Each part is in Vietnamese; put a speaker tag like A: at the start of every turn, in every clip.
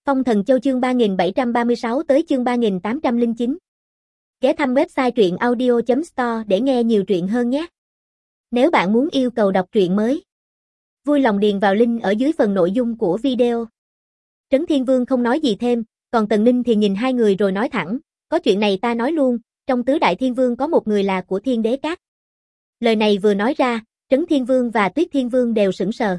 A: Phong Thần Châu chương 3736 tới chương 3809. Ghé thăm website truyện audio.store để nghe nhiều truyện hơn nhé. Nếu bạn muốn yêu cầu đọc truyện mới, vui lòng điền vào link ở dưới phần nội dung của video. Trấn Thiên Vương không nói gì thêm, còn Tần Ninh thì nhìn hai người rồi nói thẳng, có chuyện này ta nói luôn, trong tứ đại thiên vương có một người là của Thiên Đế Các. Lời này vừa nói ra, Trấn Thiên Vương và Tuyết Thiên Vương đều sững sờ.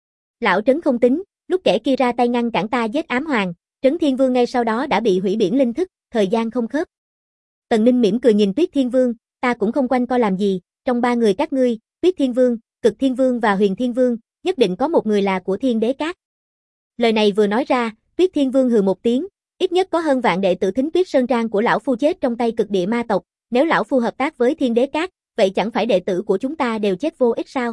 A: Lão Trấn không tính, lúc kẻ kia ra tay ngăn cản ta giết Ám Hoàng, Trấn Thiên Vương ngay sau đó đã bị hủy biển linh thức, thời gian không khớp. Tần Ninh mỉm cười nhìn Tuyết Thiên Vương, ta cũng không quanh co làm gì, trong ba người các ngươi, Tuyết Thiên Vương, Cực Thiên Vương và Huyền Thiên Vương, nhất định có một người là của Thiên Đế Các. Lời này vừa nói ra, Tuyết Thiên Vương hừ một tiếng, ít nhất có hơn vạn đệ tử Thính Tuyết Sơn Trang của lão phu chết trong tay Cực Địa Ma tộc, nếu lão phu hợp tác với Thiên Đế Các, vậy chẳng phải đệ tử của chúng ta đều chết vô ích sao?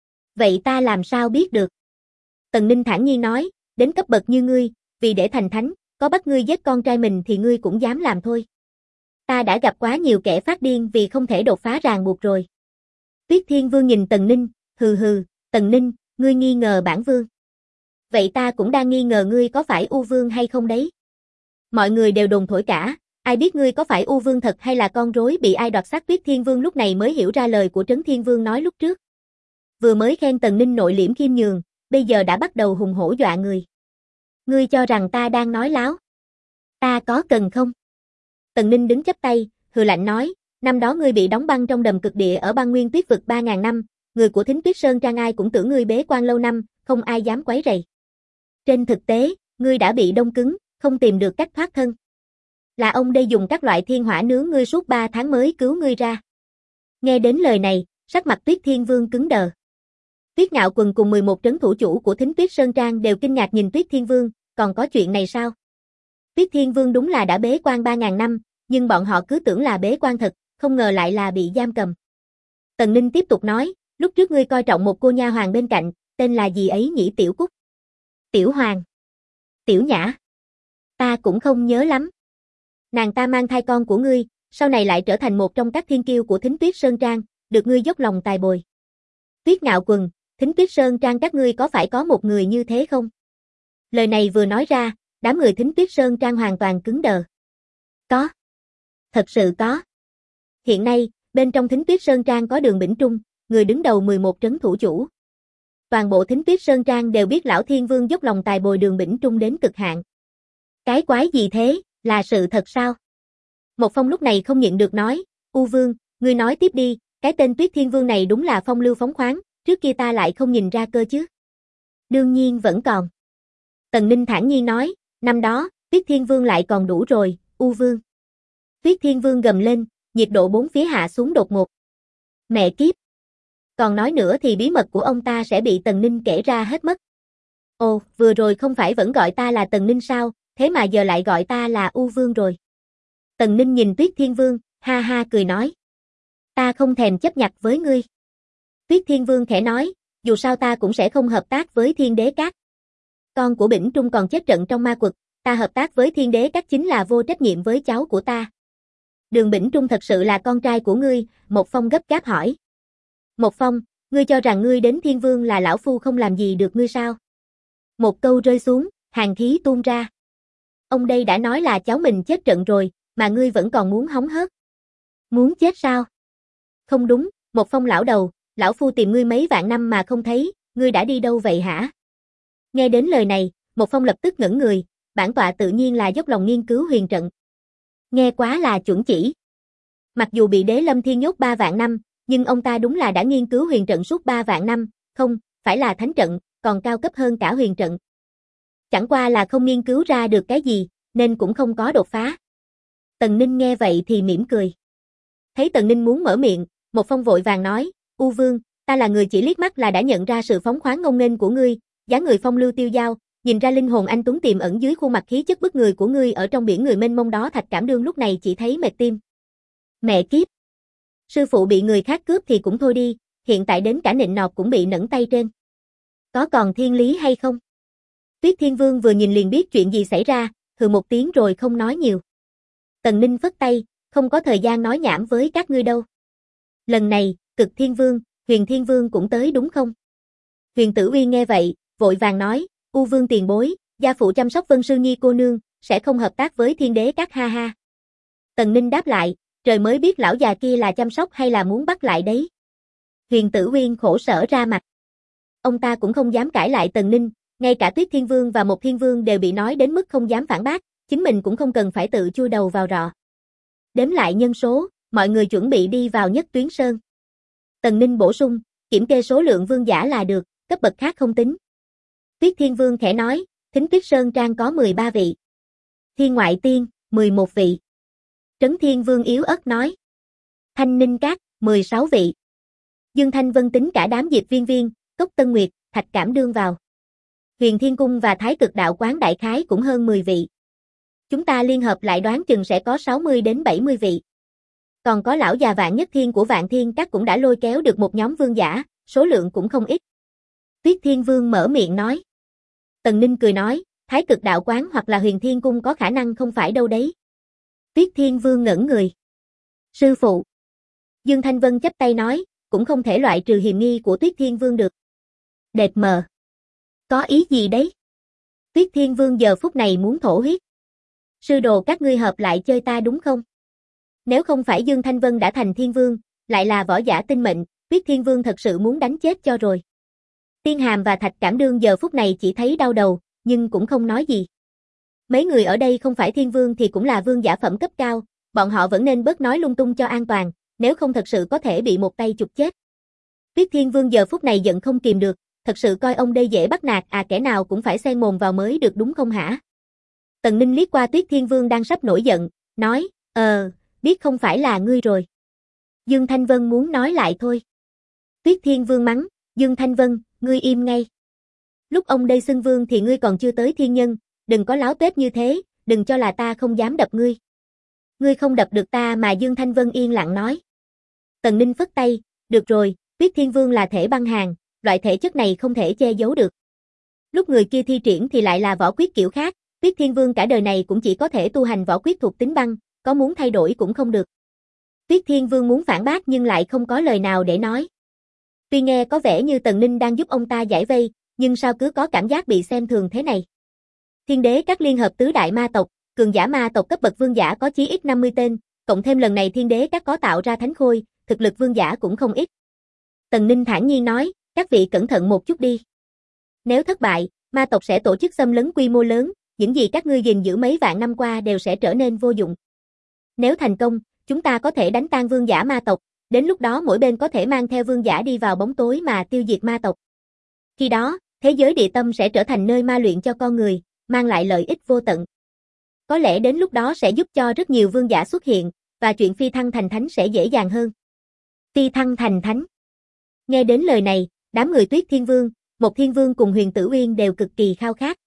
A: Vậy ta làm sao biết được? Tần Ninh thản nhiên nói, đến cấp bậc như ngươi, vì để thành thánh, có bắt ngươi giết con trai mình thì ngươi cũng dám làm thôi. Ta đã gặp quá nhiều kẻ phát điên vì không thể đột phá ràng buộc rồi. Tuyết Thiên Vương nhìn Tần Ninh, hừ, Tần Ninh, ngươi nghi ngờ bản vương. Vậy ta cũng đang nghi ngờ ngươi có phải U Vương hay không đấy. Mọi người đều đồn thổi cả, ai biết ngươi có phải U Vương thật hay là con rối bị ai đoạt xác. Tuyết Thiên Vương lúc này mới hiểu ra lời của Trấn Thiên Vương nói lúc trước. Vừa mới khen Tần Ninh nội liễm khiêm nhường, bây giờ đã bắt đầu hùng hổ dọa người. Ngươi cho rằng ta đang nói láo? Ta có cần không? Tần Ninh đứng chắp tay, hừ lạnh nói, năm đó ngươi bị đóng băng trong đầm Cực Địa ở băng nguyên tuyết vực 3000 năm, người của Thính Tuyết Sơn Trang ai cũng tưởng ngươi bế quan lâu năm, không ai dám quấy rầy. Trên thực tế, ngươi đã bị đông cứng, không tìm được cách thoát thân. Là ông đây dùng các loại thiên hỏa nướng ngươi suốt 3 tháng mới cứu ngươi ra. Nghe đến lời này, sắc mặt Tuyết Thiên Vương cứng đờ. Tuyết Ngạo Quần cùng 11 trấn thủ chủ của Thính Tuyết Sơn Trang đều kinh ngạc nhìn Tuyết Thiên Vương, còn có chuyện này sao? Tuyết Thiên Vương đúng là đã bế quan 3000 năm, nhưng bọn họ cứ tưởng là bế quan thật, không ngờ lại là bị giam cầm. Tần Ninh tiếp tục nói, lúc trước ngươi coi trọng một cô nha hoàn bên cạnh, tên là gì ấy nhỉ? Tiểu Cúc? Tiểu Hoàng? Tiểu Nhã? Ta cũng không nhớ lắm. Nàng ta mang thai con của ngươi, sau này lại trở thành một trong các thiên kiêu của Thính Tuyết Sơn Trang, được ngươi dốc lòng tài bồi. Tuyết Ngạo Quần, Thính Tuyết Sơn Trang các ngươi có phải có một người như thế không? Lời này vừa nói ra, đám người Thính Tuyết Sơn Trang hoàn toàn cứng đờ. Có. Thật sự có. Hiện nay, bên trong Thính Tuyết Sơn Trang có Đường Bỉnh Trung, người đứng đầu 11 trấn thủ chủ. Toàn bộ Thính Tuyết Sơn Trang đều biết lão Thiên Vương dốc lòng tài bồi Đường Bỉnh Trung đến cực hạn. Cái quái gì thế, là sự thật sao? Một Phong lúc này không nhịn được nói, U Vương, ngươi nói tiếp đi, cái tên Tuyết Thiên Vương này đúng là phong lưu phóng khoáng, trước kia ta lại không nhìn ra cơ chứ. Đương nhiên vẫn còn. Tần Ninh thản nhiên nói, năm đó, Tuyết Thiên Vương lại còn đủ rồi, U Vương. Tuyết Thiên Vương gầm lên, nhiệt độ bốn phía hạ xuống đột ngột. Mẹ kiếp. Còn nói nữa thì bí mật của ông ta sẽ bị Tần Ninh kể ra hết mất. Ồ, vừa rồi không phải vẫn gọi ta là Tần Ninh sao, thế mà giờ lại gọi ta là U Vương rồi. Tần Ninh nhìn Tuyết Thiên Vương, ha ha cười nói. Ta không thèm chấp nhặt với ngươi. Tuyết Thiên Vương khẽ nói, dù sao ta cũng sẽ không hợp tác với Thiên Đế Các. Con của Bỉnh Trung còn chết trận trong ma quật, ta hợp tác với Thiên Đế Các chính là vô trách nhiệm với cháu của ta. Đường Bỉnh Trung thật sự là con trai của ngươi? Một Phong gấp gáp hỏi. Một Phong, ngươi cho rằng ngươi đến Thiên Vương là lão phu không làm gì được ngươi sao? Một câu rơi xuống, hàn khí tuôn ra. Ông đây đã nói là cháu mình chết trận rồi, mà ngươi vẫn còn muốn hóng hớt. Muốn chết sao? Không đúng, Một Phong lão đầu, lão phu tìm ngươi mấy vạn năm mà không thấy, ngươi đã đi đâu vậy hả? Nghe đến lời này, Một Phong lập tức ngẩn người, bản tọa tự nhiên là dốc lòng nghiên cứu huyền trận. Nghe quá là chuẩn chỉ. Mặc dù bị Đế Lâm Thiên nhốt 3 vạn năm, nhưng ông ta đúng là đã nghiên cứu huyền trận suốt 3 vạn năm, không, phải là thánh trận, còn cao cấp hơn cả huyền trận. Chẳng qua là không nghiên cứu ra được cái gì, nên cũng không có đột phá. Tần Ninh nghe vậy thì mỉm cười. Thấy Tần Ninh muốn mở miệng, Một Phong vội vàng nói, U Vương, ta là người chỉ liếc mắt là đã nhận ra sự phóng khoáng ngông nghênh của ngươi, dáng người phong lưu tiêu dao, nhìn ra linh hồn anh tuấn tiềm ẩn dưới khuôn mặt khí chất bức người của ngươi ở trong biển người mênh mông đó. Thạch Cảm Đương lúc này chỉ thấy mệt tim. Mẹ kiếp. Sư phụ bị người khác cướp thì cũng thôi đi, hiện tại đến cả nịnh nọt cũng bị nẫng tay trên. Có còn thiên lý hay không? Tuyết Thiên Vương vừa nhìn liền biết chuyện gì xảy ra, hừ một tiếng rồi không nói nhiều. Tần Ninh phất tay, không có thời gian nói nhảm với các ngươi đâu. Lần này, Cực Thiên Vương, Huyền Thiên Vương cũng tới đúng không? Huyền Tử Uy nghe vậy, vội vàng nói, U Vương tiền bối, Gia phụ chăm sóc Vân Sư Nhi cô nương, sẽ không hợp tác với Thiên Đế Các ha ha. Tần Ninh đáp lại, trời mới biết lão già kia là chăm sóc hay là muốn bắt lại đấy. Huyền Tử Uyên khổ sở ra mặt. Ông ta cũng không dám cãi lại Tần Ninh, ngay cả Tuyết Thiên Vương và Một Thiên Vương đều bị nói đến mức không dám phản bác, chính mình cũng không cần phải tự chui đầu vào rọ. Đếm lại nhân số, mọi người chuẩn bị đi vào Nhất Tuyến Sơn. Tần Ninh bổ sung, kiểm kê số lượng vương giả là được, cấp bậc khác không tính. Tuyết Thiên Vương khẽ nói, Thính Tuyết Sơn Trang có 13 vị. Thiên Ngoại Tiên, 11 vị. Trấn Thiên Vương yếu ớt nói. Thanh Ninh Các, 16 vị. Dương Thanh Vân tính cả đám Diệp Viên Viên, Cốc Tân Nguyệt, Thạch Cảm Đương vào. Huyền Thiên Cung và Thái Cực Đạo Quán đại khái cũng hơn 10 vị. Chúng ta liên hợp lại đoán chừng sẽ có 60 đến 70 vị. Còn có lão già Vạn Nhất Thiên của Vạn Thiên Các cũng đã lôi kéo được một nhóm vương giả, số lượng cũng không ít. Tuyết Thiên Vương mở miệng nói. Tần Ninh cười nói, Thái Cực Đạo Quán hoặc là Huyền Thiên Cung có khả năng không phải đâu đấy. Tuyết Thiên Vương ngẩn người. Sư phụ. Dương Thanh Vân chắp tay nói, cũng không thể loại trừ hiềm nghi của Tuyết Thiên Vương được. Đệt mờ. Có ý gì đấy? Tuyết Thiên Vương giờ phút này muốn thổ huyết. Sư đồ các ngươi hợp lại chơi ta đúng không? Nếu không phải Dương Thanh Vân đã thành Thiên Vương, lại là võ giả tinh mệnh, Tuyết Thiên Vương thật sự muốn đánh chết cho rồi. Tiên Hàm và Thạch Cảm Đương giờ phút này chỉ thấy đau đầu, nhưng cũng không nói gì. Mấy người ở đây không phải Thiên Vương thì cũng là vương giả phẩm cấp cao, bọn họ vẫn nên bớt nói lung tung cho an toàn, nếu không thật sự có thể bị một tay chụp chết. Tuyết Thiên Vương giờ phút này giận không kìm được, thật sự coi ông đây dễ bắt nạt à, kẻ nào cũng phải xen mồm vào mới được đúng không hả? Tần Ninh liếc qua Tuyết Thiên Vương đang sắp nổi giận, nói, biết không phải là ngươi rồi. Dương Thanh Vân muốn nói lại thôi. Tuyết Thiên Vương mắng, Dương Thanh Vân, ngươi im ngay. Lúc ông đây xưng vương thì ngươi còn chưa tới thiên nhân, đừng có láo tuét như thế, đừng cho là ta không dám đập ngươi. Ngươi không đập được ta mà. Dương Thanh Vân yên lặng nói. Tần Ninh phất tay, được rồi, Tuyết Thiên Vương là thể băng hàn, loại thể chất này không thể che giấu được. Lúc người kia thi triển thì lại là võ quyết kiểu khác, Tuyết Thiên Vương cả đời này cũng chỉ có thể tu hành võ quyết thuộc tính băng, có muốn thay đổi cũng không được. Tuyết Thiên Vương muốn phản bác nhưng lại không có lời nào để nói. Tuy nghe có vẻ như Tần Ninh đang giúp ông ta giải vây, nhưng sao cứ có cảm giác bị xem thường thế này. Thiên Đế Các liên hợp tứ đại ma tộc, cường giả ma tộc cấp bậc vương giả có chí ít 50 tên, cộng thêm lần này Thiên Đế Các có tạo ra thánh khôi, thực lực vương giả cũng không ít. Tần Ninh thản nhiên nói, các vị cẩn thận một chút đi. Nếu thất bại, ma tộc sẽ tổ chức xâm lấn quy mô lớn, những gì các ngươi gìn giữ mấy vạn năm qua đều sẽ trở nên vô dụng. Nếu thành công, chúng ta có thể đánh tan vương giả ma tộc, đến lúc đó mỗi bên có thể mang theo vương giả đi vào bóng tối mà tiêu diệt ma tộc. Khi đó, thế giới địa tâm sẽ trở thành nơi ma luyện cho con người, mang lại lợi ích vô tận. Có lẽ đến lúc đó sẽ giúp cho rất nhiều vương giả xuất hiện, và chuyện phi thăng thành thánh sẽ dễ dàng hơn. Phi thăng thành thánh. Nghe đến lời này, đám người Tuyết Thiên Vương, Một Thiên Vương cùng Huyền Tử Uyên đều cực kỳ khao khát.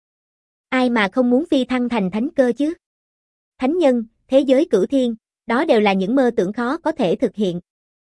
A: Ai mà không muốn phi thăng thành thánh cơ chứ? Thánh nhân, thế giới cửu thiên, đó đều là những mơ tưởng khó có thể thực hiện.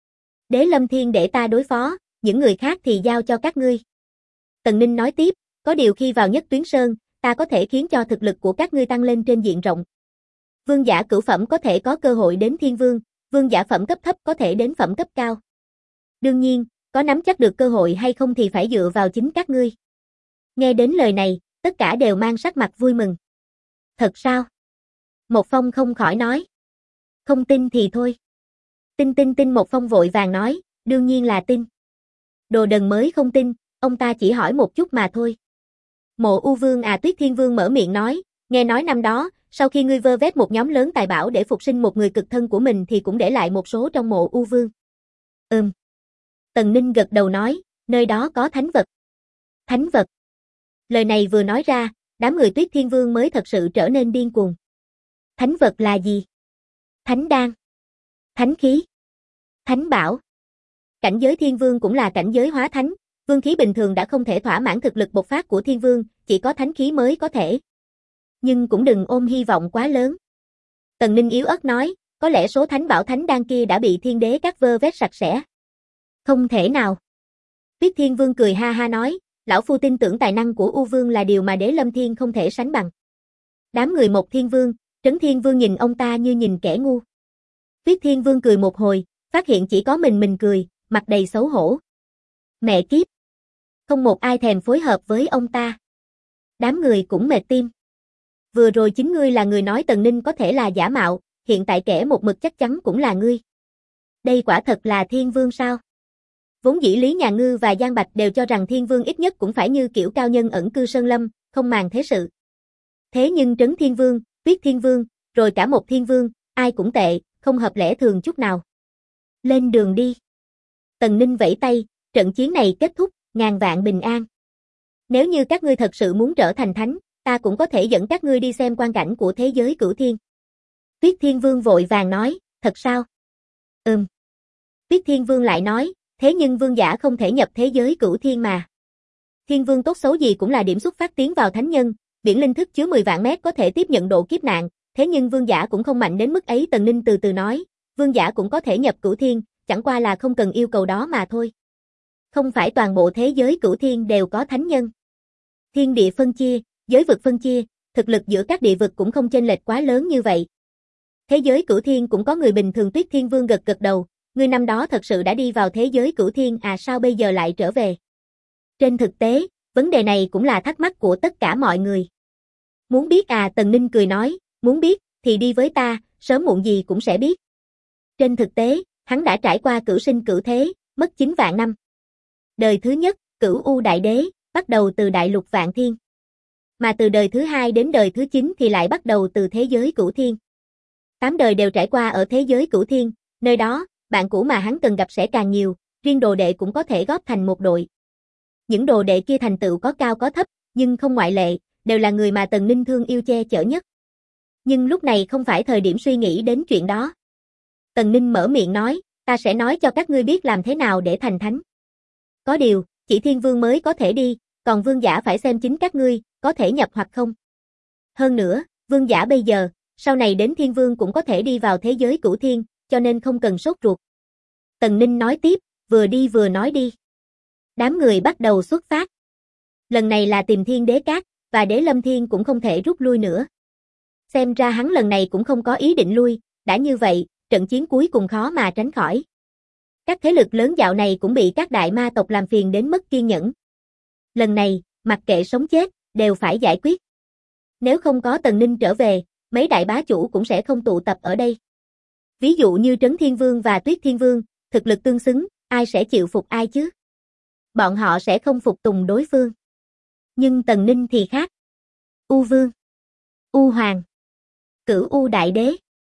A: Đế Lâm Thiên để ta đối phó, những người khác thì giao cho các ngươi. Tần Ninh nói tiếp, có điều khi vào Nhất Tuyến Sơn, ta có thể khiến cho thực lực của các ngươi tăng lên trên diện rộng. Vương giả cửu phẩm có thể có cơ hội đến Thiên Vương, vương giả phẩm cấp thấp có thể đến phẩm cấp cao. Đương nhiên, có nắm chắc được cơ hội hay không thì phải dựa vào chính các ngươi. Nghe đến lời này, tất cả đều mang sắc mặt vui mừng. Thật sao? Một Phong không khỏi nói. Không tin thì thôi. Tin. Một Phong vội vàng nói, đương nhiên là tin. Đồ đần mới không tin, ông ta chỉ hỏi một chút mà thôi. Mộ U Vương à, Tuyết Thiên Vương mở miệng nói, nghe nói năm đó, sau khi ngươi vơ vét một nhóm lớn tài bảo để phục sinh một người cực thân của mình thì cũng để lại một số trong mộ U Vương. Tần Ninh gật đầu nói, nơi đó có thánh vật. Thánh vật. Lời này vừa nói ra, đám người Tuyết Thiên Vương mới thật sự trở nên điên cuồng. Thánh vật là gì? Thánh đan. Thánh khí. Thánh bảo. Cảnh giới Thiên Vương cũng là cảnh giới hóa thánh, vương khí bình thường đã không thể thỏa mãn thực lực bộc phát của Thiên Vương, chỉ có thánh khí mới có thể. Nhưng cũng đừng ôm hy vọng quá lớn. Tần Ninh yếu ớt nói, có lẽ số thánh bảo thánh đan kia đã bị Thiên Đế Các vơ vét sạch sẽ. Không thể nào. Tuyết Thiên Vương cười ha ha nói, lão phu tin tưởng tài năng của U Vương là điều mà Đế Lâm Thiên không thể sánh bằng. Đám người Một Thiên Vương, Trấn Thiên Vương nhìn ông ta như nhìn kẻ ngu. Tuyết Thiên Vương cười một hồi, phát hiện chỉ có mình cười, mặt đầy xấu hổ. Mẹ kiếp. Không một ai thèm phối hợp với ông ta. Đám người cũng mệt tim. Vừa rồi chính ngươi là người nói Tần Ninh có thể là giả mạo, hiện tại kẻ một mực chắc chắn cũng là ngươi. Đây quả thật là Thiên Vương sao? Vốn dĩ Lý Nhà Ngư và Giang Bạch đều cho rằng Thiên Vương ít nhất cũng phải như kiểu cao nhân ẩn cư sơn lâm, không màng thế sự. Thế nhưng Trấn Thiên Vương, Tuyết Thiên Vương, rồi cả một Thiên Vương, ai cũng tệ, không hợp lẽ thường chút nào. Lên đường đi. Tần Ninh vẫy tay, trận chiến này kết thúc, ngàn vạn bình an. Nếu như các ngươi thật sự muốn trở thành thánh, ta cũng có thể dẫn các ngươi đi xem quang cảnh của thế giới cửu thiên. Tuyết Thiên Vương vội vàng nói, thật sao? Tuyết Thiên Vương lại nói, thế nhưng vương giả không thể nhập thế giới cửu thiên mà. Thiên Vương tốt xấu gì cũng là điểm xuất phát tiến vào thánh nhân, biển linh thức chứa 10 vạn mét có thể tiếp nhận độ kiếp nạn, thế nhưng vương giả cũng không mạnh đến mức ấy. Tần Ninh từ từ nói, vương giả cũng có thể nhập cửu thiên, chẳng qua là không cần yêu cầu đó mà thôi. Không phải toàn bộ thế giới cửu thiên đều có thánh nhân. Thiên địa phân chia, giới vực phân chia, thực lực giữa các địa vực cũng không chênh lệch quá lớn như vậy. Thế giới cửu thiên cũng có người bình thường. Tuyết Thiên Vương gật gật đầu, ngươi năm đó thật sự đã đi vào thế giới cửu thiên à, sao bây giờ lại trở về? Trên thực tế, vấn đề này cũng là thắc mắc của tất cả mọi người. Muốn biết à? Tần Ninh cười nói, muốn biết, thì đi với ta, sớm muộn gì cũng sẽ biết. Trên thực tế, hắn đã trải qua cửu sinh cửu thế, mất 9 vạn năm. Đời thứ nhất, Cửu U Đại Đế, bắt đầu từ Đại Lục Vạn Thiên. Mà từ đời thứ 2 đến đời thứ 9 thì lại bắt đầu từ thế giới cửu thiên. 8 đời đều trải qua ở thế giới cửu thiên, nơi đó, bạn cũ mà hắn cần gặp sẽ càng nhiều, riêng đồ đệ cũng có thể góp thành một đội. Những đồ đệ kia thành tựu có cao có thấp, nhưng không ngoại lệ, đều là người mà Tần Ninh thương yêu che chở nhất. Nhưng lúc này không phải thời điểm suy nghĩ đến chuyện đó. Tần Ninh mở miệng nói, ta sẽ nói cho các ngươi biết làm thế nào để thành thánh. Có điều, chỉ Thiên Vương mới có thể đi, còn vương giả phải xem chính các ngươi, có thể nhập hoặc không. Hơn nữa, vương giả bây giờ, sau này đến Thiên Vương cũng có thể đi vào thế giới cửu thiên, cho nên không cần sốt ruột. Tần Ninh nói tiếp, vừa đi vừa nói đi. Đám người bắt đầu xuất phát. Lần này là tìm Thiên Đế Cát, và Đế Lâm Thiên cũng không thể rút lui nữa. Xem ra hắn lần này cũng không có ý định lui, đã như vậy, trận chiến cuối cùng khó mà tránh khỏi. Các thế lực lớn dạo này cũng bị các đại ma tộc làm phiền đến mất kiên nhẫn. Lần này, mặc kệ sống chết, đều phải giải quyết. Nếu không có Tần Ninh trở về, mấy đại bá chủ cũng sẽ không tụ tập ở đây. Ví dụ như Trấn Thiên Vương và Tuyết Thiên Vương, thực lực tương xứng, ai sẽ chịu phục ai chứ? Bọn họ sẽ không phục tùng đối phương. Nhưng Tần Ninh thì khác. U Vương, U Hoàng, Cửu U Đại Đế.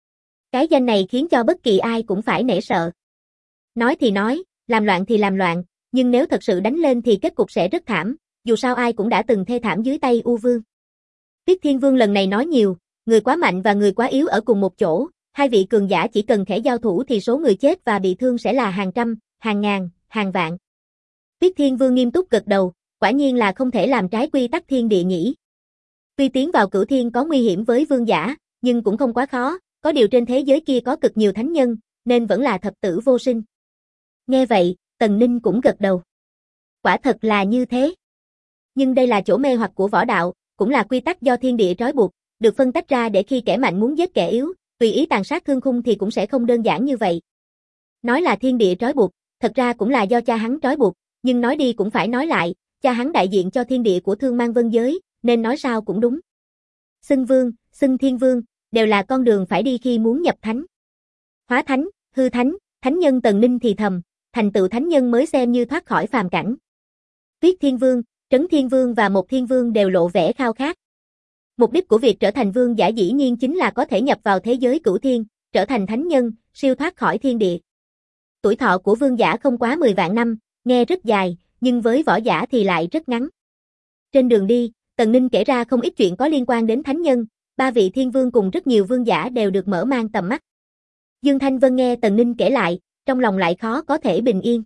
A: Cái danh này khiến cho bất kỳ ai cũng phải nể sợ. Nói thì nói, làm loạn thì làm loạn, nhưng nếu thật sự đánh lên thì kết cục sẽ rất thảm, dù sao ai cũng đã từng thê thảm dưới tay U Vương. Tuyết Thiên Vương lần này nói nhiều, người quá mạnh và người quá yếu ở cùng một chỗ, hai vị cường giả chỉ cần khẽ giao thủ thì số người chết và bị thương sẽ là hàng trăm, hàng ngàn, hàng vạn. Tuyết Thiên Vương nghiêm túc gật đầu, quả nhiên là không thể làm trái quy tắc thiên địa nhỉ. Tuy tiến vào cửu thiên có nguy hiểm với vương giả, nhưng cũng không quá khó, có điều trên thế giới kia có cực nhiều thánh nhân, nên vẫn là thập tử vô sinh. Nghe vậy, Tần Ninh cũng gật đầu. Quả thật là như thế. Nhưng đây là chỗ mê hoặc của võ đạo, cũng là quy tắc do thiên địa trói buộc, được phân tách ra để khi kẻ mạnh muốn giết kẻ yếu, tùy ý tàn sát thương khung thì cũng sẽ không đơn giản như vậy. Nói là thiên địa trói buộc, thật ra cũng là do cha hắn trói buộc, nhưng nói đi cũng phải nói lại, cha hắn đại diện cho thiên địa của Thương Mang Vân giới, nên nói sao cũng đúng. Xưng vương, xưng thiên vương, đều là con đường phải đi khi muốn nhập thánh. Hóa thánh, hư thánh, thánh nhân. Tần Ninh thì thầm, thành tựu thánh nhân mới xem như thoát khỏi phàm cảnh. Tuyết Thiên Vương, Trấn Thiên Vương và Một Thiên Vương đều lộ vẻ khao khát. Mục đích của việc trở thành vương giả dĩ nhiên chính là có thể nhập vào thế giới cửu thiên, trở thành thánh nhân, siêu thoát khỏi thiên địa. Tuổi thọ của vương giả không quá 10 vạn năm, nghe rất dài, nhưng với võ giả thì lại rất ngắn. Trên đường đi, Tần Ninh kể ra không ít chuyện có liên quan đến thánh nhân, 3 vị thiên vương cùng rất nhiều vương giả đều được mở mang tầm mắt. Dương Thanh Vân nghe Tần Ninh kể lại, trong lòng lại khó có thể bình yên.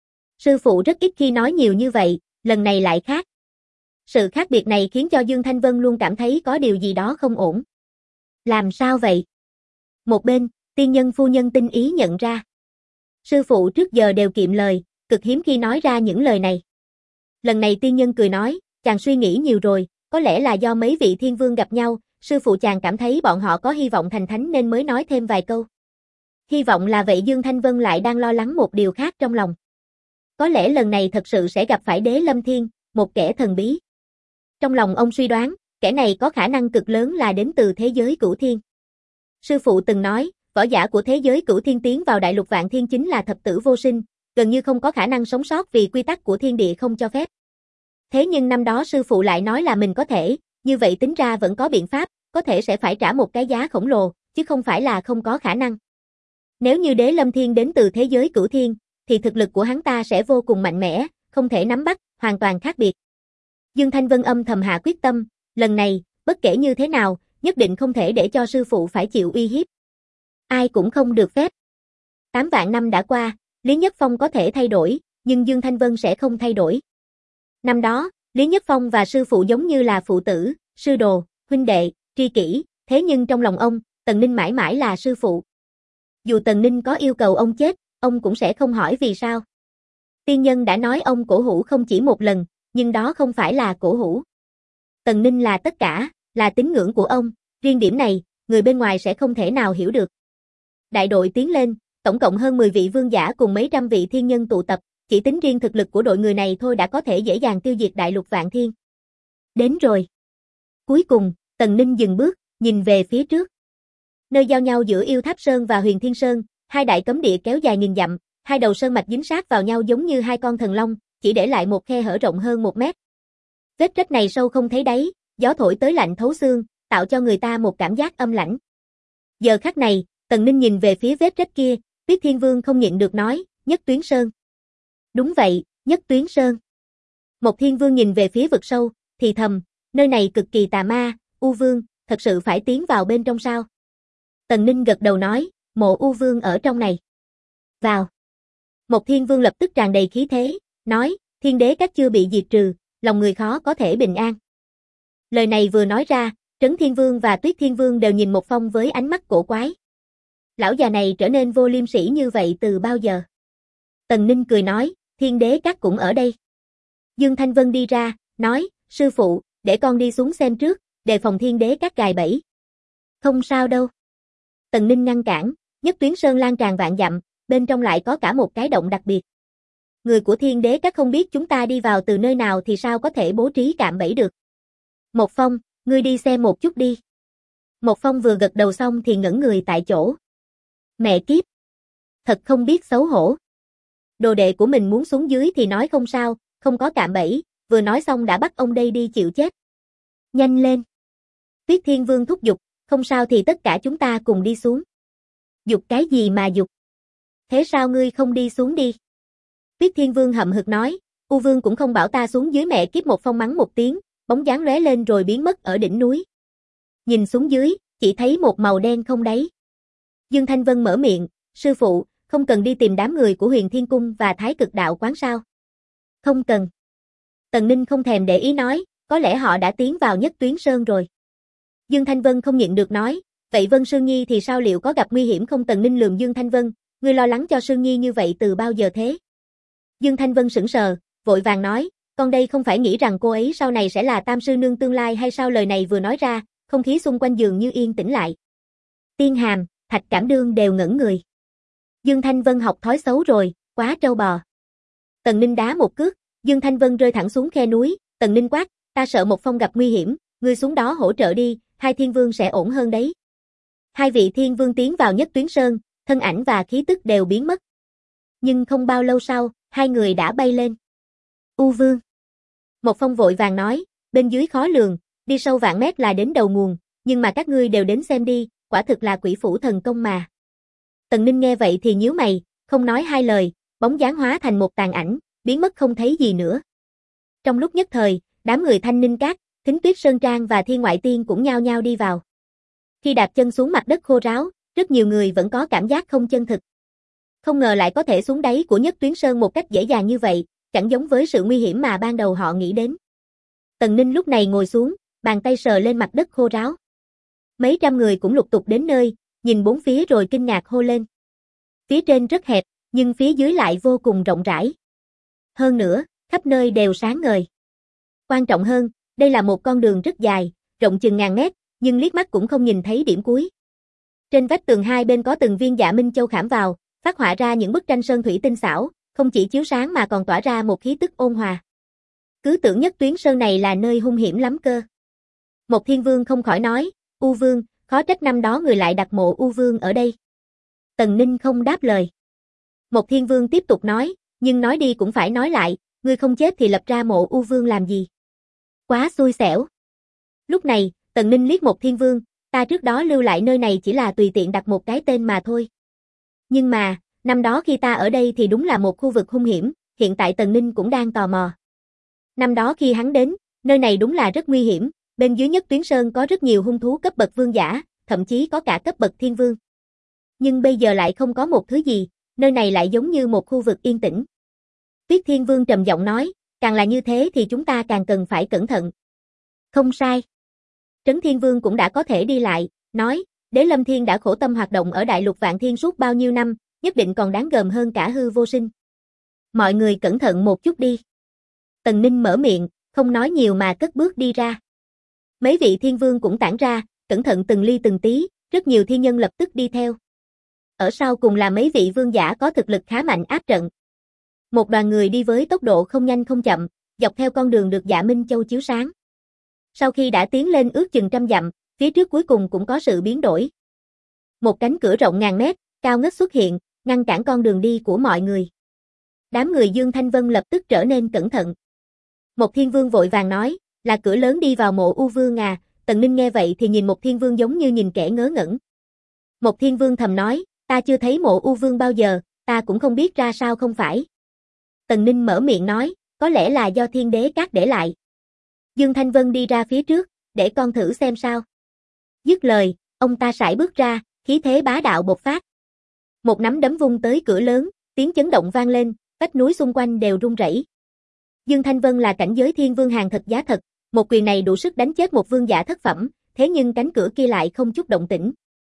A: Sư phụ rất ít khi nói nhiều như vậy, lần này lại khác. Sự khác biệt này khiến cho Dương Thanh Vân luôn cảm thấy có điều gì đó không ổn. Làm sao vậy? Một bên, tiên nhân phu nhân tinh ý nhận ra. Sư phụ trước giờ đều kiệm lời, cực hiếm khi nói ra những lời này. Lần này tiên nhân cười nói, chàng suy nghĩ nhiều rồi, có lẽ là do mấy vị thiên vương gặp nhau, sư phụ chàng cảm thấy bọn họ có hy vọng thành thánh nên mới nói thêm vài câu. Hy vọng là vậy. Dương Thanh Vân lại đang lo lắng một điều khác trong lòng. Có lẽ lần này thật sự sẽ gặp phải Đế Lâm Thiên, một kẻ thần bí. Trong lòng ông suy đoán, kẻ này có khả năng cực lớn là đến từ thế giới Cửu Thiên. Sư phụ từng nói, võ giả của thế giới Cửu Thiên tiến vào đại lục Vạn Thiên chính là thập tử vô sinh, gần như không có khả năng sống sót vì quy tắc của thiên địa không cho phép. Thế nhưng năm đó sư phụ lại nói là mình có thể, như vậy tính ra vẫn có biện pháp, có thể sẽ phải trả một cái giá khổng lồ, chứ không phải là không có khả năng. Nếu như Đế Lâm Thiên đến từ thế giới Cửu Thiên, thì thực lực của hắn ta sẽ vô cùng mạnh mẽ, không thể nắm bắt, hoàn toàn khác biệt. Dương Thanh Vân âm thầm hạ quyết tâm, lần này, bất kể như thế nào, nhất định không thể để cho sư phụ phải chịu uy hiếp. Ai cũng không được phép. 8 vạn năm đã qua, Lý Nhất Phong có thể thay đổi, nhưng Dương Thanh Vân sẽ không thay đổi. Năm đó, Lý Nhất Phong và sư phụ giống như là phụ tử, sư đồ, huynh đệ, tri kỷ, thế nhưng trong lòng ông, Tần Ninh mãi mãi là sư phụ. Dù Tần Ninh có yêu cầu ông chết, ông cũng sẽ không hỏi vì sao. Tiên nhân đã nói ông cổ hủ không chỉ một lần, nhưng đó không phải là cổ hủ. Tần Ninh là tất cả, là tín ngưỡng của ông, riêng điểm này, người bên ngoài sẽ không thể nào hiểu được. Đại đội tiến lên, tổng cộng hơn 10 vị vương giả cùng mấy trăm vị thiên nhân tụ tập, chỉ tính riêng thực lực của đội người này thôi đã có thể dễ dàng tiêu diệt đại lục Vạn Thiên. Đến rồi. Cuối cùng, Tần Ninh dừng bước, nhìn về phía trước. Nơi giao nhau giữa Yêu Tháp Sơn và Huyền Thiên Sơn, hai đại cấm địa kéo dài nghìn dặm, hai đầu sơn mạch dính sát vào nhau giống như hai con thần long, chỉ để lại một khe hở rộng hơn 1 mét. Vết rách này sâu không thấy đáy, gió thổi tới lạnh thấu xương, tạo cho người ta một cảm giác âm lãnh. Giờ khắc này, Tần Ninh nhìn về phía vết rách kia, Tuyết Thiên Vương không nhịn được nói, Nhất Tuyến Sơn. Đúng vậy, Nhất Tuyến Sơn. Một Thiên Vương nhìn về phía vực sâu, thì thầm, nơi này cực kỳ tà ma, U Vương, thật sự phải tiến vào bên trong sao? Tần Ninh gật đầu nói, mộ U Vương ở trong này. Vào. Một Thiên Vương lập tức tràn đầy khí thế, nói, Thiên Đế các chưa bị diệt trừ, lòng người khó có thể bình an. Lời này vừa nói ra, Trấn Thiên Vương và Tuyết Thiên Vương đều nhìn Một Phong với ánh mắt cổ quái. Lão già này trở nên vô liêm sỉ như vậy từ bao giờ? Tần Ninh cười nói, Thiên Đế các cũng ở đây. Dương Thanh Vân đi ra, nói, sư phụ, để con đi xuống xem trước, đề phòng Thiên Đế các gài bẫy. Không sao đâu. Tần Ninh ngăn cản, Nhất Tuyến Sơn lan tràn vạn dặm, bên trong lại có cả một cái động đặc biệt. Người của Thiên Đế các không biết chúng ta đi vào từ nơi nào thì sao có thể bố trí cạm bẫy được. Một Phong, ngươi đi xem một chút đi. Một Phong vừa gật đầu xong thì ngẩn người tại chỗ. Mẹ kiếp. Thật không biết xấu hổ. Đồ đệ của mình muốn xuống dưới thì nói không sao, không có cạm bẫy, vừa nói xong đã bắt ông đây đi chịu chết. Nhanh lên. Tuyết Thiên Vương thúc giục, không sao thì tất cả chúng ta cùng đi xuống. Giục cái gì mà giục? Thế sao ngươi không đi xuống đi? Tuyết Thiên Vương hậm hực nói, U Vương cũng không bảo ta xuống dưới. Mẹ kiếp. Một Phong mắng một tiếng, bóng dáng lóe lên rồi biến mất ở đỉnh núi. Nhìn xuống dưới, chỉ thấy một màu đen không đáy. Dương Thanh Vân mở miệng, sư phụ, không cần đi tìm đám người của Huyền Thiên Cung và Thái Cực Đạo Quán sao? Không cần. Tần Ninh không thèm để ý nói, có lẽ họ đã tiến vào Nhất Tuyến Sơn rồi. Dương Thanh Vân không nhịn được nói, vậy Vân Sương Nhi thì sao, liệu có gặp nguy hiểm không? Tần Ninh lườm Dương Thanh Vân, ngươi lo lắng cho Sương Nhi như vậy từ bao giờ thế? Dương Thanh Vân sững sờ, vội vàng nói, con đây không phải nghĩ rằng cô ấy sau này sẽ là Tam sư nương tương lai hay sao? Lời này vừa nói ra, không khí xung quanh dường như yên tĩnh lại. Tiên Hàm, Thạch Cảm Đương đều ngẩn người. Dương Thanh Vân học thói xấu rồi, quá trâu bò. Tần Ninh đá một cước, Dương Thanh Vân rơi thẳng xuống khe núi. Tần Ninh quát, ta sợ Một Phong gặp nguy hiểm, ngươi xuống đó hỗ trợ đi, hai thiên vương sẽ ổn hơn đấy. Hai vị thiên vương tiến vào Nhất Tuyến Sơn, thân ảnh và khí tức đều biến mất. Nhưng không bao lâu sau, hai người đã bay lên. U Vương. Một Phong vội vàng nói, bên dưới khó lường, đi sâu vạn mét là đến đầu nguồn, nhưng mà các ngươi đều đến xem đi, quả thực là quỷ phủ thần công mà. Tần Ninh nghe vậy thì nhíu mày, không nói hai lời, bóng dáng hóa thành một tàn ảnh, biến mất không thấy gì nữa. Trong lúc nhất thời, đám người Thanh Ninh Các, Thính Tuyết Sơn Trang và Thiên Ngoại Tiên cũng nhao nhao đi vào. Khi đạp chân xuống mặt đất khô ráo, rất nhiều người vẫn có cảm giác không chân thực. Không ngờ lại có thể xuống đáy của Nhất Tuyến Sơn một cách dễ dàng như vậy, chẳng giống với sự nguy hiểm mà ban đầu họ nghĩ đến. Tần Ninh lúc này ngồi xuống, bàn tay sờ lên mặt đất khô ráo. Mấy trăm người cũng lục tục đến nơi, nhìn bốn phía rồi kinh ngạc hô lên. Phía trên rất hẹp, nhưng phía dưới lại vô cùng rộng rãi. Hơn nữa, khắp nơi đều sáng ngời. Quan trọng hơn, đây là một con đường rất dài, rộng chừng ngàn mét, nhưng liếc mắt cũng không nhìn thấy điểm cuối. Trên vách tường hai bên có từng viên dạ minh châu khảm vào, phát họa ra những bức tranh sơn thủy tinh xảo, không chỉ chiếu sáng mà còn tỏa ra một khí tức ôn hòa. Cứ tưởng Nhất Tuyến Sơn này là nơi hung hiểm lắm cơ. Một Thiên Vương không khỏi nói, U Vương, khó trách năm đó người lại đặt mộ U Vương ở đây. Tần Ninh không đáp lời. Một Thiên Vương tiếp tục nói, nhưng nói đi cũng phải nói lại, ngươi không chết thì lập ra mộ U Vương làm gì? Quá xui xẻo. Lúc này, Tần Ninh liếc Một Thiên Vương, ta trước đó lưu lại nơi này chỉ là tùy tiện đặt một cái tên mà thôi. Nhưng mà, năm đó khi ta ở đây thì đúng là một khu vực hung hiểm, hiện tại Tần Ninh cũng đang tò mò. Năm đó khi hắn đến, nơi này đúng là rất nguy hiểm, bên dưới Nhất Tuyến Sơn có rất nhiều hung thú cấp bậc vương giả, thậm chí có cả cấp bậc thiên vương. Nhưng bây giờ lại không có một thứ gì, nơi này lại giống như một khu vực yên tĩnh. Tuyết Thiên Vương trầm giọng nói, càng là như thế thì chúng ta càng cần phải cẩn thận. Không sai. Trấn Thiên Vương cũng đã có thể đi lại, nói, Đế Lâm Thiên đã khổ tâm hoạt động ở Đại Lục Vạn Thiên suốt bao nhiêu năm, nhất định còn đáng gờm hơn cả hư vô sinh. Mọi người cẩn thận một chút đi. Tần Ninh mở miệng, không nói nhiều mà cất bước đi ra. Mấy vị thiên vương cũng tản ra, cẩn thận từng ly từng tí, rất nhiều thiên nhân lập tức đi theo. Ở sau cùng là mấy vị vương giả có thực lực khá mạnh áp trận. Một đoàn người đi với tốc độ không nhanh không chậm, dọc theo con đường được Dạ Minh Châu chiếu sáng. Sau khi đã tiến lên ước chừng 100 dặm, phía trước cuối cùng cũng có sự biến đổi. Một cánh cửa rộng ngàn mét, cao ngất xuất hiện, ngăn cản con đường đi của mọi người. Đám người Dương Thanh Vân lập tức trở nên cẩn thận. Một Thiên Vương vội vàng nói, là cửa lớn đi vào mộ U Vương à, Tần Ninh nghe vậy thì nhìn Một Thiên Vương giống như nhìn kẻ ngớ ngẩn. Một Thiên Vương thầm nói, ta chưa thấy mộ U Vương bao giờ, ta cũng không biết ra sao không phải. Tần Ninh mở miệng nói, có lẽ là do Thiên Đế Các để lại. Dương Thanh Vân đi ra phía trước, để con thử xem sao. Dứt lời, ông ta sải bước ra, khí thế bá đạo bộc phát. Một nắm đấm vung tới cửa lớn, tiếng chấn động vang lên, vách núi xung quanh đều rung rẩy. Dương Thanh Vân là cảnh giới thiên vương hàng thật giá thật, một quyền này đủ sức đánh chết một vương giả thất phẩm, thế nhưng cánh cửa kia lại không chút động tĩnh.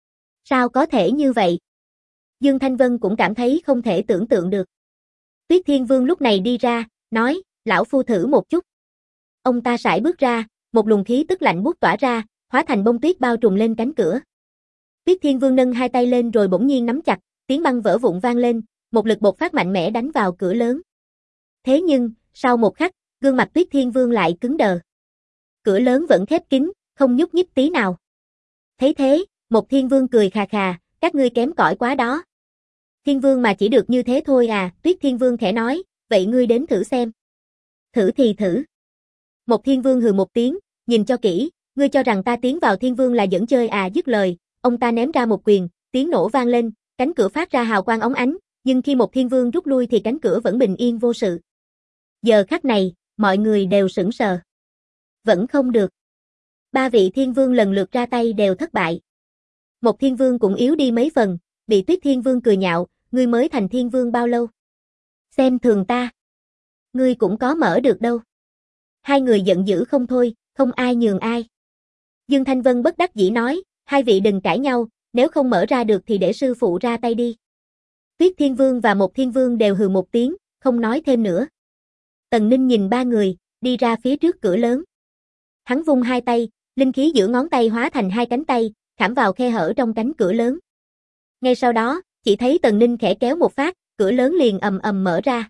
A: Sao có thể như vậy? Dương Thanh Vân cũng cảm thấy không thể tưởng tượng được. Tuyết Thiên Vương lúc này đi ra, nói, lão phu thử một chút. Ông ta sải bước ra, một luồng khí tức lạnh buốt tỏa ra, hóa thành bông tuyết bao trùm lên cánh cửa. Tuyết Thiên Vương nâng hai tay lên rồi bỗng nhiên nắm chặt, tiếng băng vỡ vụn vang lên, một lực bộc phát mạnh mẽ đánh vào cửa lớn. Thế nhưng, sau một khắc, gương mặt Tuyết Thiên Vương lại cứng đờ. Cửa lớn vẫn khép kín, không nhúc nhích tí nào. Thấy thế, một Thiên Vương cười khà khà, các ngươi kém cỏi quá đó. Thiên Vương mà chỉ được như thế thôi à, Tuyết Thiên Vương khẽ nói, vậy ngươi đến thử xem. Thử thì thử. Một Thiên Vương hừ một tiếng, nhìn cho kỹ, ngươi cho rằng ta tiến vào Thiên Vương là giỡn chơi à, dứt lời, ông ta ném ra một quyền, tiếng nổ vang lên, cánh cửa phát ra hào quang óng ánh, nhưng khi một Thiên Vương rút lui thì cánh cửa vẫn bình yên vô sự. Giờ khắc này, mọi người đều sững sờ. Vẫn không được. Ba vị Thiên Vương lần lượt ra tay đều thất bại. Một Thiên Vương cũng yếu đi mấy phần, bị Tuyết Thiên Vương cười nhạo, ngươi mới thành Thiên Vương bao lâu? Xem thường ta. Ngươi cũng có mở được đâu. Hai người giận dữ không thôi, không ai nhường ai. Dương Thanh Vân bất đắc dĩ nói, hai vị đừng cãi nhau, nếu không mở ra được thì để sư phụ ra tay đi. Tuyết Thiên Vương và Một Thiên Vương đều hừ một tiếng, không nói thêm nữa. Tần Ninh nhìn ba người, đi ra phía trước cửa lớn. Hắn vung hai tay, linh khí giữa ngón tay hóa thành hai cánh tay, khảm vào khe hở trong cánh cửa lớn. Ngay sau đó, chỉ thấy Tần Ninh khẽ kéo một phát, cửa lớn liền ầm ầm mở ra.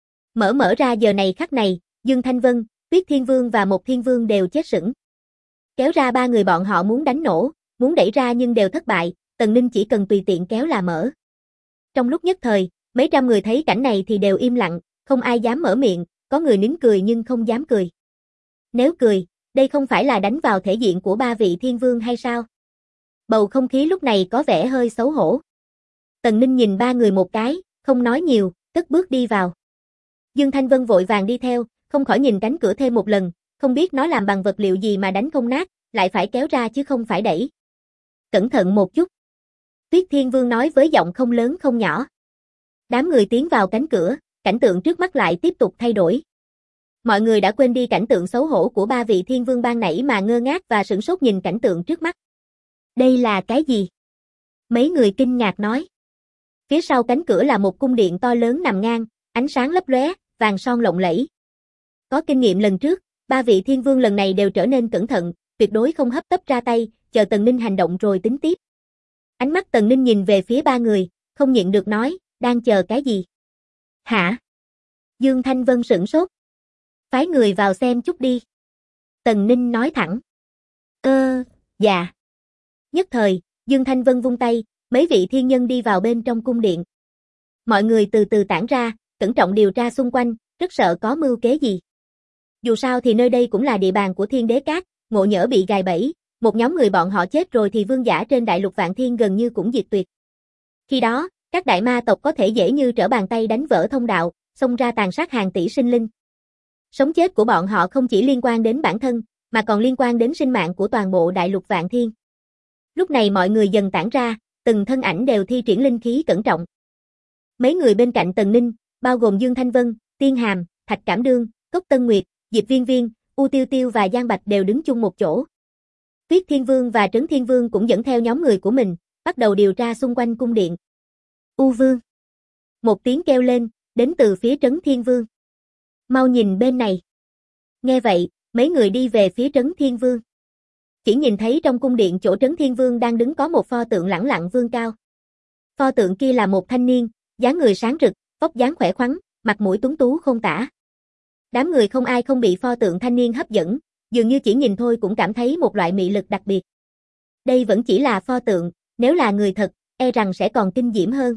A: Mở ra giờ này khắc này, Dương Thanh Vân, Tuyết Thiên Vương và Một Thiên Vương đều chết sững. Kéo ra ba người bọn họ muốn đánh nổ, muốn đẩy ra nhưng đều thất bại, Tần Ninh chỉ cần tùy tiện kéo là mở. Trong lúc nhất thời, mấy trăm người thấy cảnh này thì đều im lặng, không ai dám mở miệng, có người nín cười nhưng không dám cười. Nếu cười, đây không phải là đánh vào thể diện của ba vị Thiên Vương hay sao? Bầu không khí lúc này có vẻ hơi xấu hổ. Tần Ninh nhìn ba người một cái, không nói nhiều, cất bước đi vào. Dương Thanh Vân vội vàng đi theo, không khỏi nhìn cánh cửa thêm một lần, không biết nó làm bằng vật liệu gì mà đánh không nát, lại phải kéo ra chứ không phải đẩy. Cẩn thận một chút. Tuyết Thiên Vương nói với giọng không lớn không nhỏ. Đám người tiến vào cánh cửa, cảnh tượng trước mắt lại tiếp tục thay đổi. Mọi người đã quên đi cảnh tượng xấu hổ của ba vị Thiên Vương ban nãy mà ngơ ngác và sửng sốt nhìn cảnh tượng trước mắt. Đây là cái gì? Mấy người kinh ngạc nói. Phía sau cánh cửa là một cung điện to lớn nằm ngang, ánh sáng lấp lóe, vàng son lộng lẫy. Có kinh nghiệm lần trước, ba vị Thiên Vương lần này đều trở nên cẩn thận, tuyệt đối không hấp tấp ra tay, chờ Tần Ninh hành động rồi tính tiếp. Ánh mắt Tần Ninh nhìn về phía ba người, không nhịn được nói, đang chờ cái gì? Hả? Dương Thanh Vân sửng sốt. Phái người vào xem chút đi. Tần Ninh nói thẳng. Dạ. Nhất thời, Dương Thanh Vân vung tay, mấy vị thiên nhân đi vào bên trong cung điện. Mọi người từ từ tản ra, cẩn trọng điều tra xung quanh, rất sợ có mưu kế gì. Dù sao thì nơi đây cũng là địa bàn của Thiên Đế Các, ngộ nhỡ bị gài bẫy, một nhóm người bọn họ chết rồi thì vương giả trên đại lục Vạn Thiên gần như cũng diệt tuyệt. Khi đó, các đại ma tộc có thể dễ như trở bàn tay đánh vỡ thông đạo, xông ra tàn sát hàng tỷ sinh linh. Sống chết của bọn họ không chỉ liên quan đến bản thân, mà còn liên quan đến sinh mạng của toàn bộ đại lục Vạn Thiên. Lúc này mọi người dần tản ra, từng thân ảnh đều thi triển linh khí cẩn trọng. Mấy người bên cạnh Tần Ninh, bao gồm Dương Thanh Vân, Tiên Hàm, Thạch Cảm Đương, Cốc Tân Nguyệt, Diệp Viên Viên, U Tiêu Tiêu và Giang Bạch đều đứng chung một chỗ. Tuyết Thiên Vương và Trấn Thiên Vương cũng dẫn theo nhóm người của mình, bắt đầu điều tra xung quanh cung điện. U Vương. Một tiếng kêu lên, đến từ phía Trấn Thiên Vương. Mau nhìn bên này. Nghe vậy, mấy người đi về phía Trấn Thiên Vương. Chỉ nhìn thấy trong cung điện chỗ Trấn Thiên Vương đang đứng có một pho tượng lẳng lặng vương cao. Pho tượng kia là một thanh niên, dáng người sáng rực, vóc dáng khỏe khoắn, mặt mũi tuấn tú không tả. Đám người không ai không bị pho tượng thanh niên hấp dẫn, dường như chỉ nhìn thôi cũng cảm thấy một loại mị lực đặc biệt. Đây vẫn chỉ là pho tượng, nếu là người thật, e rằng sẽ còn kinh diễm hơn.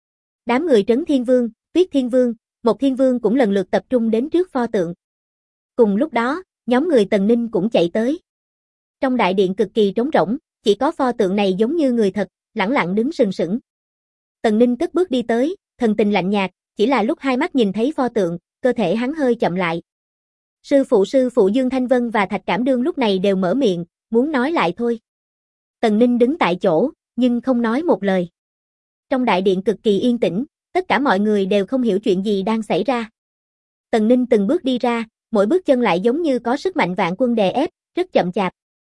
A: Đám người Trấn Thiên Vương, Tuyết Thiên Vương, Một Thiên Vương cũng lần lượt tập trung đến trước pho tượng. Cùng lúc đó, nhóm người Tần Ninh cũng chạy tới. Trong đại điện cực kỳ trống rỗng, chỉ có pho tượng này giống như người thật, lẳng lặng đứng sừng sững. Tần Ninh cất bước đi tới, thần tình lạnh nhạt, chỉ là lúc hai mắt nhìn thấy pho tượng, cơ thể hắn hơi chậm lại. Sư phụ Dương Thanh Vân và Thạch Cảm Đương lúc này đều mở miệng, muốn nói lại thôi. Tần Ninh đứng tại chỗ, nhưng không nói một lời. Trong đại điện cực kỳ yên tĩnh, tất cả mọi người đều không hiểu chuyện gì đang xảy ra. Tần Ninh từng bước đi ra, mỗi bước chân lại giống như có sức mạnh vạn quân đè ép, rất chậm chạp.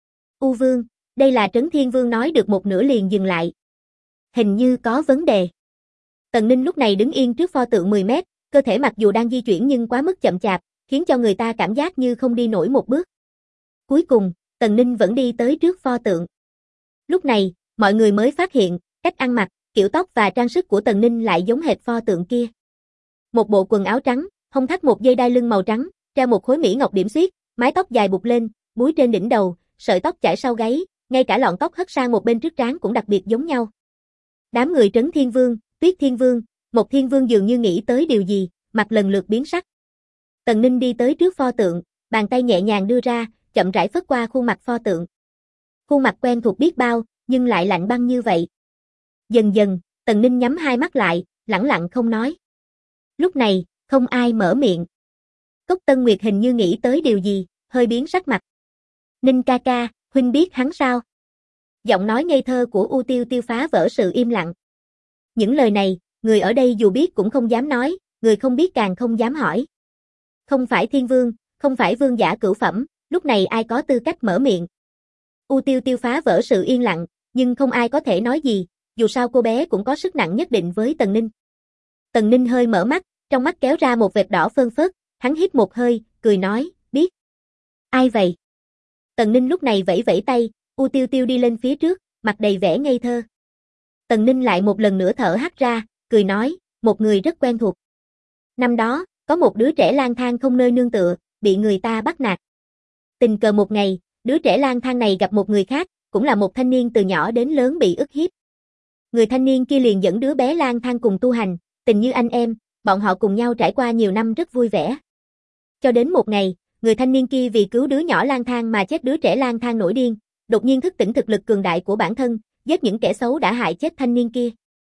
A: U Vương, đây là Trấn Thiên Vương nói được một nửa liền dừng lại. Hình như có vấn đề. Tần Ninh lúc này đứng yên trước pho tượng 10 mét, cơ thể mặc dù đang di chuyển nhưng quá mức chậm chạp, khiến cho người ta cảm giác như không đi nổi một bước. Cuối cùng, Tần Ninh vẫn đi tới trước pho tượng. Lúc này, mọi người mới phát hiện, cách ăn mặc, kiểu tóc và trang sức của Tần Ninh lại giống hệt pho tượng kia. Một bộ quần áo trắng, hông thắt một dây đai lưng màu trắng, treo một khối mỹ ngọc điểm xuyết, mái tóc dài buộc lên, búi trên đỉnh đầu, sợi tóc chải sau gáy, ngay cả lọn tóc hất sang một bên trước trán cũng đặc biệt giống nhau. Đám người Trấn Thiên Vương, Tuyết Thiên Vương, Một Thiên Vương dường như nghĩ tới điều gì, mặt lần lượt biến sắc. Tần Ninh đi tới trước pho tượng, bàn tay nhẹ nhàng đưa ra, chậm rãi phất qua khuôn mặt pho tượng. Khuôn mặt quen thuộc biết bao, nhưng lại lạnh băng như vậy. Dần dần, Tần Ninh nhắm hai mắt lại, lẳng lặng không nói. Lúc này, không ai mở miệng. Cốc Tân Nguyệt hình như nghĩ tới điều gì, hơi biến sắc mặt. Ninh ca ca, huynh biết hắn sao? Giọng nói ngây thơ của U Tiêu Tiêu phá vỡ sự im lặng. Những lời này, người ở đây dù biết cũng không dám nói, người không biết càng không dám hỏi. Không phải thiên vương, không phải vương giả cửu phẩm, lúc này ai có tư cách mở miệng. U Tiêu Tiêu phá vỡ sự yên lặng, nhưng không ai có thể nói gì, dù sao cô bé cũng có sức nặng nhất định với Tần Ninh. Tần Ninh hơi mở mắt, trong mắt kéo ra một vệt đỏ phơn phớt, hắn hít một hơi, cười nói, biết. Ai vậy? Tần Ninh lúc này vẫy vẫy tay, U Tiêu Tiêu đi lên phía trước, mặt đầy vẻ ngây thơ. Tần Ninh lại một lần nữa thở hắt ra, cười nói, một người rất quen thuộc. Năm đó, có một đứa trẻ lang thang không nơi nương tựa, bị người ta bắt nạt. Tình cờ một ngày, đứa trẻ lang thang này gặp một người khác, cũng là một thanh niên từ nhỏ đến lớn bị ức hiếp. Người thanh niên kia liền dẫn đứa bé lang thang cùng tu hành, tình như anh em, bọn họ cùng nhau trải qua nhiều năm rất vui vẻ. Cho đến một ngày, người thanh niên kia vì cứu đứa nhỏ lang thang mà chết, đứa trẻ lang thang nổi điên, đột nhiên thức tỉnh thực lực cường đại của bản thân, giết những kẻ xấu đã hại chết thanh niên kia.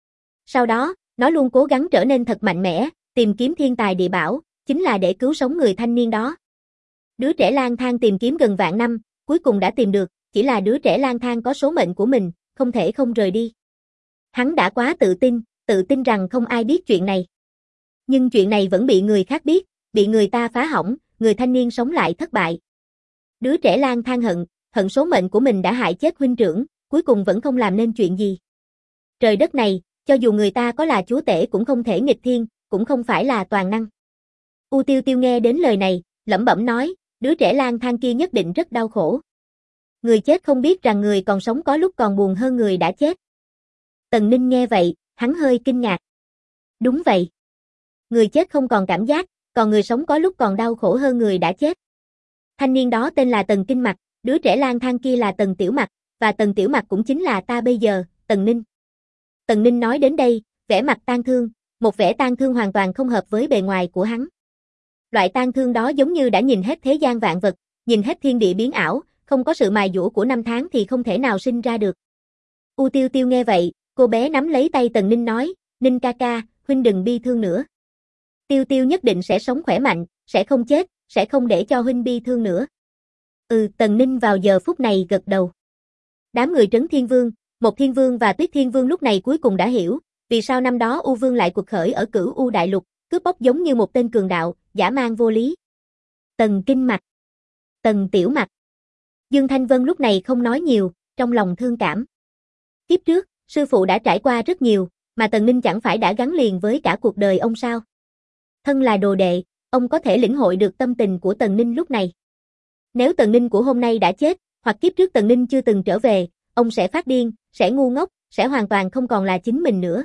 A: Sau đó, nó luôn cố gắng trở nên thật mạnh mẽ, tìm kiếm thiên tài địa bảo, chính là để cứu sống người thanh niên đó. Đứa trẻ lang thang tìm kiếm gần vạn năm, cuối cùng đã tìm được, chỉ là đứa trẻ lang thang có số mệnh của mình, không thể không rời đi. Hắn đã quá tự tin rằng không ai biết chuyện này. Nhưng chuyện này vẫn bị người khác biết, bị người ta phá hỏng, người thanh niên sống lại thất bại. Đứa trẻ lang thang hận số mệnh của mình đã hại chết huynh trưởng, cuối cùng vẫn không làm nên chuyện gì. Trời đất này, cho dù người ta có là chúa tể cũng không thể nghịch thiên, cũng không phải là toàn năng. U Tiêu Tiêu nghe đến lời này, lẩm bẩm nói, đứa trẻ lang thang kia nhất định rất đau khổ. Người chết không biết rằng người còn sống có lúc còn buồn hơn người đã chết. Tần Ninh nghe vậy, hắn hơi kinh ngạc. Đúng vậy. Người chết không còn cảm giác, còn người sống có lúc còn đau khổ hơn người đã chết. Thanh niên đó tên là Tần Kinh Mặc, đứa trẻ lang thang kia là Tần Tiểu Mặc, và Tần Tiểu Mặc cũng chính là ta bây giờ, Tần Ninh. Tần Ninh nói đến đây, vẻ mặt tang thương, một vẻ tang thương hoàn toàn không hợp với bề ngoài của hắn. Loại tang thương đó giống như đã nhìn hết thế gian vạn vật, nhìn hết thiên địa biến ảo, không có sự mài dũa của năm tháng thì không thể nào sinh ra được. U Tiêu Tiêu nghe vậy, cô bé nắm lấy tay Tần Ninh nói, Ninh ca ca, huynh đừng bi thương nữa. Tiêu Tiêu nhất định sẽ sống khỏe mạnh, sẽ không chết, sẽ không để cho huynh bi thương nữa. Tần Ninh vào giờ phút này gật đầu. Đám người Trấn Thiên Vương, Một Thiên Vương và Tuyết Thiên Vương lúc này cuối cùng đã hiểu, vì sao năm đó U Vương lại cuộc khởi ở Cửu U Đại Lục, cướp bóc giống như một tên cường đạo, dã man vô lý. Tần Kinh Mặc, Tần Tiểu Mặc. Dương Thanh Vân lúc này không nói nhiều, trong lòng thương cảm. Kiếp trước, sư phụ đã trải qua rất nhiều, mà Tần Ninh chẳng phải đã gắn liền với cả cuộc đời ông sao? Thân là đồ đệ, ông có thể lĩnh hội được tâm tình của Tần Ninh lúc này. Nếu Tần Ninh của hôm nay đã chết, hoặc kiếp trước Tần Ninh chưa từng trở về, ông sẽ phát điên, sẽ ngu ngốc, sẽ hoàn toàn không còn là chính mình nữa.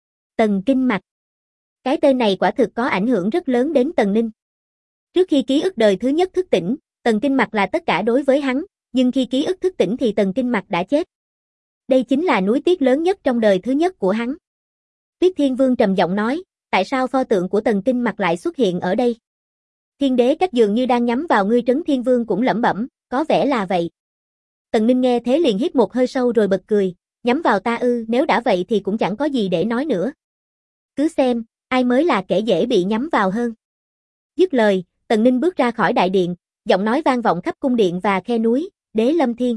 A: Tần Kinh Mặc. Cái tên này quả thực có ảnh hưởng rất lớn đến Tần Ninh. Trước khi ký ức đời thứ nhất thức tỉnh, Tần Kinh Mặc là tất cả đối với hắn, nhưng khi ký ức thức tỉnh thì Tần Kinh Mặc đã chết. Đây chính là núi tiếc lớn nhất trong đời thứ nhất của hắn. Tuyết Thiên Vương trầm giọng nói, tại sao pho tượng của Tần Kinh Mặc lại xuất hiện ở đây? Thiên đế cách dường như đang nhắm vào ngươi. Trấn Thiên Vương cũng lẩm bẩm, có vẻ là vậy. Tần Ninh nghe thế liền hít một hơi sâu rồi bật cười, nhắm vào ta ư? Nếu đã vậy thì cũng chẳng có gì để nói nữa. Cứ xem, ai mới là kẻ dễ bị nhắm vào hơn. Dứt lời, Tần Ninh bước ra khỏi đại điện, giọng nói vang vọng khắp cung điện và khe núi, Đế Lâm Thiên.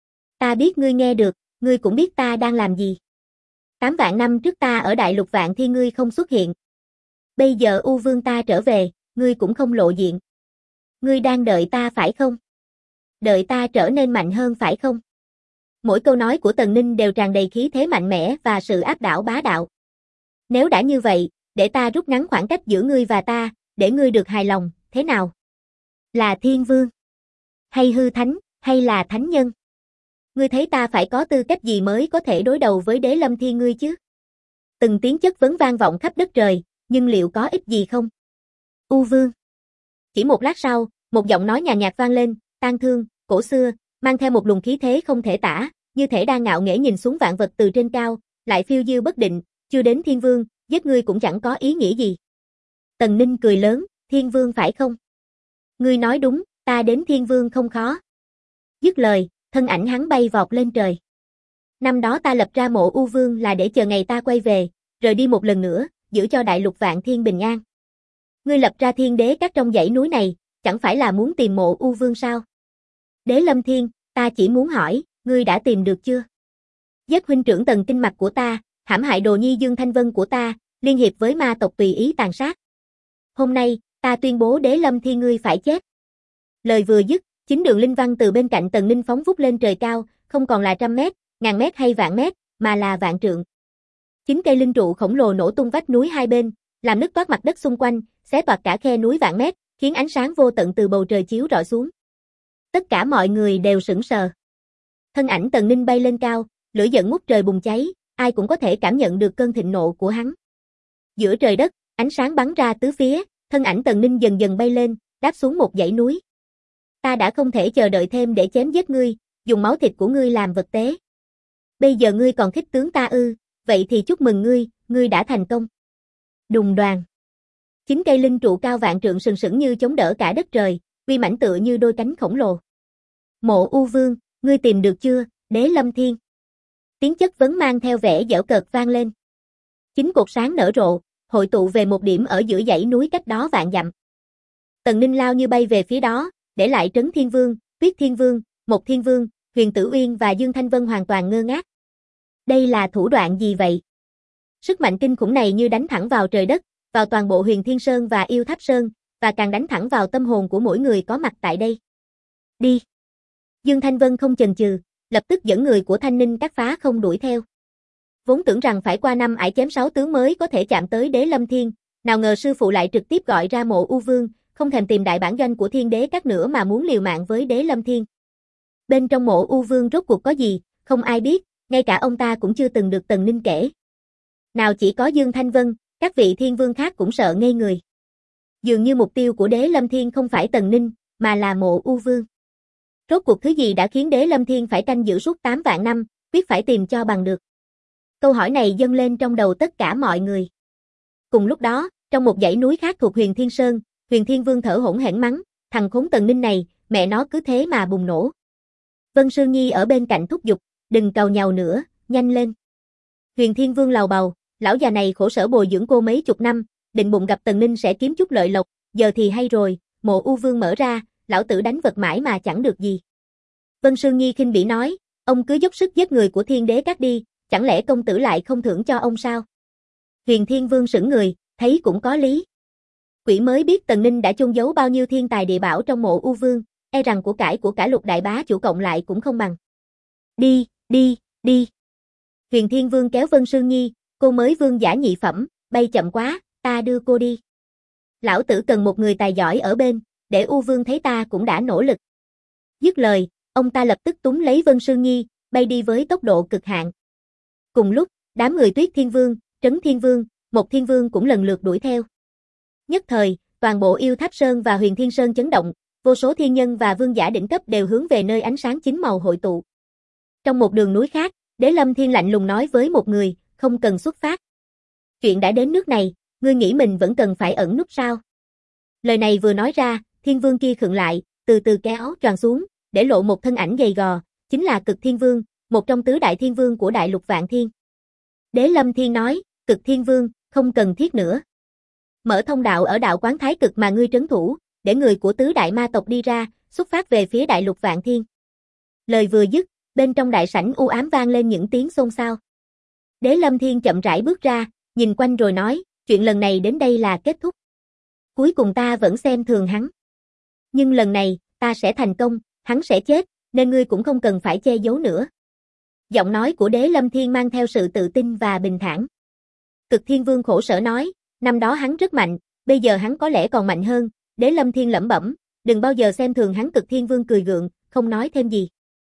A: Ta biết ngươi nghe được, ngươi cũng biết ta đang làm gì. 8 vạn năm trước ta ở Đại Lục Vạn Thiên ngươi không xuất hiện. Bây giờ U Vương ta trở về, ngươi cũng không lộ diện. Ngươi đang đợi ta phải không? Đợi ta trở nên mạnh hơn phải không? Mỗi câu nói của Tần Ninh đều tràn đầy khí thế mạnh mẽ và sự áp đảo bá đạo. Nếu đã như vậy, để ta rút ngắn khoảng cách giữa ngươi và ta, để ngươi được hài lòng, thế nào? Là Thiên Vương? Hay hư thánh, hay là thánh nhân? Ngươi thấy ta phải có tư cách gì mới có thể đối đầu với Đế Lâm Thiên ngươi chứ? Từng tiếng chất vấn vang vọng khắp đất trời, nhưng liệu có ích gì không? U Vương. Chỉ một lát sau, một giọng nói nhàn nhạt vang lên, tang thương, cổ xưa, mang theo một luồng khí thế không thể tả, như thể đang ngạo nghễ nhìn xuống vạn vật từ trên cao, lại phiêu diêu bất định, chưa đến Thiên Vương, giết ngươi cũng chẳng có ý nghĩa gì. Tần Ninh cười lớn, Thiên Vương phải không? Ngươi nói đúng, ta đến Thiên Vương không khó. Dứt lời, thân ảnh hắn bay vọt lên trời. Năm đó ta lập ra mộ U Vương là để chờ ngày ta quay về, rời đi một lần nữa, giữ cho Đại Lục Vạn Thiên bình an. Ngươi lập ra Thiên Đế các trong dãy núi này, chẳng phải là muốn tìm mộ U Vương sao? Đế Lâm Thiên, ta chỉ muốn hỏi, ngươi đã tìm được chưa? Giết huynh trưởng Tần Kinh Mặc của ta, hãm hại đồ nhi Dương Thanh Vân của ta, liên hiệp với ma tộc tùy ý tàn sát. Hôm nay, ta tuyên bố Đế Lâm Thiên ngươi phải chết. Lời vừa dứt, chính đường linh văn từ bên cạnh Tần Ninh phóng vút lên trời cao, không còn là 100 mét, ngàn mét hay vạn mét, mà là vạn trượng. 9 cây linh trụ khổng lồ nổ tung vách núi hai bên, làm nứt toát mặt đất xung quanh, xé toạc cả khe núi vạn mét, khiến ánh sáng vô tận từ bầu trời chiếu rọi xuống. Tất cả mọi người đều sững sờ. Thân ảnh Tần Ninh bay lên cao, lửa giận ngút trời bùng cháy, ai cũng có thể cảm nhận được cơn thịnh nộ của hắn. Giữa trời đất, ánh sáng bắn ra tứ phía, thân ảnh Tần Ninh dần dần bay lên, đáp xuống một dãy núi. Ta đã không thể chờ đợi thêm để chém giết ngươi, dùng máu thịt của ngươi làm vật tế. Bây giờ ngươi còn khích tướng ta ư, vậy thì chúc mừng ngươi, ngươi đã thành công. Đùng đoàng. 9 cây linh trụ cao vạn trượng sừng sững như chống đỡ cả đất trời, uy mãnh tựa như đôi cánh khổng lồ. Mộ U Vương, ngươi tìm được chưa, Đế Lâm Thiên? Tiếng chất vấn mang theo vẻ giễu cợt vang lên. 9 cột sáng nở rộ, hội tụ về một điểm ở giữa dãy núi cách đó vạn dặm. Tần Ninh lao như bay về phía đó, để lại Trấn Thiên Vương, Tuyết Thiên Vương, Một Thiên Vương, Huyền Tử Uyên và Dương Thanh Vân hoàn toàn ngơ ngác. Đây là thủ đoạn gì vậy? Sức mạnh kinh khủng này như đánh thẳng vào trời đất, vào toàn bộ Huyền Thiên Sơn và Yêu Tháp Sơn, và càng đánh thẳng vào tâm hồn của mỗi người có mặt tại đây. Đi! Dương Thanh Vân không chần chừ, lập tức dẫn người của Thanh Ninh Các phá không đuổi theo. Vốn tưởng rằng phải qua 5 ải chém 6 tướng mới có thể chạm tới Đế Lâm Thiên, nào ngờ sư phụ lại trực tiếp gọi ra mộ U Vương, không thèm tìm đại bản doanh của Thiên Đế Các nữa mà muốn liều mạng với Đế Lâm Thiên. Bên trong mộ U Vương rốt cuộc có gì, không ai biết, ngay cả ông ta cũng chưa từng được Tần Ninh kể. Nào chỉ có Dương Thanh Vân, các vị thiên vương khác cũng sợ ngây người. Dường như mục tiêu của Đế Lâm Thiên không phải Tần Ninh, mà là Mộ U Vương. Rốt cuộc thứ gì đã khiến Đế Lâm Thiên phải canh giữ suốt 8 vạn năm, quyết phải tìm cho bằng được. Câu hỏi này dâng lên trong đầu tất cả mọi người. Cùng lúc đó, trong một dãy núi khác thuộc Huyền Thiên Sơn, Huyền Thiên Vương thở hổn hển mắng, thằng khốn Tần Ninh này, mẹ nó cứ thế mà bùng nổ. Vân Sương Nhi ở bên cạnh thúc giục, đừng càu nhàu nữa, nhanh lên. Huyền Thiên Vương lầu bầu, lão già này khổ sở bồi dưỡng cô mấy chục năm, định bụng gặp Tần Ninh sẽ kiếm chút lợi lộc, giờ thì hay rồi, Mộ U Vương mở ra, lão tử đánh vật mãi mà chẳng được gì. Vân Sương Nhi khinh bỉ nói, ông cứ dốc sức giết người của Thiên Đế Các đi, chẳng lẽ công tử lại không thưởng cho ông sao? Huyền Thiên Vương sững người, thấy cũng có lý. Quỷ mới biết Tần Ninh đã chôn giấu bao nhiêu thiên tài địa bảo trong Mộ U Vương, e rằng của cải của cả Lục đại bá chủ cộng lại cũng không bằng. Đi, đi, đi. Huyền Thiên Vương kéo Vân Sương Nhi, cô mới vương giả nhị phẩm, bay chậm quá, ta đưa cô đi. Lão tử cần một người tài giỏi ở bên, để U Vương thấy ta cũng đã nỗ lực. Dứt lời, ông ta lập tức túm lấy Vân Sương Nhi, bay đi với tốc độ cực hạn. Cùng lúc, đám người Tuyết Thiên Vương, Trấn Thiên Vương, Mộc Thiên Vương cũng lần lượt đuổi theo. Nhất thời, toàn bộ Yêu Tháp Sơn và Huyền Thiên Sơn chấn động, vô số thiên nhân và vương giả đỉnh cấp đều hướng về nơi ánh sáng chín màu hội tụ. Trong một đường núi khác, Đế Lâm Thiên lạnh lùng nói với một người, không cần xuất phát. Chuyện đã đến nước này, ngươi nghĩ mình vẫn cần phải ẩn núp sao? Lời này vừa nói ra, Thiên Vương kia khựng lại, từ từ kéo áo choàng xuống, để lộ một thân ảnh gầy gò, chính là Cực Thiên Vương, một trong tứ đại thiên vương của Đại Lục Vạn Thiên. Đế Lâm Thiên nói, Cực Thiên Vương, không cần thiết nữa. Mở thông đạo ở đạo quán Thái Cực mà ngươi trấn thủ, để người của tứ đại ma tộc đi ra, xuất phát về phía Đại Lục Vạn Thiên. Lời vừa dứt, bên trong đại sảnh u ám vang lên những tiếng xôn xao. Đế Lâm Thiên chậm rãi bước ra, nhìn quanh rồi nói, chuyện lần này đến đây là kết thúc. Cuối cùng ta vẫn xem thường hắn. Nhưng lần này, ta sẽ thành công, hắn sẽ chết, nên ngươi cũng không cần phải che giấu nữa. Giọng nói của Đế Lâm Thiên mang theo sự tự tin và bình thản. Cực Thiên Vương khổ sở nói, năm đó hắn rất mạnh, bây giờ hắn có lẽ còn mạnh hơn. Đế Lâm Thiên lẩm bẩm, đừng bao giờ xem thường hắn. Cực Thiên Vương cười gượng, không nói thêm gì.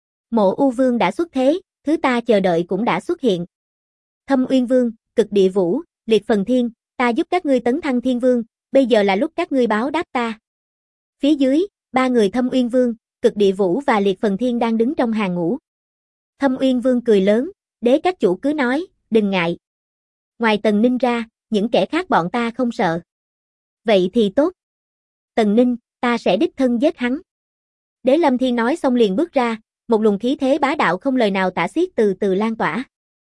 A: Mộ U Vương đã xuất thế, thứ ta chờ đợi cũng đã xuất hiện. Thâm Uyên Vương, Cực Địa Vũ, Liệt Phần Thiên, ta giúp các ngươi tấn thăng Thiên Vương, bây giờ là lúc các ngươi báo đáp ta. Phía dưới, ba người Thâm Uyên Vương, Cực Địa Vũ và Liệt Phần Thiên đang đứng trong hàng ngũ. Thâm Uyên Vương cười lớn, Đế các chủ cứ nói, đừng ngại. Ngoài Tần Ninh ra, những kẻ khác bọn ta không sợ. Vậy thì tốt. Tần Ninh, ta sẽ đích thân giết hắn. Đế Lâm Thiên nói xong liền bước ra, một luồng khí thế bá đạo không lời nào tả xiết từ từ lan tỏa.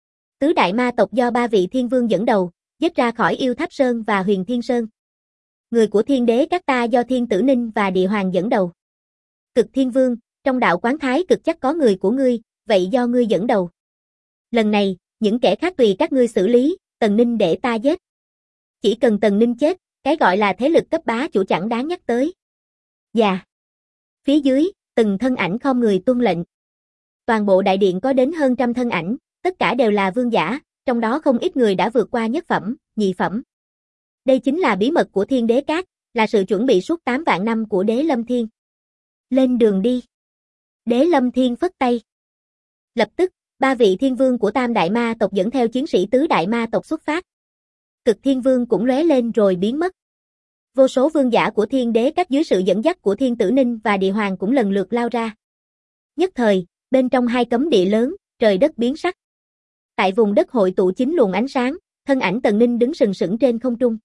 A: Tứ đại ma tộc do ba vị thiên vương dẫn đầu, giết ra khỏi Yêu Tháp Sơn và Huyền Thiên Sơn. Người của Thiên Đế các ta do Thiên Tử Ninh và Địa Hoàng dẫn đầu. Cực Thiên Vương, trong đạo quán Thái Cực chắc có người của ngươi, vậy do ngươi dẫn đầu. Lần này, những kẻ khác tùy các ngươi xử lý, Tần Ninh để ta giết. Chỉ cần Tần Ninh chết, cái gọi là thế lực cấp bá chủ chẳng đáng nhắc tới. Dạ. Phía dưới, từng thân ảnh khom người tuân lệnh. Toàn bộ đại điện có đến hơn trăm thân ảnh, tất cả đều là vương giả, trong đó không ít người đã vượt qua nhất phẩm, nhị phẩm. Đây chính là bí mật của Thiên Đế Các, là sự chuẩn bị suốt 8 vạn năm của Đế Lâm Thiên. Lên đường đi. Đế Lâm Thiên phất tay. Lập tức, ba vị thiên vương của Tam đại ma tộc dẫn theo chiến sĩ tứ đại ma tộc xuất phát. Cực Thiên Vương cũng lóe lên rồi biến mất. Vô số vương giả của Thiên Đế Các dưới sự dẫn dắt của Thiên Tử Ninh và Địa Hoàng cũng lần lượt lao ra. Nhất thời, bên trong hai cấm địa lớn, trời đất biến sắc. Tại vùng đất hội tụ 9 luồng ánh sáng, thân ảnh Tần Ninh đứng sừng sững trên không trung.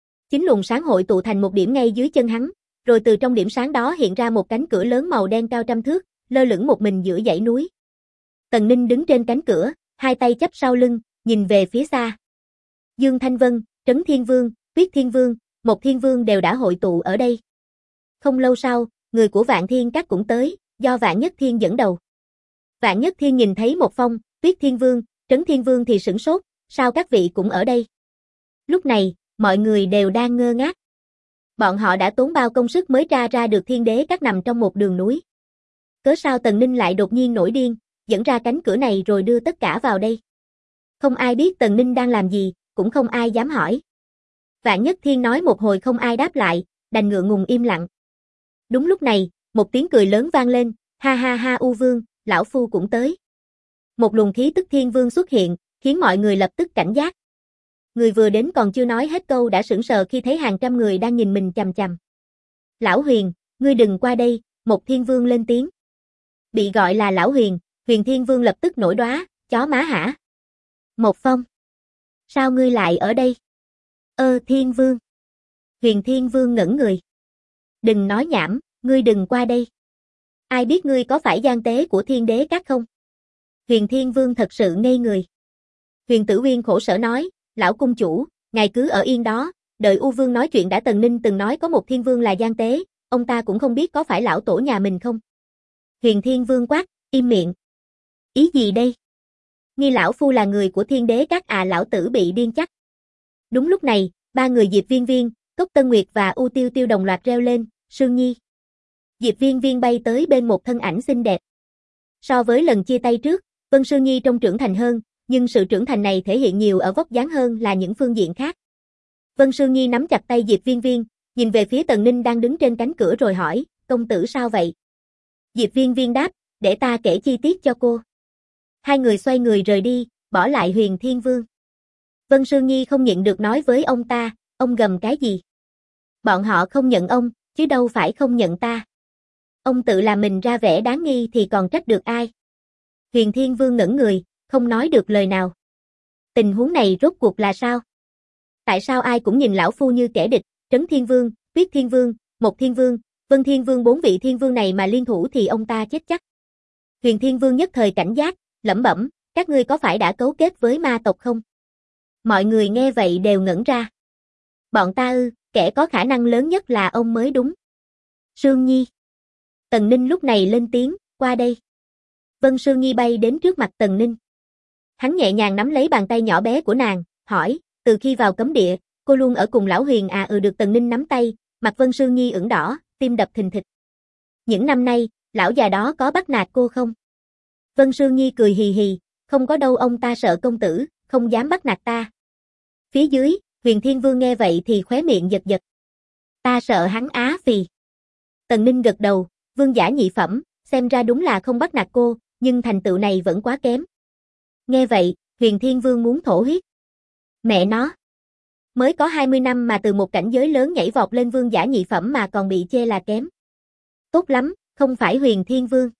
A: 9 luồng sáng hội tụ thành một điểm ngay dưới chân hắn, rồi từ trong điểm sáng đó hiện ra một cánh cửa lớn màu đen cao trăm thước, lơ lửng một mình giữa dãy núi. Tần Ninh đứng trên cánh cửa, hai tay chắp sau lưng, nhìn về phía xa. Dương Thanh Vân, Trấn Thiên Vương, Tuyết Thiên Vương, Mộc Thiên Vương đều đã hội tụ ở đây. Không lâu sau, người của Vạn Thiên Các cũng tới, do Vạn Nhất Thiên dẫn đầu. Vạn Nhất Thiên nhìn thấy một phong, Tuyết Thiên Vương, Trấn Thiên Vương thì sửng sốt, sao các vị cũng ở đây? Lúc này, mọi người đều đang ngơ ngác. Bọn họ đã tốn bao công sức mới ra được Thiên Đế Các nằm trong một đường núi. Cớ sao Tần Ninh lại đột nhiên nổi điên, dẫn ra cánh cửa này rồi đưa tất cả vào đây? Không ai biết Tần Ninh đang làm gì, cũng không ai dám hỏi. Vạn Nhất Thiên nói một hồi không ai đáp lại, đành ngượng ngùng im lặng. Đúng lúc này, một tiếng cười lớn vang lên, ha ha ha U Vương, lão phu cũng tới. Một luồng khí tức Thiên Vương xuất hiện, khiến mọi người lập tức cảnh giác. Người vừa đến còn chưa nói hết câu đã sững sờ khi thấy hàng trăm người đang nhìn mình chằm chằm. Lão Huyền, ngươi đừng qua đây, một thiên vương lên tiếng. Bị gọi là Lão Huyền, Huyền Thiên Vương lập tức nổi đoá, chó má hả? Một Phong. Sao ngươi lại ở đây? Thiên Vương. Huyền Thiên Vương ngẩn người. Đừng nói nhảm, ngươi đừng qua đây. Ai biết ngươi có phải gian tế của Thiên Đế Các không? Huyền Thiên Vương thật sự ngây người. Huyền Tử Uyên khổ sở nói, lão cung chủ, ngài cứ ở yên đó, đợi U Vương nói chuyện đã. Tần Ninh từng nói có một Thiên Vương là gian tế, ông ta cũng không biết có phải lão tổ nhà mình không. Huyền Thiên Vương quát, im miệng. Ý gì đây? Nghi lão phu là người của Thiên Đế Các à? Lão tử bị điên chắc. Đúng lúc này, ba người Diệp Viên Viên, Cốc Tân Nguyệt và U Tiêu Tiêu đồng loạt reo lên, Sương Nhi. Diệp Viên Viên bay tới bên một thân ảnh xinh đẹp. So với lần chia tay trước, Vân Sương Nhi trông trưởng thành hơn, nhưng sự trưởng thành này thể hiện nhiều ở vóc dáng hơn là những phương diện khác. Vân Sương Nhi nắm chặt tay Diệp Viên Viên, nhìn về phía Tần Ninh đang đứng trên cánh cửa rồi hỏi, công tử sao vậy? Diệp Viên Viên đáp, để ta kể chi tiết cho cô. Hai người xoay người rời đi, bỏ lại Huyền Thiên Vương. Vân Sương Nhi không nhịn được nói với ông ta, ông gầm cái gì? Bọn họ không nhận ông, chứ đâu phải không nhận ta. Ông tự làm mình ra vẻ đáng nghi thì còn trách được ai? Huyền Thiên Vương ngẩn người, không nói được lời nào. Tình huống này rốt cuộc là sao? Tại sao ai cũng nhìn lão phu như kẻ địch? Trấn Thiên Vương, Tuyết Thiên Vương, Mộc Thiên Vương, Vân Thiên Vương, bốn vị thiên vương này mà liên thủ thì ông ta chết chắc. Huyền Thiên Vương nhất thời cảnh giác, lẩm bẩm, các ngươi có phải đã cấu kết với ma tộc không? Mọi người nghe vậy đều ngẩn ra. Bọn ta ư? Kẻ có khả năng lớn nhất là ông mới đúng. Sương Nhi. Tần Ninh lúc này lên tiếng, qua đây. Vân Sương Nhi bay đến trước mặt Tần Ninh. Hắn nhẹ nhàng nắm lấy bàn tay nhỏ bé của nàng, hỏi, từ khi vào cấm địa, cô luôn ở cùng lão Huyền à? Được. Tần Ninh nắm tay, mặt Vân Sương Nhi ửng đỏ, tim đập thình thịch. Những năm nay, lão già đó có bắt nạt cô không? Vân Sương Nhi cười hì hì, không có đâu, ông ta sợ công tử, không dám bắt nạt ta. Phía dưới, Huyền Thiên Vương nghe vậy thì khóe miệng giật giật. Ta sợ hắn á phì. Tần Ninh gật đầu, vương giả nhị phẩm, xem ra đúng là không bắt nạt cô, nhưng thành tựu này vẫn quá kém. Nghe vậy, Huyền Thiên Vương muốn thổ huyết. Mẹ nó. Mới có 20 năm mà từ một cảnh giới lớn nhảy vọt lên vương giả nhị phẩm mà còn bị chê là kém. Tốt lắm, không phải Huyền Thiên Vương.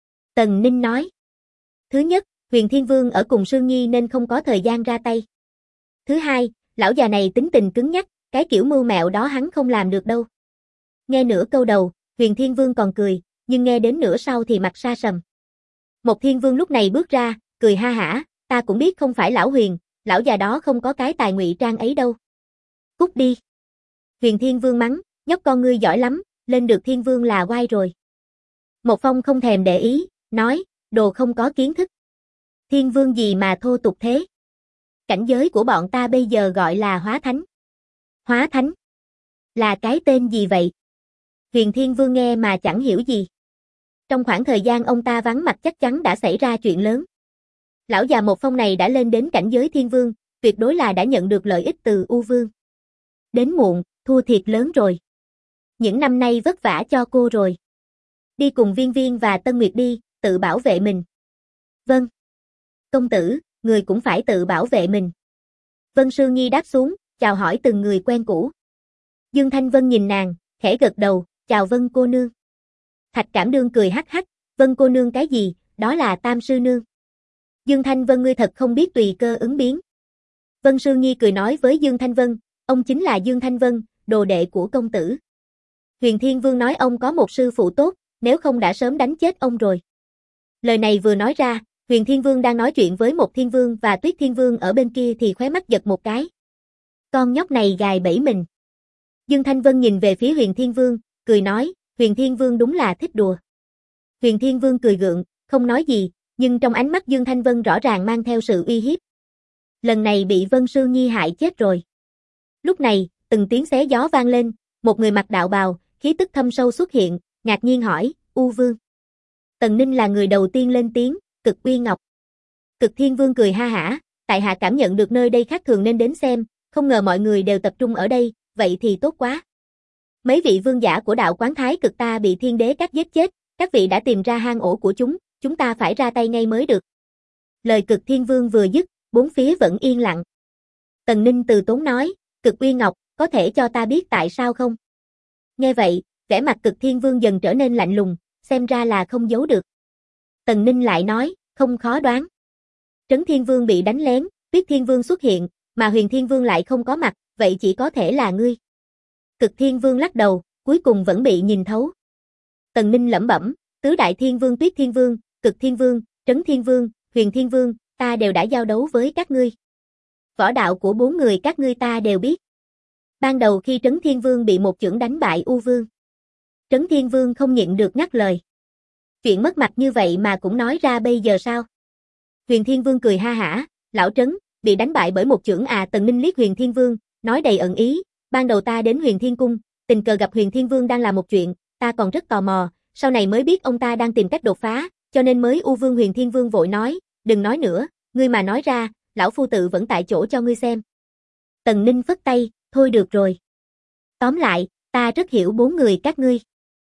A: Tần Ninh nói. Thứ nhất, Huyền Thiên Vương ở cùng Sương Nhi nên không có thời gian ra tay. Thứ hai, lão già này tính tình cứng nhắc, cái kiểu mưu mẹo đó hắn không làm được đâu. Nghe nửa câu đầu, Huyền Thiên Vương còn cười, nhưng nghe đến nửa sau thì mặt sa sầm. Một Thiên Vương lúc này bước ra, cười ha hả, ta cũng biết không phải lão Huyền, lão già đó không có cái tài ngụy trang ấy đâu. Cút đi. Huyền Thiên Vương mắng, nhóc con ngươi giỏi lắm, lên được Thiên Vương là oai rồi. Một Phong không thèm để ý, nói, đồ không có kiến thức. Thiên Vương gì mà thô tục thế? Cảnh giới của bọn ta bây giờ gọi là Hóa Thánh. Hóa Thánh? Là cái tên gì vậy? Huyền Thiên Vương nghe mà chẳng hiểu gì. Trong khoảng thời gian ông ta vắng mặt chắc chắn đã xảy ra chuyện lớn. Lão già Một Phong này đã lên đến cảnh giới Thiên Vương, tuyệt đối là đã nhận được lợi ích từ U Vương. Đến muộn, thua thiệt lớn rồi. Những năm nay vất vả cho cô rồi. Đi cùng Viên Viên và Tân Nguyệt đi, tự bảo vệ mình. Vâng. Công tử, người cũng phải tự bảo vệ mình. Vân Sương Nhi đáp xuống, chào hỏi từng người quen cũ. Dương Thanh Vân nhìn nàng, khẽ gật đầu, chào Vân cô nương. Thạch Cảm Đương cười hắc hắc, Vân cô nương cái gì, đó là Tam sư nương. Dương Thanh Vân, ngươi thật không biết tùy cơ ứng biến. Vân Sương Nhi cười nói với Dương Thanh Vân, ông chính là Dương Thanh Vân, đồ đệ của công tử. Huyền Thiên Vương nói ông có một sư phụ tốt, nếu không đã sớm đánh chết ông rồi. Lời này vừa nói ra, Huyền Thiên Vương đang nói chuyện với một Thiên Vương và Tuyết Thiên Vương ở bên kia thì khóe mắt giật một cái. Con nhóc này gài bẫy mình. Dương Thanh Vân nhìn về phía Huyền Thiên Vương, cười nói, Huyền Thiên Vương đúng là thích đùa. Huyền Thiên Vương cười gượng, không nói gì, nhưng trong ánh mắt Dương Thanh Vân rõ ràng mang theo sự uy hiếp. Lần này bị Vân Sương Nhi hại chết rồi. Lúc này, từng tiếng xé gió vang lên, một người mặc đạo bào, khí tức thâm sâu xuất hiện, ngạc nhiên hỏi, U Vương. Tần Ninh là người đầu tiên lên tiếng, Cực Uy Ngọc. Cực Thiên Vương cười ha hả, tại hạ cảm nhận được nơi đây khác thường nên đến xem, không ngờ mọi người đều tập trung ở đây, vậy thì tốt quá. Mấy vị vương giả của đạo quán Thái Cực ta bị Thiên Đế Các giết chết, các vị đã tìm ra hang ổ của chúng ta phải ra tay ngay mới được. Lời Cực Thiên Vương vừa dứt, bốn phía vẫn yên lặng. Tần Ninh từ tốn nói, Cực Uy Ngọc, có thể cho ta biết tại sao không? Nghe vậy, vẻ mặt Cực Thiên Vương dần trở nên lạnh lùng, xem ra là không giấu được. Tần Ninh lại nói, không khó đoán. Trấn Thiên Vương bị đánh lén, Tuyết Thiên Vương xuất hiện, mà Huyền Thiên Vương lại không có mặt, vậy chỉ có thể là ngươi. Cực Thiên Vương lắc đầu, cuối cùng vẫn bị nhìn thấu. Tần Ninh lẩm bẩm, Tứ Đại Thiên Vương Tuyết Thiên Vương, Cực Thiên Vương, Trấn Thiên Vương, Huyền Thiên Vương, ta đều đã giao đấu với các ngươi. Võ đạo của 4 người các ngươi ta đều biết. Ban đầu khi Trấn Thiên Vương bị một chưởng đánh bại U Vương, Trấn Thiên Vương không nhịn được ngắt lời. Chuyện mất mặt như vậy mà cũng nói ra bây giờ sao? Huyền Thiên Vương cười ha hả, lão Trấn, bị đánh bại bởi một chưởng à? Tần Ninh liếc Huyền Thiên Vương, nói đầy ẩn ý, ban đầu ta đến Huyền Thiên Cung, tình cờ gặp Huyền Thiên Vương đang làm một chuyện, ta còn rất tò mò, sau này mới biết ông ta đang tìm cách đột phá, cho nên mới U Vương. Huyền Thiên Vương vội nói, đừng nói nữa, ngươi mà nói ra, lão phu tự vẫn tại chỗ cho ngươi xem. Tần Ninh phất tay, thôi được rồi. Tóm lại, ta rất hiểu 4 người các ngươi.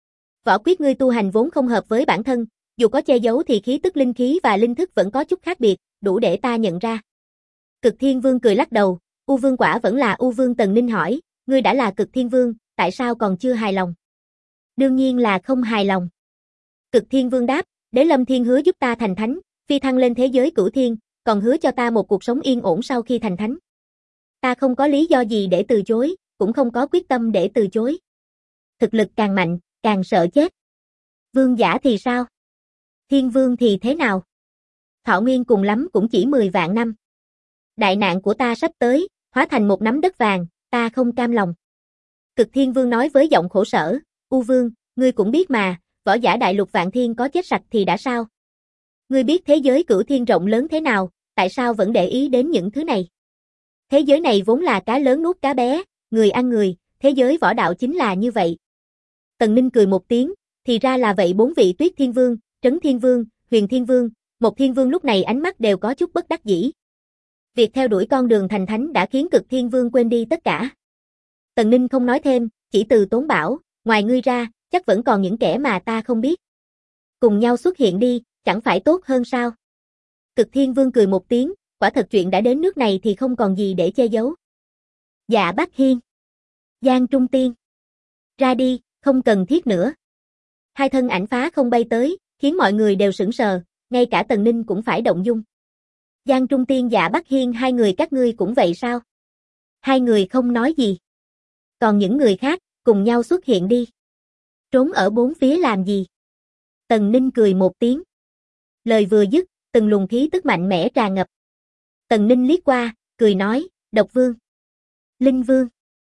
A: Võ quyết ngươi tu hành vốn không hợp với bản thân, dù có che giấu thì khí tức linh khí và linh thức vẫn có chút khác biệt, đủ để ta nhận ra. Cực Thiên Vương cười lắc đầu, U Vương quả vẫn là U Vương. Tần Ninh hỏi, ngươi đã là Cực Thiên Vương, tại sao còn chưa hài lòng? Đương nhiên là không hài lòng. Cực Thiên Vương đáp, Đế Lâm Thiên hứa giúp ta thành thánh, phi thăng lên thế giới cửu thiên, còn hứa cho ta một cuộc sống yên ổn sau khi thành thánh. Ta không có lý do gì để từ chối, cũng không có quyết tâm để từ chối. Thực lực càng mạnh, càng sợ chết. Vương giả thì sao? Thiên Vương thì thế nào? Thọ nguyên cùng lắm cũng chỉ 10 vạn năm. Đại nạn của ta sắp tới, hóa thành một nắm đất vàng, ta không cam lòng. Cực Thiên Vương nói với giọng khổ sở, U Vương, ngươi cũng biết mà, võ giả đại lục vạn thiên có chết sạch thì đã sao? Ngươi biết thế giới cửu thiên rộng lớn thế nào, tại sao vẫn để ý đến những thứ này? Thế giới này vốn là cá lớn nuốt cá bé, người ăn người, thế giới võ đạo chính là như vậy. Tần Ninh cười một tiếng, thì ra là vậy. 4 vị Tuyết Thiên Vương, Trấn Thiên Vương, Huyền Thiên Vương, Một Thiên Vương lúc này ánh mắt đều có chút bất đắc dĩ. Việc theo đuổi con đường thành thánh đã khiến Cực Thiên Vương quên đi tất cả. Tần Ninh không nói thêm, chỉ từ tốn bảo, ngoài ngươi ra, chắc vẫn còn những kẻ mà ta không biết. Cùng nhau xuất hiện đi, chẳng phải tốt hơn sao? Cực Thiên Vương cười một tiếng, quả thật chuyện đã đến nước này thì không còn gì để che giấu. Dạ Bác Hiên, Giang Trung Tiên, ra đi, không cần thiết nữa. Hai thân ảnh phá không bay tới, khiến mọi người đều sững sờ, ngay cả Tần Ninh cũng phải động dung. Giang Trung Tiên, Dạ Bác Hiên, hai người các ngươi cũng vậy sao? Hai người không nói gì. Còn những người khác, cùng nhau xuất hiện đi. Trốn ở bốn phía làm gì? Tần Ninh cười một tiếng. Lời vừa dứt, từng luồng khí tức mạnh mẽ tràn ngập. Tần Ninh liếc qua, cười nói, Độc Vương, Linh Vương,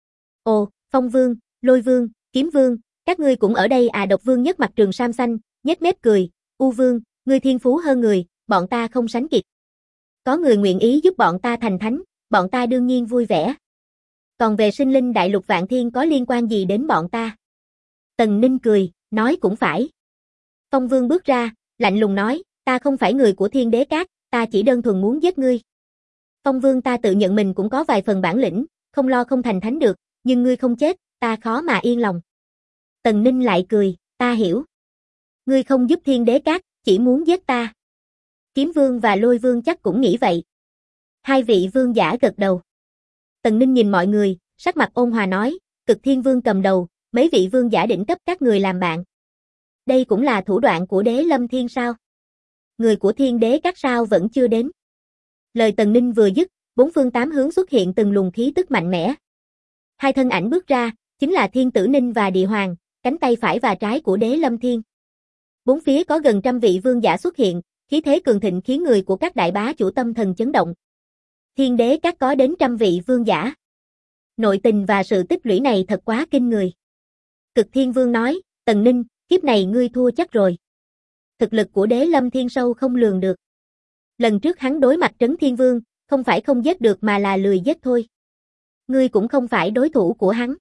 A: ồ, Phong Vương, Lôi Vương, Kiếm Vương, các ngươi cũng ở đây à? Độc Vương nhếch mặt trường sam xanh, nhếch mép cười, U Vương, ngươi thiên phú hơn người, bọn ta không sánh kịp. Có người nguyện ý giúp bọn ta thành thánh, bọn ta đương nhiên vui vẻ. Còn về sinh linh đại lục vạn thiên có liên quan gì đến bọn ta? Tần Ninh cười, nói cũng phải. Phong Vương bước ra, lạnh lùng nói, ta không phải người của Thiên Đế Các, ta chỉ đơn thuần muốn giết ngươi. Phong Vương, ta tự nhận mình cũng có vài phần bản lĩnh, không lo không thành thánh được, nhưng ngươi không chết, ta khó mà yên lòng. Tần Ninh lại cười, ta hiểu. Ngươi không giúp Thiên Đế Các, chỉ muốn giết ta. Kiếm Vương và Lôi Vương chắc cũng nghĩ vậy. Hai vị vương giả gật đầu. Tần Ninh nhìn mọi người, sắc mặt ôn hòa nói, Cực Thiên Vương cầm đầu, mấy vị vương giả đỉnh cấp các người làm bạn. Đây cũng là thủ đoạn của Đế Lâm Thiên sao? Người của Thiên Đế Các sao vẫn chưa đến? Lời Tần Ninh vừa dứt, bốn phương tám hướng xuất hiện từng luồng khí tức mạnh mẽ. Hai thân ảnh bước ra, chính là Thiên Tử Ninh và Địa Hoàng, cánh tay phải và trái của Đế Lâm Thiên. Bốn phía có gần 100 vị vương giả xuất hiện, khí thế cường thịnh khiến người của các đại bá chủ tâm thần chấn động. Thiên Đế Các có đến 100 vị vương giả. Nội tình và sự tích lũy này thật quá kinh người. Cực Thiên Vương nói, Tần Ninh, kiếp này ngươi thua chắc rồi. Thực lực của Đế Lâm Thiên sâu không lường được. Lần trước hắn đối mặt Trấn Thiên Vương, không phải không giết được mà là lười giết thôi. Ngươi cũng không phải đối thủ của hắn.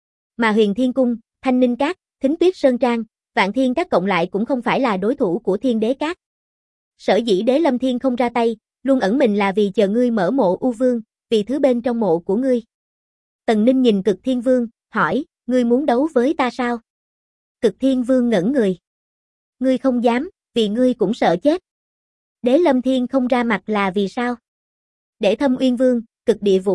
A: Mà Huyền Thiên Cung, Thanh Ninh Các, Thính Tuyết Sơn Trang, Vạn Thiên Các cộng lại cũng không phải là đối thủ của Thiên Đế Các. Sở dĩ Đế Lâm Thiên không ra tay, luôn ẩn mình là vì chờ ngươi mở mộ U Vương, vì thứ bên trong mộ của ngươi. Tần Ninh nhìn Cực Thiên Vương, hỏi, ngươi muốn đấu với ta sao? Cực Thiên Vương ngẩn người. Ngươi không dám, vì ngươi cũng sợ chết. Đế Lâm Thiên không ra mặt là vì sao? Để Thâm Uyên Vương, Cực Địa Vũ,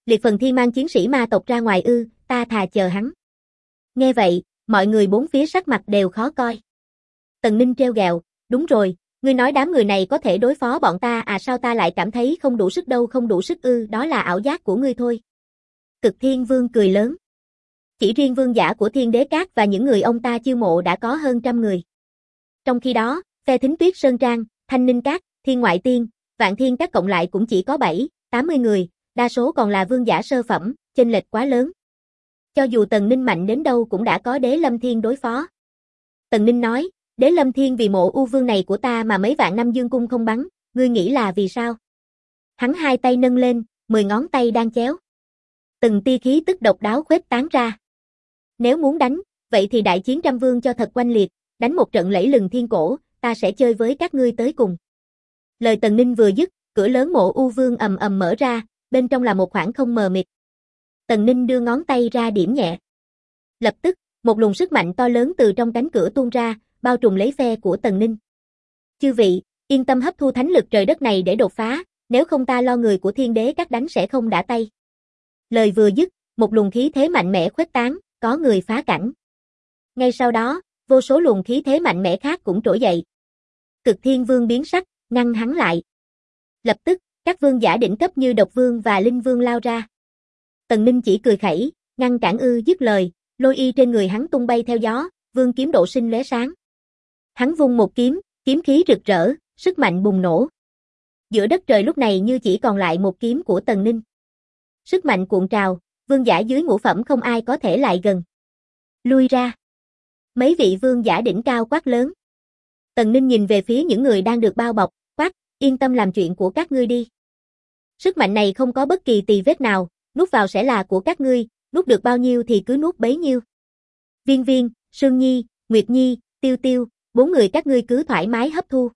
A: Liệt phần thiên mang chiến sĩ ma tộc ra ngoài ư, ta thà chờ hắn. Nghe vậy, mọi người bốn phía sắc mặt đều khó coi. Tần Ninh trêu ghẹo, đúng rồi, ngươi nói đám người này có thể đối phó bọn ta à, sao ta lại cảm thấy không đủ sức đâu, không đủ sức ư, đó là ảo giác của ngươi thôi. Cực Thiên Vương cười lớn. Chỉ riêng vương giả của Thiên Đế Các và những người ông ta chiêu mộ đã có hơn 100 người. Trong khi đó, phe Thính Tuyết Sơn Trang, Thanh Ninh Các, Thiên Ngoại Tiên, Vạn Thiên Các cộng lại cũng chỉ có 7-80 người, đa số còn là vương giả sơ phẩm, chênh lệch quá lớn. Cho dù Tần Ninh mạnh đến đâu cũng đã có Đế Lâm Thiên đối phó. Tần Ninh nói, Đế Lâm Thiên vì mộ U Vương này của ta mà mấy vạn năm dương cung không bắn, ngươi nghĩ là vì sao? Hắn hai tay nâng lên, 10 ngón tay đang chéo. Từng tia khí tức độc đáo khuếch tán ra. Nếu muốn đánh, vậy thì đại chiến trăm vương cho thật oanh liệt, đánh một trận lẫy lừng thiên cổ, ta sẽ chơi với các ngươi tới cùng. Lời Tần Ninh vừa dứt, cửa lớn mộ U Vương ầm ầm mở ra, bên trong là một khoảng không mờ mịt. Tần Ninh đưa ngón tay ra điểm nhẹ. Lập tức, một luồng sức mạnh to lớn từ trong cánh cửa tuôn ra, bao trùm lấy phe của Tần Ninh. Chư vị, yên tâm hấp thu thánh lực trời đất này để đột phá, nếu không ta lo người của Thiên Đế Các đánh sẽ không đã tay. Lời vừa dứt, một luồng khí thế mạnh mẽ khuếch tán, có người phá cảnh. Ngay sau đó, vô số luồng khí thế mạnh mẽ khác cũng trỗi dậy. Cực Thiên Vương biến sắc, ngăn hắn lại. Lập tức, các vương giả đỉnh cấp như Độc Vương và Linh Vương lao ra. Tần Ninh chỉ cười khẩy, ngăn cản dứt lời, lôi y trên người hắn tung bay theo gió, vương kiếm độ sinh lóe sáng. Hắn vung một kiếm, kiếm khí rực rỡ, sức mạnh bùng nổ. Giữa đất trời lúc này như chỉ còn lại một kiếm của Tần Ninh. Sức mạnh cuộn trào, vương giả dưới ngũ phẩm không ai có thể lại gần. Lui ra. Mấy vị vương giả đỉnh cao quát lớn. Tần Ninh nhìn về phía những người đang được bao bọc, quát, yên tâm làm chuyện của các ngươi đi. Sức mạnh này không có bất kỳ tì vết nào, nuốt vào sẽ là của các ngươi, nuốt được bao nhiêu thì cứ nuốt bấy nhiêu. Viên Viên, Sương Nhi, Nguyệt Nhi, Tiêu Tiêu, 4 người các ngươi cứ thoải mái hấp thu.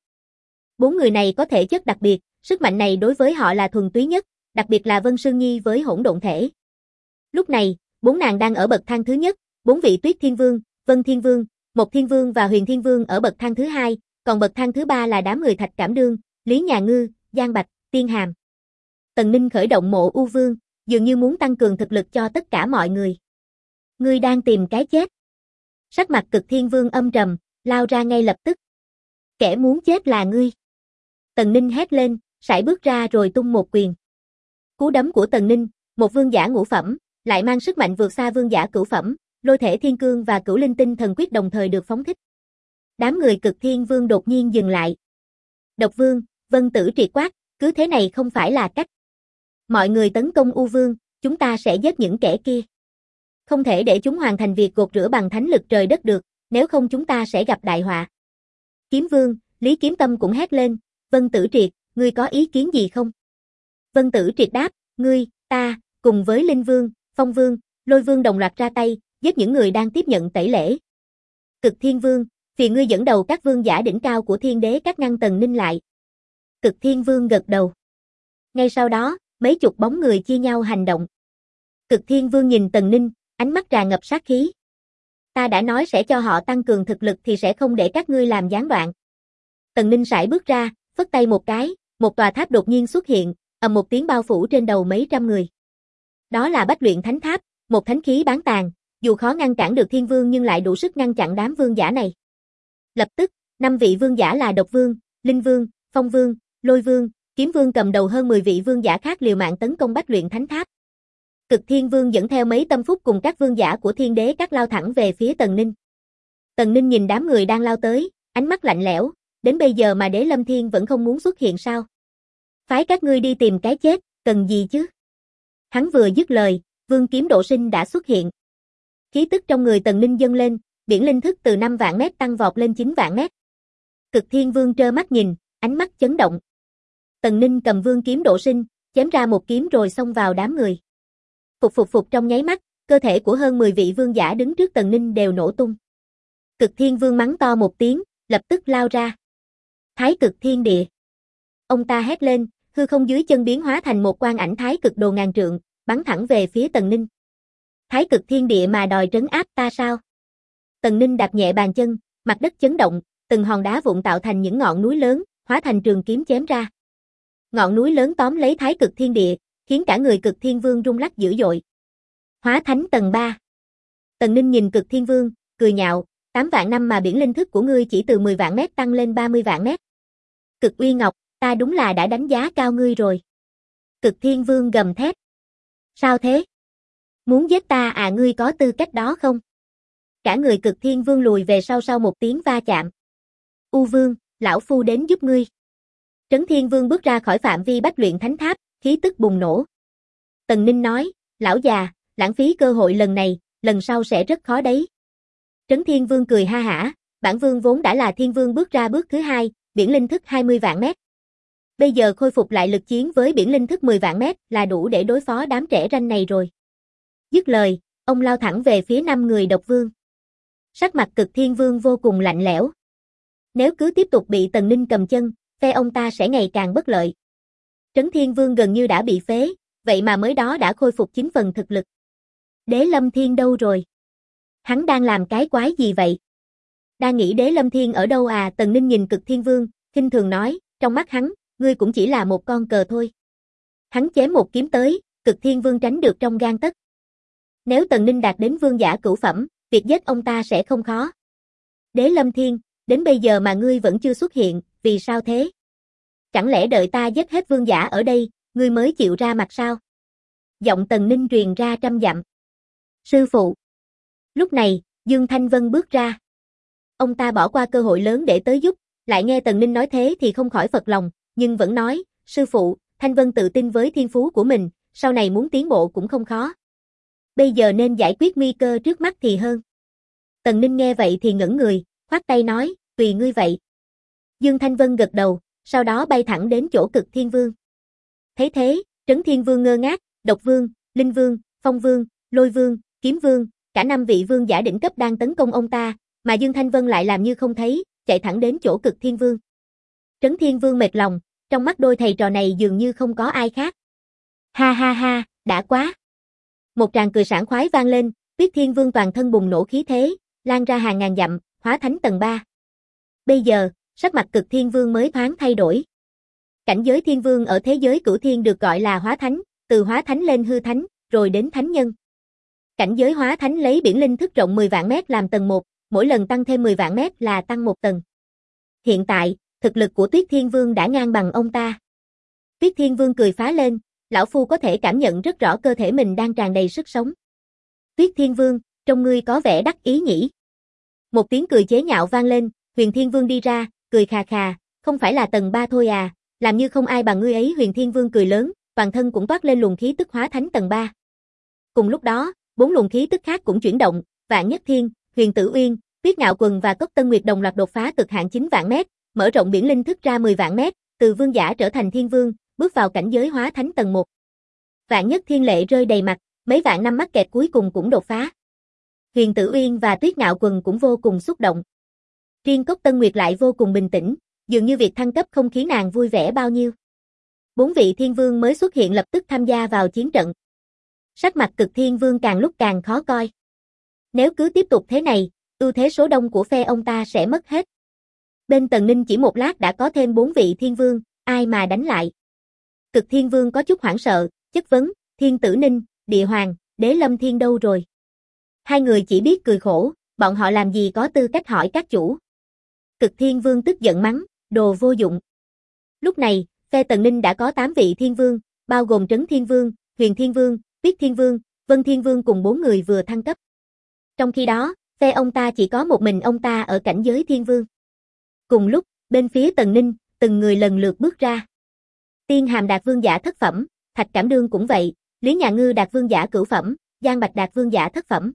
A: 4 người này có thể chất đặc biệt, sức mạnh này đối với họ là thuần túy nhất, đặc biệt là Vân Sương Nhi với hỗn độn thể. Lúc này, 4 nàng đang ở bậc thang thứ nhất, 4 vị Tuyết Thiên Vương, Vân Thiên Vương, Mộc Thiên Vương và Huyền Thiên Vương ở bậc thang thứ hai, còn bậc thang thứ ba là đám người Thạch Cảm Đương, Lý Nhà Ngư, Giang Bạch, Tiên Hàm. Tần Ninh khởi động mộ U Vương, dường như muốn tăng cường thực lực cho tất cả mọi người. Ngươi đang tìm cái chết. Sắc mặt Cực Thiên Vương âm trầm, lao ra ngay lập tức. Kẻ muốn chết là ngươi. Tần Ninh hét lên, sải bước ra rồi tung một quyền. Cú đấm của Tần Ninh, một vương giả ngũ phẩm, lại mang sức mạnh vượt xa vương giả cửu phẩm, Lôi Thể Thiên Cương và Cửu Linh Tinh Thần Quyết đồng thời được phóng thích. Đám người Cực Thiên Vương đột nhiên dừng lại. Độc Vương, Vân Tử triệt quát, cứ thế này không phải là cách. Mọi người tấn công U Vương, chúng ta sẽ giết những kẻ kia. Không thể để chúng hoàn thành việc gột rửa bằng thánh lực trời đất được, nếu không chúng ta sẽ gặp đại họa. Kiếm Vương, Lý Kiếm Tâm cũng hét lên, Vân Tử Triệt, ngươi có ý kiến gì không? Vân Tử Triệt đáp, ngươi, ta, cùng với Linh Vương, Phong Vương, Lôi Vương đồng loạt ra tay, giết những người đang tiếp nhận tẩy lễ. Cực Thiên Vương, phiền ngươi dẫn đầu các vương giả đỉnh cao của Thiên Đế Các ngăn Tần Ninh lại. Cực Thiên Vương gật đầu. Ngay sau đó, mấy chục bóng người chia nhau hành động. Cực Thiên Vương nhìn Tần Ninh, ánh mắt tràn ngập sát khí. Ta đã nói sẽ cho họ tăng cường thực lực thì sẽ không để các ngươi làm gián đoạn. Tần Ninh sải bước ra, phất tay một cái, một tòa tháp đột nhiên xuất hiện, ầm một tiếng bao phủ trên đầu mấy trăm người. Đó là Bách Luyện Thánh Tháp, một thánh khí bán tàn, dù khó ngăn cản được Thiên Vương nhưng lại đủ sức ngăn chặn đám vương giả này. Lập tức, 5 vị vương giả là Độc Vương, Linh Vương, Phong Vương, Lôi Vương, Kiếm Vương cầm đầu hơn 10 vị vương giả khác liều mạng tấn công Bách Luyện Thánh Tháp. Cực Thiên Vương dẫn theo mấy tâm phúc cùng các vương giả của Thiên Đế Các lao thẳng về phía Tần Ninh. Tần Ninh nhìn đám người đang lao tới, ánh mắt lạnh lẽo, đến bây giờ mà Đế Lâm Thiên vẫn không muốn xuất hiện sao? Phái các ngươi đi tìm cái chết, cần gì chứ? Hắn vừa dứt lời, vương kiếm độ sinh đã xuất hiện. Khí tức trong người Tần Ninh dâng lên, biển linh thức từ 5 vạn mét tăng vọt lên 9 vạn mét. Cực Thiên Vương trơ mắt nhìn, ánh mắt chấn động. Tần Ninh cầm vương kiếm độ sinh, chém ra một kiếm rồi xông vào đám người. Phục trong nháy mắt, cơ thể của hơn 10 vị vương giả đứng trước Tần Ninh đều nổ tung. Cực Thiên Vương mắng to một tiếng, lập tức lao ra. Thái Cực Thiên Địa. Ông ta hét lên, hư không dưới chân biến hóa thành một quang ảnh thái cực đồ ngàn trượng, bắn thẳng về phía Tần Ninh. Thái Cực Thiên Địa mà đòi trấn áp ta sao? Tần Ninh đạp nhẹ bàn chân, mặt đất chấn động, từng hòn đá vụn tạo thành những ngọn núi lớn, hóa thành trường kiếm chém ra. Ngọn núi lớn tóm lấy Thái Cực Thiên Địa, khiến cả người Cực Thiên Vương rung lắc dữ dội. Hóa thánh tầng 3. Tần Ninh nhìn Cực Thiên Vương, cười nhạo, 8 vạn năm mà biển linh thức của ngươi chỉ từ 10 vạn mét tăng lên 30 vạn mét. Cực Uy Ngọc, ta đúng là đã đánh giá cao ngươi rồi. Cực Thiên Vương gầm thét. Sao thế? Muốn giết ta à, ngươi có tư cách đó không? Cả người Cực Thiên Vương lùi về sau một tiếng va chạm. U Vương, lão phu đến giúp ngươi. Trấn Thiên Vương bước ra khỏi phạm vi Bách Luyện Thánh Tháp, khí tức bùng nổ. Tần Ninh nói, lão già, lãng phí cơ hội lần này, lần sau sẽ rất khó đấy. Trấn Thiên Vương cười ha hả, bản vương vốn đã là Thiên Vương bước ra bước thứ hai, biển linh thức 20 vạn mét. Bây giờ khôi phục lại lực chiến với biển linh thức 10 vạn mét là đủ để đối phó đám trẻ ranh này rồi. Dứt lời, ông lao thẳng về phía 5 người độc vương. Sắc mặt Cực Thiên Vương vô cùng lạnh lẽo. Nếu cứ tiếp tục bị Tần Ninh cầm chân, phe ông ta sẽ ngày càng bất lợi. Trấn Thiên Vương gần như đã bị phế, vậy mà mới đó đã khôi phục 9 phần thực lực. Đế Lâm Thiên đâu rồi? Hắn đang làm cái quái gì vậy? Đang nghĩ Đế Lâm Thiên ở đâu à? Tần Ninh nhìn Cực Thiên Vương, khinh thường nói, trong mắt hắn, ngươi cũng chỉ là một con cờ thôi. Hắn chém một kiếm tới, Cực Thiên Vương tránh được trong gang tấc. Nếu Tần Ninh đạt đến vương giả cửu phẩm, việc giết ông ta sẽ không khó. Đế Lâm Thiên, đến bây giờ mà ngươi vẫn chưa xuất hiện, vì sao thế? Chẳng lẽ đợi ta giết hết vương giả ở đây, ngươi mới chịu ra mặt sao? Giọng Tần Ninh truyền ra trăm dặm. Sư phụ. Lúc này, Dương Thanh Vân bước ra. Ông ta bỏ qua cơ hội lớn để tới giúp, lại nghe Tần Ninh nói thế thì không khỏi phật lòng, nhưng vẫn nói, sư phụ, Thanh Vân tự tin với thiên phú của mình, sau này muốn tiến bộ cũng không khó. Bây giờ nên giải quyết nguy cơ trước mắt thì hơn. Tần Ninh nghe vậy thì ngẩn người, khoát tay nói, tùy ngươi vậy. Dương Thanh Vân gật đầu, sau đó bay thẳng đến chỗ Cực Thiên Vương. Thấy thế, Trấn Thiên Vương ngơ ngác, Độc Vương, Linh Vương, Phong Vương, Lôi Vương, Kiếm Vương, cả 5 vị vương giả đỉnh cấp đang tấn công ông ta, mà Dương Thanh Vân lại làm như không thấy, chạy thẳng đến chỗ Cực Thiên Vương. Trấn Thiên Vương mệt lòng, trong mắt đôi thầy trò này dường như không có ai khác. Ha ha ha, đã quá. Một tràng cười sảng khoái vang lên, Tuyết Thiên Vương toàn thân bùng nổ khí thế, lan ra hàng ngàn dặm, hóa thánh tầng 3. Bây giờ, sắc mặt Cực Thiên Vương mới thoáng thay đổi. Cảnh giới Thiên Vương ở thế giới Cửu Thiên được gọi là hóa thánh, từ hóa thánh lên hư thánh, rồi đến thánh nhân. Cảnh giới hóa thánh lấy biển linh thức rộng 10 vạn mét làm tầng 1, mỗi lần tăng thêm 10 vạn mét là tăng 1 tầng. Hiện tại, thực lực của Tuyết Thiên Vương đã ngang bằng ông ta. Tuyết Thiên Vương cười phá lên, lão phu có thể cảm nhận rất rõ cơ thể mình đang tràn đầy sức sống. Tuyết Thiên Vương, trông ngươi có vẻ đắc ý nhỉ? Một tiếng cười chế nhạo vang lên, Huyền Thiên Vương đi ra, cười khà khà, không phải là tầng 3 thôi à, làm như không ai bằng ngươi ấy. Huyền Thiên Vương cười lớn, toàn thân cũng toát lên luồng khí tức hóa thánh tầng 3. Cùng lúc đó, 4 luồng khí tức khác cũng chuyển động, Vạn Nhất Thiên, Huyền Tử Uyên, Tuyết Ngạo Quần và Cốc Tân Nguyệt đồng loạt đột phá cực hạn 9 vạn mét, mở rộng biển linh thức ra 10 vạn mét, từ vương giả trở thành thiên vương, bước vào cảnh giới hóa thánh tầng 1. Vạn Nhất Thiên lệ rơi đầy mặt, mấy vạn năm mắc kẹt cuối cùng cũng đột phá. Huyền Tử Uyên và Tuyết Ngạo Quần cũng vô cùng xúc động. Riêng Cốc Tân Nguyệt lại vô cùng bình tĩnh, dường như việc thăng cấp không khiến nàng vui vẻ bao nhiêu. 4 vị thiên vương mới xuất hiện lập tức tham gia vào chiến trận. Sắc mặt Cực Thiên Vương càng lúc càng khó coi. Nếu cứ tiếp tục thế này, ưu thế số đông của phe ông ta sẽ mất hết. Bên Tần Ninh chỉ một lát đã có thêm 4 vị thiên vương, ai mà đánh lại. Cực Thiên Vương có chút hoảng sợ, chất vấn, Thiên Tử Ninh, Địa Hoàng, Đế Lâm Thiên đâu rồi? Hai người chỉ biết cười khổ, bọn họ làm gì có tư cách hỏi các chủ. Cực Thiên Vương tức giận mắng, đồ vô dụng. Lúc này, phe Tần Ninh đã có 8 vị thiên vương, bao gồm Trấn Thiên Vương, Huyền Thiên Vương, Tuyết Thiên Vương, Vân Thiên Vương cùng 4 người vừa thăng cấp. Trong khi đó, phe ông ta chỉ có một mình ông ta ở cảnh giới thiên vương. Cùng lúc, bên phía Tần Ninh, từng người lần lượt bước ra. Tiên Hàm đạt vương giả thất phẩm, Thạch Cảm Đương cũng vậy, Lý Nhà Ngư đạt vương giả cửu phẩm, Giang Bạch đạt vương giả thất phẩm.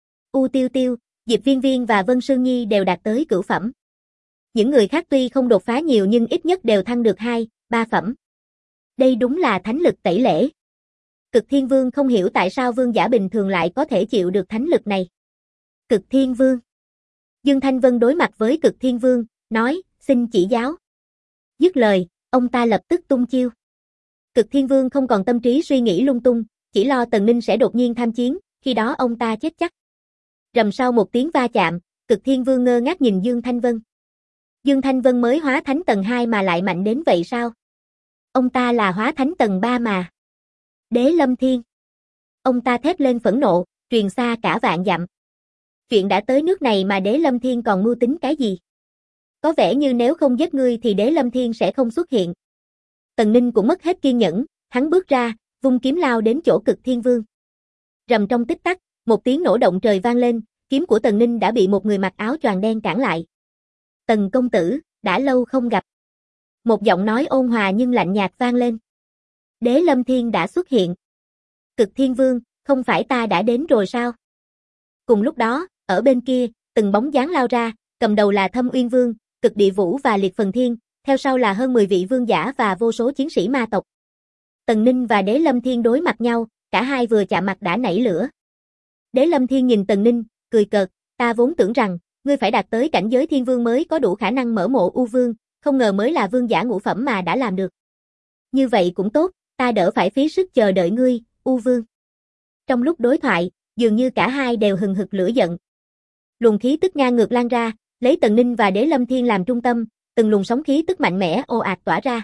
A: U Tiêu Tiêu, Diệp Viên Viên và Vân Sương Nhi đều đạt tới cửu phẩm. Những người khác tuy không đột phá nhiều nhưng ít nhất đều thăng được 2, 3 phẩm. Đây đúng là thánh lực tẩy lễ. Cực Thiên Vương không hiểu tại sao vương giả bình thường lại có thể chịu được thánh lực này. Cực Thiên Vương. Dương Thanh Vân đối mặt với Cực Thiên Vương, nói, xin chỉ giáo. Dứt lời, ông ta lập tức tung chiêu. Cực Thiên Vương không còn tâm trí suy nghĩ lung tung, chỉ lo Tần Ninh sẽ đột nhiên tham chiến, khi đó ông ta chết chắc. Rầm sau một tiếng va chạm, Cực Thiên Vương ngơ ngác nhìn Dương Thanh Vân. Dương Thanh Vân mới hóa thánh tầng 2 mà lại mạnh đến vậy sao? Ông ta là hóa thánh tầng 3 mà. Đế Lâm Thiên. Ông ta thét lên phẫn nộ, truyền xa cả vạn dặm. Chuyện đã tới nước này mà Đế Lâm Thiên còn mưu tính cái gì? Có vẻ như nếu không giết ngươi thì Đế Lâm Thiên sẽ không xuất hiện. Tần Ninh cũng mất hết kiên nhẫn, hắn bước ra, vung kiếm lao đến chỗ Cực Thiên Vương. Rầm trong tích tắc, một tiếng nổ động trời vang lên, kiếm của Tần Ninh đã bị một người mặc áo choàng đen cản lại. Tần công tử, đã lâu không gặp. Một giọng nói ôn hòa nhưng lạnh nhạt vang lên. Đế Lâm Thiên đã xuất hiện. Cực Thiên Vương, không phải ta đã đến rồi sao? Cùng lúc đó, ở bên kia, từng bóng dáng lao ra, cầm đầu là Thâm Uyên Vương, Cực Địa Vũ và Liệt Phần Thiên, theo sau là hơn 10 vị vương giả và vô số chiến sĩ ma tộc. Tần Ninh và Đế Lâm Thiên đối mặt nhau, cả hai vừa chạm mặt đã nảy lửa. Đế Lâm Thiên nhìn Tần Ninh, cười cợt, ta vốn tưởng rằng, ngươi phải đạt tới cảnh giới Thiên Vương mới có đủ khả năng mở mộ U Vương, không ngờ mới là vương giả ngũ phẩm mà đã làm được. Như vậy cũng tốt, ta đỡ phải phí sức chờ đợi ngươi, U Vương. Trong lúc đối thoại, dường như cả hai đều hừng hực lửa giận. Luồng khí tức ngang ngược lan ra, lấy Tần Ninh và Đế Lâm Thiên làm trung tâm, từng luồng sóng khí tức mạnh mẽ ồ ạt tỏa ra.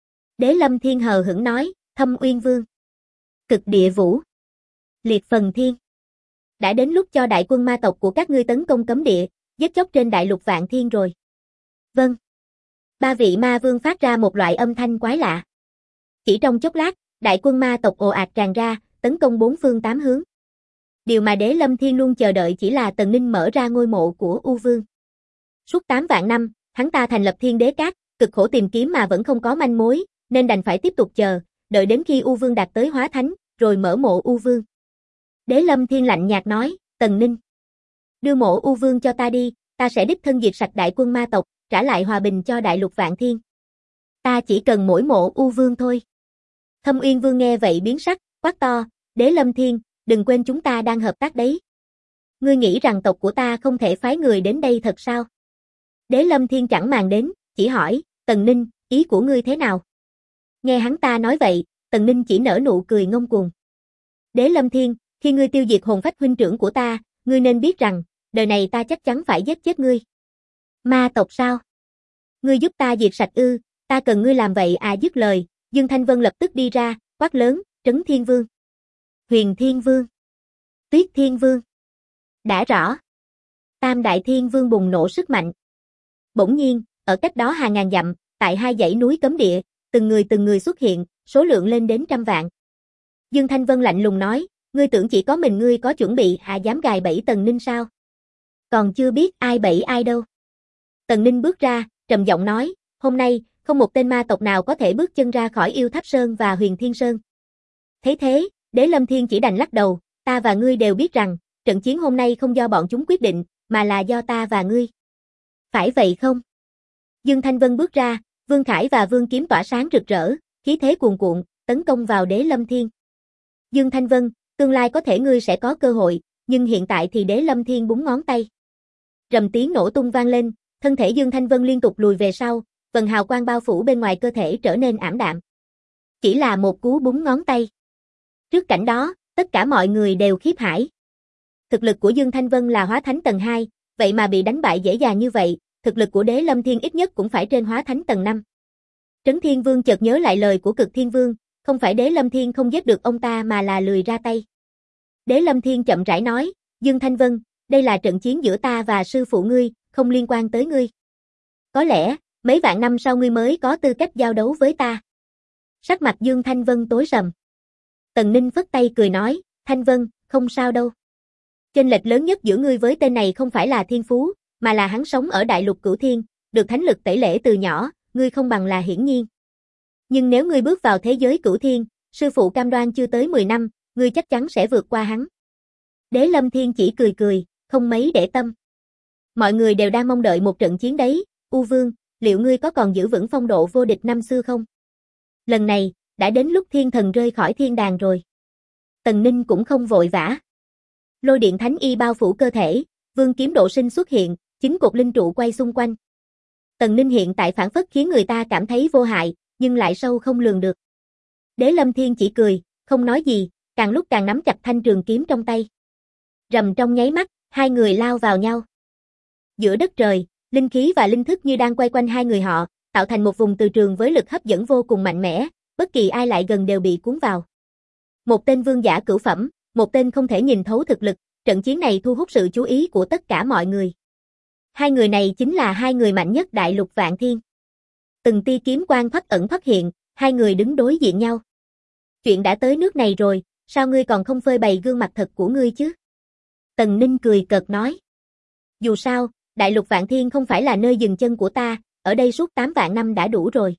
A: Đế Lâm Thiên hờ hững nói, Thâm Uyên Vương, Cực Địa Vũ, Liệt Phần Thiên. Đã đến lúc cho đại quân ma tộc của các ngươi tấn công cấm địa, giết chóc trên đại lục Vạn Thiên rồi. Vâng. Ba vị ma vương phát ra một loại âm thanh quái lạ. Chỉ trong chốc lát, đại quân ma tộc ồ ạt tràn ra, tấn công bốn phương tám hướng. Điều mà Đế Lâm Thiên luôn chờ đợi chỉ là Tần Ninh mở ra ngôi mộ của U Vương. Suốt 8 vạn năm, hắn ta thành lập Thiên Đế Các, cực khổ tìm kiếm mà vẫn không có manh mối, nên đành phải tiếp tục chờ, đợi đến khi U Vương đạt tới hóa thánh, rồi mở mộ U Vương. Đế Lâm Thiên lạnh nhạt nói, Tần Ninh, đưa mộ U Vương cho ta đi, ta sẽ đích thân diệt sạch đại quân ma tộc, trả lại hòa bình cho đại lục Vạn Thiên. Ta chỉ cần mỗi mộ U Vương thôi. Thâm Uyên Vương nghe vậy biến sắc, quát to, Đế Lâm Thiên, đừng quên chúng ta đang hợp tác đấy. Ngươi nghĩ rằng tộc của ta không thể phái người đến đây thật sao? Đế Lâm Thiên chẳng màng đến, chỉ hỏi, Tần Ninh, ý của ngươi thế nào? Nghe hắn ta nói vậy, Tần Ninh chỉ nở nụ cười ngông cuồng. Đế Lâm Thiên, khi ngươi tiêu diệt hồn phách huynh trưởng của ta, ngươi nên biết rằng, đời này ta chắc chắn phải giết chết ngươi. Ma tộc sao? Ngươi giúp ta diệt sạch ư, ta cần ngươi làm vậy à? Dứt lời, Dương Thanh Vân lập tức đi ra, quát lớn, Trấn Thiên Vương, Huyền Thiên Vương, Tuyết Thiên Vương. Đã rõ. Tam Đại Thiên Vương bùng nổ sức mạnh. Bỗng nhiên, ở cách đó hàng ngàn dặm, tại hai dãy núi cấm địa, từng người xuất hiện, số lượng lên đến trăm vạn. Dương Thanh Vân lạnh lùng nói, ngươi tưởng chỉ có mình ngươi có chuẩn bị dám gài bẫy Tần Ninh sao? Còn chưa biết ai bẫy ai đâu. Tần Ninh bước ra, trầm giọng nói, hôm nay, không một tên ma tộc nào có thể bước chân ra khỏi Yêu Tháp Sơn và Huyền Thiên Sơn. Thấy thế, Đế Lâm Thiên chỉ đành lắc đầu, ta và ngươi đều biết rằng, trận chiến hôm nay không do bọn chúng quyết định, mà là do ta và ngươi. Phải vậy không? Dương Thanh Vân bước ra, Vương Khải và Vương Kiếm tỏa sáng rực rỡ, khí thế cuồn cuộn, tấn công vào Đế Lâm Thiên. Dương Thanh Vân, tương lai có thể ngươi sẽ có cơ hội, nhưng hiện tại thì Đế Lâm Thiên búng ngón tay. Rầm tiếng nổ tung vang lên, thân thể Dương Thanh Vân liên tục lùi về sau, vầng hào quang bao phủ bên ngoài cơ thể trở nên ảm đạm. Chỉ là một cú búng ngón tay. Trước cảnh đó, tất cả mọi người đều khiếp hãi. Thực lực của Dương Thanh Vân là hóa thánh tầng 2, vậy mà bị đánh bại dễ dàng như vậy, thực lực của Đế Lâm Thiên ít nhất cũng phải trên hóa thánh tầng 5. Trấn Thiên Vương chợt nhớ lại lời của Cực Thiên Vương, không phải Đế Lâm Thiên không giết được ông ta mà là lười ra tay. Đế Lâm Thiên chậm rãi nói, Dương Thanh Vân, đây là trận chiến giữa ta và sư phụ ngươi, không liên quan tới ngươi. Có lẽ, mấy vạn năm sau ngươi mới có tư cách giao đấu với ta. Sắc mặt Dương Thanh Vân tối sầm. Tần Ninh phất tay cười nói, Thanh Vân, không sao đâu. Chênh lệch lớn nhất giữa ngươi với tên này không phải là thiên phú, mà là hắn sống ở đại lục Cửu Thiên, được thánh lực tẩy lễ từ nhỏ, ngươi không bằng là hiển nhiên. Nhưng nếu ngươi bước vào thế giới Cửu Thiên, sư phụ cam đoan chưa tới 10 năm, ngươi chắc chắn sẽ vượt qua hắn. Đế Lâm Thiên chỉ cười cười, không mấy để tâm. Mọi người đều đang mong đợi một trận chiến đấy, U Vương, liệu ngươi có còn giữ vững phong độ vô địch năm xưa không? Lần này, đã đến lúc thiên thần rơi khỏi thiên đàng rồi. Tần Ninh cũng không vội vã. Lôi điện thánh y bao phủ cơ thể, Vương Kiếm Độ Sinh xuất hiện, 9 cột linh trụ quay xung quanh. Tần Ninh hiện tại phản phất khiến người ta cảm thấy vô hại, nhưng lại sâu không lường được. Đế Lâm Thiên chỉ cười, không nói gì, càng lúc càng nắm chặt thanh trường kiếm trong tay. Rầm trong nháy mắt, hai người lao vào nhau. Giữa đất trời, linh khí và linh thức như đang quay quanh hai người họ, tạo thành một vùng từ trường với lực hấp dẫn vô cùng mạnh mẽ, bất kỳ ai lại gần đều bị cuốn vào. Một tên vương giả cửu phẩm, một tên không thể nhìn thấu thực lực, trận chiến này thu hút sự chú ý của tất cả mọi người. Hai người này chính là hai người mạnh nhất đại lục Vạn Thiên. Từng tia kiếm quang thoắt ẩn thoắt hiện, hai người đứng đối diện nhau. Chuyện đã tới nước này rồi, sao ngươi còn không phơi bày gương mặt thật của ngươi chứ? Tần Ninh cười cợt nói. Dù sao, đại lục Vạn Thiên không phải là nơi dừng chân của ta, ở đây suốt 8 vạn năm đã đủ rồi.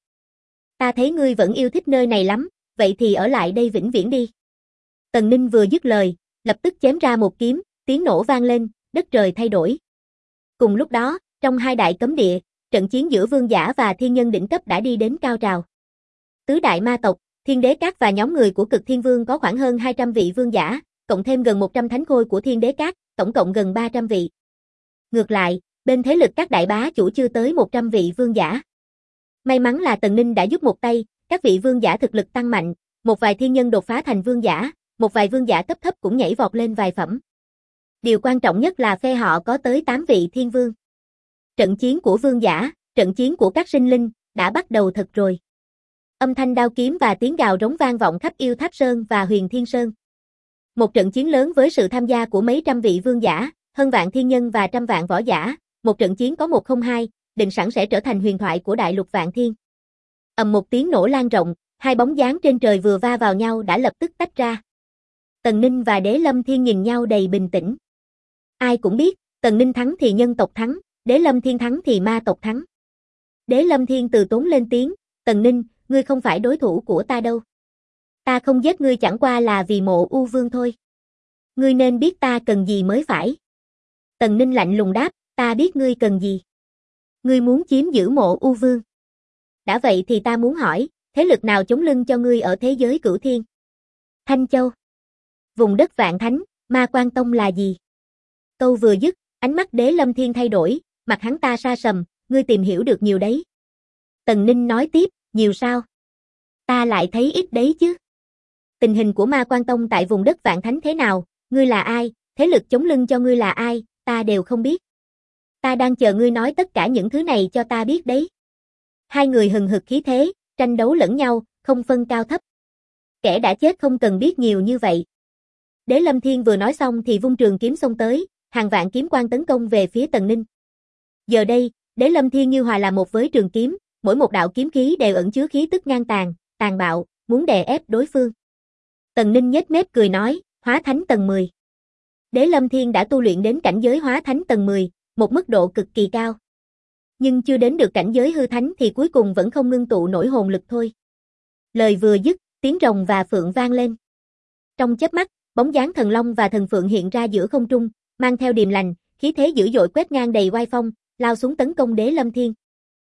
A: Ta thấy ngươi vẫn yêu thích nơi này lắm, vậy thì ở lại đây vĩnh viễn đi. Tần Ninh vừa dứt lời, lập tức chém ra một kiếm, tiếng nổ vang lên, đất trời thay đổi. Cùng lúc đó, trong hai đại cấm địa, trận chiến giữa vương giả và thiên nhân đỉnh cấp đã đi đến cao trào. Tứ đại ma tộc, Thiên Đế Các và nhóm người của Cực Thiên Vương có khoảng hơn 200 vị vương giả, cộng thêm gần 100 thánh khôi của Thiên Đế Các, tổng cộng gần 300 vị. Ngược lại, bên thế lực các đại bá chủ chưa tới 100 vị vương giả. May mắn là Tần Ninh đã giúp một tay, các vị vương giả thực lực tăng mạnh, một vài thiên nhân đột phá thành vương giả, một vài vương giả cấp thấp cũng nhảy vọt lên vài phẩm. Điều quan trọng nhất là phe họ có tới 8 vị thiên vương. Trận chiến của vương giả, trận chiến của các sinh linh, đã bắt đầu thật rồi. Âm thanh đao kiếm và tiếng gào rống vang vọng khắp Yêu Tháp Sơn và Huyền Thiên Sơn. Một trận chiến lớn với sự tham gia của mấy trăm vị vương giả, hơn vạn thiên nhân và trăm vạn võ giả, một trận chiến có 102, định sẵn sẽ trở thành huyền thoại của đại lục Vạn Thiên. Ầm một tiếng nổ lan rộng, hai bóng dáng trên trời vừa va vào nhau đã lập tức tách ra. Tần Ninh và Đế Lâm Thiên nhìn nhau đầy bình tĩnh. Ai cũng biết, Tần Ninh thắng thì nhân tộc thắng, Đế Lâm Thiên thắng thì ma tộc thắng. Đế Lâm Thiên từ tốn lên tiếng, Tần Ninh, ngươi không phải đối thủ của ta đâu. Ta không giết ngươi chẳng qua là vì Mộ U Vương thôi. Ngươi nên biết ta cần gì mới phải. Tần Ninh lạnh lùng đáp, ta biết ngươi cần gì. Ngươi muốn chiếm giữ Mộ U Vương. Đã vậy thì ta muốn hỏi, thế lực nào chống lưng cho ngươi ở thế giới cửu thiên? Thanh Châu. Vùng đất Vạn Thánh, Ma Quan Tông là gì? Câu vừa dứt, ánh mắt Đế Lâm Thiên thay đổi, mặt hắn ta sa sầm, ngươi tìm hiểu được nhiều đấy. Tần Ninh nói tiếp, nhiều sao? Ta lại thấy ít đấy chứ. Tình hình của Ma Quan Tông tại vùng đất Vạn Thánh thế nào, ngươi là ai, thế lực chống lưng cho ngươi là ai, ta đều không biết. Ta đang chờ ngươi nói tất cả những thứ này cho ta biết đấy. Hai người hừng hực khí thế, tranh đấu lẫn nhau, không phân cao thấp. Kẻ đã chết không cần biết nhiều như vậy. Đế Lâm Thiên vừa nói xong thì vung trường kiếm xông tới, hàng vạn kiếm quang tấn công về phía Tần Ninh. Giờ đây, Đế Lâm Thiên như hòa là một với trường kiếm, mỗi một đạo kiếm khí đều ẩn chứa khí tức ngang tàn, tàn bạo, muốn đè ép đối phương. Tần Ninh nhếch mép cười nói, hóa thánh tầng 10. Đế Lâm Thiên đã tu luyện đến cảnh giới hóa thánh tầng 10, một mức độ cực kỳ cao. Nhưng chưa đến được cảnh giới hư thánh thì cuối cùng vẫn không ngưng tụ nổi hồn lực thôi. Lời vừa dứt, tiếng rồng và phượng vang lên. Trong chớp mắt, bóng dáng thần long và thần phượng hiện ra giữa không trung, mang theo điềm lành, khí thế dữ dội quét ngang đầy oai phong, lao xuống tấn công Đế Lâm Thiên.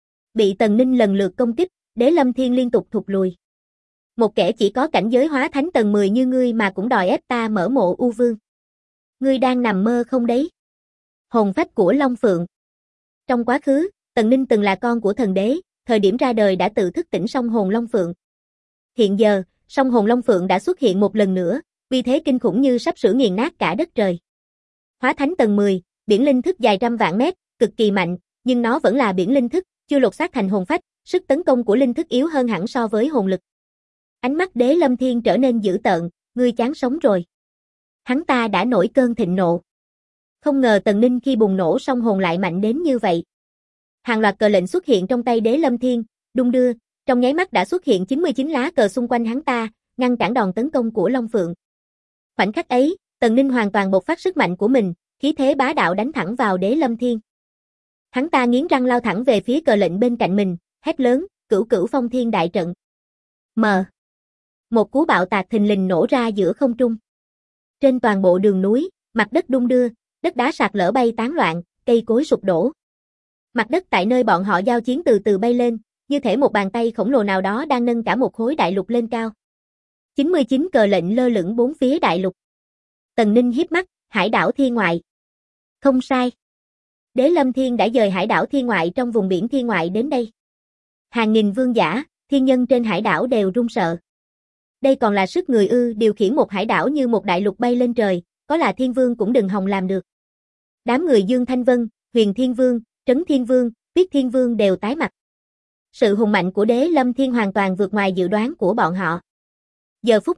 A: Bị Tần Ninh lần lượt công kích, Đế Lâm Thiên liên tục thụt lùi. Một kẻ chỉ có cảnh giới hóa thánh tầng 10 như ngươi mà cũng đòi ép ta mở Mộ U Vương. Ngươi đang nằm mơ không đấy? Hồn phách của Long Phượng. Trong quá khứ, Tần Ninh từng là con của thần đế, thời điểm ra đời đã tự thức tỉnh song hồn Long Phượng. Hiện giờ, song hồn Long Phượng đã xuất hiện một lần nữa, uy thế kinh khủng như sắp sửa nghiền nát cả đất trời. Hóa thánh tầng 10, biển linh thức dài trăm vạn mét, cực kỳ mạnh, nhưng nó vẫn là biển linh thức, chưa lột xác thành hồn phách, sức tấn công của linh thức yếu hơn hẳn so với hồn lực. Ánh mắt Đế Lâm Thiên trở nên dữ tợn, ngươi chán sống rồi. Hắn ta đã nổi cơn thịnh nộ. Không ngờ Tần Ninh khi bùng nổ song hồn lại mạnh đến như vậy. Hàng loạt cờ lệnh xuất hiện trong tay Đế Lâm Thiên, đung đưa, trong nháy mắt đã xuất hiện 99 lá cờ xung quanh hắn ta, ngăn cản đòn tấn công của Long Phượng. Khoảnh khắc ấy, Tần Ninh hoàn toàn bộc phát sức mạnh của mình, khí thế bá đạo đánh thẳng vào Đế Lâm Thiên. Hắn ta nghiến răng lao thẳng về phía cờ lệnh bên cạnh mình, hét lớn, Cửu Cửu Phong Thiên đại trận. Một cú bạo tạc thình lình nổ ra giữa không trung. Trên toàn bộ đường núi, mặt đất đung đưa, đất đá sạt lở bay tán loạn, cây cối sụp đổ. Mặt đất tại nơi bọn họ giao chiến từ từ bay lên, như thể một bàn tay khổng lồ nào đó đang nâng cả một khối đại lục lên cao. 99 cờ lệnh lơ lửng bốn phía đại lục. Tần Ninh híp mắt, hải đảo Thiên Ngoại. Không sai. Đế Lâm Thiên đã dời hải đảo Thiên Ngoại trong vùng biển Thiên Ngoại đến đây. Hàng nghìn vương giả, thiên nhân trên hải đảo đều run sợ. Đây còn là sức người ư, điều khiển một hải đảo như một đại lục bay lên trời, có là thiên vương cũng đừng hòng làm được. Đám người Dương Thanh Vân, Huyền Thiên Vương, Trấn Thiên Vương, Biết Thiên Vương đều tái mặt. Sự hùng mạnh của Đế Lâm Thiên hoàn toàn vượt ngoài dự đoán của bọn họ. Giờ phút này,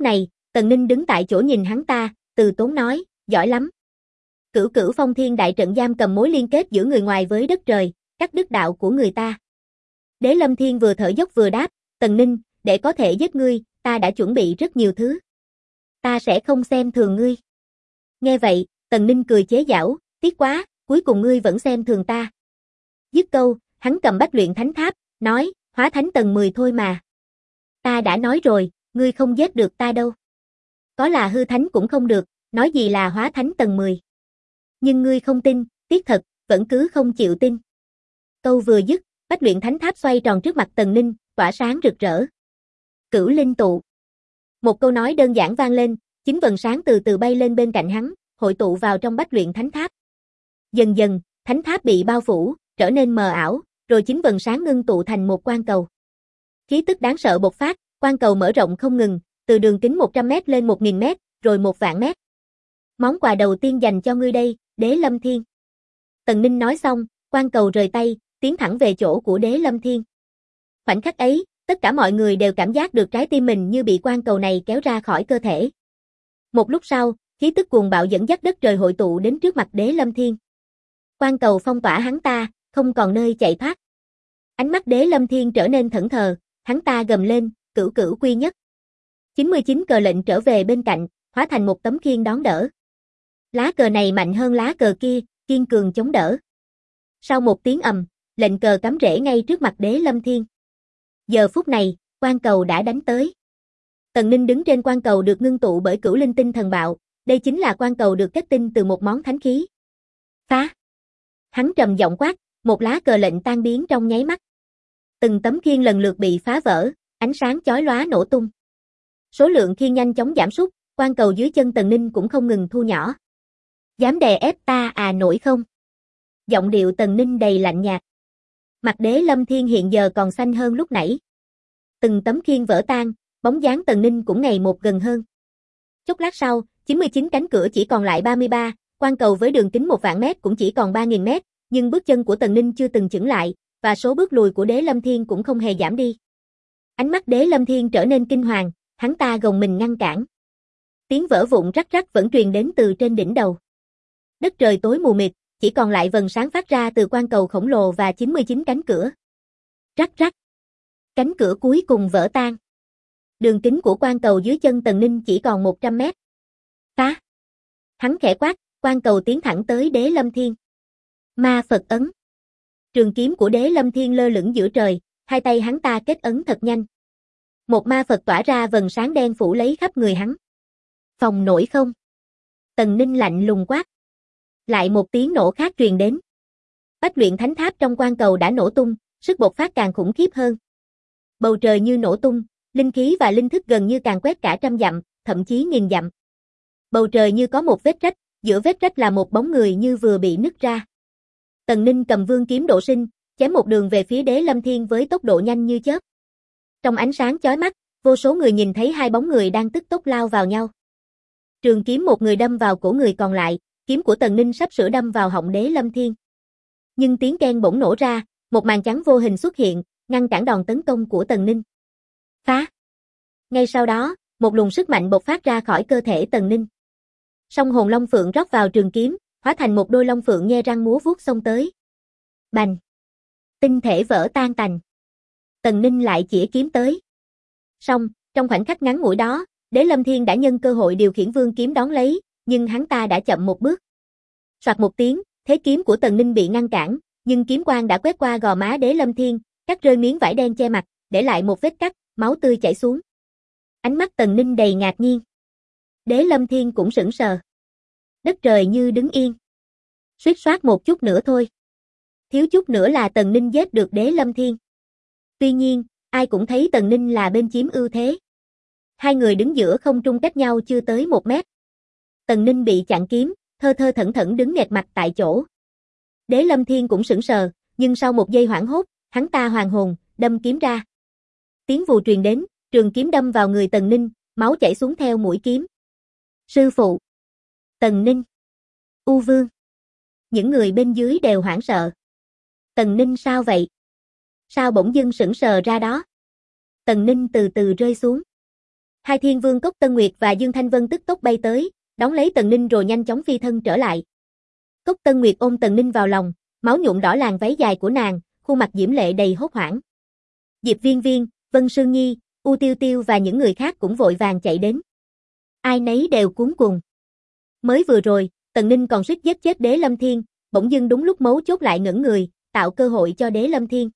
A: Tần Ninh đứng tại chỗ nhìn hắn ta, từ tốn nói, giỏi lắm. Cửu Cửu Phong Thiên đại trận giam cầm mối liên kết giữa người ngoài với đất trời, cắt đứt đạo của người ta. Đế Lâm Thiên vừa thở dốc vừa đáp, Tần Ninh, để có thể giết ngươi, ta đã chuẩn bị rất nhiều thứ. Ta sẽ không xem thường ngươi. Nghe vậy, Tần Ninh cười chế giễu, tiếc quá, cuối cùng ngươi vẫn xem thường ta. Dứt câu, hắn cầm Bách Luyện Thánh Tháp, nói, hóa thánh tầng 10 thôi mà. Ta đã nói rồi, ngươi không giết được ta đâu. Có là hư thánh cũng không được, nói gì là hóa thánh tầng 10. Nhưng ngươi không tin, tiếc thật, vẫn cứ không chịu tin. Câu vừa dứt, Bách Luyện Thánh Tháp xoay tròn trước mặt Tần Ninh, tỏa sáng rực rỡ. Cửu Linh tụ. Một câu nói đơn giản vang lên, chính vầng sáng từ từ bay lên bên cạnh hắn, hội tụ vào trong Bách Luyện Thánh Tháp. Dần dần, Thánh Tháp bị bao phủ, trở nên mờ ảo, rồi chính vầng sáng ngưng tụ thành một quang cầu. Khí tức đáng sợ bộc phát, quang cầu mở rộng không ngừng, từ đường kính 100m lên 1000m, rồi 1.000m. Món quà đầu tiên dành cho ngươi đây, Đế Lâm Thiên. Tần Ninh nói xong, quang cầu rời tay, tiến thẳng về chỗ của Đế Lâm Thiên. Khoảnh khắc ấy, tất cả mọi người đều cảm giác được trái tim mình như bị quang cầu này kéo ra khỏi cơ thể. Một lúc sau, khí tức cuồng bạo dẫn dắt đất trời hội tụ đến trước mặt Đế Lâm Thiên. Quang cầu phong tỏa hắn ta, không còn nơi chạy thoát. Ánh mắt Đế Lâm Thiên trở nên thẫn thờ, hắn ta gầm lên, cửu cửu quy nhất. 99 cờ lệnh trở về bên cạnh, hóa thành một tấm khiên đón đỡ. Lá cờ này mạnh hơn lá cờ kia, kiên cường chống đỡ. Sau một tiếng ầm, lệnh cờ cắm rễ ngay trước mặt Đế Lâm Thiên. Giờ phút này, quang cầu đã đánh tới. Tần Ninh đứng trên quang cầu được ngưng tụ bởi cửu linh tinh thần bạo, đây chính là quang cầu được kết tinh từ một món thánh khí. Phá! Hắn trầm giọng quát, một lá cờ lệnh tan biến trong nháy mắt. Từng tấm khiên lần lượt bị phá vỡ, ánh sáng chói lóa nổ tung. Số lượng khiên nhanh chóng giảm sút, quang cầu dưới chân Tần Ninh cũng không ngừng thu nhỏ. Dám đè ép ta à nổi không? Giọng điệu Tần Ninh đầy lạnh nhạt. Mặt Đế Lâm Thiên hiện giờ còn xanh hơn lúc nãy. Từng tấm khiên vỡ tan, bóng dáng Tần Ninh cũng ngày một gần hơn. Chốc lát sau, 99 cánh cửa chỉ còn lại 33, quang cầu với đường kính 1.000m cũng chỉ còn 3000m, nhưng bước chân của Tần Ninh chưa từng chững lại, và số bước lùi của Đế Lâm Thiên cũng không hề giảm đi. Ánh mắt Đế Lâm Thiên trở nên kinh hoàng, hắn ta gồng mình ngăn cản. Tiếng vỡ vụn rắc rắc vẫn truyền đến từ trên đỉnh đầu. Đất trời tối mù mịt, chỉ còn lại vầng sáng phát ra từ quang cầu khổng lồ và 99 cánh cửa. Rắc rắc. Cánh cửa cuối cùng vỡ tan. Đường kính của quang cầu dưới chân Tần Ninh chỉ còn 100m. Phá. Hắn khẽ quát, quang cầu tiến thẳng tới Đế Lâm Thiên. Ma Phật ấn. Trường kiếm của Đế Lâm Thiên lơ lửng giữa trời, hai tay hắn ta kết ấn thật nhanh. Một ma Phật tỏa ra vầng sáng đen phủ lấy khắp người hắn. Phòng nổi không? Tần Ninh lạnh lùng quát. Lại một tiếng nổ khác truyền đến. Bách Luyện Thánh Tháp trong quang cầu đã nổ tung, sức bộc phát càng khủng khiếp hơn. Bầu trời như nổ tung, linh khí và linh thức gần như càng quét cả trăm dặm, thậm chí nghìn dặm. Bầu trời như có một vết rách, giữa vết rách là một bóng người như vừa bị nứt ra. Tần Ninh cầm vương kiếm độ sinh, chém một đường về phía Đế Lâm Thiên với tốc độ nhanh như chớp. Trong ánh sáng chói mắt, vô số người nhìn thấy hai bóng người đang tức tốc lao vào nhau. Trường kiếm một người đâm vào cổ người còn lại, kiếm của Tần Ninh sắp sửa đâm vào họng Đế Lâm Thiên. Nhưng tiếng keng bỗng nổ ra, một màn trắng vô hình xuất hiện, ngăn cản đòn tấn công của Tần Ninh. Phá! Ngay sau đó, một luồng sức mạnh bộc phát ra khỏi cơ thể Tần Ninh. Song hồn long phượng rót vào trường kiếm, hóa thành một đôi long phượng nhe răng múa vuốt xông tới. Bành! Tinh thể vỡ tan tành. Tần Ninh lại chĩa kiếm tới. Song, trong khoảnh khắc ngắn ngủi đó, Đế Lâm Thiên đã nhân cơ hội điều khiển vương kiếm đón lấy, nhưng hắn ta đã chậm một bước. Soạt một tiếng, thế kiếm của Tần Ninh bị ngăn cản, nhưng kiếm quang đã quét qua gò má Đế Lâm Thiên, cắt rơi miếng vải đen che mặt, để lại một vết cắt, máu tươi chảy xuống. Ánh mắt Tần Ninh đầy ngạc nhiên. Đế Lâm Thiên cũng sững sờ. Đất trời như đứng yên. Suýt soát một chút nữa thôi. Thiếu chút nữa là Tần Ninh giết được Đế Lâm Thiên. Tuy nhiên, ai cũng thấy Tần Ninh là bên chiếm ưu thế. Hai người đứng giữa không trung cách nhau chưa tới 1 mét. Tần Ninh bị chặn kiếm, thơ thơ thẩn thẩn đứng nghẹt mặt tại chỗ. Đế Lâm Thiên cũng sững sờ, nhưng sau một giây hoảng hốt, hắn ta hoàn hồn, đâm kiếm ra. Tiếng vù truyền đến, trường kiếm đâm vào người Tần Ninh, máu chảy xuống theo mũi kiếm. Sư phụ! Tần Ninh! U Vương! Những người bên dưới đều hoảng sợ. Tần Ninh sao vậy? Sao bỗng dưng sững sờ ra đó? Tần Ninh từ từ rơi xuống. Hai thiên vương Cốc Tân Nguyệt và Dương Thanh Vân tức tốc bay tới, đón lấy Tần Ninh rồi nhanh chóng phi thân trở lại. Cốc Tân Nguyệt ôm Tần Ninh vào lòng, máu nhuộm đỏ làn váy dài của nàng, khuôn mặt diễm lệ đầy hốt hoảng. Diệp Viên Viên, Vân Sương Nhi, U Tiêu Tiêu và những người khác cũng vội vàng chạy đến. Ai nấy đều cuống cuồng. Mới vừa rồi, Tần Ninh còn suýt giết chết Đế Lâm Thiên, bỗng dưng đúng lúc mấu chốt lại ngẩn người, tạo cơ hội cho Đế Lâm Thiên.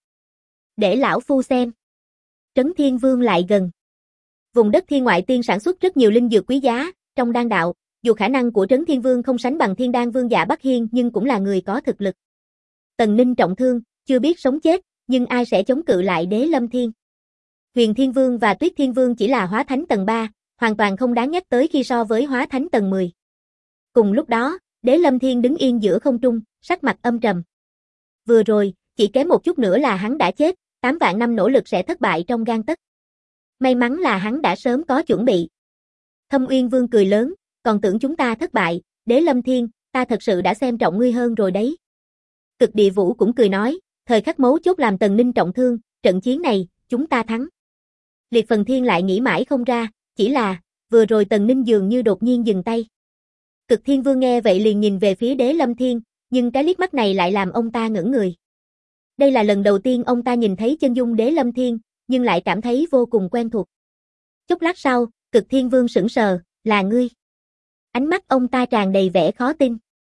A: Để lão phu xem. Trấn Thiên Vương lại gần. Vùng đất Thiên Ngoại Tiên sản xuất rất nhiều linh dược quý giá, trong đan đạo, dù khả năng của Trấn Thiên Vương không sánh bằng Thiên Đan Vương Dạ Bắc Hiên nhưng cũng là người có thực lực. Tần Ninh trọng thương, chưa biết sống chết, nhưng ai sẽ chống cự lại Đế Lâm Thiên? Huyền Thiên Vương và Tuyết Thiên Vương chỉ là hóa thánh tầng 3, hoàn toàn không đáng nhắc tới khi so với hóa thánh tầng 10. Cùng lúc đó, Đế Lâm Thiên đứng yên giữa không trung, sắc mặt âm trầm. Vừa rồi, chỉ kém một chút nữa là hắn đã chết, 8 vạn năm nỗ lực sẽ thất bại trong gang tấc. May mắn là hắn đã sớm có chuẩn bị. Thâm Uyên Vương cười lớn, còn tưởng chúng ta thất bại, Đế Lâm Thiên, ta thật sự đã xem trọng ngươi hơn rồi đấy. Cực Địa Vũ cũng cười nói, thời khắc mấu chốt làm Tần Ninh trọng thương, trận chiến này, chúng ta thắng. Liệt Phần Thiên lại nghĩ mãi không ra, chỉ là, vừa rồi Tần Ninh dường như đột nhiên dừng tay. Cực Thiên Vương nghe vậy liền nhìn về phía Đế Lâm Thiên, nhưng cái liếc mắt này lại làm ông ta ngẩn người. Đây là lần đầu tiên ông ta nhìn thấy chân dung Đế Lâm Thiên, nhưng lại cảm thấy vô cùng quen thuộc. Chốc lát sau, Cực Thiên Vương sững sờ, là ngươi. Ánh mắt ông ta tràn đầy vẻ khó tin.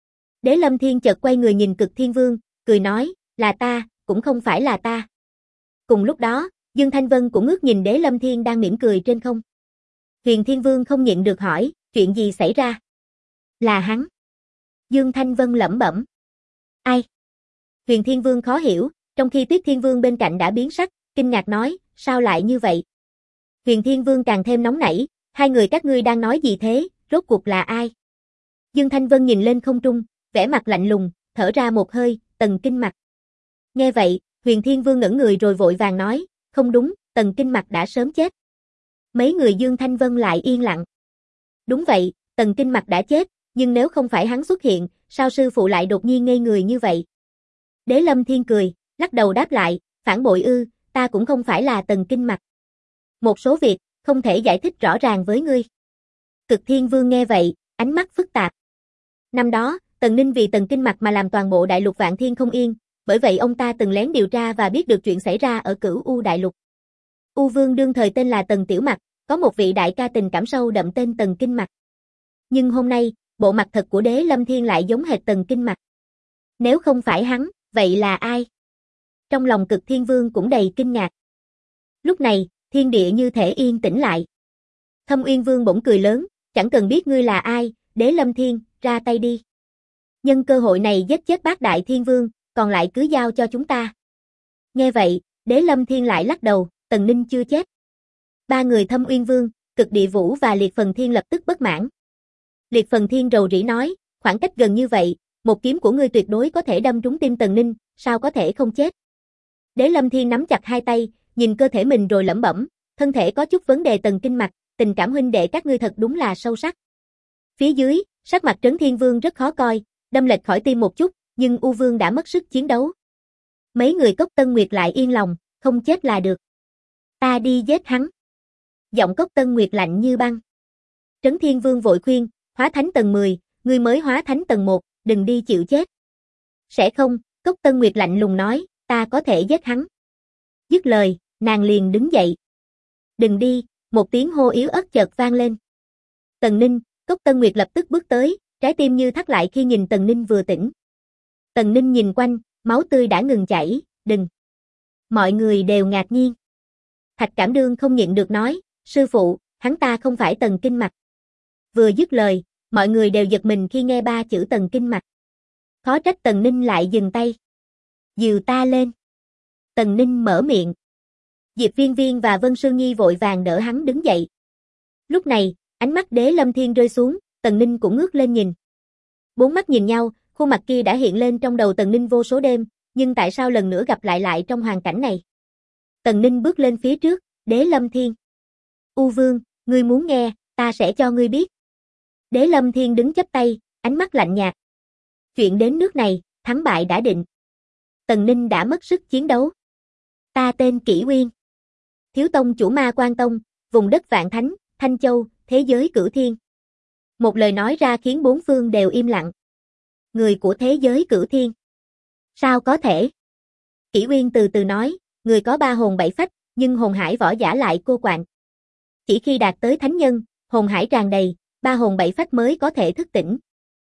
A: Đế Lâm Thiên chợt quay người nhìn Cực Thiên Vương, cười nói, là ta, cũng không phải là ta. Cùng lúc đó, Dương Thanh Vân cũng ngước nhìn Đế Lâm Thiên đang mỉm cười trên không. Huyền Thiên Vương không nhịn được hỏi, chuyện gì xảy ra? Là hắn. Dương Thanh Vân lẩm bẩm. Ai? Huyền Thiên Vương khó hiểu, trong khi Tuyết Thiên Vương bên cạnh đã biến sắc, kinh ngạc nói, sao lại như vậy? Huyền Thiên Vương càng thêm nóng nảy, hai người các ngươi đang nói gì thế, rốt cuộc là ai? Dương Thanh Vân nhìn lên không trung, vẻ mặt lạnh lùng, thở ra một hơi, Tần Kinh Mặc. Nghe vậy, Huyền Thiên Vương ngẩn người rồi vội vàng nói, không đúng, Tần Kinh Mặc đã sớm chết. Mấy người Dương Thanh Vân lại yên lặng. Đúng vậy, Tần Kinh Mặc đã chết, nhưng nếu không phải hắn xuất hiện, sao sư phụ lại đột nhiên ngây người như vậy? Đế Lâm Thiên cười, lắc đầu đáp lại, phản bội ư, ta cũng không phải là Tần Kinh Mặc. Một số việc, không thể giải thích rõ ràng với ngươi. Cực Thiên Vương nghe vậy, ánh mắt phức tạp. Năm đó, Tần Ninh vì Tần Kinh Mặc mà làm toàn bộ đại lục vạn thiên không yên, bởi vậy ông ta từng lén điều tra và biết được chuyện xảy ra ở Cửu U đại lục. U Vương đương thời tên là Tần Tiểu Mặc, có một vị đại ca tình cảm sâu đậm tên Tần Kinh Mặc. Nhưng hôm nay, bộ mặt thật của Đế Lâm Thiên lại giống hệt Tần Kinh Mặc. Nếu không phải hắn, vậy là ai? Trong lòng Cực Thiên Vương cũng đầy kinh ngạc. Lúc này, thiên địa như thể yên tĩnh lại. Thâm Uyên Vương bỗng cười lớn, chẳng cần biết ngươi là ai, Đế Lâm Thiên, ra tay đi. Nhân cơ hội này giết chết bát đại thiên vương, còn lại cứ giao cho chúng ta. Nghe vậy, Đế Lâm Thiên lại lắc đầu, Tần Ninh chưa chết. Ba người Thâm Uyên Vương, Cực Địa Vũ và Liệt Phần Thiên lập tức bất mãn. Liệt Phần Thiên rầu rĩ nói, khoảng cách gần như vậy, một kiếm của ngươi tuyệt đối có thể đâm trúng tim Tần Ninh, sao có thể không chết? Đế Lâm Thiên nắm chặt hai tay, nhìn cơ thể mình rồi lẩm bẩm, thân thể có chút vấn đề Tần Kinh Mặc, tình cảm huynh đệ các ngươi thật đúng là sâu sắc. Phía dưới, sắc mặt Trấn Thiên Vương rất khó coi, đâm lệch khỏi tim một chút, nhưng U Vương đã mất sức chiến đấu. Mấy người Cốc Tân Nguyệt lại yên lòng, không chết là được. Ta đi giết hắn. Giọng Cốc Tân Nguyệt lạnh như băng. Trấn Thiên Vương vội khuyên, hóa thánh tầng 10, ngươi mới hóa thánh tầng 1, đừng đi chịu chết. Sẽ không, Cốc Tân Nguyệt lạnh lùng nói, ta có thể giết hắn. Dứt lời, nàng liền đứng dậy. Đừng đi, một tiếng hô yếu ớt chợt vang lên. Tần Ninh, Cốc Tân Nguyệt lập tức bước tới, trái tim như thắt lại khi nhìn Tần Ninh vừa tỉnh. Tần Ninh nhìn quanh, máu tươi đã ngừng chảy, đừng. Mọi người đều ngạc nhiên. Thạch Cảm Đương không nhịn được nói, sư phụ, hắn ta không phải Tần Kinh Mặc. Vừa dứt lời, mọi người đều giật mình khi nghe ba chữ Tần Kinh Mặc. Khó trách Tần Ninh lại dừng tay. Dìu ta lên. Tần Ninh mở miệng. Diệp Viên Viên và Vân Sương Nhi vội vàng đỡ hắn đứng dậy. Lúc này, ánh mắt Đế Lâm Thiên rơi xuống, Tần Ninh cũng ngước lên nhìn. Bốn mắt nhìn nhau, khuôn mặt kia đã hiện lên trong đầu Tần Ninh vô số đêm, nhưng tại sao lần nữa gặp lại trong hoàn cảnh này? Tần Ninh bước lên phía trước, Đế Lâm Thiên. U Vương, ngươi muốn nghe, ta sẽ cho ngươi biết. Đế Lâm Thiên đứng chắp tay, ánh mắt lạnh nhạt. Chuyện đến nước này, thắng bại đã định. Tần Ninh đã mất sức chiến đấu. Ta tên Kỷ Uyên. Thiếu tông chủ Ma Quan Tông, vùng đất Vạn Thánh, Thanh Châu, thế giới cửu thiên. Một lời nói ra khiến bốn phương đều im lặng. Người của thế giới cửu thiên. Sao có thể? Kỷ Uyên từ từ nói, người có 3 hồn 7 phách, nhưng hồn hải võ giả lại cô quạnh. Chỉ khi đạt tới thánh nhân, hồn hải tràn đầy, 3 hồn 7 phách mới có thể thức tỉnh.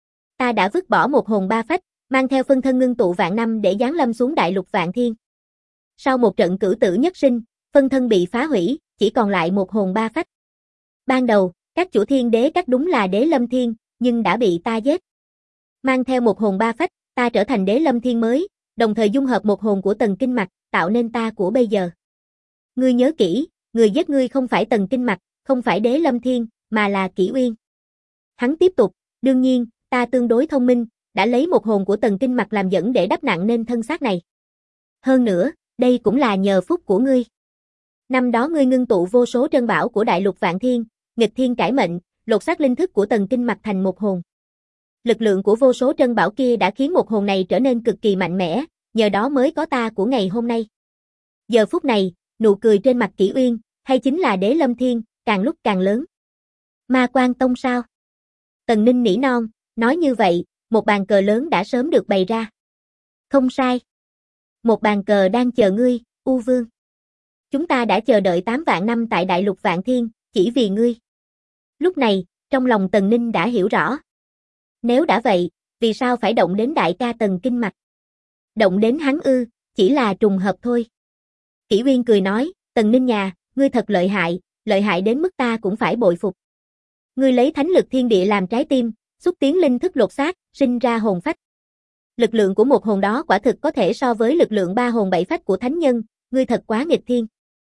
A: Ta đã vứt bỏ 1 hồn 3 phách, mang theo phân thân ngưng tụ vạn năm để giáng lâm xuống đại lục vạn thiên. Sau một trận cửu tử nhất sinh, phân thân bị phá hủy, chỉ còn lại 1 hồn 3 phách. Ban đầu, các chủ thiên đế các đúng là đế lâm thiên, nhưng đã bị ta giết. Mang theo 1 hồn 3 phách, ta trở thành đế lâm thiên mới, đồng thời dung hợp 1 hồn của Tần Kinh Mạch, tạo nên ta của bây giờ. Ngươi nhớ kỹ, người giết ngươi không phải Tần Kinh Mạch, không phải đế lâm thiên, mà là Kỷ Uyên. Hắn tiếp tục, đương nhiên, ta tương đối thông minh, đã lấy 1 hồn của Tần Kinh Mạch làm dẫn để đắp nặng nên thân xác này. Hơn nữa, đây cũng là nhờ phúc của ngươi. Năm đó ngươi ngưng tụ vô số trân bảo của đại lục vạn thiên, nghịch thiên cải mệnh, lột xác linh thức của Tần Kinh Mạch thành 1 hồn. Lực lượng của vô số trân bảo kia đã khiến 1 hồn này trở nên cực kỳ mạnh mẽ, nhờ đó mới có ta của ngày hôm nay. Giờ phút này, nụ cười trên mặt Kỷ Uyên, hay chính là đế lâm thiên, càng lúc càng lớn. Ma Quan Tông sao? Tần Ninh nỉ non, nói như vậy, một bàn cờ lớn đã sớm được bày ra. Không sai. Một bàn cờ đang chờ ngươi, U Vương. Chúng ta đã chờ đợi 8 vạn năm tại đại lục vạn thiên, chỉ vì ngươi. Lúc này, trong lòng Tần Ninh đã hiểu rõ. Nếu đã vậy, vì sao phải động đến đại ca Tần Kinh Mạch? Động đến hắn ư, chỉ là trùng hợp thôi. Kỷ Uyên cười nói, Tần Ninh nhà, ngươi thật lợi hại đến mức ta cũng phải bội phục. Ngươi lấy thánh lực thiên địa làm trái tim, xúc tiến linh thức lột xác, sinh ra hồn phách. Lực lượng của 1 hồn đó quả thực có thể so với lực lượng 3 hồn 7 phách của thánh nhân, ngươi thật quá nghịch thiên.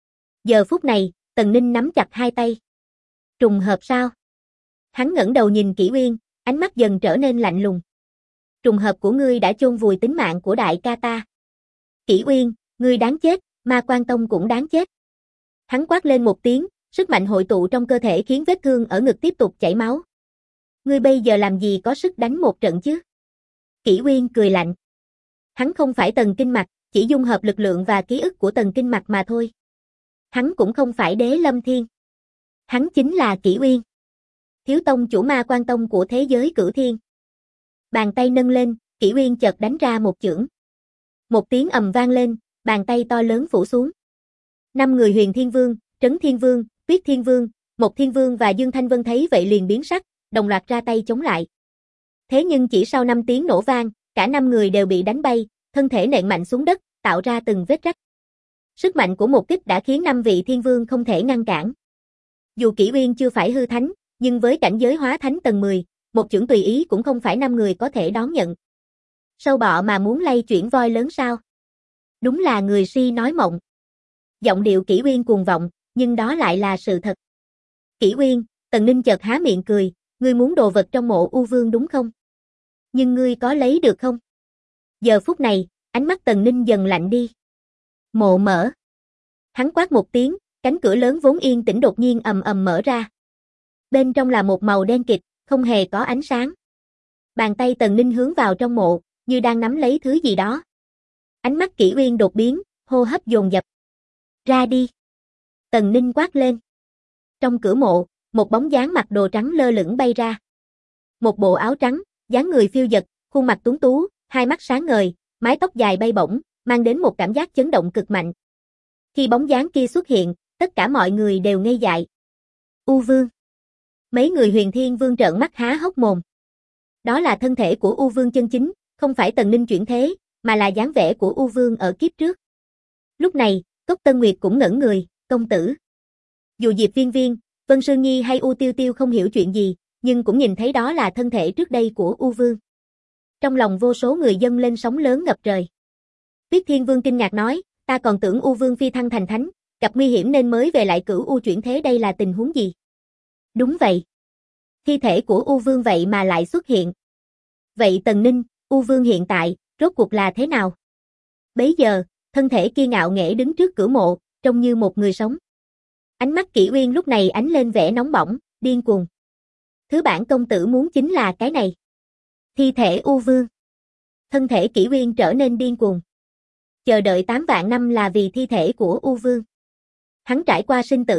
A: Giờ phút này, Tần Ninh nắm chặt hai tay. Trùng hợp sao? Hắn ngẩng đầu nhìn Kỷ Uyên, ánh mắt dần trở nên lạnh lùng. Trùng hợp của ngươi đã chôn vùi tính mạng của đại ca ta. Kỷ Uyên, ngươi đáng chết, Ma Quan Tông cũng đáng chết. Hắn quát lên một tiếng, sức mạnh hội tụ trong cơ thể khiến vết thương ở ngực tiếp tục chảy máu. Ngươi bây giờ làm gì có sức đánh một trận chứ? Kỷ Uyên cười lạnh. Hắn không phải Tần Kinh Mạch, chỉ dung hợp lực lượng và ký ức của Tần Kinh Mạch mà thôi. Hắn cũng không phải đế lâm thiên. Hắn chính là Kỷ Uyên, thiếu tông chủ Ma Quan Tông của thế giới cửu thiên. Bàn tay nâng lên, Kỷ Uyên chợt đánh ra một chưởng. Một tiếng ầm vang lên, bàn tay to lớn phủ xuống. 5 người Huyền Thiên Vương, Trấn Thiên Vương, Tuyết Thiên Vương, Mộc Thiên Vương và Dương Thanh Vân thấy vậy liền biến sắc, đồng loạt ra tay chống lại. Thế nhưng chỉ sau 5 tiếng nổ vang, cả 5 người đều bị đánh bay, thân thể nện mạnh xuống đất, tạo ra từng vết rách. Sức mạnh của một kích đã khiến 5 vị Thiên Vương không thể ngăn cản. Dù Kỷ Uyên chưa phải hư thánh, nhưng với cảnh giới hóa thánh tầng 10, một chưởng tùy ý cũng không phải 5 người có thể đón nhận. Sâu bọ mà muốn lay chuyển voi lớn sao? Đúng là người si nói mộng. Giọng điệu Kỷ Uyên cuồng vọng, nhưng đó lại là sự thật. Kỷ Uyên, Tần Ninh chợt há miệng cười, ngươi muốn đồ vật trong mộ U Vương đúng không? Nhưng ngươi có lấy được không? Giờ phút này, ánh mắt Tần Ninh dần lạnh đi. Mộ mở. Hắn quát một tiếng, cánh cửa lớn vốn yên tĩnh đột nhiên ầm ầm mở ra. Bên trong là một màu đen kịt, không hề có ánh sáng. Bàn tay Tần Ninh hướng vào trong mộ, như đang nắm lấy thứ gì đó. Ánh mắt Kỷ Uyên đột biến, hô hấp dồn dập. Ra đi. Tần Ninh quát lên. Trong cửa mộ, một bóng dáng mặc đồ trắng lơ lửng bay ra. Một bộ áo trắng, dáng người phiêu dật, khuôn mặt tuấn tú, hai mắt sáng ngời, mái tóc dài bay bổng, mang đến một cảm giác chấn động cực mạnh. Khi bóng dáng kia xuất hiện, tất cả mọi người đều ngây dại. U Vương. Mấy người Huyền Thiên Vương trợn mắt há hốc mồm. Đó là thân thể của U Vương chân chính, không phải Tần Ninh chuyển thế, mà là dáng vẻ của U Vương ở kiếp trước. Lúc này, Cốc Tân Nguyệt cũng ngẩn người, công tử. Dù Diệp Viên Viên, Vân Sương Nhi hay U Tiêu Tiêu không hiểu chuyện gì, nhưng cũng nhìn thấy đó là thân thể trước đây của U Vương. Trong lòng vô số người dâng lên sóng lớn ngập trời. Tuyết Thiên Vương kinh ngạc nói, ta còn tưởng U Vương phi thăng thành thánh, gặp nguy hiểm nên mới về lại Cửu U chuyển thế, đây là tình huống gì? Đúng vậy. Thi thể của U Vương vậy mà lại xuất hiện. Vậy Tần Ninh, U Vương hiện tại, rốt cuộc là thế nào? Bấy giờ, thân thể kia ngạo nghễ đứng trước cửa mộ, trông như một người sống. Ánh mắt Kỷ Uyên lúc này ánh lên vẻ nóng bỏng, điên cuồng. Thứ bản công tử muốn chính là cái này. Thi thể U Vương. Thân thể Kỷ Uyên trở nên điên cuồng. Chờ đợi 8 vạn năm là vì thi thể của U Vương. Hắn trải qua sinh tử,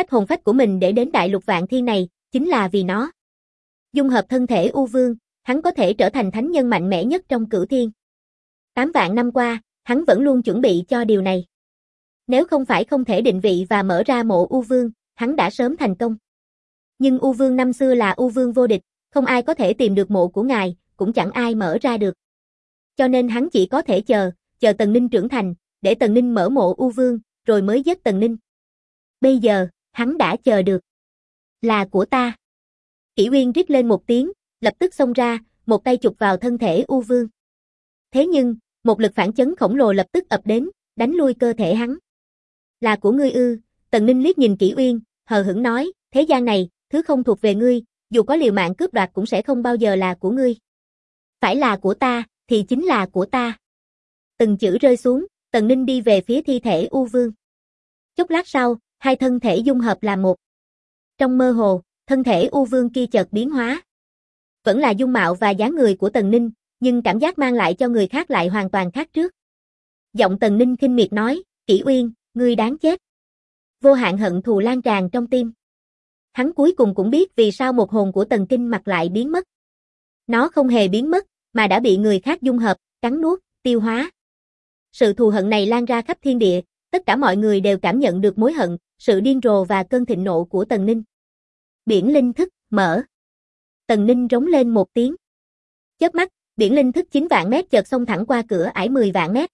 A: Tách hồn phách của mình để đến đại lục vạn thiên này, chính là vì nó. Dung hợp thân thể U Vương, hắn có thể trở thành thánh nhân mạnh mẽ nhất trong cửu thiên. 8 vạn năm qua, hắn vẫn luôn chuẩn bị cho điều này. Nếu không phải không thể định vị và mở ra mộ U Vương, hắn đã sớm thành công. Nhưng U Vương năm xưa là U Vương vô địch, không ai có thể tìm được mộ của ngài, cũng chẳng ai mở ra được. Cho nên hắn chỉ có thể chờ Tần Ninh trưởng thành, để Tần Ninh mở mộ U Vương, rồi mới giết Tần Ninh. Bây giờ, hắn đã chờ được. Là của ta. Kỷ Uyên rít lên một tiếng, lập tức xông ra, một tay chụp vào thân thể U Vương. Thế nhưng, một lực phản chấn khổng lồ lập tức ập đến, đánh lui cơ thể hắn. Là của ngươi ư? Tần Ninh liếc nhìn Kỷ Uyên, hờ hững nói, thế gian này, thứ không thuộc về ngươi, dù có liều mạng cướp đoạt cũng sẽ không bao giờ là của ngươi. Phải là của ta, thì chính là của ta. Từng chữ rơi xuống, Tần Ninh đi về phía thi thể U Vương. Chốc lát sau, hai thân thể dung hợp làm một. Trong mơ hồ, thân thể U Vương kia chợt biến hóa. Vẫn là dung mạo và dáng người của Tần Ninh, nhưng cảm giác mang lại cho người khác lại hoàn toàn khác trước. Giọng Tần Ninh khinh miệt nói, Kỷ Uyên, ngươi đáng chết. Vô hạn hận thù lan tràn trong tim. Hắn cuối cùng cũng biết vì sao một hồn của Tần Kinh Mặc lại biến mất. Nó không hề biến mất, mà đã bị người khác dung hợp, cắn nuốt, tiêu hóa. Sự thù hận này lan ra khắp thiên địa, tất cả mọi người đều cảm nhận được mối hận, sự điên rồ và cơn thịnh nộ của Tần Ninh. Biển linh thức, mở. Tần Ninh rống lên một tiếng. Chớp mắt, biển linh thức 9 vạn mét chợt xông thẳng qua cửa ải 10 vạn mét.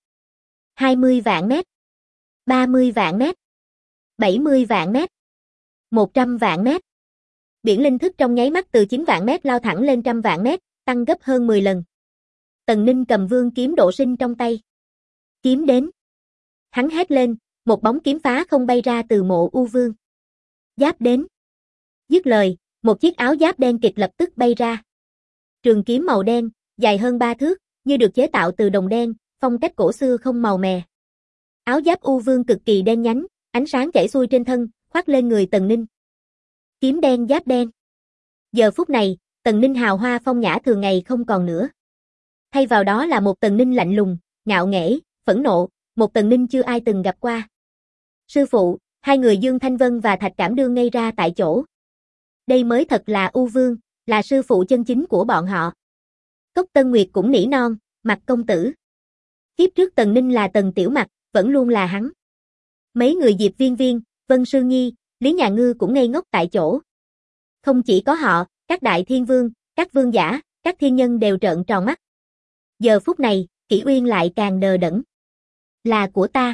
A: 20 vạn mét. 30 vạn mét. 70 vạn mét. 100 vạn mét. Biển linh thức trong nháy mắt từ 9 vạn mét lao thẳng lên 100 vạn mét, tăng gấp hơn 10 lần. Tần Ninh cầm vương kiếm độ sinh trong tay. Kiếm đến. Hắn hét lên, một bóng kiếm phá không bay ra từ mộ U Vương. Giáp đến. Dứt lời, một chiếc áo giáp đen kịt lập tức bay ra. Trường kiếm màu đen, dài hơn 3 thước, như được chế tạo từ đồng đen, phong cách cổ xưa không màu mè. Áo giáp U Vương cực kỳ đen nhánh, ánh sáng chảy xuôi trên thân, khoác lên người Tần Ninh. Kiếm đen giáp đen. Giờ phút này, Tần Ninh hào hoa phong nhã thường ngày không còn nữa. Thay vào đó là một Tần Ninh lạnh lùng, ngạo nghễ, phẫn nộ, một Tần Ninh chưa ai từng gặp qua. Sư phụ, hai người Dương Thanh Vân và Thạch Cảm Đương ngây ra tại chỗ. Đây mới thật là U Vương, là sư phụ chân chính của bọn họ. Cốc Tân Nguyệt cũng nỉ non, Mặc công tử. Kiếp trước Tần Ninh là Tần Tiểu Mặc, vẫn luôn là hắn. Mấy người Diệp Viên Viên, Vân Sư Nhi, Lý Nhà Ngư cũng ngây ngốc tại chỗ. Không chỉ có họ, các đại thiên vương, các vương giả, các thiên nhân đều trợn tròn mắt. Giờ phút này, Kỷ Uyên lại càng đờ đẫn. Là của ta.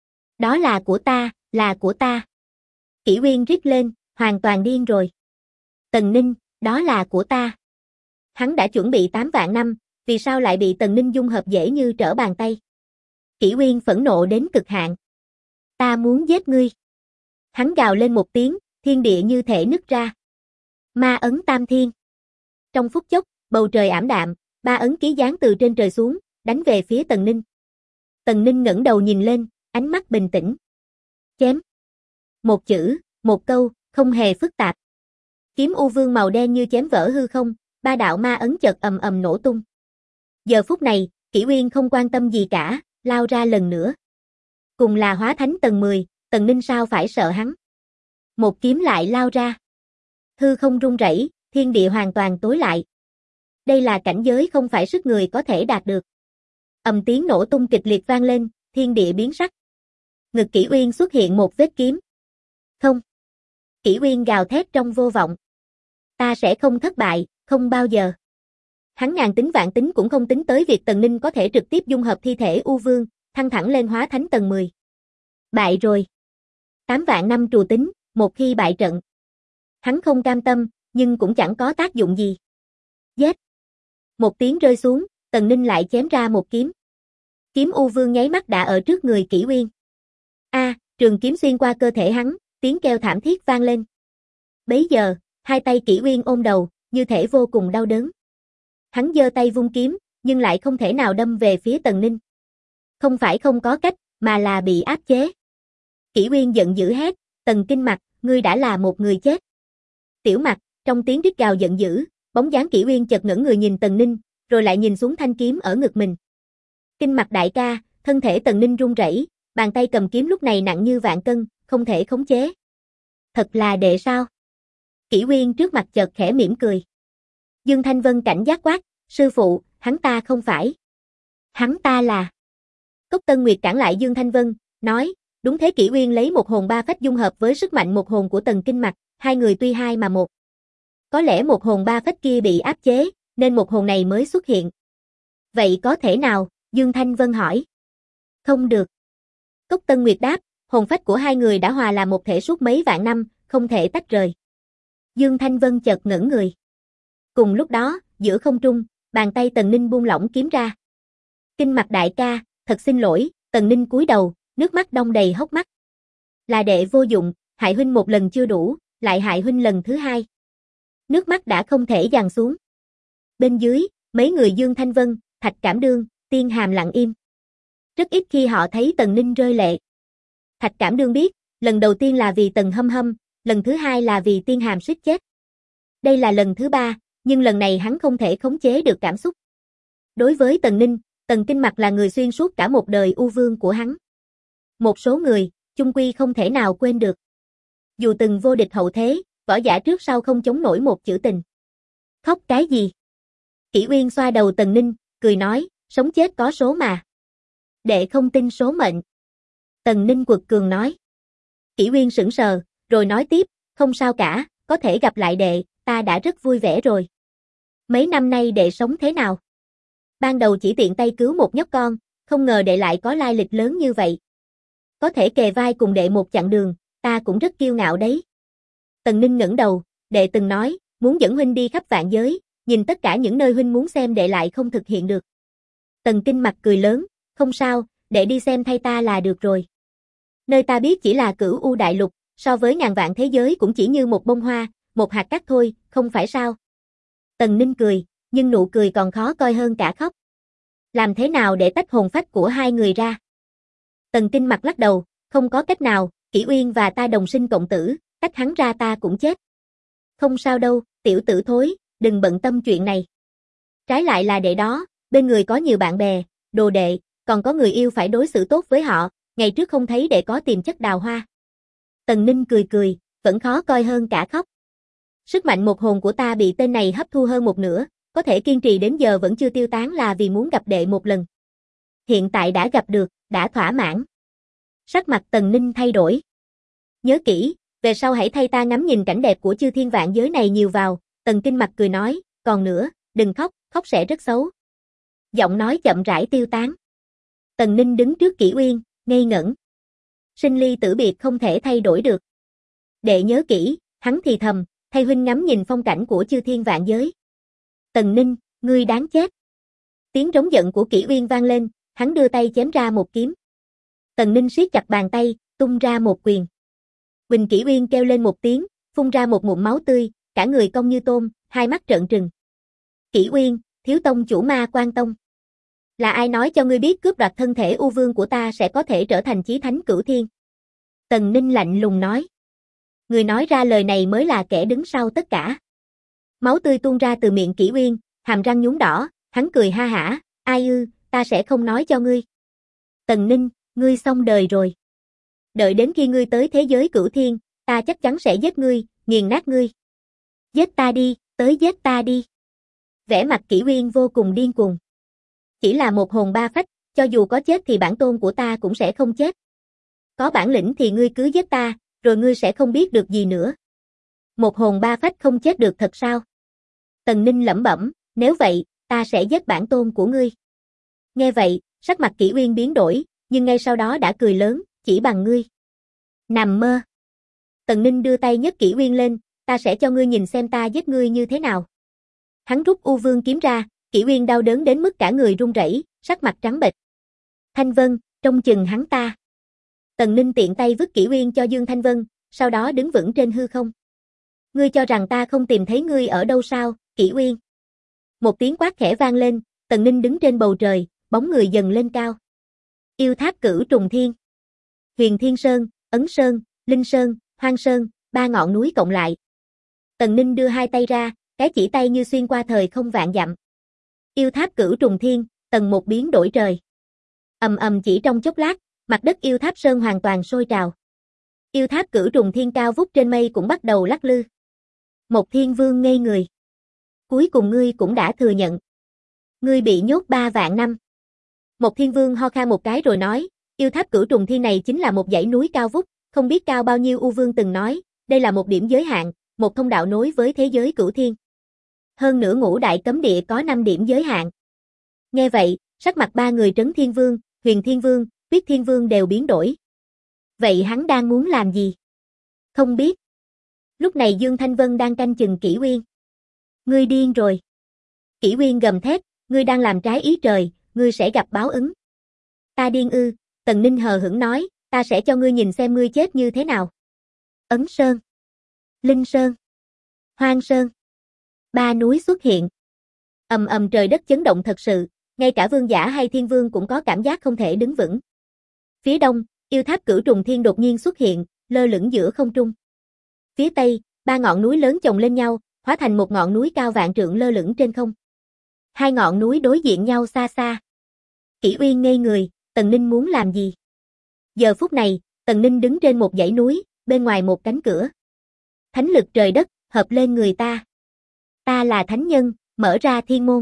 A: Đó là của ta, là của ta. Kỷ Uyên rít lên, hoàn toàn điên rồi. Tần Ninh, đó là của ta. Hắn đã chuẩn bị 8 vạn năm, vì sao lại bị Tần Ninh dung hợp dễ như trở bàn tay. Kỷ Uyên phẫn nộ đến cực hạn. Ta muốn giết ngươi. Hắn gào lên một tiếng, thiên địa như thể nứt ra. Ma ấn tam thiên. Trong phút chốc, bầu trời ảm đạm, 3 ấn ký giáng từ trên trời xuống, đánh về phía Tần Ninh. Tần Ninh ngẩng đầu nhìn lên, ánh mắt bình tĩnh. Chém. Một chữ, một câu, không hề phức tạp. Kiếm U Vương màu đen như chém vỡ hư không, 3 đạo ma ấn chợt ầm ầm nổ tung. Giờ phút này, Kỷ Uyên không quan tâm gì cả, lao ra lần nữa. Cùng là hóa thánh tầng 10, Tần Ninh sao phải sợ hắn. Một kiếm lại lao ra. Hư không rung rẩy, thiên địa hoàn toàn tối lại. Đây là cảnh giới không phải sức người có thể đạt được. Ầm tiếng nổ tung kịch liệt vang lên, thiên địa biến sắc. Ngực Kỷ Uyên xuất hiện một vết kiếm. Không. Kỷ Uyên gào thét trong vô vọng. Ta sẽ không thất bại, không bao giờ. Hắn ngàn tính vạn tính cũng không tính tới việc Tần Ninh có thể trực tiếp dung hợp thi thể U Vương, thăng thẳng lên hóa thánh tầng 10. Bại rồi. 8 vạn năm trù tính, một khi bại trận. Hắn không cam tâm, nhưng cũng chẳng có tác dụng gì. Giết. Một tiếng rơi xuống, Tần Ninh lại chém ra một kiếm. Kiếm U Vương nháy mắt đã ở trước người Kỷ Uyên. Trường kiếm xuyên qua cơ thể hắn, tiếng kêu thảm thiết vang lên. Bấy giờ, hai tay Kỷ Uyên ôm đầu, như thể vô cùng đau đớn. Hắn giơ tay vung kiếm, nhưng lại không thể nào đâm về phía Tần Ninh. Không phải không có cách, mà là bị áp chế. Kỷ Uyên giận dữ hét, Tần Kinh Mặc, ngươi đã là một người chết. Tiểu Mặc, trong tiếng rít gào giận dữ, bóng dáng Kỷ Uyên chợt ngẩng người nhìn Tần Ninh, rồi lại nhìn xuống thanh kiếm ở ngực mình. Kinh Mặc đại ca, thân thể Tần Ninh run rẩy, bàn tay cầm kiếm lúc này nặng như vạn cân, không thể khống chế. Thật là đệ sao? Kỷ Uyên trước mặt chợt khẽ mỉm cười. Dương Thanh Vân cảnh giác quát, sư phụ, hắn ta không phải. Hắn ta là... Cốc Tân Nguyệt cản lại Dương Thanh Vân, nói, đúng thế. Kỷ Uyên lấy một hồn ba phách dung hợp với sức mạnh một hồn của Tần Kinh Mặc, hai người tuy hai mà một. Có lẽ một hồn ba phách kia bị áp chế, nên một hồn này mới xuất hiện. Vậy có thể nào? Dương Thanh Vân hỏi. Không được. Cốc Tân Nguyệt đáp, hồn phách của hai người đã hòa làm một thể suốt mấy vạn năm, không thể tách rời. Dương Thanh Vân chợt ngẩn người. Cùng lúc đó, giữa không trung, bàn tay Tần Ninh buông lỏng kiếm ra. Kinh Mặc đại ca, thật xin lỗi. Tần Ninh cúi đầu, nước mắt đong đầy hốc mắt. Là đệ vô dụng, hại huynh một lần chưa đủ, lại hại huynh lần thứ hai. Nước mắt đã không thể dàn xuống. Bên dưới, mấy người Dương Thanh Vân, Thạch Cảm Đương, Tiên Hàm lặng im. Rất ít khi họ thấy Tần Ninh rơi lệ. Thạch Cảm Đương biết, lần đầu tiên là vì Tần Hâm Hâm, lần thứ hai là vì Tiên Hàm suýt chết. Đây là lần thứ ba, nhưng lần này hắn không thể khống chế được cảm xúc. Đối với Tần Ninh, Tần Kinh Mặc là người xuyên suốt cả một đời U Vương của hắn. Một số người, chung quy không thể nào quên được. Dù từng vô địch hậu thế, võ giả trước sau không chống nổi một chữ tình. Khóc cái gì? Kỷ Uyên xoa đầu Tần Ninh, cười nói, sống chết có số mà. Đệ không tin số mệnh. Tần Ninh quật cường nói. Kỷ Uyên sững sờ, rồi nói tiếp, không sao cả, có thể gặp lại đệ, ta đã rất vui vẻ rồi. Mấy năm nay đệ sống thế nào? Ban đầu chỉ tiện tay cứu một nhóc con, không ngờ đệ lại có lai lịch lớn như vậy. Có thể kề vai cùng đệ một chặng đường, ta cũng rất kiêu ngạo đấy. Tần Ninh ngẩng đầu, đệ từng nói, muốn dẫn huynh đi khắp vạn giới, nhìn tất cả những nơi huynh muốn xem đệ lại không thực hiện được. Tần Kinh Mặc cười lớn, không sao, đệ đi xem thay ta là được rồi. Nơi ta biết chỉ là Cửu U đại lục, so với ngàn vạn thế giới cũng chỉ như một bông hoa, một hạt cát thôi, không phải sao? Tần Ninh cười, nhưng nụ cười còn khó coi hơn cả khóc. Làm thế nào để tách hồn phách của hai người ra? Tần Kinh Mặc lắc đầu, không có cách nào, Kỷ Uyên và ta đồng sinh cộng tử, tách hắn ra ta cũng chết. Không sao đâu, tiểu tử thối, đừng bận tâm chuyện này. Trái lại là đệ đó, bên người có nhiều bạn bè, đồ đệ, còn có người yêu phải đối xử tốt với họ, ngày trước không thấy đệ có tiềm chất đào hoa. Tần Ninh cười cười, vẫn khó coi hơn cả khóc. Sức mạnh một hồn của ta bị tên này hấp thu hơn một nửa, có thể kiên trì đến giờ vẫn chưa tiêu tán là vì muốn gặp đệ một lần. Hiện tại đã gặp được, đã thỏa mãn. Sắc mặt Tần Ninh thay đổi. Nhớ kỹ, về sau hãy thay ta ngắm nhìn cảnh đẹp của chư thiên vạn giới này nhiều vào. Tần Kinh Mặc cười nói, còn nữa, đừng khóc, khóc sẽ rất xấu. Giọng nói chậm rãi tiêu tán. Tần Ninh đứng trước Kỷ Uyên, ngây ngẩn. Sinh ly tử biệt không thể thay đổi được. Đệ nhớ kỹ, hắn thì thầm, thay huynh ngắm nhìn phong cảnh của chư thiên vạn giới. Tần Ninh, ngươi đáng chết. Tiếng trống giận của Kỷ Uyên vang lên, hắn đưa tay chém ra một kiếm. Tần Ninh siết chặt bàn tay, tung ra một quyền. Quỳnh. Kỷ Uyên kêu lên một tiếng, phun ra một ngụm máu tươi, cả người cong như tôm, hai mắt trợn trừng. Kỷ Uyên, thiếu tông chủ Ma Quan Tông. Là ai nói cho ngươi biết cướp đoạt thân thể U Vương của ta sẽ có thể trở thành chí thánh cửu thiên? Tần Ninh lạnh lùng nói. Người nói ra lời này mới là kẻ đứng sau tất cả. Máu tươi tuôn ra từ miệng Kỷ Uyên, hàm răng nhún đỏ, hắn cười ha hả, ai ư, ta sẽ không nói cho ngươi. Tần Ninh, ngươi xong đời rồi. Đợi đến khi ngươi tới thế giới cửu thiên, ta chắc chắn sẽ giết ngươi, nghiền nát ngươi. Giết ta đi, tới giết ta đi. Vẻ mặt Kỷ Uyên vô cùng điên cuồng. Chỉ là một hồn ba phách, cho dù có chết thì bản tôn của ta cũng sẽ không chết. Có bản lĩnh thì ngươi cứ giết ta, rồi ngươi sẽ không biết được gì nữa. Một hồn ba phách không chết được thật sao? Tần Ninh lẩm bẩm, nếu vậy, ta sẽ giết bản tôn của ngươi. Nghe vậy, sắc mặt Kỷ Uyên biến đổi, nhưng ngay sau đó đã cười lớn, chỉ bằng ngươi. Nằm mơ. Tần Ninh đưa tay nhấc Kỷ Uyên lên, ta sẽ cho ngươi nhìn xem ta giết ngươi như thế nào. Hắn rút U Vương kiếm ra, Kỷ Uyên đau đớn đến mức cả người run rẩy, sắc mặt trắng bệch. Thanh Vân, trông chừng hắn ta. Tần Ninh tiện tay vứt Kỷ Uyên cho Dương Thanh Vân, sau đó đứng vững trên hư không. Ngươi cho rằng ta không tìm thấy ngươi ở đâu sao, Kỷ Uyên? Một tiếng quát khẽ vang lên, Tần Ninh đứng trên bầu trời, bóng người dần lên cao. Yêu tháp Cửu Trùng Thiên. Huyền Thiên Sơn, Ấn Sơn, Linh Sơn, Hoang Sơn, ba ngọn núi cộng lại. Tần Ninh đưa hai tay ra, cái chỉ tay như xuyên qua thời không vạn dặm. Yêu tháp Cửu Trùng Thiên, tầng một biến đổi trời. Ầm ầm chỉ trong chốc lát, mặt đất yêu tháp sơn hoàn toàn sôi trào. Yêu tháp cửu trùng thiên cao vút trên mây cũng bắt đầu lắc lư. Một Thiên Vương ngây người. Cuối cùng ngươi cũng đã thừa nhận. Ngươi bị nhốt 3 vạn năm. Một Thiên Vương ho khan một cái rồi nói, yêu tháp cửu trùng thiên này chính là một dãy núi cao vút, không biết cao bao nhiêu. U Vương từng nói, đây là một điểm giới hạn, một thông đạo nối với thế giới cửu thiên. Hơn nữa ngũ đại cấm địa có 5 điểm giới hạn. Nghe vậy, sắc mặt ba người Trấn Thiên Vương, Huyền Thiên Vương, Tuyết Thiên Vương đều biến đổi. Vậy hắn đang muốn làm gì? Không biết. Lúc này Dương Thanh Vân đang canh chừng Kỷ Uyên. Ngươi điên rồi. Kỷ Uyên gầm thét, ngươi đang làm trái ý trời, ngươi sẽ gặp báo ứng. Ta điên ư? Tần Ninh hờ hững nói, ta sẽ cho ngươi nhìn xem ngươi chết như thế nào. Ấn Sơn, Linh Sơn, Hoang Sơn. 3 núi xuất hiện. Ầm ầm trời đất chấn động thật sự, ngay cả vương giả hay thiên vương cũng có cảm giác không thể đứng vững. Phía đông, yêu tháp cửu trùng thiên đột nhiên xuất hiện, lơ lửng giữa không trung. Phía tây, 3 ngọn núi lớn chồng lên nhau, hóa thành một ngọn núi cao vạn trượng lơ lửng trên không. 2 ngọn núi đối diện nhau xa xa. Kỷ Uyên ngây người, Tần Ninh muốn làm gì? Giờ phút này, Tần Ninh đứng trên một dãy núi, bên ngoài một cánh cửa. Thánh lực trời đất, hợp lên người ta. Ta là thánh nhân, mở ra thiên môn.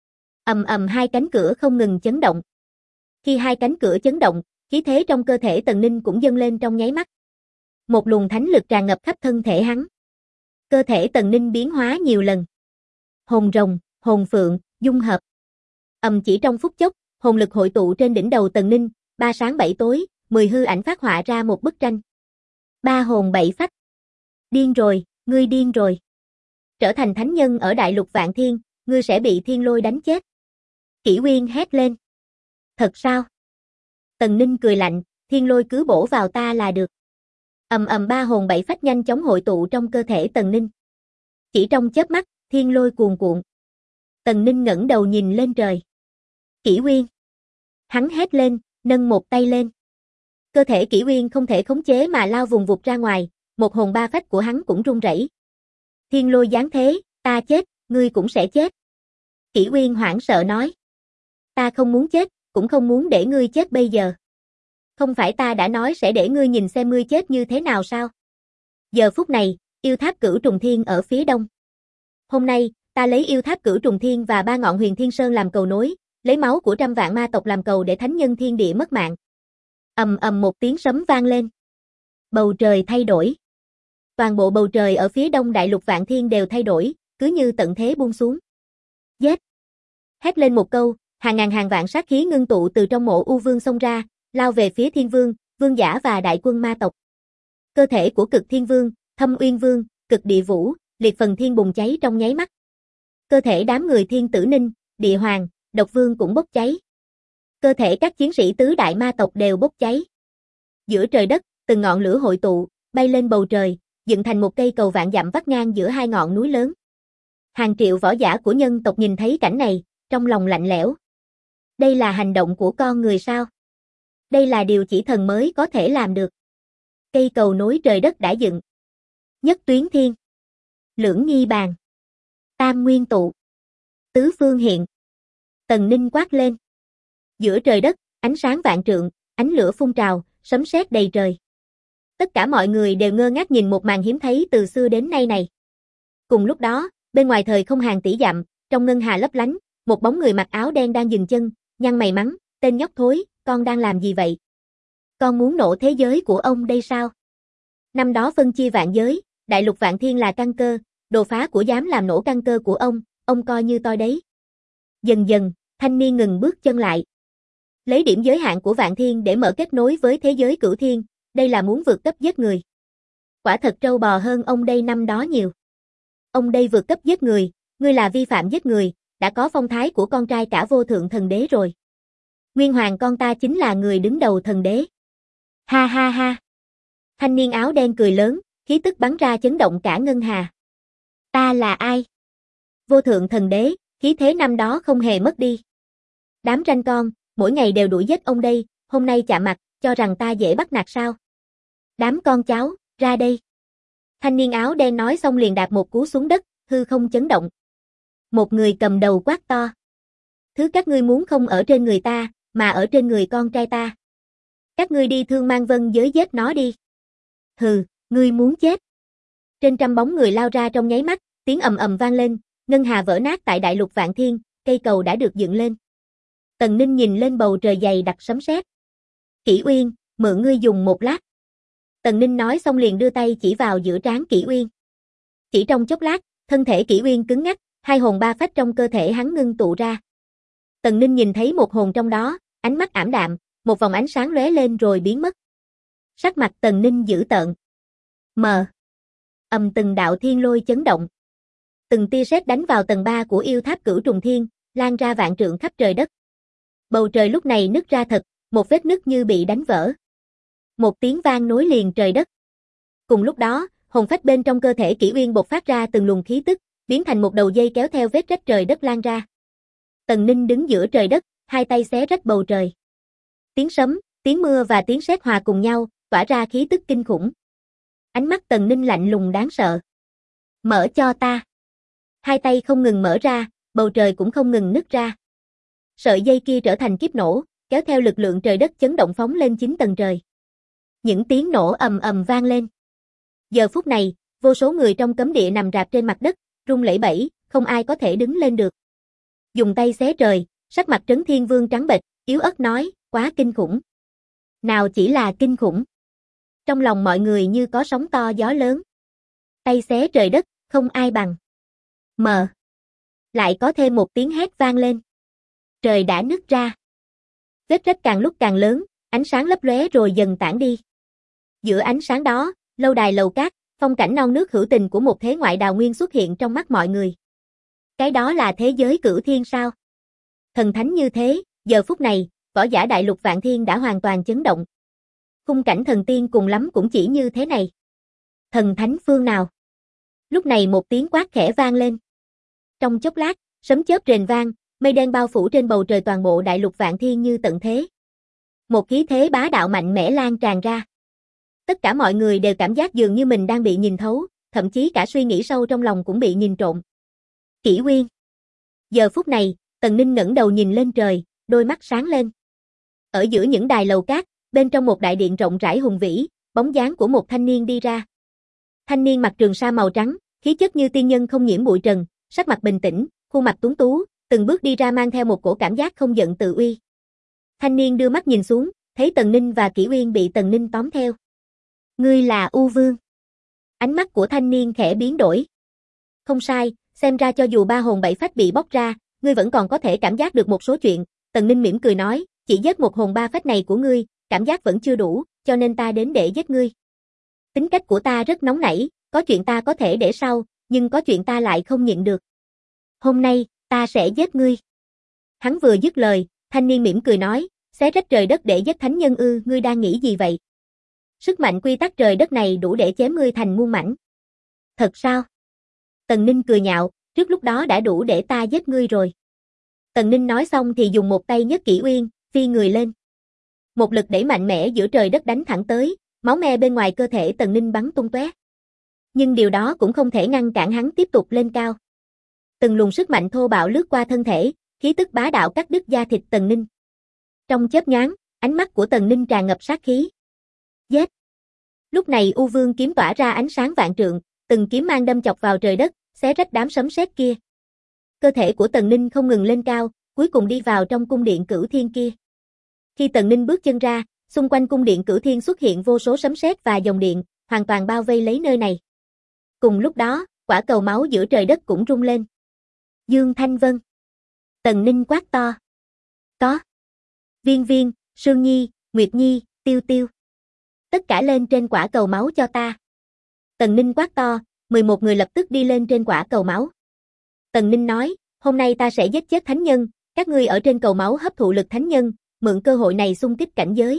A: Ầm ầm 2 cánh cửa không ngừng chấn động. Khi 2 cánh cửa chấn động, khí thế trong cơ thể Tần Ninh cũng dâng lên trong nháy mắt. Một luồng thánh lực tràn ngập khắp thân thể hắn. Cơ thể Tần Ninh biến hóa nhiều lần. Hồn rồng, hồn phượng, dung hợp. Chỉ trong phút chốc, hồn lực hội tụ trên đỉnh đầu Tần Ninh, 3 sáng 7 tối, 10 hư ảnh phát họa ra một bức tranh. 3 hồn 7 phách. Điên rồi, ngươi điên rồi. Trở thành thánh nhân ở đại lục vạn thiên, ngươi sẽ bị thiên lôi đánh chết. Kỷ Uyên hét lên. Thật sao? Tần Ninh cười lạnh, thiên lôi cứ bổ vào ta là được. Ầm ầm 3 hồn 7 phách nhanh chóng hội tụ trong cơ thể Tần Ninh. Chỉ trong chớp mắt, thiên lôi cuồn cuộn. Tần Ninh ngẩng đầu nhìn lên trời. Kỷ Uyên. Hắn hét lên, nâng một tay lên. Cơ thể Kỷ Uyên không thể khống chế mà lao vùng vụt ra ngoài, một hồn 3 phách của hắn cũng run rẩy. Thiên lôi giáng thế, ta chết, ngươi cũng sẽ chết. Kỷ Uyên hoảng sợ nói. Ta không muốn chết, cũng không muốn để ngươi chết bây giờ. Không phải ta đã nói sẽ để ngươi nhìn xem ngươi chết như thế nào sao? Giờ phút này, yêu tháp cửu trùng thiên ở phía đông. Hôm nay, ta lấy yêu tháp cửu trùng thiên và 3 ngọn huyền thiên sơn làm cầu nối, lấy máu của trăm vạn ma tộc làm cầu để thánh nhân thiên địa mất mạng. Ầm ầm một tiếng sấm vang lên. Bầu trời thay đổi. Toàn bộ bầu trời ở phía đông đại lục vạn thiên đều thay đổi, cứ như tận thế buông xuống. Giết! Hét lên một câu, hàng ngàn hàng vạn sát khí ngưng tụ từ trong mộ U Vương xông ra, lao về phía Thiên Vương, Vương giả và đại quân ma tộc. Cơ thể của Cực Thiên Vương, Thâm Uyên Vương, Cực Địa Vũ, Liệt Phần Thiên bùng cháy trong nháy mắt. Cơ thể đám người Thiên Tử Ninh, Địa Hoàng, Độc Vương cũng bốc cháy. Cơ thể các chiến sĩ tứ đại ma tộc đều bốc cháy. Giữa trời đất, từng ngọn lửa hội tụ, bay lên bầu trời, dựng thành một cây cầu vạn dặm vắt ngang giữa 2 ngọn núi lớn. Hàng triệu võ giả của nhân tộc nhìn thấy cảnh này, trong lòng lạnh lẽo. Đây là hành động của con người sao? Đây là điều chỉ thần mới có thể làm được. Cây cầu nối trời đất đã dựng. Nhất tuyến thiên. Lưỡng nghi bàn. Tam nguyên tụ. Tứ phương hiện. Tần Ninh quát lên. Giữa trời đất, ánh sáng vạn trượng, ánh lửa phun trào, sấm sét đầy trời. Tất cả mọi người đều ngơ ngác nhìn một màn hiếm thấy từ xưa đến nay này. Cùng lúc đó, bên ngoài thời không hàng tỷ dặm, trong ngân hà lấp lánh, một bóng người mặc áo đen đang dừng chân, nhăn mày mắng, tên nhóc thối, con đang làm gì vậy? Con muốn nổ thế giới của ông đây sao? Năm đó phân chia vạn giới, đại lục vạn thiên là căn cơ, đồ phá của dám làm nổ căn cơ của ông coi như toi đấy. Dần dần, thanh niên ngừng bước chân lại. Lấy điểm giới hạn của vạn thiên để mở kết nối với thế giới cửu thiên, đây là muốn vượt cấp giết người. Quả thật trâu bò hơn ông đây năm đó nhiều. Ông đây vượt cấp giết người, ngươi là vi phạm giết người, đã có phong thái của con trai cả vô thượng thần đế rồi. Nguyên Hoàng con ta chính là người đứng đầu thần đế. Ha ha ha. Thanh niên áo đen cười lớn, khí tức bắn ra chấn động cả ngân hà. Ta là ai? Vô thượng thần đế, khí thế năm đó không hề mất đi. Đám ranh con, mỗi ngày đều đuổi giết ông đây, hôm nay chạm mặt, cho rằng ta dễ bắt nạt sao? Đám con cháu, ra đây. Thanh niên áo đen nói xong liền đạp một cú xuống đất, hư không chấn động. Một người cầm đầu quát to. Thứ các ngươi muốn không ở trên người ta, mà ở trên người con trai ta. Các ngươi đi Thương Mang Vân giới giết nó đi. Hừ, ngươi muốn chết. Trên trăm bóng người lao ra trong nháy mắt, tiếng ầm ầm vang lên, ngân hà vỡ nát tại đại lục Vạn Thiên, cây cầu đã được dựng lên. Tần Ninh nhìn lên bầu trời dày đặc sấm sét. Kỷ Uyên, mượn ngươi dùng một lát. Tần Ninh nói xong liền đưa tay chỉ vào giữa trán Kỷ Uyên. Chỉ trong chốc lát, thân thể Kỷ Uyên cứng ngắc, hai hồn ba phách trong cơ thể hắn ngưng tụ ra. Tần Ninh nhìn thấy một hồn trong đó, ánh mắt ảm đạm, một vòng ánh sáng lóe lên rồi biến mất. Sắc mặt Tần Ninh dữ tợn. Từng đạo thiên lôi chấn động. Từng tia sét đánh vào tầng 3 của yêu tháp Cửu Trùng Thiên, lan ra vạn trượng khắp trời đất. Bầu trời lúc này nứt ra thật, một vết nứt như bị đánh vỡ. Một tiếng vang nối liền trời đất. Cùng lúc đó, hồn phách bên trong cơ thể Kỷ Uyên bộc phát ra từng luồng khí tức, biến thành một đầu dây kéo theo vết rách trời đất lan ra. Tần Ninh đứng giữa trời đất, hai tay xé rách bầu trời. Tiếng sấm, tiếng mưa và tiếng sét hòa cùng nhau, tỏa ra khí tức kinh khủng. Ánh mắt Tần Ninh lạnh lùng đáng sợ. Mở cho ta. Hai tay không ngừng mở ra, bầu trời cũng không ngừng nứt ra. Sợi dây kia trở thành kiếp nổ, kéo theo lực lượng trời đất chấn động phóng lên 9 tầng trời. Những tiếng nổ ầm ầm vang lên. Giờ phút này, vô số người trong cấm địa nằm rạp trên mặt đất, run lẩy bẩy, không ai có thể đứng lên được. Dùng tay xé trời, sắc mặt Trấn Thiên Vương trắng bệch, yếu ớt nói, quá kinh khủng. Nào chỉ là kinh khủng. Trong lòng mọi người như có sóng to gió lớn. Tay xé trời đất, không ai bằng. Lại có thêm một tiếng hét vang lên. Trời đã nứt ra. Vết rách càng lúc càng lớn, ánh sáng lấp lóe rồi dần tản đi. Giữa ánh sáng đó, lâu đài lầu cát, phong cảnh non nước hữu tình của một thế ngoại đào nguyên xuất hiện trong mắt mọi người. Cái đó là thế giới Cửu Thiên sao? Thần thánh như thế, giờ phút này, võ giả đại lục Vạn Thiên đã hoàn toàn chấn động. Khung cảnh thần tiên cùng lắm cũng chỉ như thế này. Thần thánh phương nào? Lúc này một tiếng quát khẽ vang lên. Trong chốc lát, sấm chớp rền vang, mây đen bao phủ trên bầu trời toàn bộ đại lục Vạn Thiên như tận thế. Một khí thế bá đạo mạnh mẽ lan tràn ra. Tất cả mọi người đều cảm giác dường như mình đang bị nhìn thấu, thậm chí cả suy nghĩ sâu trong lòng cũng bị nhìn trộm. Kỷ Uyên. Giờ phút này, Tần Ninh ngẩng đầu nhìn lên trời, đôi mắt sáng lên. Ở giữa những đài lầu cát, bên trong một đại điện rộng rãi hùng vĩ, bóng dáng của một thanh niên đi ra. Thanh niên mặc trường sa màu trắng, khí chất như tiên nhân không nhiễm bụi trần, sắc mặt bình tĩnh, khuôn mặt tuấn tú, từng bước đi ra mang theo một cổ cảm giác không giận tự uy. Thanh niên đưa mắt nhìn xuống, thấy Tần Ninh và Kỷ Uyên bị Tần Ninh tóm theo. Ngươi là U Vương. Ánh mắt của thanh niên khẽ biến đổi. Không sai, xem ra cho dù ba hồn bảy phách bị bóc ra, ngươi vẫn còn có thể cảm giác được một số chuyện. Tần Ninh mỉm cười nói, chỉ giết một hồn ba phách này của ngươi, cảm giác vẫn chưa đủ, cho nên ta đến để giết ngươi. Tính cách của ta rất nóng nảy, có chuyện ta có thể để sau, nhưng có chuyện ta lại không nhịn được. Hôm nay, ta sẽ giết ngươi. Hắn vừa dứt lời, thanh niên mỉm cười nói, xé rách trời đất để giết thánh nhân ư, ngươi đang nghĩ gì vậy? Sức mạnh quy tắc trời đất này đủ để chém ngươi thành muôn mảnh. Thật sao? Tần Ninh cười nhạo, trước lúc đó đã đủ để ta giết ngươi rồi. Tần Ninh nói xong thì dùng một tay nhấc Kỷ Uyên, phi người lên. Một lực đẩy mạnh mẽ giữa trời đất đánh thẳng tới, máu me bên ngoài cơ thể Tần Ninh bắn tung tóe. Nhưng điều đó cũng không thể ngăn cản hắn tiếp tục lên cao. Từng luồng sức mạnh thô bạo lướt qua thân thể, khí tức bá đạo cắt đứt da thịt Tần Ninh. Trong chớp nhoáng, ánh mắt của Tần Ninh tràn ngập sát khí. Giết! Lúc này U Vương kiếm tỏa ra ánh sáng vạn trượng, từng kiếm mang đâm chọc vào trời đất, xé rách đám sấm sét kia. Cơ thể của Tần Ninh không ngừng lên cao, cuối cùng đi vào trong cung điện Cửu Thiên kia. Khi Tần Ninh bước chân ra, xung quanh cung điện Cửu Thiên xuất hiện vô số sấm sét và dòng điện, hoàn toàn bao vây lấy nơi này. Cùng lúc đó, quả cầu máu giữa trời đất cũng rung lên. Dương Thanh Vân. Tần Ninh quát to. Có. Viên Viên, Sương Nhi, Nguyệt Nhi, Tiêu Tiêu. Tất cả lên trên quả cầu máu cho ta. Tần Ninh quát to, 11 người lập tức đi lên trên quả cầu máu. Tần Ninh nói, hôm nay ta sẽ giết chết thánh nhân, các ngươi ở trên cầu máu hấp thụ lực thánh nhân, mượn cơ hội này xung kích cảnh giới.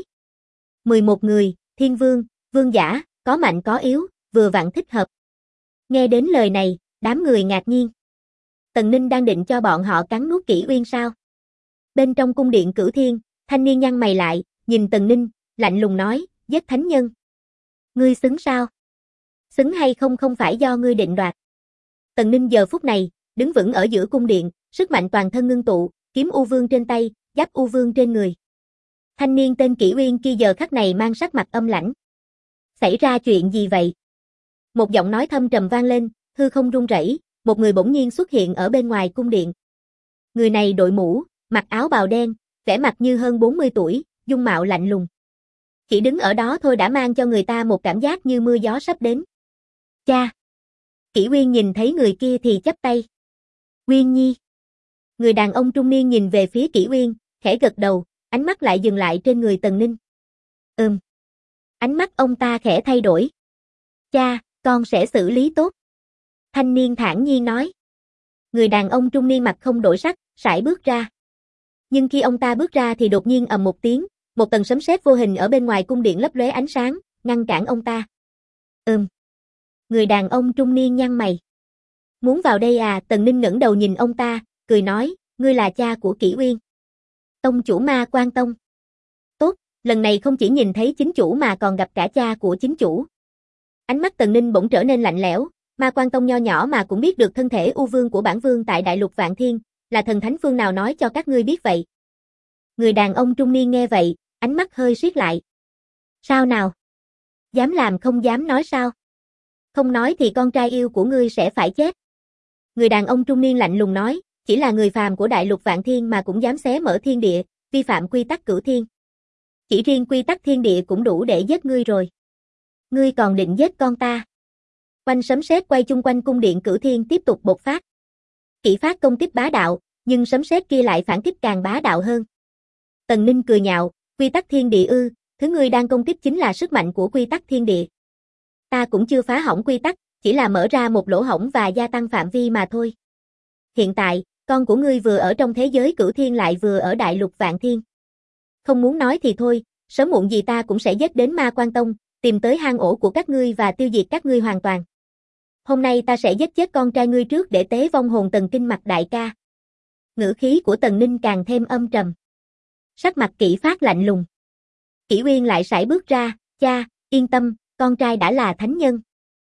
A: 11 người, Thiên Vương, Vương giả, có mạnh có yếu, vừa vặn thích hợp. Nghe đến lời này, đám người ngạc nhiên. Tần Ninh đang định cho bọn họ cắn nuốt Kỷ Uyên sao? Bên trong cung điện Cửu Thiên, thanh niên nhăn mày lại, nhìn Tần Ninh, lạnh lùng nói, giết thánh nhân. Ngươi xứng sao? Xứng hay không không phải do ngươi định đoạt. Tần Ninh giờ phút này, đứng vững ở giữa cung điện, sức mạnh toàn thân ngưng tụ, kiếm U Vương trên tay, giáp U Vương trên người. Thanh niên tên Kỷ Uyên kia giờ khắc này mang sắc mặt âm lãnh. Xảy ra chuyện gì vậy? Một giọng nói thâm trầm vang lên, hư không rung rẩy, một người bỗng nhiên xuất hiện ở bên ngoài cung điện. Người này đội mũ, mặc áo bào đen, vẻ mặt như hơn 40 tuổi, dung mạo lạnh lùng. Chỉ đứng ở đó thôi đã mang cho người ta một cảm giác như mưa gió sắp đến. Cha! Kỷ Uyên nhìn thấy người kia thì chắp tay. Uyên Nhi. Người đàn ông trung niên nhìn về phía Kỷ Uyên, khẽ gật đầu, ánh mắt lại dừng lại trên người Tần Ninh. Ánh mắt ông ta khẽ thay đổi. Cha, con sẽ xử lý tốt. Thanh niên thản nhiên nói. Người đàn ông trung niên mặt không đổi sắc, sải bước ra. Nhưng khi ông ta bước ra thì đột nhiên ầm một tiếng, một tầng sấm sét vô hình ở bên ngoài cung điện lấp lóe ánh sáng, ngăn cản ông ta. Người đàn ông trung niên nhăn mày. Muốn vào đây à? Tần Ninh ngẩng đầu nhìn ông ta, cười nói, ngươi là cha của Kỷ Uyên. Tông chủ Ma Quan Tông. Tốt, lần này không chỉ nhìn thấy chính chủ mà còn gặp cả cha của chính chủ. Ánh mắt Tần Ninh bỗng trở nên lạnh lẽo, Ma Quan Tông nho nhỏ mà cũng biết được thân thể U Vương của bản vương tại Đại Lục Vạn Thiên, là thần thánh phương nào nói cho các ngươi biết vậy? Người đàn ông trung niên nghe vậy, ánh mắt hơi siết lại. Sao nào? Dám làm không dám nói sao? Không nói thì con trai yêu của ngươi sẽ phải chết. Người đàn ông trung niên lạnh lùng nói, chỉ là người phàm của Đại Lục Vạn Thiên mà cũng dám xé mở thiên địa, vi phạm quy tắc cửu thiên. Chỉ riêng quy tắc thiên địa cũng đủ để giết ngươi rồi. Ngươi còn định giết con ta? Quanh sấm sét quay chung quanh cung điện cửu thiên tiếp tục bộc phát. Kỷ Phát công kích bá đạo, nhưng sấm sét kia lại phản kích càng bá đạo hơn. Tần Ninh cười nhạo, quy tắc thiên địa ư, thứ ngươi đang công kích chính là sức mạnh của quy tắc thiên địa. Ta cũng chưa phá hỏng quy tắc, chỉ là mở ra một lỗ hổng và gia tăng phạm vi mà thôi. Hiện tại, con của ngươi vừa ở trong thế giới cửu thiên lại vừa ở Đại Lục Vạn Thiên. Không muốn nói thì thôi, sớm muộn gì ta cũng sẽ giết đến Ma Quan Tông, tìm tới hang ổ của các ngươi và tiêu diệt các ngươi hoàn toàn. Hôm nay ta sẽ giết chết con trai ngươi trước để tế vong hồn Tần Kinh Mặc đại ca. Ngữ khí của Tần Ninh càng thêm âm trầm. Sắc mặt Kỷ Phát lạnh lùng. Kỷ Uyên lại sải bước ra, cha, yên tâm, con trai đã là thánh nhân.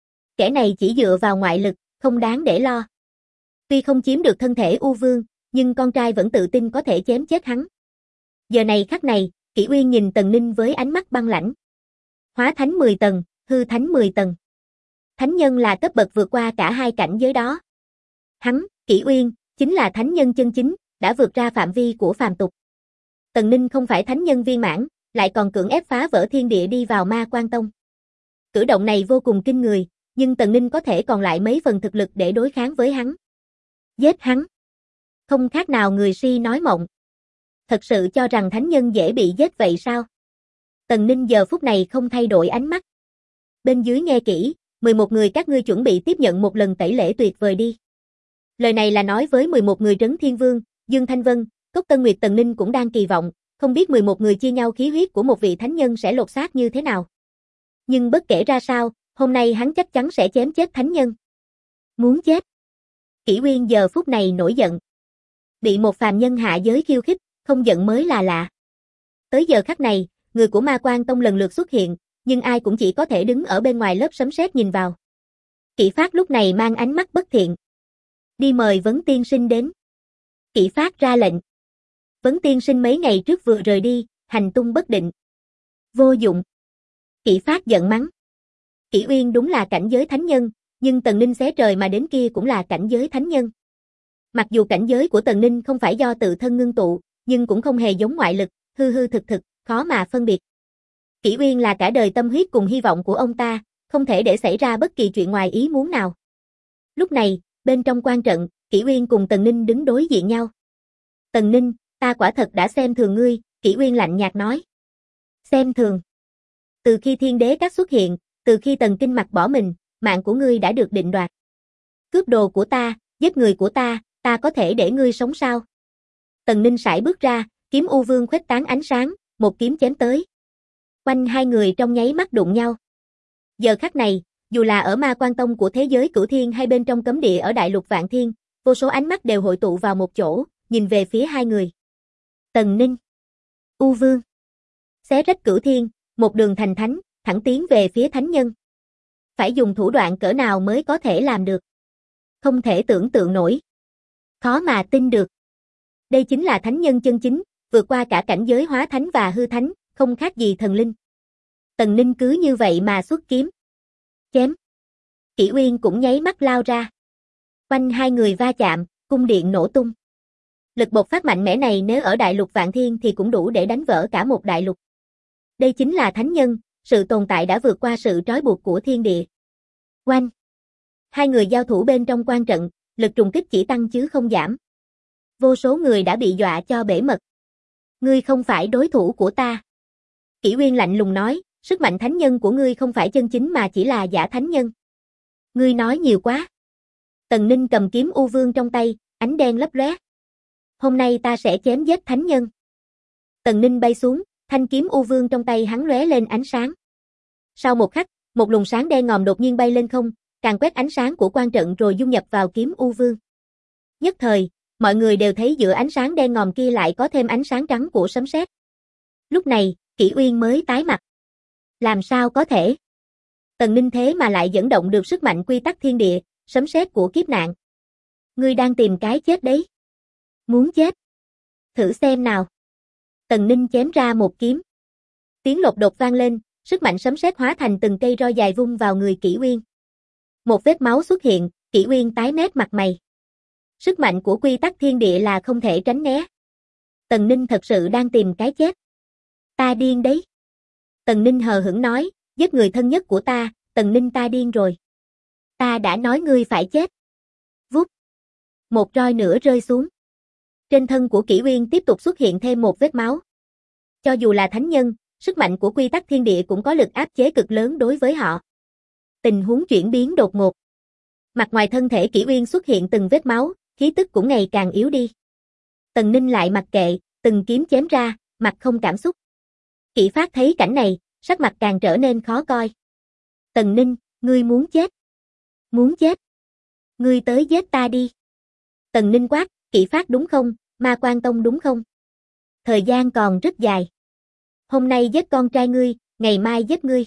A: Kẻ này chỉ dựa vào ngoại lực, không đáng để lo. Tuy không chiếm được thân thể U Vương, nhưng con trai vẫn tự tin có thể chém chết hắn. Giờ này khắc này, Kỷ Uyên nhìn Tần Ninh với ánh mắt băng lãnh. Hóa thánh 10 tầng, hư thánh 10 tầng. Thánh nhân là cấp bậc vượt qua cả hai cảnh giới đó. Hắn, Kỷ Uyên, chính là thánh nhân chân chính, đã vượt ra phạm vi của phàm tục. Tần Ninh không phải thánh nhân viên mãn, lại còn cưỡng ép phá vỡ thiên địa đi vào Ma Quan Tông. Cử động này vô cùng kinh người, nhưng Tần Ninh có thể còn lại mấy phần thực lực để đối kháng với hắn. Giết hắn. Không khác nào người si nói mộng. Thật sự cho rằng thánh nhân dễ bị giết vậy sao? Tần Ninh giờ phút này không thay đổi ánh mắt. Bên dưới nghe kỹ, 11 người các ngươi chuẩn bị tiếp nhận một lần tẩy lễ tuyệt vời đi. Lời này là nói với 11 người Trấn Thiên Vương, Dương Thanh Vân, Cốc Tân Nguyệt. Tần Ninh cũng đang kỳ vọng, không biết 11 người chia nhau khí huyết của một vị thánh nhân sẽ lột xác như thế nào. Nhưng bất kể ra sao, hôm nay hắn chắc chắn sẽ chém chết thánh nhân. Muốn chết. Kỷ Uyên giờ phút này nổi giận. Bị một phàm nhân hạ giới khiêu khích, không giận mới là lạ. Tới giờ khắc này, người của Ma Quan Tông lần lượt xuất hiện, nhưng ai cũng chỉ có thể đứng ở bên ngoài lớp sấm sét nhìn vào. Kỷ Phát lúc này mang ánh mắt bất thiện. Đi mời Vấn Tiên Sinh đến. Kỷ Phát ra lệnh. Vấn Tiên Sinh mấy ngày trước vừa rời đi, hành tung bất định. Vô dụng. Kỷ Phát giận mắng. Kỷ Uyên đúng là cảnh giới thánh nhân, nhưng Tần Ninh xé trời mà đến kia cũng là cảnh giới thánh nhân. Mặc dù cảnh giới của Tần Ninh không phải do tự thân ngưng tụ, nhưng cũng không hề giống ngoại lực, hư hư thực thực, khó mà phân biệt. Kỷ Uyên là cả đời tâm huyết cùng hy vọng của ông ta, không thể để xảy ra bất kỳ chuyện ngoài ý muốn nào. Lúc này, bên trong quan trận, Kỷ Uyên cùng Tần Ninh đứng đối diện nhau. Tần Ninh, ta quả thật đã xem thường ngươi, Kỷ Uyên lạnh nhạt nói. Xem thường. Từ khi Thiên Đế Các xuất hiện, từ khi Tần Kinh Mặc bỏ mình, mạng của ngươi đã được định đoạt. Cướp đồ của ta, giết người của ta có thể để ngươi sống sao? Tần Ninh sải bước ra, kiếm U Vương khuếch tán ánh sáng, một kiếm chém tới. Quanh hai người trong nháy mắt đụng nhau. Giờ khắc này, dù là ở Ma Quan Tông của thế giới cửu thiên hay bên trong cấm địa ở Đại Lục Vạn Thiên, vô số ánh mắt đều hội tụ vào một chỗ, nhìn về phía hai người. Tần Ninh, U Vương, xé rách cửu thiên, một đường thành thánh, thẳng tiến về phía thánh nhân. Phải dùng thủ đoạn cỡ nào mới có thể làm được? Không thể tưởng tượng nổi. Khó mà tin được. Đây chính là thánh nhân chân chính, vượt qua cả cảnh giới hóa thánh và hư thánh, không khác gì thần linh. Tần Ninh cứ như vậy mà xuất kiếm. Chém. Kỷ Uyên cũng nháy mắt lao ra. Quanh hai người va chạm, cung điện nổ tung. Lực bộc phát mạnh mẽ này nếu ở đại lục Vạn Thiên thì cũng đủ để đánh vỡ cả một đại lục. Đây chính là thánh nhân, sự tồn tại đã vượt qua sự trói buộc của thiên địa. Oanh! Hai người giao thủ bên trong quan trận, lực trùng kích chỉ tăng chứ không giảm. Vô số người đã bị dọa cho bể mật. Ngươi không phải đối thủ của ta. Kỷ Uyên lạnh lùng nói, sức mạnh thánh nhân của ngươi không phải chân chính mà chỉ là giả thánh nhân. Ngươi nói nhiều quá. Tần Ninh cầm kiếm U Vương trong tay, ánh đen lấp lóe. Hôm nay ta sẽ chém giết thánh nhân. Tần Ninh bay xuống, thanh kiếm U Vương trong tay hắn lóe lên ánh sáng. Sau một khắc, một luồng sáng đen ngòm đột nhiên bay lên không, càng quét ánh sáng của quan trận rồi dung nhập vào kiếm U Vương. Nhất thời, mọi người đều thấy giữa ánh sáng đen ngòm kia lại có thêm ánh sáng trắng của sấm sét. Lúc này, Kỷ Uyên mới tái mặt. Làm sao có thể? Tần Ninh thế mà lại dẫn động được sức mạnh quy tắc thiên địa, sấm sét của kiếp nạn. Ngươi đang tìm cái chết đấy. Muốn chết? Thử xem nào. Tần Ninh chém ra một kiếm. Tiếng lột đột vang lên, sức mạnh sấm sét hóa thành từng cây roi dài vung vào người Kỷ Uyên. Một vết máu xuất hiện, Kỷ Uyên tái mét mặt mày. Sức mạnh của quy tắc thiên địa là không thể tránh né. Tần Ninh thật sự đang tìm cái chết. Ta điên đấy. Tần Ninh hờ hững nói, giết người thân nhất của ta, Tần Ninh ta điên rồi. Ta đã nói ngươi phải chết. Vút. Một roi nữa rơi xuống. Trên thân của Kỷ Uyên tiếp tục xuất hiện thêm một vết máu. Cho dù là thánh nhân, sức mạnh của quy tắc thiên địa cũng có lực áp chế cực lớn đối với họ. Tình huống chuyển biến đột ngột. Mặt ngoài thân thể Kỷ Uyên xuất hiện từng vết máu, khí tức cũng ngày càng yếu đi. Tần Ninh lại mặc kệ, từng kiếm chém ra, mặt không cảm xúc. Kỷ Phát thấy cảnh này, sắc mặt càng trở nên khó coi. Tần Ninh, ngươi muốn chết. Muốn chết. Ngươi tới giết ta đi. Tần Ninh quát, Kỷ Phát đúng không, Ma Quan Tông đúng không? Thời gian còn rất dài. Hôm nay giết con trai ngươi, ngày mai giết ngươi.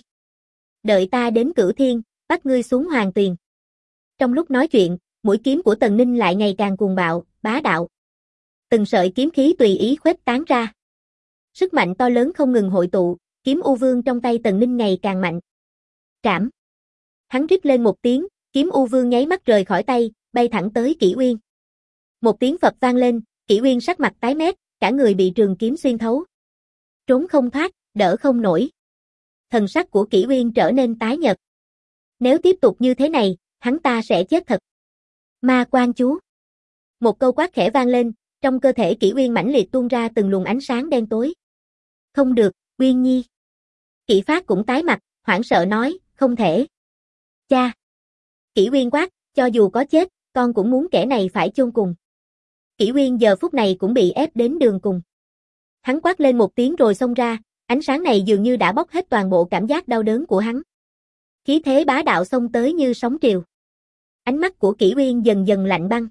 A: Đợi ta đến Cửu Thiên, bắt ngươi xuống Hoàng Tuyền. Trong lúc nói chuyện, mũi kiếm của Tần Ninh lại ngày càng cuồng bạo, bá đạo. Từng sợi kiếm khí tùy ý khuếch tán ra. Sức mạnh to lớn không ngừng hội tụ, kiếm U Vương trong tay Tần Ninh ngày càng mạnh. Trảm. Hắn rít lên một tiếng, kiếm U Vương nháy mắt rời khỏi tay, bay thẳng tới Kỷ Uyên. Một tiếng phập vang lên, Kỷ Uyên sắc mặt tái mét, cả người bị trường kiếm xuyên thấu. Trốn không thoát, đỡ không nổi. Thần sắc của Kỷ Uyên trở nên tái nhợt. Nếu tiếp tục như thế này, hắn ta sẽ chết thật. Ma Quan chú. Một câu quát khẽ vang lên, trong cơ thể Kỷ Uyên mãnh liệt tuôn ra từng luồng ánh sáng đen tối. Không được, Uyên Nhi. Kỷ Phát cũng tái mặt, hoảng sợ nói, không thể. Cha. Kỷ Uyên quát, cho dù có chết, con cũng muốn kẻ này phải chôn cùng. Kỷ Uyên giờ phút này cũng bị ép đến đường cùng. Hắn quát lên một tiếng rồi xông ra, ánh sáng này dường như đã bóc hết toàn bộ cảm giác đau đớn của hắn. Khí thế bá đạo xông tới như sóng triều. Ánh mắt của Kỷ Uyên dần dần lạnh băng.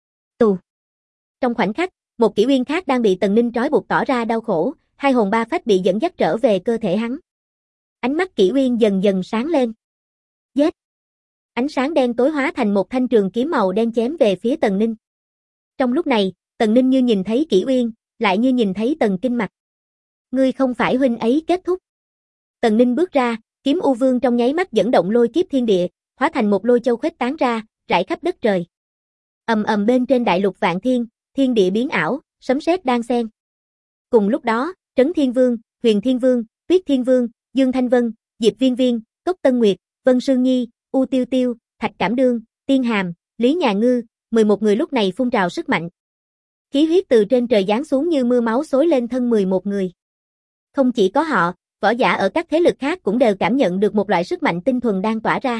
A: Tù. Trong khoảnh khắc, một Kỷ Uyên khác đang bị Tần Ninh trói buộc tỏ ra đau khổ, hai hồn ba phách bị dẫn dắt trở về cơ thể hắn. Ánh mắt Kỷ Uyên dần dần sáng lên. Giết. Ánh sáng đen tối hóa thành một thanh trường kiếm màu đen chém về phía Tần Ninh. Trong lúc này, Tần Ninh như nhìn thấy Kỷ Uyên, lại như nhìn thấy Tần Kinh mặt. Ngươi không phải huynh ấy kết thúc. Tần Ninh bước ra, kiếm U Vương trong nháy mắt dẫn động lôi kiếp thiên địa, hóa thành một lôi châu khuếch tán ra, rải khắp đất trời. Ầm ầm bên trên đại lục Vạn Thiên, thiên địa biến ảo, sấm sét đan xen. Cùng lúc đó, Trấn Thiên Vương, Huyền Thiên Vương, Tuyết Thiên Vương, Dương Thanh Vân, Diệp Viên Viên, Cốc Tân Nguyệt, Vân Sương Nhi, U Tiêu Tiêu, Thạch Cảm Đương, Tiên Hàm, Lý Nhà Ngư, 11 người lúc này phun trào sức mạnh. Khí huyết từ trên trời giáng xuống như mưa máu xối lên thân 11 người. Không chỉ có họ, võ giả ở các thế lực khác cũng đều cảm nhận được một loại sức mạnh tinh thuần đang tỏa ra.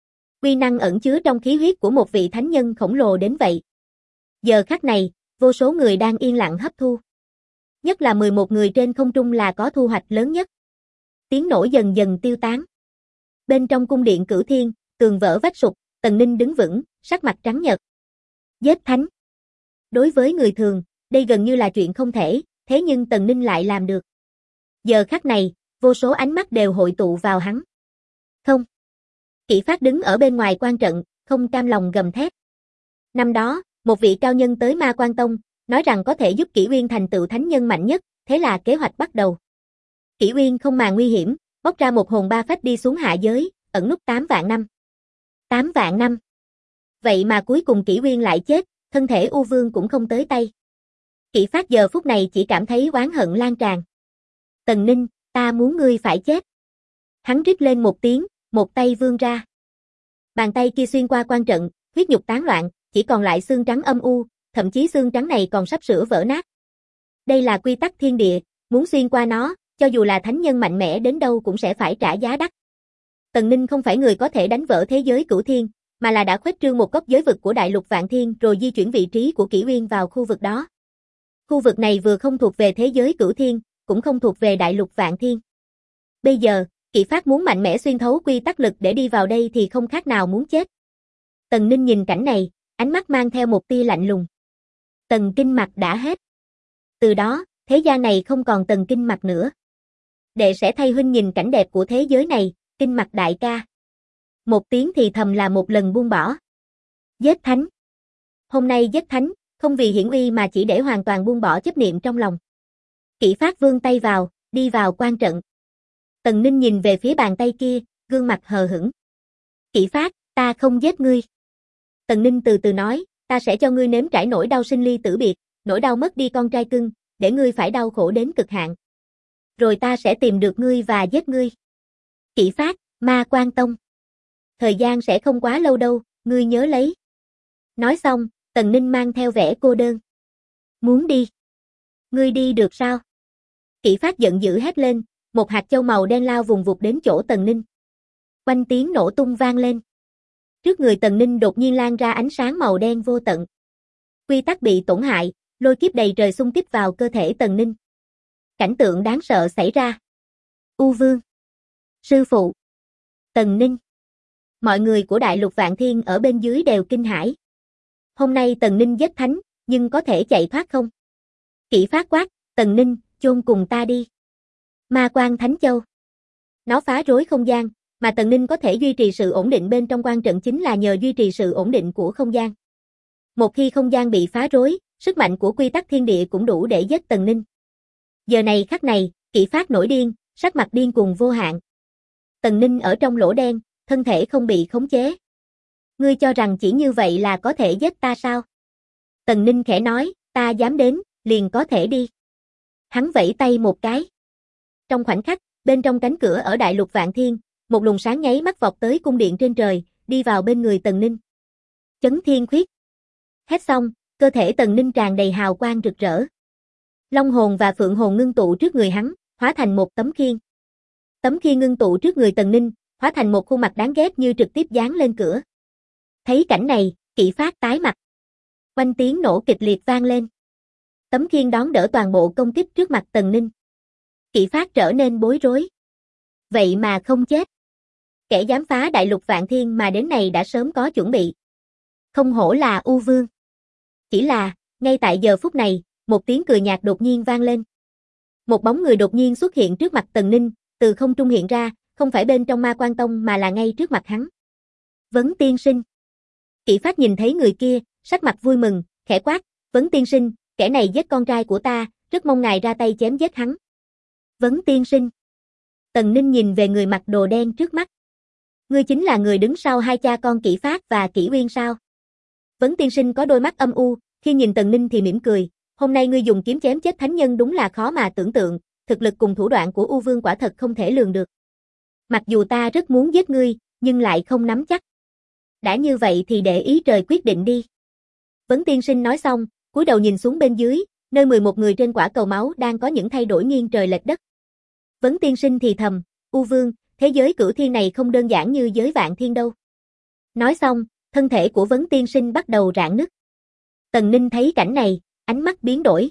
A: Uy năng ẩn chứa trong khí huyết của một vị thánh nhân khổng lồ đến vậy. Giờ khắc này, vô số người đang yên lặng hấp thu. Nhất là 11 người trên không trung là có thu hoạch lớn nhất. Tiếng nổ dần dần tiêu tán. Bên trong cung điện Cửu Thiên, tường vỡ vách sụp, Tần Ninh đứng vững, sắc mặt trắng nhợt. Giết thánh. Đối với người thường, đây gần như là chuyện không thể, thế nhưng Tần Ninh lại làm được. Giờ khắc này, vô số ánh mắt đều hội tụ vào hắn. Không. Kỷ Phát đứng ở bên ngoài quan trận, không cam lòng gầm thét. Năm đó, một vị cao nhân tới Ma Quan Tông, nói rằng có thể giúp Kỷ Uyên thành tựu thánh nhân mạnh nhất, thế là kế hoạch bắt đầu. Kỷ Uyên không màng nguy hiểm, bóc ra một hồn ba phách đi xuống hạ giới, ẩn núp 8 vạn năm. 8 vạn năm. Vậy mà cuối cùng Kỷ Uyên lại chết, thân thể U Vương cũng không tới tay. Kỷ Phát giờ phút này chỉ cảm thấy oán hận lan tràn. Tần Ninh, ta muốn ngươi phải chết. Hắn rít lên một tiếng, một tay vươn ra. Bàn tay kia xuyên qua quan trận, huyết nhục tán loạn, chỉ còn lại xương trắng âm u, thậm chí xương trắng này còn sắp sửa vỡ nát. Đây là quy tắc thiên địa, muốn xuyên qua nó, cho dù là thánh nhân mạnh mẽ đến đâu cũng sẽ phải trả giá đắt. Tần Ninh không phải người có thể đánh vỡ thế giới cửu thiên, mà là đã khuếch trương một góc giới vực của đại lục Vạn Thiên rồi di chuyển vị trí của Kỷ Uyên vào khu vực đó. Khu vực này vừa không thuộc về thế giới cửu thiên, cũng không thuộc về đại lục Vạn Thiên. Bây giờ, Kỷ Phát muốn mạnh mẽ xuyên thấu quy tắc lực để đi vào đây thì không khác nào muốn chết. Tần Ninh nhìn cảnh này, ánh mắt mang theo một tia lạnh lùng. Tần Kinh Mạch đã hết. Từ đó, thế gian này không còn Tần Kinh Mạch nữa. Đệ sẽ thay huynh nhìn cảnh đẹp của thế giới này, Kinh Mạch đại ca. Một tiếng thì thầm là một lần buông bỏ. Giết thánh. Hôm nay giết thánh, không vì hiển uy mà chỉ để hoàn toàn buông bỏ chấp niệm trong lòng. Kỷ Phát vươn tay vào, đi vào quan trận. Tần Ninh nhìn về phía bàn tay kia, gương mặt hờ hững. Kỷ Phát, ta không giết ngươi. Tần Ninh từ từ nói, ta sẽ cho ngươi nếm trải nỗi đau sinh ly tử biệt, nỗi đau mất đi con trai cưng, để ngươi phải đau khổ đến cực hạn. Rồi ta sẽ tìm được ngươi và giết ngươi. Kỷ Phát, Ma Quan Tông. Thời gian sẽ không quá lâu đâu, ngươi nhớ lấy. Nói xong, Tần Ninh mang theo vẻ cô đơn. Muốn đi. Ngươi đi được sao? Kỷ Phát giận dữ hét lên, một hạt châu màu đen lao vùng vụt đến chỗ Tần Ninh. Quanh tiếng nổ tung vang lên. Trước người Tần Ninh đột nhiên lan ra ánh sáng màu đen vô tận. Quy tắc bị tổn hại, lôi kiếp đầy trời xung kích vào cơ thể Tần Ninh. Cảnh tượng đáng sợ xảy ra. U Vương. Sư phụ. Tần Ninh. Mọi người của đại lục Vạn Thiên ở bên dưới đều kinh hãi. Hôm nay Tần Ninh giết thánh, nhưng có thể chạy thoát không? Kỷ Phát quát, Tần Ninh, chôn cùng ta đi. Ma Quan Thánh Châu. Nó phá rối không gian, mà Tần Ninh có thể duy trì sự ổn định bên trong quan trận chính là nhờ duy trì sự ổn định của không gian. Một khi không gian bị phá rối, sức mạnh của quy tắc thiên địa cũng đủ để giết Tần Ninh. Giờ này khắc này, Kỷ Phát nổi điên, sắc mặt điên cuồng vô hạn. Tần Ninh ở trong lỗ đen, thân thể không bị khống chế. Ngươi cho rằng chỉ như vậy là có thể giết ta sao? Tần Ninh khẽ nói, ta dám đến, liền có thể đi. Hắn vẫy tay một cái. Trong khoảnh khắc, bên trong cánh cửa ở đại lục Vạn Thiên, một luồng sáng nháy mắt vọt tới cung điện trên trời, đi vào bên người Tần Ninh. Chấn thiên khuyết. Hét xong, cơ thể Tần Ninh tràn đầy hào quang rực rỡ. Long hồn và phượng hồn ngưng tụ trước người hắn, hóa thành một tấm khiên. Tấm khiên ngưng tụ trước người Tần Ninh, hóa thành một khuôn mặt đáng ghét như trực tiếp dán lên cửa. Thấy cảnh này, Kỷ Phát tái mặt. Quanh tiếng nổ kịch liệt vang lên. Tấm khiên đón đỡ toàn bộ công kích trước mặt Tần Ninh. Kỷ Phát trở nên bối rối. Vậy mà không chết. Kẻ dám phá đại lục Vạn Thiên mà đến này đã sớm có chuẩn bị. Không hổ là U Vương. Chỉ là, ngay tại giờ phút này, một tiếng cười nhạt đột nhiên vang lên. Một bóng người đột nhiên xuất hiện trước mặt Tần Ninh, từ không trung hiện ra, không phải bên trong Ma Quan Tông mà là ngay trước mặt hắn. Vấn tiên sinh. Kỷ Phát nhìn thấy người kia, sắc mặt vui mừng, khẽ quát, Vấn tiên sinh, kẻ này giết con trai của ta, rất mong ngài ra tay chém giết hắn. Vấn tiên sinh. Tần Ninh nhìn về người mặc đồ đen trước mắt. Ngươi chính là người đứng sau hai cha con Kỷ Phát và Kỷ Uyên sao? Vấn tiên sinh có đôi mắt âm u, khi nhìn Tần Ninh thì mỉm cười, hôm nay ngươi dùng kiếm chém chết thánh nhân đúng là khó mà tưởng tượng, thực lực cùng thủ đoạn của U Vương quả thật không thể lường được. Mặc dù ta rất muốn giết ngươi, nhưng lại không nắm chắc. Đã như vậy thì để ý trời quyết định đi. Vấn tiên sinh nói xong, cúi đầu nhìn xuống bên dưới, nơi 11 người trên quả cầu máu đang có những thay đổi nghiêng trời lệch đất. Vấn tiên sinh thì thầm, U Vương, thế giới cửu thiên này không đơn giản như giới Vạn Thiên đâu. Nói xong, thân thể của Vấn tiên sinh bắt đầu rạn nứt. Tần Ninh thấy cảnh này, ánh mắt biến đổi.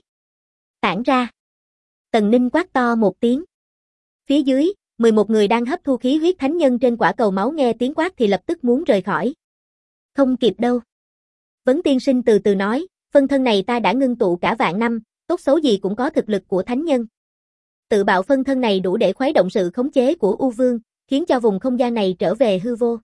A: Tản ra. Tần Ninh quát to một tiếng. Phía dưới, 11 người đang hấp thu khí huyết thánh nhân trên quả cầu máu nghe tiếng quát thì lập tức muốn rời khỏi. Không kịp đâu. Vấn tiên sinh từ từ nói, phân thân này ta đã ngưng tụ cả vạn năm, tốt xấu gì cũng có thực lực của thánh nhân. Tự bạo phân thân này đủ để khuấy động sự khống chế của U Vương, khiến cho vùng không gian này trở về hư vô.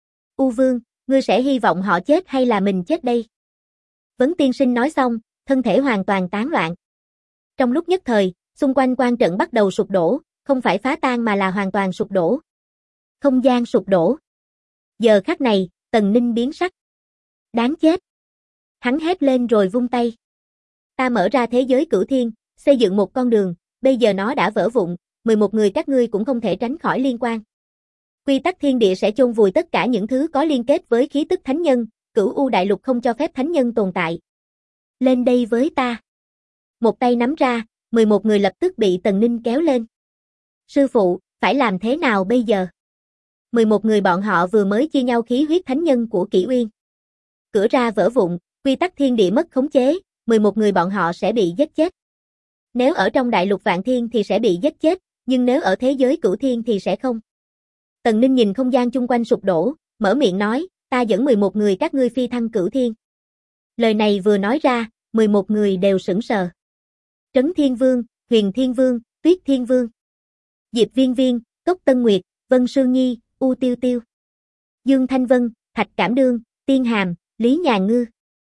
A: U Vương, ngươi sẽ hy vọng họ chết hay là mình chết đây? Vấn tiên sinh nói xong, thân thể hoàn toàn tán loạn. Trong lúc nhất thời, xung quanh quan trận bắt đầu sụp đổ, không phải phá tan mà là hoàn toàn sụp đổ. Không gian sụp đổ. Giờ khắc này, Tần Ninh biến sắc. Đáng chết. Hắn hét lên rồi vung tay. Ta mở ra thế giới cửu thiên, xây dựng một con đường, bây giờ nó đã vỡ vụn, 11 người các ngươi cũng không thể tránh khỏi liên quan. Quy tắc thiên địa sẽ chôn vùi tất cả những thứ có liên kết với khí tức thánh nhân, Cửu U đại lục không cho phép thánh nhân tồn tại. Lên đây với ta. Một tay nắm ra, 11 người lập tức bị Tần Ninh kéo lên. Sư phụ, phải làm thế nào bây giờ? 11 người bọn họ vừa mới chia nhau khí huyết thánh nhân của Kỷ Uyên. Cửa ra vỡ vụn, quy tắc thiên địa mất khống chế, 11 người bọn họ sẽ bị giết chết. Nếu ở trong đại lục vạn thiên thì sẽ bị giết chết, nhưng nếu ở thế giới cửu thiên thì sẽ không. Tần Ninh nhìn không gian chung quanh sụp đổ, mở miệng nói, ta dẫn 11 người các ngươi phi thăng cửu thiên. Lời này vừa nói ra, 11 người đều sững sờ. Trấn Thiên Vương, Huyền Thiên Vương, Tuyết Thiên Vương, Diệp Viên Viên, Cốc Tân Nguyệt, Vân Sương Nhi, U Tiêu Tiêu, Dương Thanh Vân, Thạch Cảm Đương, Tiên Hàm, Lý Nhà Ngư.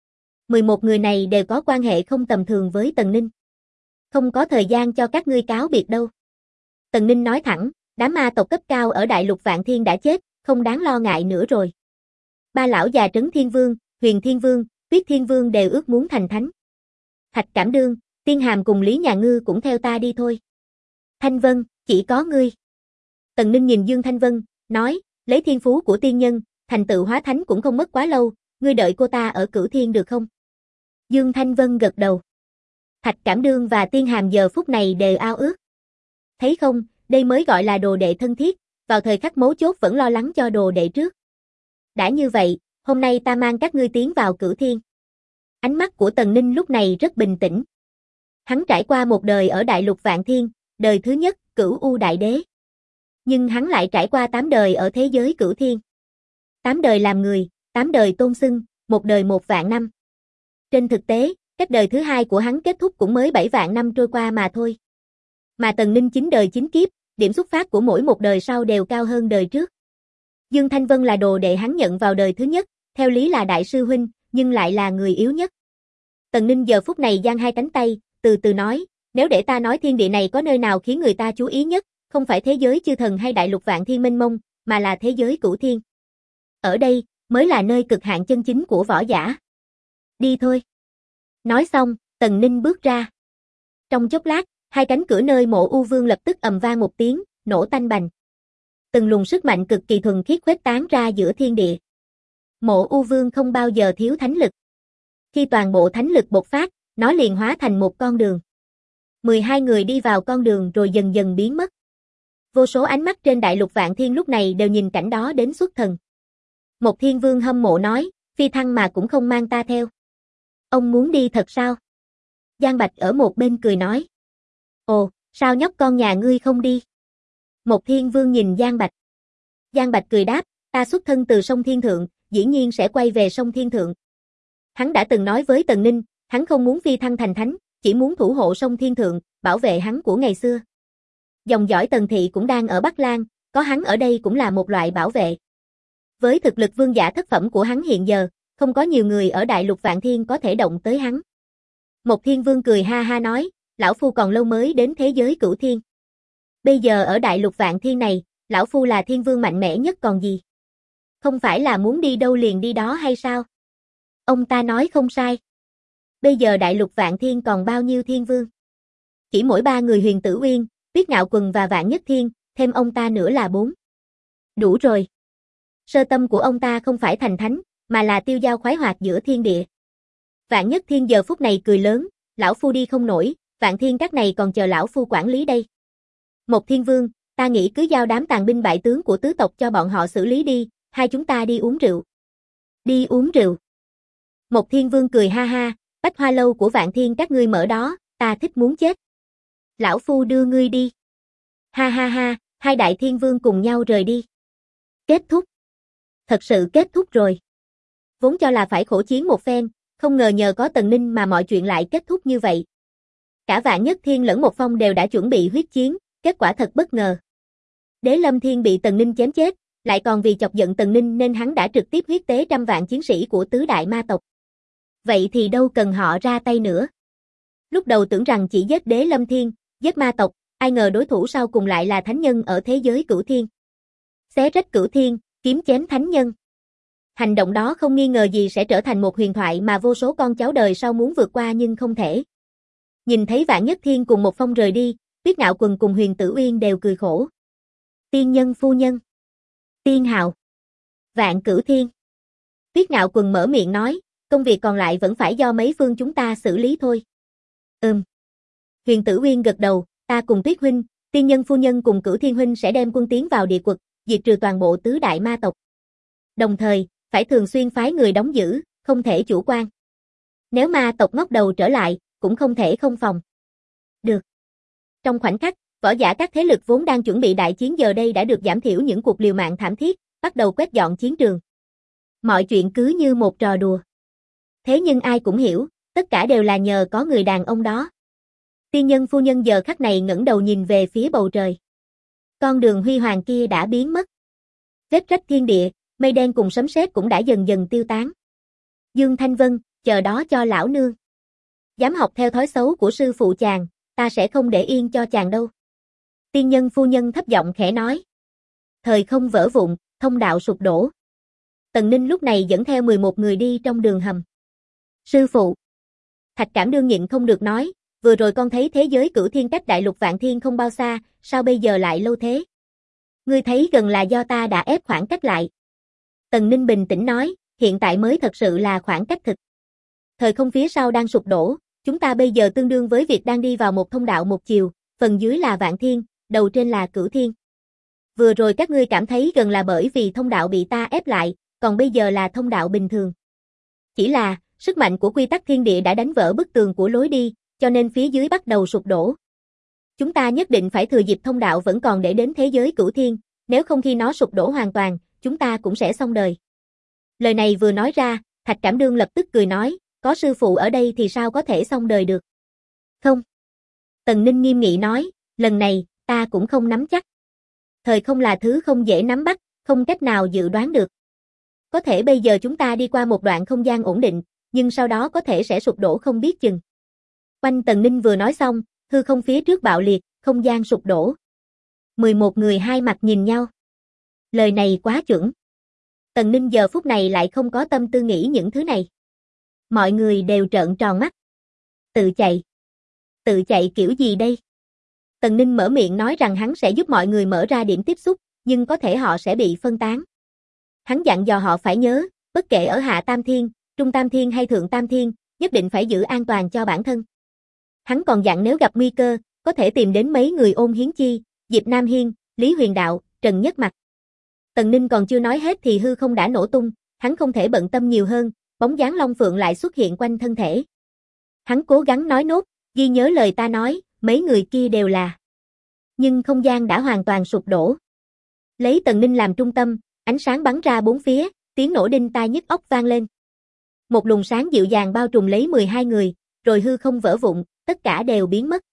A: 11 người này đều có quan hệ không tầm thường với Tần Ninh. Không có thời gian cho các ngươi cáo biệt đâu. Tần Ninh nói thẳng, đám ma tộc cấp cao ở đại lục vạn thiên đã chết, không đáng lo ngại nữa rồi. Ba lão già Trấn Thiên Vương, Huyền Thiên Vương, Tuyết Thiên Vương đều ước muốn thành thánh. Thạch Cảm Đương, Tiên Hàm cùng Lý Nhà Ngư cũng theo ta đi thôi. Thanh Vân, chỉ có ngươi. Tần Ninh nhìn Dương Thanh Vân, nói, lấy thiên phú của tiên nhân, thành tựu hóa thánh cũng không mất quá lâu, ngươi đợi cô ta ở cửu thiên được không? Dương Thanh Vân gật đầu. Thạch Cảm Đương và Tiên Hàm giờ phút này đều ao ước. Thấy không, đây mới gọi là đồ đệ thân thiết, vào thời khắc mấu chốt vẫn lo lắng cho đồ đệ trước. Đã như vậy, hôm nay ta mang các ngươi tiến vào cửu thiên. Ánh mắt của Tần Ninh lúc này rất bình tĩnh. Hắn trải qua một đời ở đại lục vạn thiên, đời thứ nhất, Cửu U Đại Đế. Nhưng hắn lại trải qua 8 đời ở thế giới cửu thiên. 8 đời làm người, 8 đời tôn xưng, một đời 1 vạn năm. Trên thực tế, cách đời thứ hai của hắn kết thúc cũng mới 7 vạn năm trôi qua mà thôi. Mà Tần Ninh 9 đời 9 kiếp, điểm xuất phát của mỗi một đời sau đều cao hơn đời trước. Dương Thanh Vân là đồ đệ hắn nhận vào đời thứ nhất, theo lý là đại sư huynh, nhưng lại là người yếu nhất. Tần Ninh giờ phút này giang hai cánh tay, từ từ nói, nếu để ta nói thiên địa này có nơi nào khiến người ta chú ý nhất, không phải thế giới chư thần hay đại lục vạn thiên mênh mông, mà là thế giới cửu thiên. Ở đây, mới là nơi cực hạn chân chính của võ giả. Đi thôi. Nói xong, Tần Ninh bước ra. Trong chốc lát, hai cánh cửa nơi mộ U Vương lập tức ầm vang một tiếng, nổ tanh bành. Từng luồng sức mạnh cực kỳ thuần khiết khuếch tán ra giữa thiên địa. Mộ U Vương không bao giờ thiếu thánh lực. Khi toàn bộ thánh lực bộc phát, nó liền hóa thành một con đường. 12 người đi vào con đường rồi dần dần biến mất. Vô số ánh mắt trên đại lục vạn thiên lúc này đều nhìn cảnh đó đến xuất thần. Một thiên vương hâm mộ nói, phi thăng mà cũng không mang ta theo. Ông muốn đi thật sao? Giang Bạch ở một bên cười nói. Ồ, sao nhóc con nhà ngươi không đi? Một thiên vương nhìn Giang Bạch. Giang Bạch cười đáp, ta xuất thân từ sông Thiên Thượng, dĩ nhiên sẽ quay về sông Thiên Thượng. Hắn đã từng nói với Tần Ninh, hắn không muốn phi thăng thành thánh, chỉ muốn thủ hộ sông Thiên Thượng, bảo vệ hắn của ngày xưa. Dòng dõi Tần Thị cũng đang ở Bắc Lan, có hắn ở đây cũng là một loại bảo vệ. Với thực lực vương giả thất phẩm của hắn hiện giờ, không có nhiều người ở đại lục vạn thiên có thể động tới hắn. Một thiên vương cười ha ha nói, lão phu còn lâu mới đến thế giới cửu thiên. Bây giờ ở đại lục vạn thiên này, lão phu là thiên vương mạnh mẽ nhất còn gì. Không phải là muốn đi đâu liền đi đó hay sao? Ông ta nói không sai. Bây giờ đại lục vạn thiên còn bao nhiêu thiên vương? Chỉ mỗi 3 người Huyền Tử Uyên, Tuyết Ngạo Quần và Vạn Nhất Thiên, thêm ông ta nữa là 4. Đủ rồi. Sơ tâm của ông ta không phải thành thánh, mà là tiêu dao khoái hoạt giữa thiên địa. Vạn Nhất Thiên giờ phút này cười lớn, lão phu đi không nổi, vạn thiên các này còn chờ lão phu quản lý đây. Một thiên vương, ta nghĩ cứ giao đám tàn binh bại tướng của tứ tộc cho bọn họ xử lý đi, hai chúng ta đi uống rượu. Đi uống rượu. Một thiên vương cười ha ha, bách hoa lâu của vạn thiên các ngươi mở đó, ta thích muốn chết. Lão phu đưa ngươi đi. Ha ha ha, hai đại thiên vương cùng nhau rời đi. Kết thúc. Thật sự kết thúc rồi. Vốn cho là phải khổ chiến một phen, không ngờ nhờ có Tần Ninh mà mọi chuyện lại kết thúc như vậy. Cả Vạn Nhất Thiên lẫn Một Phong đều đã chuẩn bị huyết chiến, kết quả thật bất ngờ. Đế Lâm Thiên bị Tần Ninh chém chết, lại còn vì chọc giận Tần Ninh nên hắn đã trực tiếp huyết tế trăm vạn chiến sĩ của tứ đại ma tộc. Vậy thì đâu cần họ ra tay nữa. Lúc đầu tưởng rằng chỉ giết Đế Lâm Thiên, giết ma tộc, ai ngờ đối thủ sau cùng lại là thánh nhân ở thế giới cửu thiên. Xé rách cửu thiên, kiếm chém thánh nhân. Hành động đó không nghi ngờ gì sẽ trở thành một huyền thoại mà vô số con cháu đời sau muốn vượt qua nhưng không thể. Nhìn thấy Vạn Nhất Thiên cùng một phong rời đi, Tuyết Ngạo Quần cùng Huyền Tử Uyên đều cười khổ. Tiên nhân phu nhân. Tiên hào. Vạn Cửu Thiên. Tuyết Ngạo Quần mở miệng nói, công việc còn lại vẫn phải do mấy phương chúng ta xử lý thôi. Huyền Tử Uyên gật đầu, ta cùng Tuyết huynh, tiên nhân phu nhân cùng Cửu Thiên huynh sẽ đem quân tiến vào địa quật, diệt trừ toàn bộ tứ đại ma tộc. Đồng thời, phải thường xuyên phái người đóng giữ, không thể chủ quan. Nếu ma tộc ngóc đầu trở lại, cũng không thể không phòng. Được. Trong khoảnh khắc, võ giả các thế lực vốn đang chuẩn bị đại chiến giờ đây đã được giảm thiểu những cuộc liều mạng thảm thiết, bắt đầu quét dọn chiến trường. Mọi chuyện cứ như một trò đùa. Thế nhưng ai cũng hiểu, tất cả đều là nhờ có người đàn ông đó. Tiên nhân phu nhân giờ khắc này ngẩng đầu nhìn về phía bầu trời. Con đường huy hoàng kia đã biến mất. Vết rách thiên địa, mây đen cùng sấm sét cũng đã dần dần tiêu tán. Dương Thanh Vân, chờ đó cho lão nương. Dám học theo thói xấu của sư phụ chàng, ta sẽ không để yên cho chàng đâu. Tiên nhân phu nhân thấp giọng khẽ nói. Thời không vỡ vụn, thông đạo sụp đổ. Tần Ninh lúc này dẫn theo 11 người đi trong đường hầm. Sư phụ. Thạch Cảm Đương nhịn không được nói, vừa rồi con thấy thế giới cửu thiên cách đại lục vạn thiên không bao xa, sao bây giờ lại lâu thế? Ngươi thấy gần là do ta đã ép khoảng cách lại. Tần Ninh bình tĩnh nói, hiện tại mới thật sự là khoảng cách thực. Thời không phía sau đang sụp đổ, chúng ta bây giờ tương đương với việc đang đi vào một thông đạo một chiều, phần dưới là vạn thiên, đầu trên là cửu thiên. Vừa rồi các ngươi cảm thấy gần là bởi vì thông đạo bị ta ép lại, còn bây giờ là thông đạo bình thường. Chỉ là, sức mạnh của quy tắc thiên địa đã đánh vỡ bức tường của lối đi, cho nên phía dưới bắt đầu sụp đổ. Chúng ta nhất định phải thừa dịp thông đạo vẫn còn để đến thế giới cửu thiên, nếu không khi nó sụp đổ hoàn toàn, chúng ta cũng sẽ xong đời. Lời này vừa nói ra, Thạch Cảm Đương lập tức cười nói, có sư phụ ở đây thì sao có thể xong đời được. Không. Tần Ninh nghiêm nghị nói, lần này, ta cũng không nắm chắc. Thời không là thứ không dễ nắm bắt, không cách nào dự đoán được. Có thể bây giờ chúng ta đi qua một đoạn không gian ổn định, nhưng sau đó có thể sẽ sụp đổ không biết chừng. Quanh Tần Ninh vừa nói xong, hư không phía trước bạo liệt, không gian sụp đổ. 11 người hai mặt nhìn nhau. Lời này quá chuẩn. Tần Ninh giờ phút này lại không có tâm tư nghĩ những thứ này. Mọi người đều trợn tròn mắt. Tự chạy. Tự chạy kiểu gì đây? Tần Ninh mở miệng nói rằng hắn sẽ giúp mọi người mở ra điểm tiếp xúc, nhưng có thể họ sẽ bị phân tán. Hắn dặn dò họ phải nhớ, bất kể ở Hạ Tam Thiên, Trung Tam Thiên hay Thượng Tam Thiên, nhất định phải giữ an toàn cho bản thân. Hắn còn dặn nếu gặp nguy cơ, có thể tìm đến mấy người Ôn Hiến Chi, Diệp Nam Hiên, Lý Huyền Đạo, Trần Nhất Mặc. Tần Ninh còn chưa nói hết thì hư không đã nổ tung, hắn không thể bận tâm nhiều hơn, bóng dáng Long Phượng lại xuất hiện quanh thân thể. Hắn cố gắng nói nốt, ghi nhớ lời ta nói, mấy người kia đều là. Nhưng không gian đã hoàn toàn sụp đổ. Lấy Tần Ninh làm trung tâm, ánh sáng bắn ra bốn phía, tiếng nổ đinh tai nhức óc vang lên. Một luồng sáng dịu dàng bao trùm lấy 12 người, rồi hư không vỡ vụn, tất cả đều biến mất.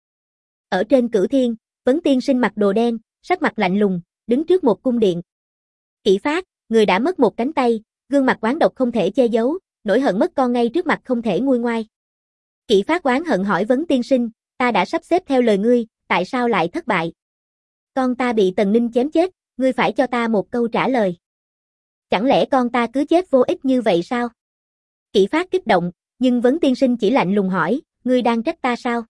A: Ở trên Cửu Thiên, Vấn Tiên Sinh mặc đồ đen, sắc mặt lạnh lùng, đứng trước một cung điện. Kỷ Phát, người đã mất một cánh tay, gương mặt oán độc không thể che giấu, nỗi hận mất con ngay trước mặt không thể nguôi ngoai. Kỷ Phát oán hận hỏi Vấn Tiên Sinh, ta đã sắp xếp theo lời ngươi, tại sao lại thất bại? Con ta bị Tần Ninh chém chết, ngươi phải cho ta một câu trả lời. Chẳng lẽ con ta cứ chết vô ích như vậy sao? Kỷ Phát kích động, nhưng Vấn Tiên Sinh chỉ lạnh lùng hỏi, ngươi đang trách ta sao?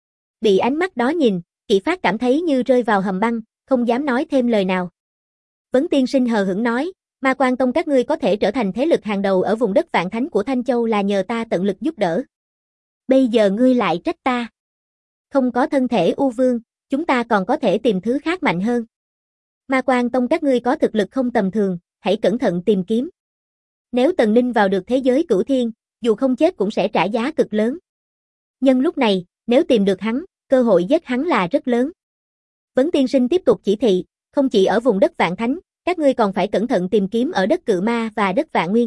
A: Bị ánh mắt đó nhìn, Kỷ Phát cảm thấy như rơi vào hầm băng, không dám nói thêm lời nào. Vấn Tiên Sinh hờ hững nói, Ma Quan Tông các ngươi có thể trở thành thế lực hàng đầu ở vùng đất vạn thánh của Thanh Châu là nhờ ta tận lực giúp đỡ. Bây giờ ngươi lại trách ta. Không có thân thể U Vương, chúng ta còn có thể tìm thứ khác mạnh hơn. Ma Quan Tông các ngươi có thực lực không tầm thường, hãy cẩn thận tìm kiếm. Nếu Tần Ninh vào được thế giới Cửu Thiên, dù không chết cũng sẽ trả giá cực lớn. Nhân lúc này, nếu tìm được hắn, cơ hội giết hắn là rất lớn. Vấn Tiên Sinh tiếp tục chỉ thị, không chỉ ở vùng đất vạn thánh, các ngươi còn phải cẩn thận tìm kiếm ở đất Cự Ma và đất Vạn Nguyên.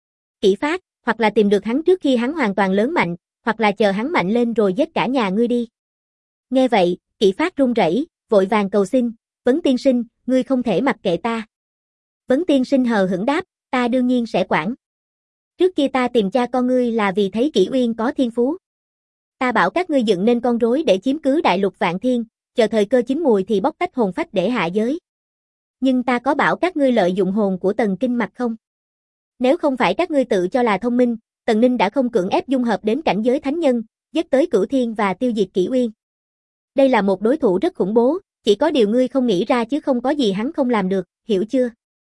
A: Kỷ Phát, hoặc là tìm được hắn trước khi hắn hoàn toàn lớn mạnh, hoặc là chờ hắn mạnh lên rồi giết cả nhà ngươi đi. Nghe vậy, Kỷ Phát run rẩy, vội vàng cầu xin, Vấn Tiên Sinh, ngươi không thể mặc kệ ta. Vấn Tiên Sinh hờ hững đáp, ta đương nhiên sẽ quản. Trước kia ta tìm cha con ngươi là vì thấy Kỷ Uyên có thiên phú. Ta bảo các ngươi dựng nên con rối để chiếm cứ đại lục vạn thiên, chờ thời cơ chín mùi thì bóc tách hồn phách để hạ giới. Nhưng ta có bảo các ngươi lợi dụng hồn của Tần Kinh Mặc không? Nếu không phải các ngươi tự cho là thông minh, Tần Ninh đã không cưỡng ép dung hợp đến cảnh giới thánh nhân, dứt tới Cửu Thiên và tiêu diệt Kỷ Uyên. Đây là một đối thủ rất khủng bố, chỉ có điều ngươi không nghĩ ra chứ không có gì hắn không làm được, hiểu chưa?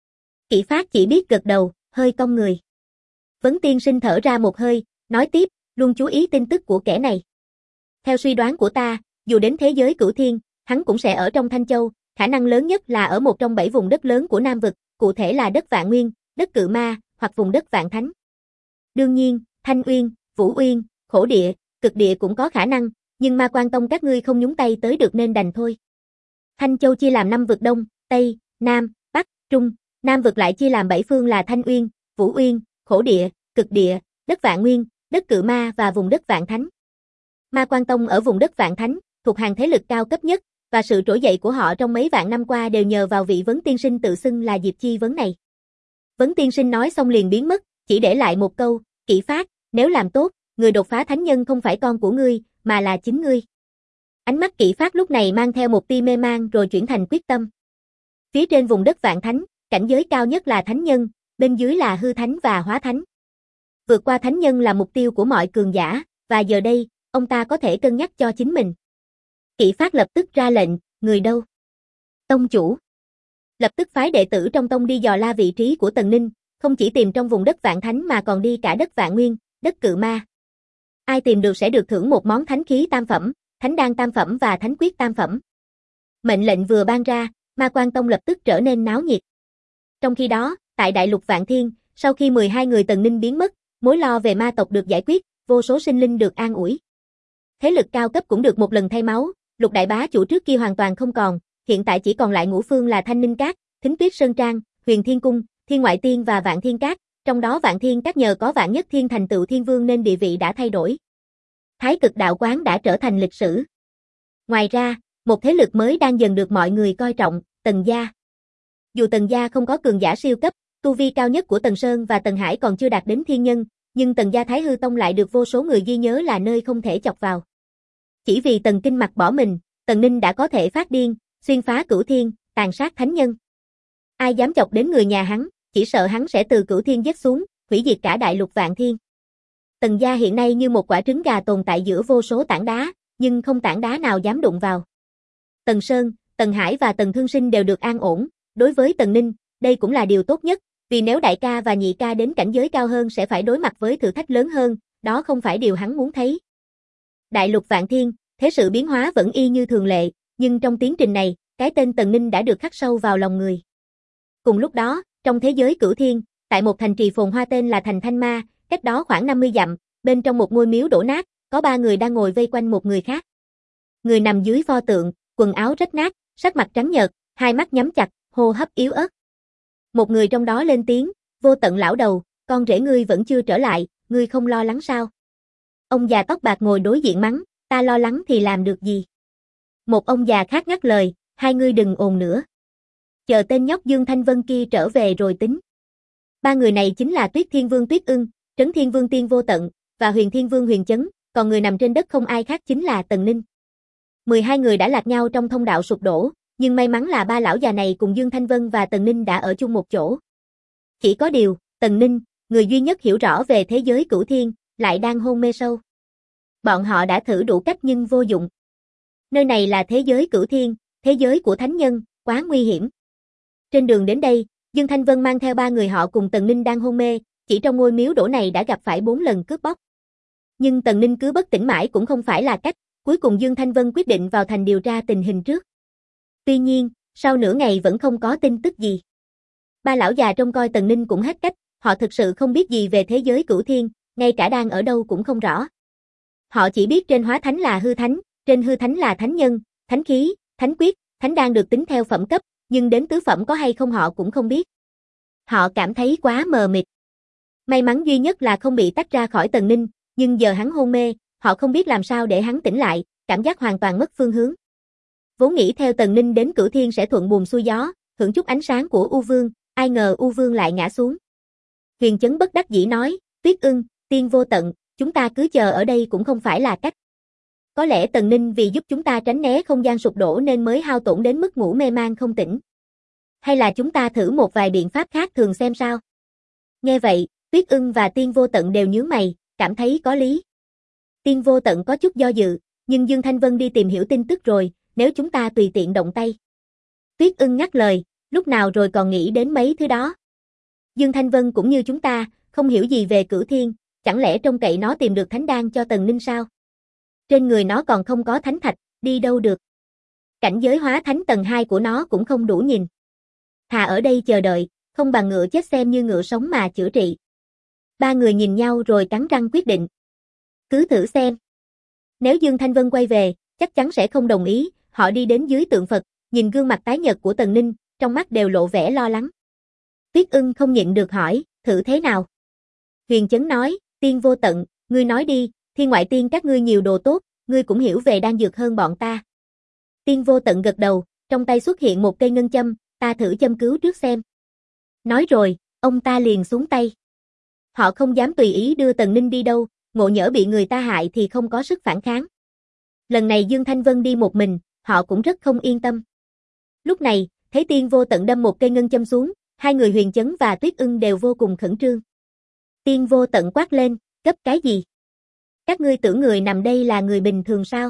A: Kỷ Phát chỉ biết gật đầu, hơi cong người. Vấn Tiên Sinh thở ra một hơi, nói tiếp, luôn chú ý tin tức của kẻ này. Theo suy đoán của ta, dù đến thế giới Cửu Thiên, hắn cũng sẽ ở trong Thanh Châu, khả năng lớn nhất là ở một trong 7 vùng đất lớn của Nam Vực, cụ thể là đất Vạn Nguyên, đất Cự Ma, hoặc vùng đất Vạn Thánh. Đương nhiên, Thanh Uyên, Vũ Uyên, Khổ Địa, Cực Địa cũng có khả năng, nhưng Ma Quan Tông các ngươi không nhúng tay tới được nên đành thôi. Thanh Châu chia làm 5 vực Đông, Tây, Nam, Bắc, Trung, Nam vực lại chia làm 7 phương là Thanh Uyên, Vũ Uyên, Khổ Địa, Cực Địa, đất Vạn Nguyên, đất Cự Ma và vùng đất Vạn Thánh. Ma Quan Tông ở vùng đất Vạn Thánh, thuộc hàng thế lực cao cấp nhất, và sự trỗi dậy của họ trong mấy vạn năm qua đều nhờ vào vị Vấn Tiên Sinh tự xưng là Diệp Chi Vấn này. Vấn Tiên Sinh nói xong liền biến mất, chỉ để lại một câu, Kỷ Phát, nếu làm tốt, người đột phá thánh nhân không phải con của ngươi, mà là chính ngươi. Ánh mắt Kỷ Phát lúc này mang theo một tia mê man rồi chuyển thành quyết tâm. Phía trên vùng đất Vạn Thánh, cảnh giới cao nhất là thánh nhân, bên dưới là hư thánh và hóa thánh. Vượt qua thánh nhân là mục tiêu của mọi cường giả, và giờ đây, ông ta có thể cân nhắc cho chính mình. Kỷ Phát lập tức ra lệnh, người đâu? Tông chủ. Lập tức phái đệ tử trong tông đi dò la vị trí của Tần Ninh, không chỉ tìm trong vùng đất Vạn Thánh mà còn đi cả đất Vạn Nguyên, đất Cự Ma. Ai tìm được sẽ được thưởng một món thánh khí tam phẩm, thánh đan tam phẩm và thánh quyết tam phẩm. Mệnh lệnh vừa ban ra, Ma Quan Tông lập tức trở nên náo nhiệt. Trong khi đó, tại Đại Lục Vạn Thiên, sau khi 12 người Tần Ninh biến mất, mối lo về ma tộc được giải quyết, vô số sinh linh được an ủi. Thế lực cao cấp cũng được một lần thay máu, Lục đại bá chủ trước kia hoàn toàn không còn, hiện tại chỉ còn lại ngũ phương là Thanh Ninh Các, Thính Tuyết Sơn Trang, Huyền Thiên Cung, Thiên Ngoại Tiên và Vạn Thiên Các, trong đó Vạn Thiên Các nhờ có Vạn Nhất Thiên thành tựu Thiên Vương nên địa vị đã thay đổi. Thái Cực Đạo Quán đã trở thành lịch sử. Ngoài ra, một thế lực mới đang dần được mọi người coi trọng, Tần gia. Dù Tần gia không có cường giả siêu cấp, tu vi cao nhất của Tần Sơn và Tần Hải còn chưa đạt đến thiên nhân, nhưng Tần gia Thái Hư Tông lại được vô số người ghi nhớ là nơi không thể chọc vào. Chỉ vì Tần Kinh Mặc bỏ mình, Tần Ninh đã có thể phát điên, xuyên phá Cửu Thiên, tàn sát thánh nhân. Ai dám chọc đến người nhà hắn, chỉ sợ hắn sẽ từ Cửu Thiên giết xuống, hủy diệt cả Đại Lục Vạn Thiên. Tần gia hiện nay như một quả trứng gà tồn tại giữa vô số tảng đá, nhưng không tảng đá nào dám đụng vào. Tần Sơn, Tần Hải và Tần Thương Sinh đều được an ổn, đối với Tần Ninh, đây cũng là điều tốt nhất, vì nếu đại ca và nhị ca đến cảnh giới cao hơn sẽ phải đối mặt với thử thách lớn hơn, đó không phải điều hắn muốn thấy. Đại Lục Vạn Thiên, thế sự biến hóa vẫn y như thường lệ, nhưng trong tiến trình này, cái tên Tần Ninh đã được khắc sâu vào lòng người. Cùng lúc đó, trong thế giới Cửu Thiên, tại một thành trì phồn hoa tên là thành Thanh Ma, cách đó khoảng 50 dặm, bên trong một ngôi miếu đổ nát, có 3 người đang ngồi vây quanh một người khác. Người nằm dưới pho tượng, quần áo rách nát, sắc mặt trắng nhợt, hai mắt nhắm chặt, hô hấp yếu ớt. Một người trong đó lên tiếng, Vô Tận lão đầu, con rể ngươi vẫn chưa trở lại, ngươi không lo lắng sao? Ông già tóc bạc ngồi đối diện mắng, ta lo lắng thì làm được gì? Một ông già khác ngắt lời, hai ngươi đừng ồn nữa. Chờ tên nhóc Dương Thanh Vân kia trở về rồi tính. 3 người này chính là Tuyết Thiên Vương Tuyết Ưng, Trấn Thiên Vương Tiên Vô Tận, và Huyền Thiên Vương Huyền Chấn, còn người nằm trên đất không ai khác chính là Tần Ninh. 12 người đã lạc nhau trong thông đạo sụp đổ, nhưng may mắn là 3 lão già này cùng Dương Thanh Vân và Tần Ninh đã ở chung một chỗ. Chỉ có điều, Tần Ninh, người duy nhất hiểu rõ về thế giới Cửu Thiên, lại đang hôn mê sâu. Bọn họ đã thử đủ cách nhưng vô dụng. Nơi này là thế giới Cửu Thiên, thế giới của thánh nhân, quá nguy hiểm. Trên đường đến đây, Dương Thanh Vân mang theo 3 người họ cùng Tần Ninh đang hôn mê, chỉ trong ngôi miếu đổ này đã gặp phải 4 lần cướp bóc. Nhưng Tần Ninh cứ bất tỉnh mãi cũng không phải là cách, cuối cùng Dương Thanh Vân quyết định vào thành điều tra tình hình trước. Tuy nhiên, sau nửa ngày vẫn không có tin tức gì. 3 lão già trông coi Tần Ninh cũng hết cách, họ thực sự không biết gì về thế giới Cửu Thiên, ngay cả đang ở đâu cũng không rõ. Họ chỉ biết trên hóa thánh là hư thánh, trên hư thánh là thánh nhân, thánh khí, thánh quyết, thánh đan được tính theo phẩm cấp, nhưng đến tứ phẩm có hay không họ cũng không biết. Họ cảm thấy quá mờ mịt. May mắn duy nhất là không bị tách ra khỏi Tần Ninh, nhưng giờ hắn hôn mê, họ không biết làm sao để hắn tỉnh lại, cảm giác hoàn toàn mất phương hướng. Vốn nghĩ theo Tần Ninh đến Cửu Thiên sẽ thuận buồm xuôi gió, hưởng chút ánh sáng của U Vương, ai ngờ U Vương lại ngã xuống. Huyền Chấn bất đắc dĩ nói, Tuyết Ưng, Tiên Vô Tận, chúng ta cứ chờ ở đây cũng không phải là cách. có lẽ Tần Ninh vì giúp chúng ta tránh né không gian sụp đổ nên mới hao tổn đến mức ngủ mê man không tỉnh. Hay là chúng ta thử một vài biện pháp khác thường xem sao? Nghe vậy, Tuyết Ưng và Tiên Vô Tận đều nhướng mày, cảm thấy có lý. Tiên Vô Tận có chút do dự, nhưng Dương Thanh Vân đi tìm hiểu tin tức rồi, nếu chúng ta tùy tiện động tay. Tuyết Ưng ngắt lời, lúc nào rồi còn nghĩ đến mấy thứ đó. Dương Thanh Vân cũng như chúng ta, không hiểu gì về Cửu Thiên, chẳng lẽ trông cậy nó tìm được thánh đan cho Tần Ninh sao? Trên người nó còn không có thánh thạch, đi đâu được. Cảnh giới hóa thánh tầng 2 của nó cũng không đủ nhìn. Thà ở đây chờ đợi, không bằng ngựa chết xem như ngựa sống mà chữa trị. Ba người nhìn nhau rồi cắn răng quyết định. Cứ thử xem. Nếu Dương Thanh Vân quay về, chắc chắn sẽ không đồng ý, họ đi đến dưới tượng Phật, nhìn gương mặt tái nhợt của Tần Ninh, trong mắt đều lộ vẻ lo lắng. Tuyết Ưng không nhịn được hỏi, thử thế nào? Huyền Chấn nói, Tiên Vô Tận, ngươi nói đi, Thiên Ngoại Tiên các ngươi nhiều đồ tốt, ngươi cũng hiểu về đan dược hơn bọn ta. Tiên Vô Tận gật đầu, trong tay xuất hiện một cây ngân châm, ta thử châm cứu trước xem. Nói rồi, ông ta liền xuống tay. Họ không dám tùy ý đưa Tần Ninh đi đâu, ngộ nhỡ bị người ta hại thì không có sức phản kháng. Lần này Dương Thanh Vân đi một mình, họ cũng rất không yên tâm. Lúc này, thấy Tiên Vô Tận đâm một cây ngân châm xuống, hai người Huyền Chấn và Tuyết Ưng đều vô cùng khẩn trương. Tiên Vô Tận quát lên, cấp cái gì? Các ngươi tưởng người nằm đây là người bình thường sao?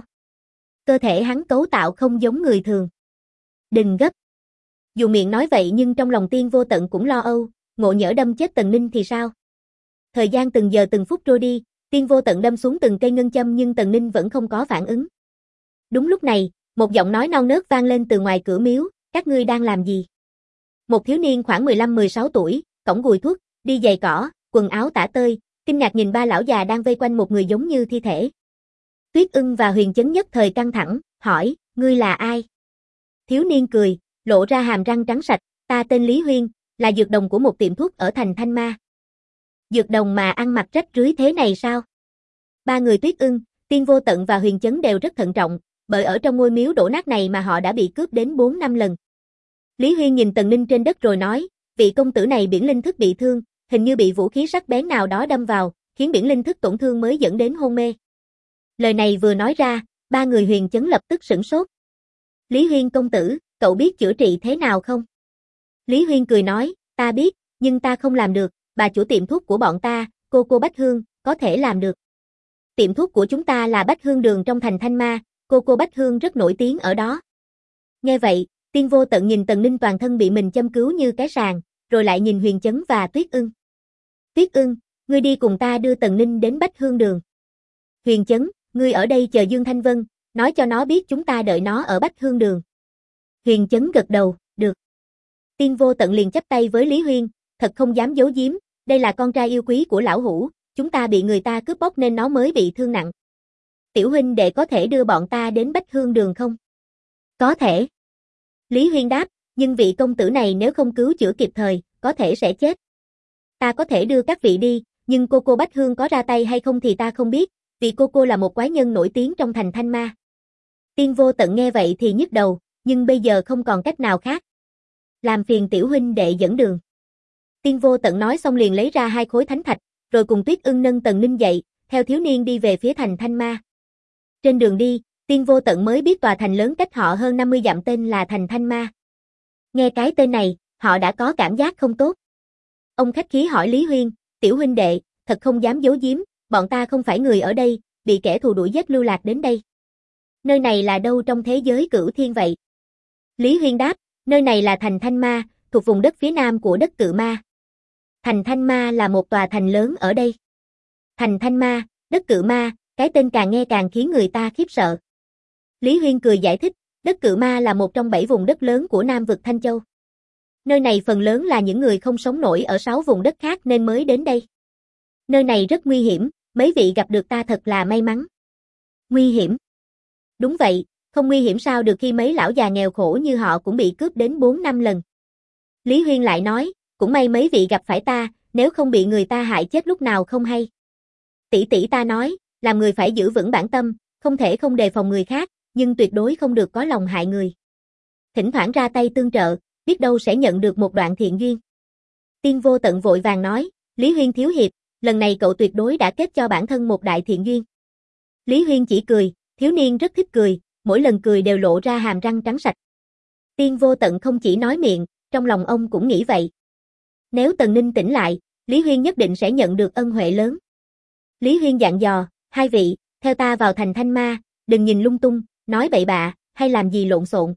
A: Cơ thể hắn cấu tạo không giống người thường. Đừng gấp. Dù miệng nói vậy nhưng trong lòng Tiên Vô Tận cũng lo âu, ngộ nhỡ đâm chết Tần Ninh thì sao? Thời gian từng giờ từng phút trôi đi, Tiên Vô Tận đâm xuống từng cây ngân châm nhưng Tần Ninh vẫn không có phản ứng. Đúng lúc này, một giọng nói non nớt vang lên từ ngoài cửa miếu, các ngươi đang làm gì? Một thiếu niên khoảng 15-16 tuổi, cõng gùi thuốc, đi giày cỏ, quần áo tả tơi, kinh ngạc nhìn ba lão già đang vây quanh một người giống như thi thể. Tuyết Ưng và Huyền Chấn nhất thời căng thẳng, hỏi, ngươi là ai? Thiếu niên cười, lộ ra hàm răng trắng sạch, ta tên Lý Huyên, là dược đồng của một tiệm thuốc ở thành Thanh Ma. Dược đồng mà ăn mặc rách rưới thế này sao? Ba người Tuyết Ưng, Tiên Vô Tận và Huyền Chấn đều rất thận trọng, bởi ở trong ngôi miếu đổ nát này mà họ đã bị cướp đến 4-5 lần. Lý Huyên nhìn Tần Ninh trên đất rồi nói, vị công tử này biển linh thức bị thương, hình như bị vũ khí sắc bén nào đó đâm vào, khiến biển linh thức tổn thương mới dẫn đến hôn mê. Lời này vừa nói ra, ba người Huyền Chấn lập tức sửng sốt. Lý Huyên công tử, cậu biết chữa trị thế nào không? Lý Huyên cười nói, ta biết, nhưng ta không làm được, bà chủ tiệm thuốc của bọn ta, cô Bách Hương, có thể làm được. Tiệm thuốc của chúng ta là Bách Hương Đường trong thành Thanh Ma, cô Bách Hương rất nổi tiếng ở đó. Nghe vậy, Tiên Vô Tận nhìn Tần Ninh toàn thân bị mình châm cứu như cái sàng, rồi lại nhìn Huyền Chấn và Tuyết Ưng. Tuyết Ưng, ngươi đi cùng ta đưa Tần Ninh đến Bách Hương Đường. Huyền Chấn, ngươi ở đây chờ Dương Thanh Vân, nói cho nó biết chúng ta đợi nó ở Bách Hương Đường. Huyền Chấn gật đầu, được. Tiên Vô Tận liền chắp tay với Lý Huyên, thật không dám giấu giếm, đây là con trai yêu quý của lão hủ, chúng ta bị người ta cướp bóc nên nó mới bị thương nặng. Tiểu huynh đệ có thể đưa bọn ta đến Bách Hương Đường không? Có thể. Lý Huyên đáp, nhưng vị công tử này nếu không cứu chữa kịp thời, có thể sẽ chết. Ta có thể đưa các vị đi, nhưng cô Bách Hương có ra tay hay không thì ta không biết, vì cô là một quái nhân nổi tiếng trong thành Thanh Ma. Tiên Vô Tận nghe vậy thì nhức đầu, nhưng bây giờ không còn cách nào khác. Làm phiền tiểu huynh đệ dẫn đường. Tiên Vô Tận nói xong liền lấy ra 2 khối thánh thạch, rồi cùng Tuyết Ưng nâng Tần Ninh dậy, theo thiếu niên đi về phía thành Thanh Ma. Trên đường đi, Tiên Vô Tận mới biết tòa thành lớn cách họ hơn 50 dặm tên là thành Thanh Ma. Nghe cái tên này, họ đã có cảm giác không tốt. Ông khách khí hỏi Lý Huyên, tiểu huynh đệ, thật không dám giấu giếm, bọn ta không phải người ở đây, bị kẻ thù đuổi giết lưu lạc đến đây. Nơi này là đâu trong thế giới Cửu Thiên vậy? Lý Huyên đáp, nơi này là thành Thanh Ma, thuộc vùng đất phía nam của đất Cự Ma. Thành Thanh Ma là một tòa thành lớn ở đây. Thành Thanh Ma, đất Cự Ma, cái tên càng nghe càng khiến người ta khiếp sợ. Lý Huyên cười giải thích, đất Cự Ma là một trong 7 vùng đất lớn của Nam vực Thanh Châu. Nơi này phần lớn là những người không sống nổi ở 6 vùng đất khác nên mới đến đây. Nơi này rất nguy hiểm, mấy vị gặp được ta thật là may mắn. Nguy hiểm? Đúng vậy, không nguy hiểm sao được khi mấy lão già nghèo khổ như họ cũng bị cướp đến 4-5 lần. Lý Huyên lại nói, cũng may mấy vị gặp phải ta, nếu không bị người ta hại chết lúc nào không hay. Tỷ ta nói, làm người phải giữ vững bản tâm, không thể không đề phòng người khác, nhưng tuyệt đối không được có lòng hại người. Thỉnh thoảng ra tay tương trợ, biết đâu sẽ nhận được một đoạn thiện duyên. Tiên Vô Tận vội vàng nói, Lý Huyên thiếu hiệp, lần này cậu tuyệt đối đã kết cho bản thân một đại thiện duyên. Lý Huyên chỉ cười, Thiếu niên rất thích cười, mỗi lần cười đều lộ ra hàm răng trắng sạch. Tiên Vô Tận không chỉ nói miệng, trong lòng ông cũng nghĩ vậy. Nếu Tần Ninh tỉnh lại, Lý Huyên nhất định sẽ nhận được ân huệ lớn. Lý Huyên dặn dò, hai vị, theo ta vào thành Thanh Ma, đừng nhìn lung tung, nói bậy bạ, hay làm gì lộn xộn.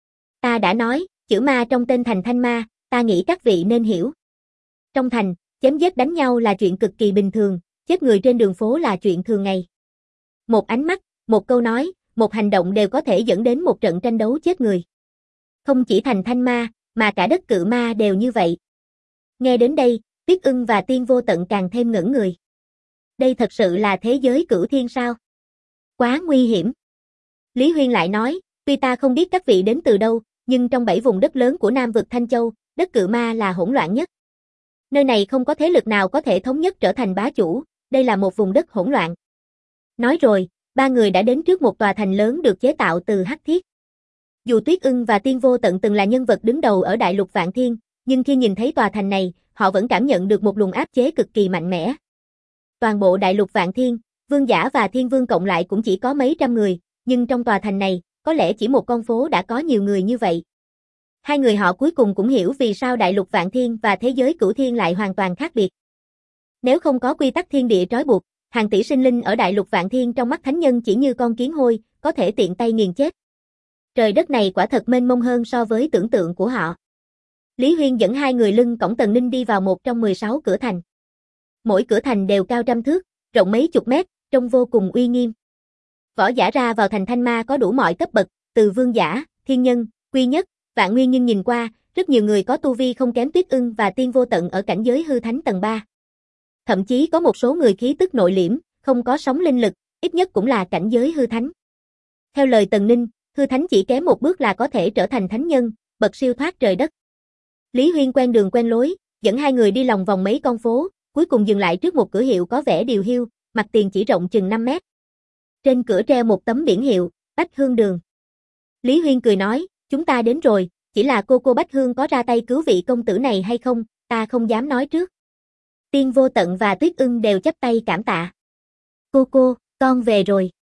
A: Ta đã nói, chữ ma trong tên thành Thanh Ma, ta nghĩ các vị nên hiểu. Trong thành, chém giết đánh nhau là chuyện cực kỳ bình thường, chết người trên đường phố là chuyện thường ngày. Một ánh mắt, một câu nói, một hành động đều có thể dẫn đến một trận tranh đấu chết người. Không chỉ thành Thanh Ma, mà cả đất Cự Ma đều như vậy. Nghe đến đây, Tuyết Ưng và Tiên Vô Tận càng thêm ngẩn người. Đây thật sự là thế giới cửu thiên sao? Quá nguy hiểm. Lý Huyên lại nói, tuy ta không biết các vị đến từ đâu, nhưng trong 7 vùng đất lớn của Nam vực Thanh Châu, đất Cự Ma là hỗn loạn nhất. Nơi này không có thế lực nào có thể thống nhất trở thành bá chủ, đây là một vùng đất hỗn loạn. Nói rồi, ba người đã đến trước một tòa thành lớn được chế tạo từ hắc thiết. Dù Tuyết Ưng và Tiên Vô Tận từng là nhân vật đứng đầu ở đại lục Vạn Thiên, nhưng khi nhìn thấy tòa thành này, họ vẫn cảm nhận được một luồng áp chế cực kỳ mạnh mẽ. Toàn bộ đại lục Vạn Thiên, vương giả và thiên vương cộng lại cũng chỉ có mấy trăm người, nhưng trong tòa thành này, có lẽ chỉ một con phố đã có nhiều người như vậy. Hai người họ cuối cùng cũng hiểu vì sao đại lục Vạn Thiên và thế giới cửu thiên lại hoàn toàn khác biệt. Nếu không có quy tắc thiên địa trói buộc, hàng tỷ sinh linh ở đại lục Vạn Thiên trong mắt thánh nhân chỉ như con kiến hôi, có thể tiện tay nghiền chết. Trời đất này quả thật mênh mông hơn so với tưởng tượng của họ. Lý Huyên dẫn hai người lưng cõng Tần Ninh đi vào một trong 16 cửa thành. Mỗi cửa thành đều cao trăm thước, rộng mấy chục mét, trông vô cùng uy nghiêm. Võ giả ra vào thành Thanh Ma có đủ mọi cấp bậc, từ vương giả, thiên nhân, quy nhất, vạn nguyên, nhưng nhìn qua, rất nhiều người có tu vi không kém Tuyết Ưng và Tiên Vô Tận ở cảnh giới hư thánh tầng 3. Thậm chí có một số người khí tức nội liễm, không có sóng linh lực, ít nhất cũng là cảnh giới hư thánh. Theo lời Tần Ninh, hư thánh chỉ kém một bước là có thể trở thành thánh nhân, bậc siêu thoát trời đất. Lý Huyên quen đường quen lối, dẫn hai người đi lòng vòng mấy con phố, cuối cùng dừng lại trước một cửa hiệu có vẻ điều hiu, mặt tiền chỉ rộng chừng 5 mét. Trên cửa treo một tấm biển hiệu, Bách Hương Đường. Lý Huyên cười nói, chúng ta đến rồi, chỉ là cô Bách Hương có ra tay cứu vị công tử này hay không, ta không dám nói trước. Tiên Vô Tận và Tuyết Ưng đều chắp tay cảm tạ. Cô, con về rồi.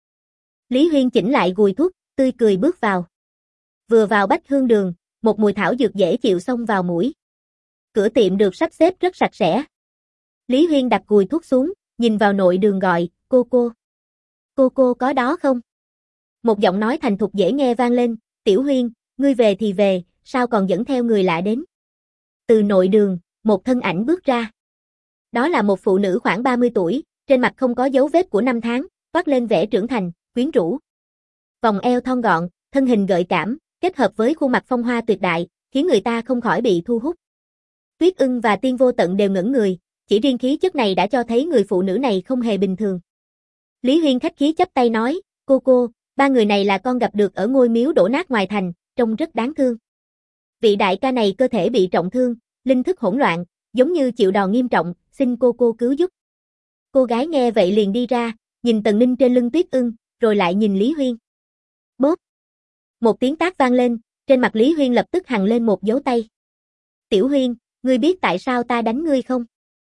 A: Lý Huyên chỉnh lại gùi thuốc, tươi cười bước vào. Vừa vào Bách Hương Đường, một mùi thảo dược dễ chịu xông vào mũi. Cửa tiệm được sắp xếp rất sạch sẽ. Lý Huyên đặt gùi thuốc xuống, nhìn vào nội đường gọi, cô. Cô có đó không? Một giọng nói thành thục dễ nghe vang lên, Tiểu Huyên, ngươi về thì về, sao còn dẫn theo người lạ đến? Từ nội đường, một thân ảnh bước ra. Đó là một phụ nữ khoảng 30 tuổi, trên mặt không có dấu vết của năm tháng, toát lên vẻ trưởng thành, quyến rũ. Vòng eo thon gọn, thân hình gợi cảm, kết hợp với khuôn mặt phong hoa tuyệt đại, khiến người ta không khỏi bị thu hút. Tuyết Ưng và Tiên Vô Tận đều ngẩn người, chỉ riêng khí chất này đã cho thấy người phụ nữ này không hề bình thường. Lý Huyên khách khí chắp tay nói, cô, ba người này là con gặp được ở ngôi miếu đổ nát ngoài thành, trông rất đáng thương. Vị đại ca này cơ thể bị trọng thương, linh thức hỗn loạn, giống như chịu đòn nghiêm trọng, xin cô cứu giúp. Cô gái nghe vậy liền đi ra, nhìn Tần Ninh trên lưng Tuyết Ưng, rồi lại nhìn Lý Huyên. Bốp! Một tiếng tát vang lên, trên mặt Lý Huyên lập tức hằn lên một dấu tay. Tiểu Huyên, ngươi biết tại sao ta đánh ngươi không?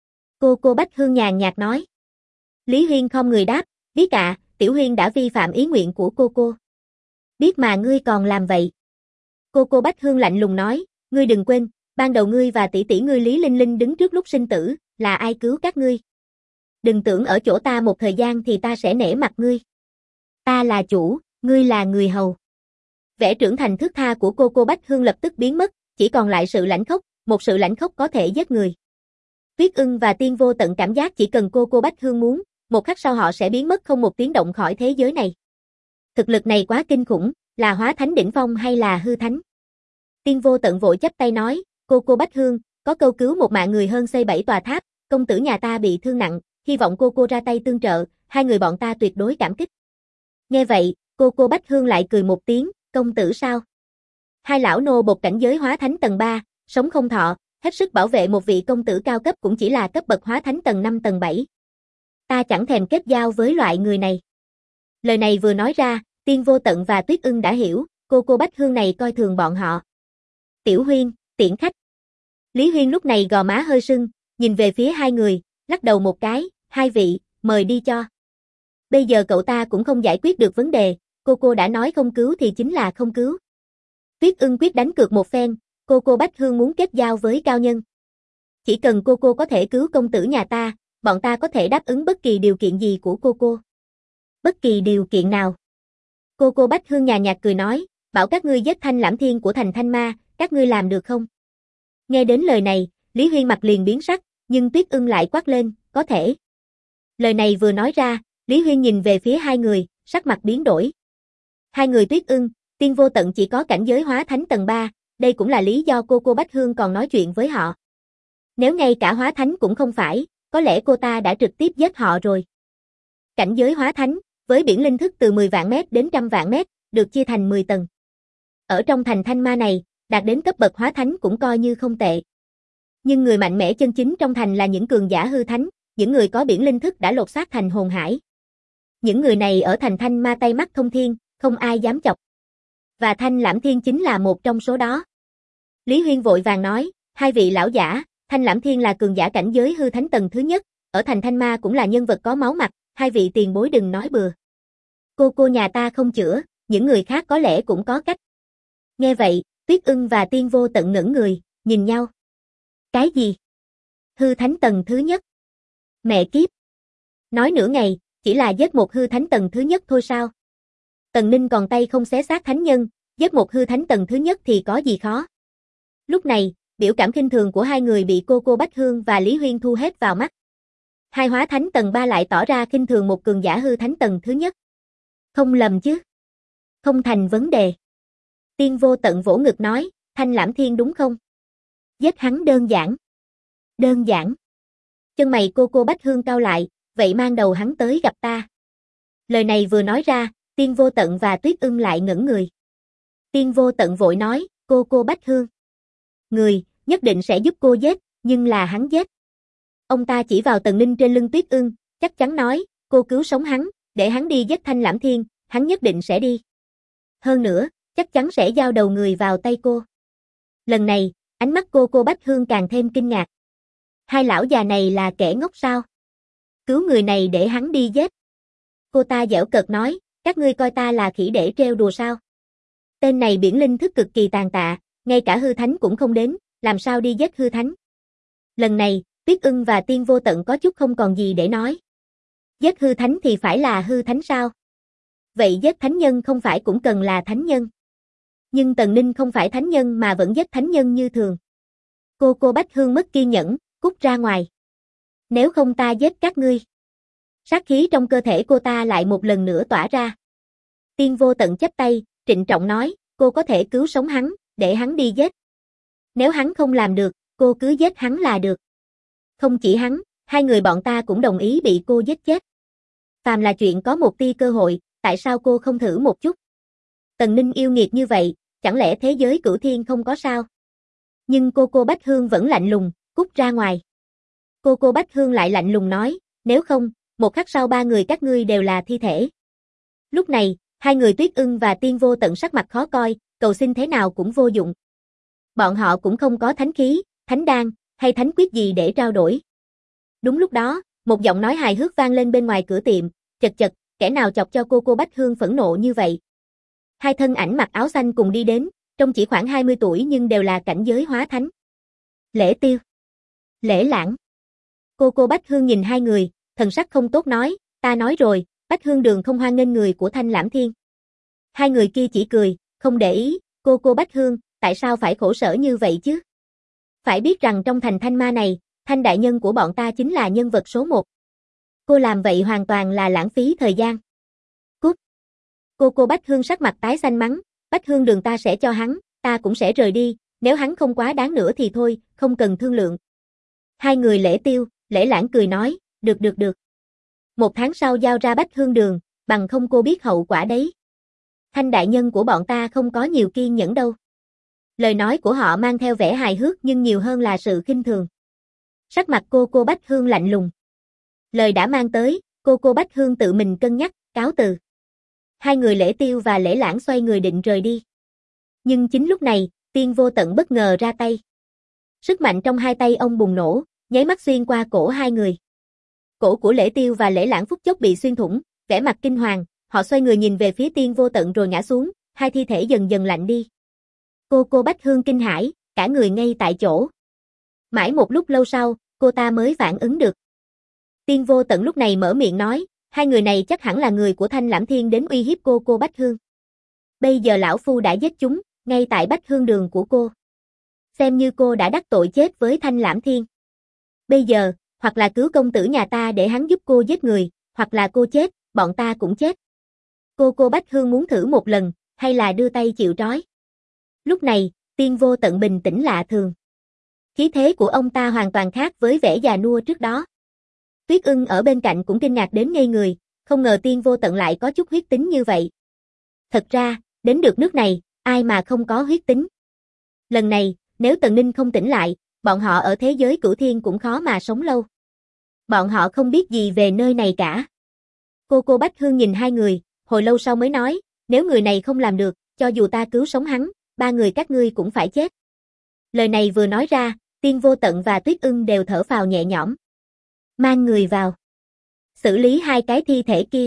A: Cô Bách Hương nhàn nhạt nói. Lý Huyên không người đáp, biết ạ, Tiểu Huyên đã vi phạm ý nguyện của cô. Biết mà ngươi còn làm vậy. Cô Bách Hương lạnh lùng nói, ngươi đừng quên, ban đầu ngươi và tỷ ngươi Lý Linh Linh đứng trước lúc sinh tử, là ai cứu các ngươi? Đừng tưởng ở chỗ ta một thời gian thì ta sẽ nể mặt ngươi. Ta là chủ, ngươi là người hầu. Vẻ trưởng thành thướt tha của cô Bách Hương lập tức biến mất, chỉ còn lại sự lãnh khốc, một sự lãnh khốc có thể giết người. Tuyết Ưng và Tiên Vô Tận cảm giác chỉ cần cô Bách Hương muốn, một khắc sau họ sẽ biến mất không một tiếng động khỏi thế giới này. Thực lực này quá kinh khủng, là hóa thánh đỉnh phong hay là hư thánh? Tiên Vô Tận vội chắp tay nói, cô Bách Hương, có câu cứu một mạng người hơn xây 7 tòa tháp, công tử nhà ta bị thương nặng, hy vọng cô ra tay tương trợ, hai người bọn ta tuyệt đối cảm kích. Nghe vậy, cô Bách Hương lại cười một tiếng, công tử sao? Hai lão nô bột cảnh giới hóa thánh tầng 3, sống không thọ, hết sức bảo vệ một vị công tử cao cấp cũng chỉ là cấp bậc hóa thánh tầng 5 tầng 7. Ta chẳng thèm kết giao với loại người này. Lời này vừa nói ra, Tiên Vô Tận và Tuyết Ưng đã hiểu, cô Bách Hương này coi thường bọn họ. Tiểu Huyên, tiễn khách. Lý Huyên lúc này gò má hơi sưng, nhìn về phía hai người, lắc đầu một cái, hai vị, mời đi cho. Bây giờ cậu ta cũng không giải quyết được vấn đề, cô đã nói không cứu thì chính là không cứu. Tuyết Ưng quyết đánh cược một phen, cô Bách Hương muốn kết giao với cao nhân. Chỉ cần cô có thể cứu công tử nhà ta, bọn ta có thể đáp ứng bất kỳ điều kiện gì của cô. Bất kỳ điều kiện nào? Cô Bách Hương nhàn nhạt cười nói, bảo các ngươi giết Thanh Lãm Thiên của thành Thanh Ma, các ngươi làm được không? Nghe đến lời này, Lý Huyên mặt liền biến sắc, nhưng Tuyết Ưng lại quát lên, có thể. Lời này vừa nói ra, Lý Huyên nhìn về phía hai người, sắc mặt biến đổi. Hai người Tuyết Ưng, Tiên Vô Tận chỉ có cảnh giới hóa thánh tầng 3, đây cũng là lý do cô Bách Hương còn nói chuyện với họ. Nếu ngay cả hóa thánh cũng không phải, có lẽ cô ta đã trực tiếp giết họ rồi. Cảnh giới hóa thánh, với biển linh thức từ 10 vạn mét đến trăm vạn mét, được chia thành 10 tầng. Ở trong thành Thanh Ma này, đạt đến cấp bậc hóa thánh cũng coi như không tệ. Nhưng người mạnh mẽ chân chính trong thành là những cường giả hư thánh, những người có biển linh thức đã lột xác thành hồn hải. Những người này ở thành Thanh Ma tay mắt thông thiên, không ai dám chọc. Và Thanh Lãm Thiên chính là một trong số đó. Lý Huyên vội vàng nói, hai vị lão giả, Thanh Lãm Thiên là cường giả cảnh giới hư thánh tầng thứ nhất, ở thành Thanh Ma cũng là nhân vật có máu mặt, hai vị tiền bối đừng nói bừa. Cô nhà ta không chữa, những người khác có lẽ cũng có cách. Nghe vậy, Tuyết Ưng và Tiên Vô Tận ngẩn người, nhìn nhau. Cái gì? Hư thánh tầng thứ nhất? Mẹ kiếp! Nói nửa ngày, chỉ là giết một hư thánh tầng thứ nhất thôi sao? Tần Ninh còn tay không xé xác thánh nhân, giết một hư thánh tầng thứ nhất thì có gì khó. Lúc này, biểu cảm khinh thường của hai người bị cô Bách Hương và Lý Huyên thu hết vào mắt. Hai hóa thánh tầng 3 lại tỏ ra khinh thường một cường giả hư thánh tầng thứ nhất. Không lầm chứ? Không thành vấn đề. Tiên Vô Tận vỗ ngực nói, Thanh Lãm Thiên đúng không? Giết hắn đơn giản. Đơn giản. Chân mày cô Bách Hương cau lại, vậy mang đầu hắn tới gặp ta. Lời này vừa nói ra, Tiên Vô Tận và Tuyết Ưng lại ngẩn người. Tiên Vô Tận vội nói, cô Bách Hương. Người, nhất định sẽ giúp cô giết, nhưng là hắn giết. Ông ta chỉ vào Tần Ninh trên lưng Tuyết Ưng, chắc chắn nói, cô cứu sống hắn, để hắn đi giết Thanh Lãm Thiên, hắn nhất định sẽ đi. Hơn nữa, chắc chắn sẽ giao đầu người vào tay cô. Lần này, ánh mắt cô Bách Hương càng thêm kinh ngạc. Hai lão già này là kẻ ngốc sao? Cứu người này để hắn đi giết. Cô ta giễu cợt nói, các ngươi coi ta là khỉ để trêu đùa sao? Tên này biển linh thức cực kỳ tàn tạ, ngay cả hư thánh cũng không đến, làm sao đi giết hư thánh? Lần này, Tuyết Ưng và Tiên Vô Tận có chút không còn gì để nói. Giết hư thánh thì phải là hư thánh sao? Vậy giết thánh nhân không phải cũng cần là thánh nhân? Nhưng Tần Ninh không phải thánh nhân mà vẫn giết thánh nhân như thường. Cô Bách Hương mất kiên nhẫn, cút ra ngoài. Nếu không ta giết các ngươi. Sát khí trong cơ thể cô ta lại một lần nữa tỏa ra. Tiên Vô Tận chắp tay, trịnh trọng nói, cô có thể cứu sống hắn, để hắn đi giết. Nếu hắn không làm được, cô cứ giết hắn là được. Không chỉ hắn, hai người bọn ta cũng đồng ý bị cô giết chết. Phàm là chuyện có một tia cơ hội, tại sao cô không thử một chút? Tần Ninh yêu nghiệt như vậy, chẳng lẽ thế giới cửu thiên không có sao? Nhưng cô Bách Hương vẫn lạnh lùng, cút ra ngoài. Cô Bách Hương lại lạnh lùng nói, nếu không, một khắc sau ba người các ngươi đều là thi thể. Lúc này, hai người Tuyết Ưng và Tiên Vô Tận sắc mặt khó coi, cầu xin thế nào cũng vô dụng. Bọn họ cũng không có thánh khí, thánh đan, hay thánh quyết gì để trao đổi. Đúng lúc đó, một giọng nói hài hước vang lên bên ngoài cửa tiệm, chật chật, kẻ nào chọc cho cô Bách Hương phẫn nộ như vậy. Hai thân ảnh mặc áo xanh cùng đi đến, trông chỉ khoảng 20 tuổi nhưng đều là cảnh giới hóa thánh. Lễ Tiêu, Lễ Lãng. Cô Bách Hương nhìn hai người, thần sắc không tốt nói, ta nói rồi, Bách Hương Đường không hoan nghênh người của Thanh Lãm Thiên. Hai người kia chỉ cười, không để ý, cô Bách Hương, tại sao phải khổ sở như vậy chứ? Phải biết rằng trong thành Thanh Ma này, Thanh đại nhân của bọn ta chính là nhân vật số 1. Cô làm vậy hoàn toàn là lãng phí thời gian. Cút. Cô Bách Hương sắc mặt tái xanh mắng, Bách Hương Đường ta sẽ cho hắn, ta cũng sẽ rời đi, nếu hắn không quá đáng nữa thì thôi, không cần thương lượng. Hai người Lễ Tiêu, Lễ Lãng cười nói, được. 1 tháng sau giao ra Bách Hương Đường, bằng không cô biết hậu quả đấy. Thanh đại nhân của bọn ta không có nhiều kiên nhẫn đâu. Lời nói của họ mang theo vẻ hài hước nhưng nhiều hơn là sự khinh thường. Sắc mặt cô Bách Hương lạnh lùng. Lời đã mang tới, cô Bách Hương tự mình cân nhắc, cáo từ. Hai người Lễ Tiêu và Lễ Lãng xoay người định rời đi. Nhưng chính lúc này, Tiên Vô Tận bất ngờ ra tay. Sức mạnh trong hai tay ông bùng nổ, nháy mắt xuyên qua cổ hai người. Cổ của Lễ Tiêu và Lễ Lãng phút chốc bị xuyên thủng, vẻ mặt kinh hoàng, họ xoay người nhìn về phía Tiên Vô Tận rồi ngã xuống, hai thi thể dần dần lạnh đi. Cô Bách Hương kinh hãi, cả người ngay tại chỗ. Mãi một lúc lâu sau, cô ta mới phản ứng được. Tiên Vô Tận lúc này mở miệng nói, hai người này chắc hẳn là người của Thanh Lãm Thiên đến uy hiếp cô Bách Hương. Bây giờ lão phu đã giết chúng, ngay tại Bách Hương đường của cô. Xem như cô đã đắc tội chết với Thanh Lãm Thiên. Bây giờ, hoặc là cứu công tử nhà ta để hắn giúp cô giết người, hoặc là cô chết, bọn ta cũng chết. Cô Bách Hương muốn thử một lần, hay là đưa tay chịu trói. Lúc này, Tiên Vô Tận bình tĩnh lạ thường. Khí thế của ông ta hoàn toàn khác với vẻ già nua trước đó. Tuyết Ưng ở bên cạnh cũng kinh ngạc đến ngây người, không ngờ Tiên Vô Tận lại có chút huyết tính như vậy. Thật ra, đến được nước này, ai mà không có huyết tính. Lần này, nếu Tần Ninh không tỉnh lại, bọn họ ở thế giới Cửu Thiên cũng khó mà sống lâu. Bọn họ không biết gì về nơi này cả. Cô Bách Hương nhìn hai người, hồi lâu sau mới nói, nếu người này không làm được, cho dù ta cứu sống hắn, ba người các ngươi cũng phải chết. Lời này vừa nói ra, Tiên Vô Tận và Tuyết Ưng đều thở phào nhẹ nhõm. Mang người vào. Xử lý hai cái thi thể kia.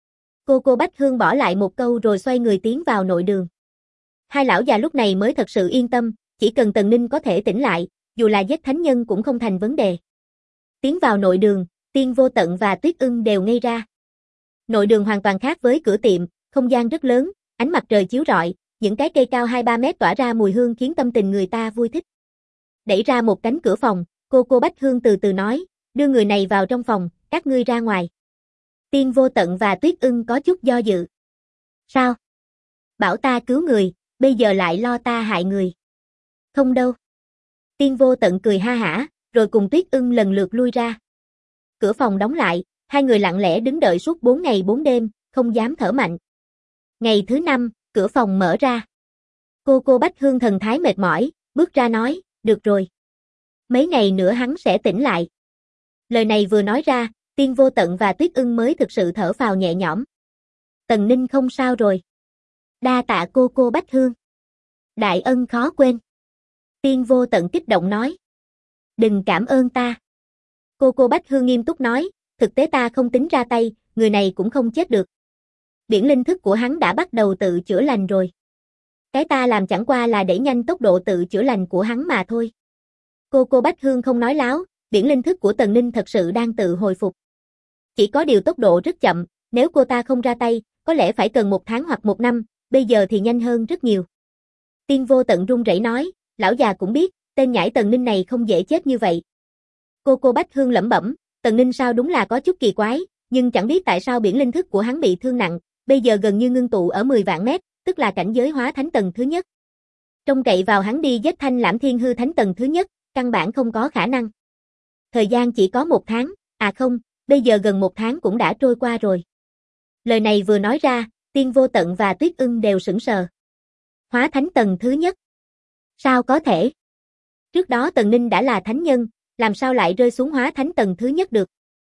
A: Cô Bách Hương bỏ lại một câu rồi xoay người tiến vào nội đường. Hai lão già lúc này mới thật sự yên tâm, chỉ cần Tần Ninh có thể tỉnh lại, dù là giết thánh nhân cũng không thành vấn đề. Tiến vào nội đường, Tiên Vô Tận và Tuyết Ưng đều ngây ra. Nội đường hoàn toàn khác với cửa tiệm, không gian rất lớn, ánh mặt trời chiếu rọi, những cái cây cao 2-3 mét tỏa ra mùi hương khiến tâm tình người ta vui thích. Đẩy ra một cánh cửa phòng, cô Bách Hương từ từ nói, đưa người này vào trong phòng, các ngươi ra ngoài. Tiên Vô Tận và Tuyết Ưng có chút do dự. Sao? Bảo ta cứu người, bây giờ lại lo ta hại người. Không đâu. Tiên Vô Tận cười ha hả, rồi cùng Tuyết Ưng lần lượt lui ra. Cửa phòng đóng lại, hai người lặng lẽ đứng đợi suốt 4 ngày 4 đêm, không dám thở mạnh. Ngày thứ 5, cửa phòng mở ra. Cô Bách Hương thần thái mệt mỏi, bước ra nói, được rồi. Mấy ngày nữa hắn sẽ tỉnh lại. Lời này vừa nói ra, Tiên Vô Tận và Tuyết Ưng mới thực sự thở phào nhẹ nhõm. Tần Ninh không sao rồi. Đa tạ cô Bách Hương. Đại ân khó quên. Tiên Vô Tận kích động nói. Đừng cảm ơn ta. Cô Bách Hương nghiêm túc nói, thực tế ta không tính ra tay, người này cũng không chết được. Biển linh thức của hắn đã bắt đầu tự chữa lành rồi. Cái ta làm chẳng qua là đẩy nhanh tốc độ tự chữa lành của hắn mà thôi. Cô Bách Hương không nói láo, biển linh thức của Tần Ninh thật sự đang tự hồi phục. Chỉ có điều tốc độ rất chậm, nếu cô ta không ra tay, có lẽ phải cần 1 tháng hoặc 1 năm, bây giờ thì nhanh hơn rất nhiều. Tiên Vô Tận run rẩy nói, lão già cũng biết, tên nhãi Tần Ninh này không dễ chết như vậy. Cô Bách Hương lẩm bẩm, Tần Ninh sao đúng là có chút kỳ quái, nhưng chẳng biết tại sao biển linh thức của hắn bị thương nặng, bây giờ gần như ngưng tụ ở 10 vạn mét, tức là cảnh giới hóa thánh tầng thứ nhất. Trông cậy vào hắn đi giết Thanh Lãm Thiên hư thánh tầng thứ nhất, căn bản không có khả năng. Thời gian chỉ có 1 tháng, à không, bây giờ gần 1 tháng cũng đã trôi qua rồi. Lời này vừa nói ra, Tiên Vô Tận và Tuyết Ưng đều sững sờ. Hóa thánh tầng thứ nhất? Sao có thể? Trước đó Tần Ninh đã là thánh nhân, làm sao lại rơi xuống hóa thánh tầng thứ nhất được?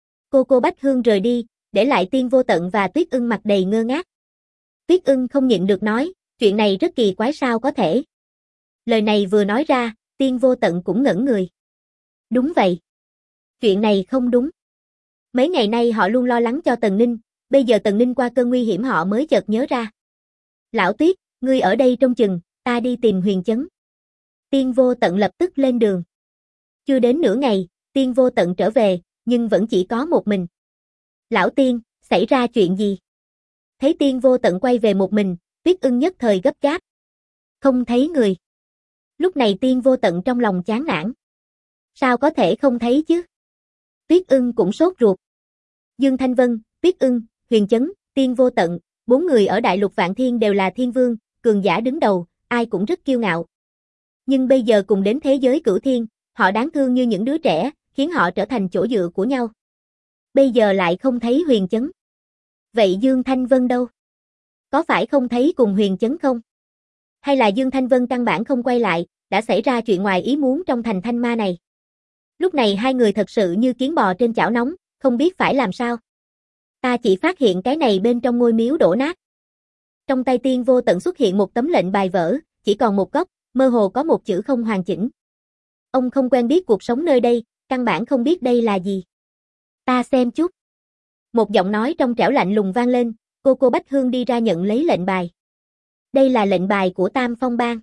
A: Cô Bách Hương rời đi, để lại Tiên Vô Tận và Tuyết Ưng mặt đầy ngơ ngác. Tuyết Ưng không nhịn được nói, chuyện này rất kỳ quái sao có thể? Lời này vừa nói ra, Tiên Vô Tận cũng ngẩn người. Đúng vậy. Chuyện này không đúng. Mấy ngày nay họ luôn lo lắng cho Tần Ninh, bây giờ Tần Ninh qua cơn nguy hiểm họ mới chợt nhớ ra. Lão Tuyết, ngươi ở đây trông chừng, ta đi tìm Huyền Chấn. Tiên Vô Tận lập tức lên đường. Chưa đến nửa ngày, Tiên Vô Tận trở về, nhưng vẫn chỉ có một mình. Lão Tiên, xảy ra chuyện gì? Thấy Tiên Vô Tận quay về một mình, Tuyết Ưng nhất thời gấp gáp. Không thấy người. Lúc này Tiên Vô Tận trong lòng chán nản. Sao có thể không thấy chứ? Tuyết Ưng cũng sốt ruột. Dương Thanh Vân, Tuyết Ưng, Huyền Chấn, Tiên Vô Tận, 4 người ở Đại Lục Vạn Thiên đều là thiên vương, cường giả đứng đầu, ai cũng rất kiêu ngạo. Nhưng bây giờ cùng đến thế giới Cửu Thiên, họ đáng thương như những đứa trẻ, khiến họ trở thành chỗ dựa của nhau. Bây giờ lại không thấy Huyền Chấn. Vậy Dương Thanh Vân đâu? Có phải không thấy cùng Huyền Chấn không? Hay là Dương Thanh Vân căn bản không quay lại, đã xảy ra chuyện ngoài ý muốn trong thành Thanh Ma này? Lúc này hai người thật sự như kiến bò trên chảo nóng, không biết phải làm sao. Ta chỉ phát hiện cái này bên trong ngôi miếu đổ nát. Trong tay Tiên Vô Tận xuất hiện một tấm lệnh bài vỡ, chỉ còn một góc, mơ hồ có một chữ không hoàn chỉnh. Ông không quen biết cuộc sống nơi đây, căn bản không biết đây là gì. Ta xem chút. Một giọng nói trong trẻo lạnh lùng vang lên, cô Bách Hương đi ra nhận lấy lệnh bài. Đây là lệnh bài của Tam Phong Bang.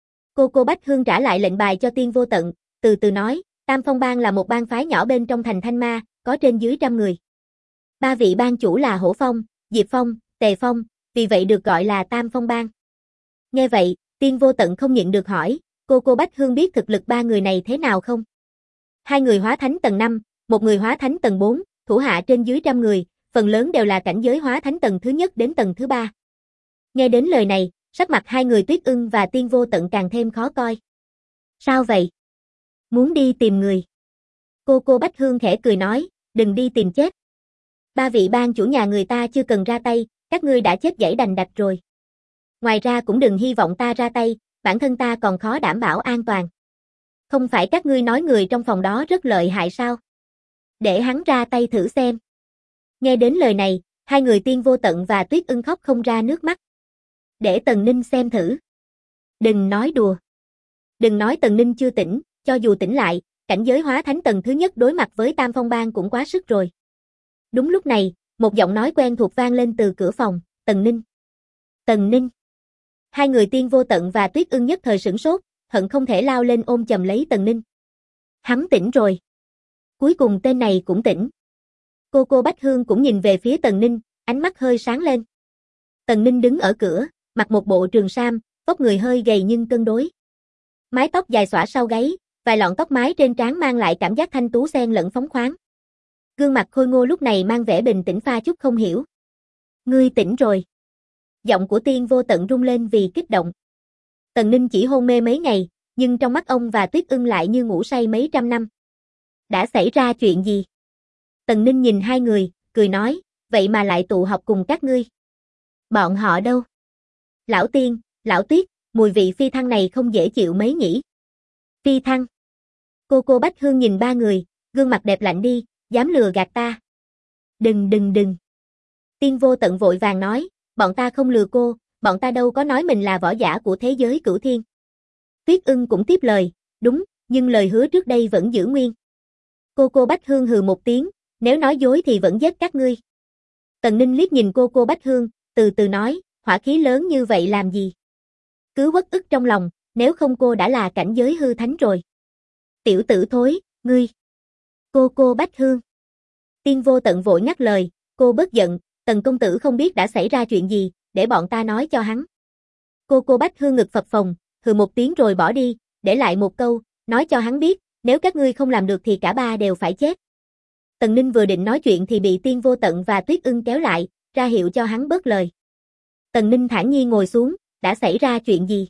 A: Cô Bách Hương trả lại lệnh bài cho Tiên Vô Tận, từ từ nói, Tam Phong Bang là một bang phái nhỏ bên trong thành Thanh Ma, có trên dưới 100 người. 3 vị bang chủ là Hổ Phong, Diệp Phong, Tề Phong, vì vậy được gọi là Tam Phong Bang. Nghe vậy, Tiên Vô Tận không nhịn được hỏi, cô Bách Hương biết thực lực 3 người này thế nào không? 2 người hóa thánh tầng 5, một người hóa thánh tầng 4, thủ hạ trên dưới 100 người, phần lớn đều là cảnh giới hóa thánh tầng thứ nhất đến tầng thứ 3. Nghe đến lời này, sắc mặt 2 người Tuyết Ưng và Tiên Vô Tận càng thêm khó coi. Sao vậy? Muốn đi tìm người. Cô Bách Hương khẽ cười nói, đừng đi tìm chết. 3 vị bang chủ nhà người ta chưa cần ra tay, các ngươi đã chết dãy đành đạch rồi. Ngoài ra cũng đừng hy vọng ta ra tay, bản thân ta còn khó đảm bảo an toàn. Không phải các ngươi nói người trong phòng đó rất lợi hại sao? Để hắn ra tay thử xem. Nghe đến lời này, 2 người Tiên Vô Tận và Tuyết Ưng khóc không ra nước mắt. Để Tần Ninh xem thử. Đừng nói đùa. Đừng nói Tần Ninh chưa tỉnh, cho dù tỉnh lại, cảnh giới hóa thánh tầng thứ nhất đối mặt với Tam Phong Bang cũng quá sức rồi. Đúng lúc này, một giọng nói quen thuộc vang lên từ cửa phòng, Tần Ninh. Tần Ninh. 2 người Tiên Vô Tận và Tuyết Ưng nhất thời sửng sốt, hận không thể lao lên ôm chầm lấy Tần Ninh. Hắn tỉnh rồi. Cuối cùng tên này cũng tỉnh. Cô Bách Hương cũng nhìn về phía Tần Ninh, ánh mắt hơi sáng lên. Tần Ninh đứng ở cửa, mặc một bộ trường sam, vóc người hơi gầy nhưng cân đối. Mái tóc dài xõa sau gáy, vài lọn tóc mái trên trán mang lại cảm giác thanh tú xen lẫn phóng khoáng. Gương mặt khôi ngô lúc này mang vẻ bình tĩnh pha chút không hiểu. Ngươi tỉnh rồi. Giọng của Tiên Vô Tận rung lên vì kích động. Tần Ninh chỉ hôn mê mấy ngày, nhưng trong mắt ông và Tuyết Ưng lại như ngủ say mấy trăm năm. Đã xảy ra chuyện gì? Tần Ninh nhìn 2 người, cười nói, vậy mà lại tụ họp cùng các ngươi. Bọn họ đâu? Lão Tiên, Lão Tuyết, mùi vị phi thăng này không dễ chịu mấy nhỉ? Phi thăng. Cô Bách Hương nhìn 3 người, gương mặt đẹp lạnh đi, dám lừa gạt ta. Đừng. Tiên Vô Tận vội vàng nói, bọn ta không lừa cô, bọn ta đâu có nói mình là võ giả của thế giới cửu thiên. Tuyết Ưng cũng tiếp lời, đúng, nhưng lời hứa trước đây vẫn giữ nguyên. Cô Bách Hương hừ một tiếng, nếu nói dối thì vẫn giết các ngươi. Tần Ninh liếc nhìn cô Bách Hương, từ từ nói, hỏa khí lớn như vậy làm gì? Cứ uất ức trong lòng, nếu không cô đã là cảnh giới hư thánh rồi. Tiểu tử thối, ngươi. Cô Bách Hương. Tiên Vô Tận vội ngắt lời, cô bớt giận, Tần công tử không biết đã xảy ra chuyện gì, để bọn ta nói cho hắn. Cô Bách Hương ngực phập phồng, hừ một tiếng rồi bỏ đi, để lại một câu, nói cho hắn biết, nếu các ngươi không làm được thì cả 3 đều phải chết. Tần Ninh vừa định nói chuyện thì bị Tiên Vô Tận và Tuyết Ưng kéo lại, ra hiệu cho hắn bớt lời. Tần Ninh thản nhiên ngồi xuống, đã xảy ra chuyện gì?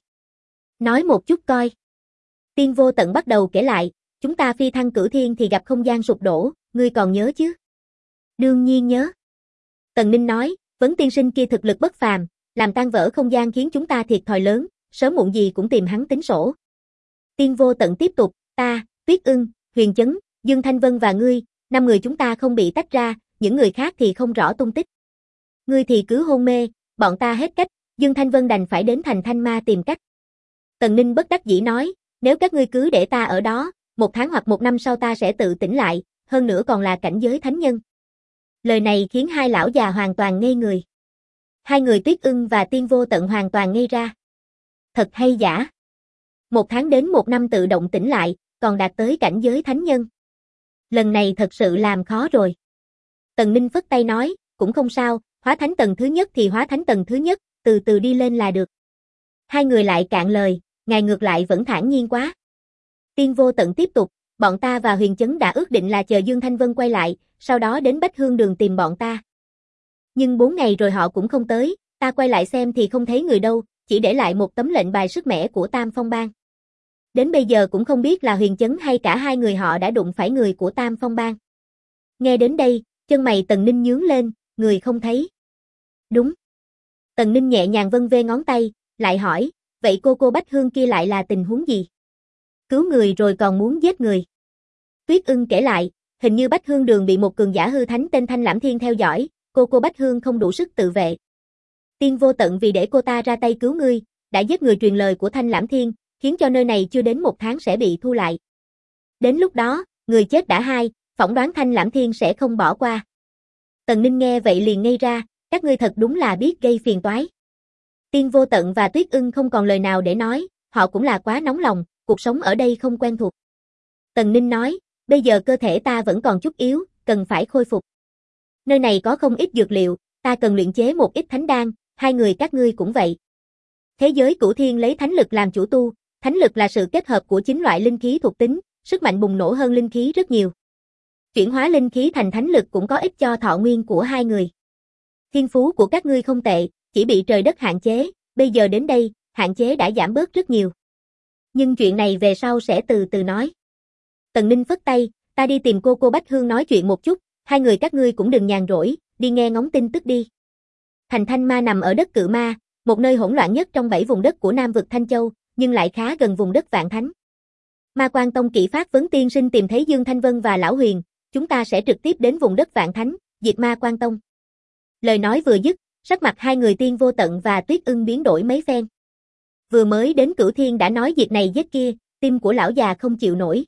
A: Nói một chút coi. Tiên Vô Tận bắt đầu kể lại, chúng ta phi thăng cửu thiên thì gặp không gian sụp đổ, ngươi còn nhớ chứ? Đương nhiên nhớ. Tần Ninh nói, Vấn tiên sinh kia thực lực bất phàm, làm tan vỡ không gian khiến chúng ta thiệt thòi lớn, sớm muộn gì cũng tìm hắn tính sổ. Tiên Vô Tận tiếp tục, ta, Tuyết Ưng, Huyền Chấn, Dương Thanh Vân và ngươi, 5 người chúng ta không bị tách ra, những người khác thì không rõ tung tích. Ngươi thì cứ hôn mê, bọn ta hết cách, Dương Thanh Vân đành phải đến thành Thanh Ma tìm cách. Tần Ninh bất đắc dĩ nói, nếu các ngươi cứ để ta ở đó, 1 tháng hoặc 1 năm sau ta sẽ tự tỉnh lại, hơn nữa còn là cảnh giới thánh nhân. Lời này khiến 2 lão già hoàn toàn ngây người. 2 người Tuyết Ưng và Tiên Vô Tận hoàn toàn ngây ra. Thật hay giả? 1 tháng đến 1 năm tự động tỉnh lại, còn đạt tới cảnh giới thánh nhân. Lần này thật sự làm khó rồi. Tần Ninh phất tay nói, cũng không sao, hóa thánh tầng thứ nhất thì hóa thánh tầng thứ nhất, từ từ đi lên là được. 2 người lại cạn lời, ngài ngược lại vẫn thản nhiên quá. Tiên Vô Tận tiếp tục, bọn ta và Huyền Chấn đã ước định là chờ Dương Thanh Vân quay lại, sau đó đến Bách Hương Đường tìm bọn ta. Nhưng 4 ngày rồi họ cũng không tới, ta quay lại xem thì không thấy người đâu, chỉ để lại một tấm lệnh bài sức mẻ của Tam Phong Bang. Đến bây giờ cũng không biết là Huyền Chấn hay cả 2 người họ đã đụng phải người của Tam Phong Bang. Nghe đến đây, chân mày Tần Ninh nhướng lên, người không thấy. Đúng. Tần Ninh nhẹ nhàng vân vê ngón tay, lại hỏi, vậy cô Bách Hương kia lại là tình huống gì? Cứu người rồi còn muốn giết người. Tuyết Ưng kể lại, hình như Bách Hương Đường bị một cường giả hư thánh tên Thanh Lãm Thiên theo dõi, cô Bách Hương không đủ sức tự vệ. Tiên Vô Tận vì để cô ta ra tay cứu ngươi, đã giết người truyền lời của Thanh Lãm Thiên, khiến cho nơi này chưa đến 1 tháng sẽ bị thu lại. Đến lúc đó, người chết đã 2, phỏng đoán Thanh Lãm Thiên sẽ không bỏ qua. Tần Ninh nghe vậy liền ngây ra, các ngươi thật đúng là biết gây phiền toái. Tiên Vô Tận và Tuyết Ưng không còn lời nào để nói, họ cũng là quá nóng lòng, cuộc sống ở đây không quen thuộc. Tần Ninh nói, bây giờ cơ thể ta vẫn còn chút yếu, cần phải khôi phục. Nơi này có không ít dược liệu, ta cần luyện chế một ít thánh đan, hai người các ngươi cũng vậy. Thế giới Cửu Thiên lấy thánh lực làm chủ tu, thánh lực là sự kết hợp của 9 loại linh khí thuộc tính, sức mạnh bùng nổ hơn linh khí rất nhiều. Chuyển hóa linh khí thành thánh lực cũng có ích cho thọ nguyên của hai người. Thiên phú của các ngươi không tệ, chỉ bị trời đất hạn chế, bây giờ đến đây, hạn chế đã giảm bớt rất nhiều. Nhưng chuyện này về sau sẽ từ từ nói. Tần Ninh phất tay, ta đi tìm cô Bách Hương nói chuyện một chút, hai người các ngươi cũng đừng nhàn rỗi, đi nghe ngóng tin tức đi. Thành Thanh Ma nằm ở đất Cự Ma, một nơi hỗn loạn nhất trong 7 vùng đất của Nam vực Thanh Châu, nhưng lại khá gần vùng đất Vạn Thánh. Ma Quan Tông Kỷ Phát Vấn tiên sinh tìm thấy Dương Thanh Vân và Lão Huyền, chúng ta sẽ trực tiếp đến vùng đất Vạn Thánh, diệt Ma Quan Tông. Lời nói vừa dứt, sắc mặt hai người Tiên Vô Tận và Tuyết Ưng biến đổi mấy phen. Vừa mới đến Cửu Thiên đã nói diệt này giết kia, tim của lão già không chịu nổi.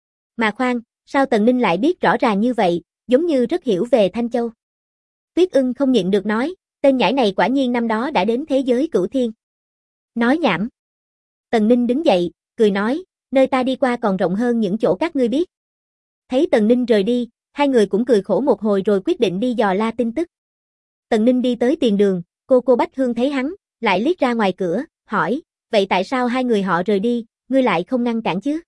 A: Mà khoan, sao Tần Ninh lại biết rõ ràng như vậy, giống như rất hiểu về Thanh Châu. Tuyết Ưng không nhịn được nói, tên nhãi này quả nhiên năm đó đã đến thế giới Cửu Thiên. Nói nhảm. Tần Ninh đứng dậy, cười nói, nơi ta đi qua còn rộng hơn những chỗ các ngươi biết. Thấy Tần Ninh rời đi, hai người cũng cười khổ một hồi rồi quyết định đi dò la tin tức. Tần Ninh đi tới tiền đường, cô Bách Hương thấy hắn, lại liếc ra ngoài cửa, hỏi, vậy tại sao hai người họ rời đi, ngươi lại không ngăn cản chứ?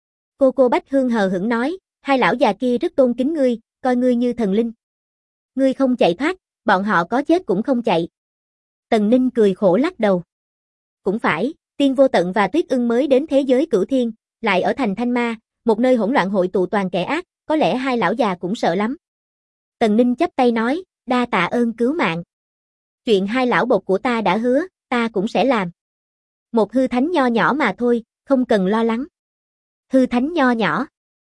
A: Cô Bách Hương hờ hững nói, hai lão già kia rất tôn kính ngươi, coi ngươi như thần linh. Ngươi không chạy thoát, bọn họ có chết cũng không chạy. Tần Ninh cười khổ lắc đầu. Cũng phải, Tiên Vô Tận và Tuyết Ưng mới đến thế giới Cửu Thiên, lại ở thành Thanh Ma, một nơi hỗn loạn hội tụ toàn kẻ ác, có lẽ hai lão già cũng sợ lắm. Tần Ninh chắp tay nói, đa tạ ơn cứu mạng. Chuyện hai lão bột của ta đã hứa, ta cũng sẽ làm. Một hư thánh nho nhỏ mà thôi, không cần lo lắng. Hư thánh nho nhỏ.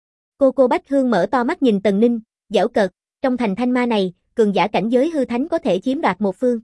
A: Cô Bách Hương mở to mắt nhìn Tần Ninh, giễu cợt, trong thành Thanh Ma này, cường giả cảnh giới hư thánh có thể chiếm đoạt một phương.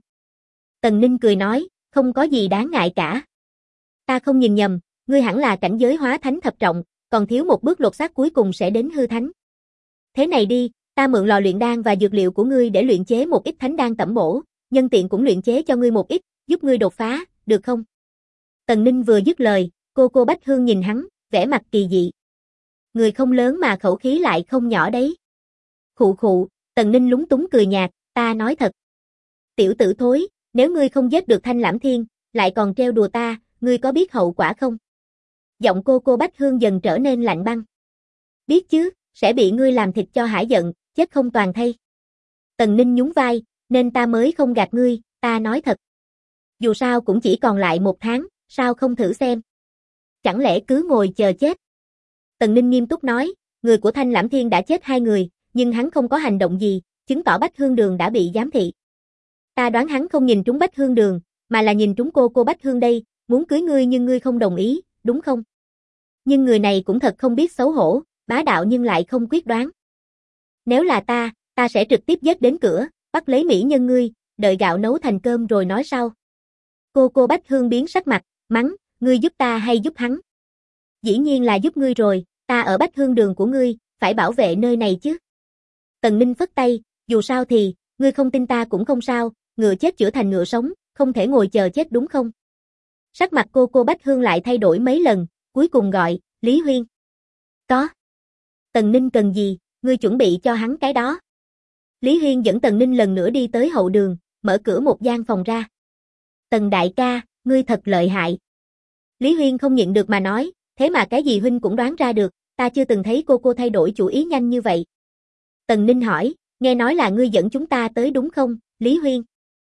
A: Tần Ninh cười nói, không có gì đáng ngại cả. Ta không nhìn nhầm, ngươi hẳn là cảnh giới hóa thánh thập trọng, còn thiếu một bước lột xác cuối cùng sẽ đến hư thánh. Thế này đi, ta mượn lò luyện đan và dược liệu của ngươi để luyện chế một ít thánh đan tẩm bổ, nhân tiện cũng luyện chế cho ngươi một ít, giúp ngươi đột phá, được không? Tần Ninh vừa dứt lời, cô Bách Hương nhìn hắn, vẻ mặt kỳ dị. Người không lớn mà khẩu khí lại không nhỏ đấy. Khụ khụ, Tần Ninh lúng túng cười nhạt, ta nói thật. Tiểu tử thối, nếu ngươi không giết được Thanh Lãm Thiên, lại còn trêu đùa ta, ngươi có biết hậu quả không? Giọng cô Bách Hương dần trở nên lạnh băng. Biết chứ, sẽ bị ngươi làm thịt cho hả giận, chết không toàn thây. Tần Ninh nhún vai, nên ta mới không gạt ngươi, ta nói thật. Dù sao cũng chỉ còn lại 1 tháng, sao không thử xem? Chẳng lẽ cứ ngồi chờ chết? Tần Ninh nghiêm túc nói, người của Thanh Lãm Thiên đã chết 2 người, nhưng hắn không có hành động gì, chứng tỏ Bách Hương Đường đã bị giám thị. Ta đoán hắn không nhìn trúng Bách Hương Đường, mà là nhìn trúng cô Bách Hương đây, muốn cưới ngươi nhưng ngươi không đồng ý, đúng không? Nhưng người này cũng thật không biết xấu hổ, bá đạo nhưng lại không quyết đoán. Nếu là ta sẽ trực tiếp giết đến cửa, bắt lấy mỹ nhân ngươi, đợi gạo nấu thành cơm rồi nói sau. Cô Bách Hương biến sắc mặt, mắng, ngươi giúp ta hay giúp hắn? Dĩ nhiên là giúp ngươi rồi, ta ở Bách Hương Đường của ngươi, phải bảo vệ nơi này chứ. Tần Ninh phất tay, dù sao thì, ngươi không tin ta cũng không sao, ngựa chết chữa thành ngựa sống, không thể ngồi chờ chết đúng không? Sắc mặt cô Bách Hương lại thay đổi mấy lần, cuối cùng gọi, Lý Huyên. Có. Tần Ninh cần gì, ngươi chuẩn bị cho hắn cái đó. Lý Huyên dẫn Tần Ninh lần nữa đi tới hậu đường, mở cửa một gian phòng ra. Tần đại ca, ngươi thật lợi hại. Lý Huyên không nhịn được mà nói, thế mà cái gì huynh cũng đoán ra được, ta chưa từng thấy cô thay đổi chủ ý nhanh như vậy. Tần Ninh hỏi, nghe nói là ngươi dẫn chúng ta tới đúng không, Lý Huyên?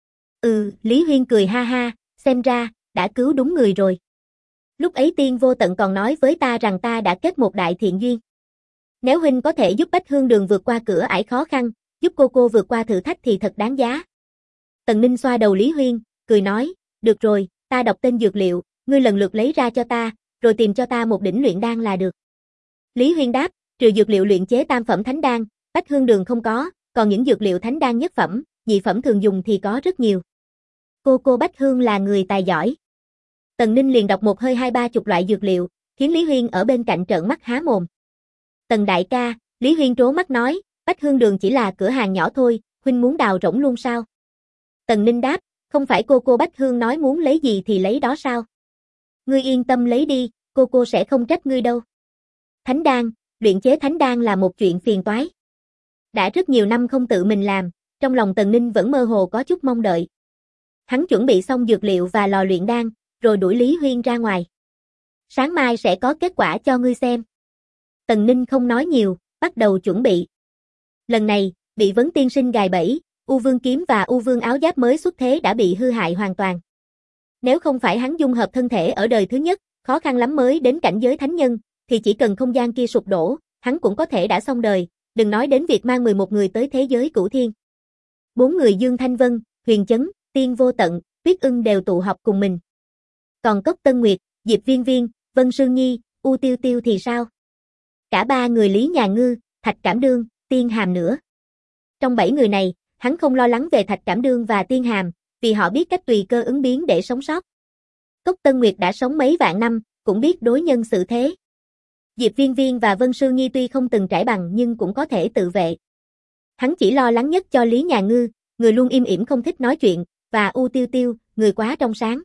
A: Lý Huyên cười ha ha, xem ra, đã cứu đúng người rồi. Lúc ấy Tiên Vô Tận còn nói với ta rằng ta đã kết một đại thiện duyên. Nếu huynh có thể giúp Bách Hương Đường vượt qua cửa ải khó khăn, giúp cô vượt qua thử thách thì thật đáng giá. Tần Ninh xoa đầu Lý Huyên, cười nói, được rồi, ta đọc tên dược liệu, ngươi lần lượt lấy ra cho ta, rồi tìm cho ta một đỉnh luyện đan là được. Lý Huyên đáp, trừ dược liệu luyện chế tam phẩm thánh đan, Bách Hương Đường không có, còn những dược liệu thánh đan nhất phẩm, nhị phẩm thường dùng thì có rất nhiều. Cô Bách Hương là người tài giỏi. Tần Ninh liền đọc một hơi 20-30 loại dược liệu, khiến Lý Huyên ở bên cạnh trợn mắt há mồm. Tần đại ca, Lý Huyên trố mắt nói, Bách Hương Đường chỉ là cửa hàng nhỏ thôi, huynh muốn đào rỗng luôn sao? Tần Ninh đáp, không phải cô Bách Hương nói muốn lấy gì thì lấy đó sao? Ngươi yên tâm lấy đi, cô sẽ không trách ngươi đâu. Thánh đan, luyện chế thánh đan là một chuyện phiền toái. Đã rất nhiều năm không tự mình làm, trong lòng Tần Ninh vẫn mơ hồ có chút mong đợi. Hắn chuẩn bị xong dược liệu và lò luyện đan, rồi đuổi Lý Huyên ra ngoài. Sáng mai sẽ có kết quả cho ngươi xem. Tần Ninh không nói nhiều, bắt đầu chuẩn bị. Lần này, bị Vấn Tiên Sinh gài bẫy, U Vương kiếm và U Vương áo giáp mới xuất thế đã bị hư hại hoàn toàn. Nếu không phải hắn dung hợp thân thể ở đời thứ nhất, khó khăn lắm mới đến cảnh giới thánh nhân, thì chỉ cần không gian kia sụp đổ, hắn cũng có thể đã xong đời, đừng nói đến việc mang 11 người tới thế giới cửu thiên. 4 người Dương Thanh Vân, Huyền Chấn, Tiên Vô Tận, Tuyết Ưng đều tụ họp cùng mình. Còn Cốc Tân Nguyệt, Diệp Viên Viên, Vân Sương Nhi, U Tiêu Tiêu thì sao? Cả 3 người Lý Nhà Ngư, Thạch Cảm Đương, Tiên Hàm nữa. Trong 7 người này, hắn không lo lắng về Thạch Cảm Đương và Tiên Hàm, vì họ biết cách tùy cơ ứng biến để sống sót. Cốc Tân Nguyệt đã sống mấy vạn năm, cũng biết đối nhân xử thế. Diệp Viên Viên và Vân Sương Nhi tuy không từng trải bằng nhưng cũng có thể tự vệ. Hắn chỉ lo lắng nhất cho Lý Nhà Ngư, người luôn im ỉm không thích nói chuyện, và U Tiêu Tiêu, người quá trong sáng.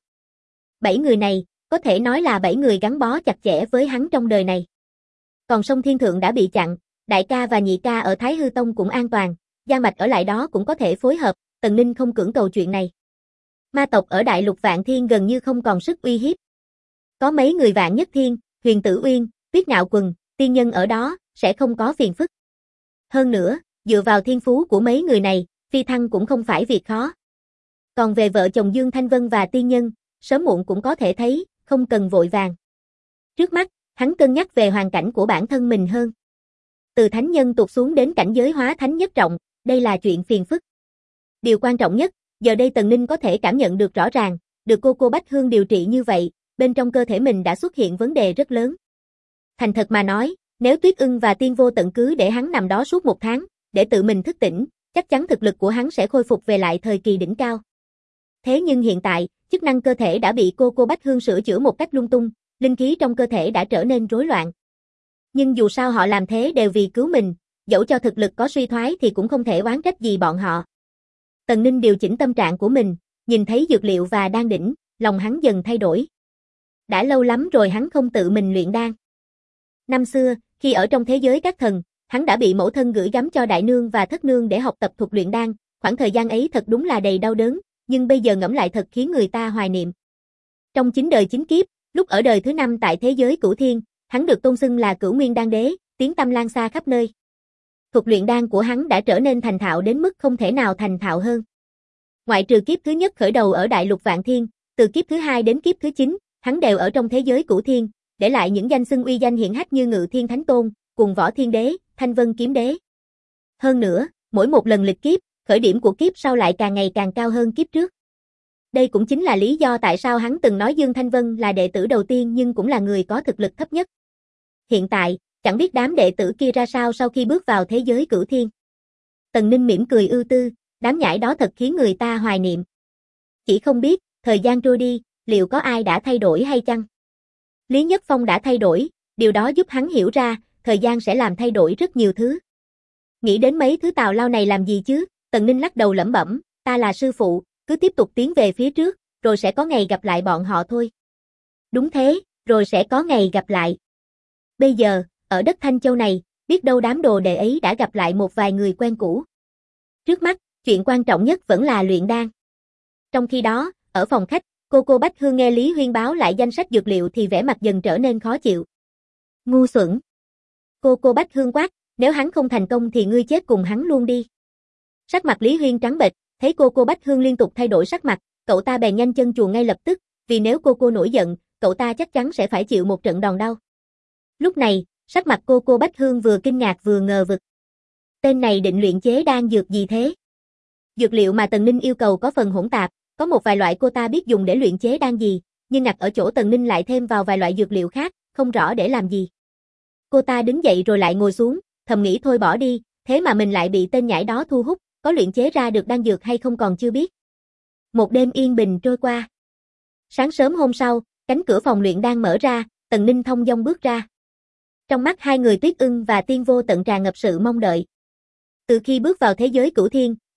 A: 7 người này, có thể nói là 7 người gắn bó chặt chẽ với hắn trong đời này. Còn sông Thiên Thượng đã bị chặn, đại ca và nhị ca ở Thái Hư Tông cũng an toàn, Gia Mạch ở lại đó cũng có thể phối hợp, Tần Ninh không cưỡng cầu chuyện này. Ma tộc ở Đại Lục Vạn Thiên gần như không còn sức uy hiếp. Có mấy người Vạn Nhất Thiên, Huyền Tử Uyên, Tuyết Ngạo Quần, tiên nhân ở đó, sẽ không có phiền phức. Hơn nữa, dựa vào thiên phú của mấy người này, phi thăng cũng không phải việc khó. Còn về vợ chồng Dương Thanh Vân và tiên nhân, sớm muộn cũng có thể thấy, không cần vội vàng. Trước mắt, hắn cân nhắc về hoàn cảnh của bản thân mình hơn. Từ thánh nhân tụt xuống đến cảnh giới hóa thánh nhất trọng, đây là chuyện phiền phức. Điều quan trọng nhất, giờ đây Tần Ninh có thể cảm nhận được rõ ràng, được cô Bách Hương điều trị như vậy, bên trong cơ thể mình đã xuất hiện vấn đề rất lớn. Thành thật mà nói, nếu Tuyết Ưng và Tiên Vô Tận cứ để hắn nằm đó suốt 1 tháng, để tự mình thức tỉnh, chắc chắn thực lực của hắn sẽ khôi phục về lại thời kỳ đỉnh cao. Thế nhưng hiện tại, chức năng cơ thể đã bị cô Bách Hương sửa chữa một cách lung tung, linh khí trong cơ thể đã trở nên rối loạn. Nhưng dù sao họ làm thế đều vì cứu mình, dẫu cho thực lực có suy thoái thì cũng không thể oán trách gì bọn họ. Tần Ninh điều chỉnh tâm trạng của mình, nhìn thấy dược liệu và đan đỉnh, lòng hắn dần thay đổi. Đã lâu lắm rồi hắn không tự mình luyện đan. Năm xưa, khi ở trong thế giới các thần, hắn đã bị mẫu thân gửi gắm cho đại nương và thất nương để học tập thuật luyện đan, khoảng thời gian ấy thật đúng là đầy đau đớn, nhưng bây giờ ngẫm lại thật khiến người ta hoài niệm. Trong 9 đời 9 kiếp, lúc ở đời thứ 5 tại thế giới cửu thiên, hắn được tôn xưng là Cửu Nguyên Đan Đế, tiếng tăm lan xa khắp nơi. Thuật luyện đan của hắn đã trở nên thành thạo đến mức không thể nào thành thạo hơn. Ngoại trừ kiếp thứ nhất khởi đầu ở Đại Lục Vạn Thiên, từ kiếp thứ 2 đến kiếp thứ 9, hắn đều ở trong thế giới cửu thiên, để lại những danh xưng uy danh hiển hách như Ngự Thiên Thánh Tôn, Cùng Võ Thiên Đế, Thanh Vân Kiếm Đế. Hơn nữa, mỗi một lần lịch kiếp, khởi điểm của kiếp sau lại càng ngày càng cao hơn kiếp trước. Đây cũng chính là lý do tại sao hắn từng nói Dương Thanh Vân là đệ tử đầu tiên nhưng cũng là người có thực lực thấp nhất. Hiện tại, chẳng biết đám đệ tử kia ra sao sau khi bước vào thế giới cửu thiên. Tần Ninh mỉm cười ưu tư, đám nhãi đó thật khiến người ta hoài niệm. Chỉ không biết, thời gian trôi đi, liệu có ai đã thay đổi hay chăng? Lý Nhất Phong đã thay đổi, điều đó giúp hắn hiểu ra, thời gian sẽ làm thay đổi rất nhiều thứ. Nghĩ đến mấy thứ tào lao này làm gì chứ, Tần Ninh lắc đầu lẩm bẩm, ta là sư phụ, cứ tiếp tục tiến về phía trước, rồi sẽ có ngày gặp lại bọn họ thôi. Đúng thế, rồi sẽ có ngày gặp lại. Bây giờ, ở đất Thanh Châu này, biết đâu đám đồ đệ ấy đã gặp lại một vài người quen cũ. Trước mắt, chuyện quan trọng nhất vẫn là luyện đan. Trong khi đó, ở phòng khách, cô Bách Hương nghe Lý Huyên báo lại danh sách dược liệu thì vẻ mặt dần trở nên khó chịu. Ngu xuẩn. Cô Bách Hương quát, nếu hắn không thành công thì ngươi chết cùng hắn luôn đi. Sắc mặt Lý Huyên trắng bệch, thấy cô Bách Hương liên tục thay đổi sắc mặt, cậu ta bèn nhanh chân chuồn ngay lập tức, vì nếu cô nổi giận, cậu ta chắc chắn sẽ phải chịu một trận đòn đau. Lúc này, sắc mặt cô Bách Hương vừa kinh ngạc vừa ngờ vực. Tên này định luyện chế đan dược gì thế? Dược liệu mà Tần Ninh yêu cầu có phần hỗn tạp, có một vài loại cô ta biết dùng để luyện chế đan gì, nhưng ngặt ở chỗ Tần Ninh lại thêm vào vài loại dược liệu khác, không rõ để làm gì. Cô ta đứng dậy rồi lại ngồi xuống, thầm nghĩ thôi bỏ đi, thế mà mình lại bị tên nhãi đó thu hút, có luyện chế ra được đan dược hay không còn chưa biết. Một đêm yên bình trôi qua. Sáng sớm hôm sau, cánh cửa phòng luyện đan mở ra, Tần Ninh thong dong bước ra. Trong mắt hai người Tuyết Ưng và Tiên Vô Tận tràn ngập sự mong đợi. Từ khi bước vào thế giới cửu thiên,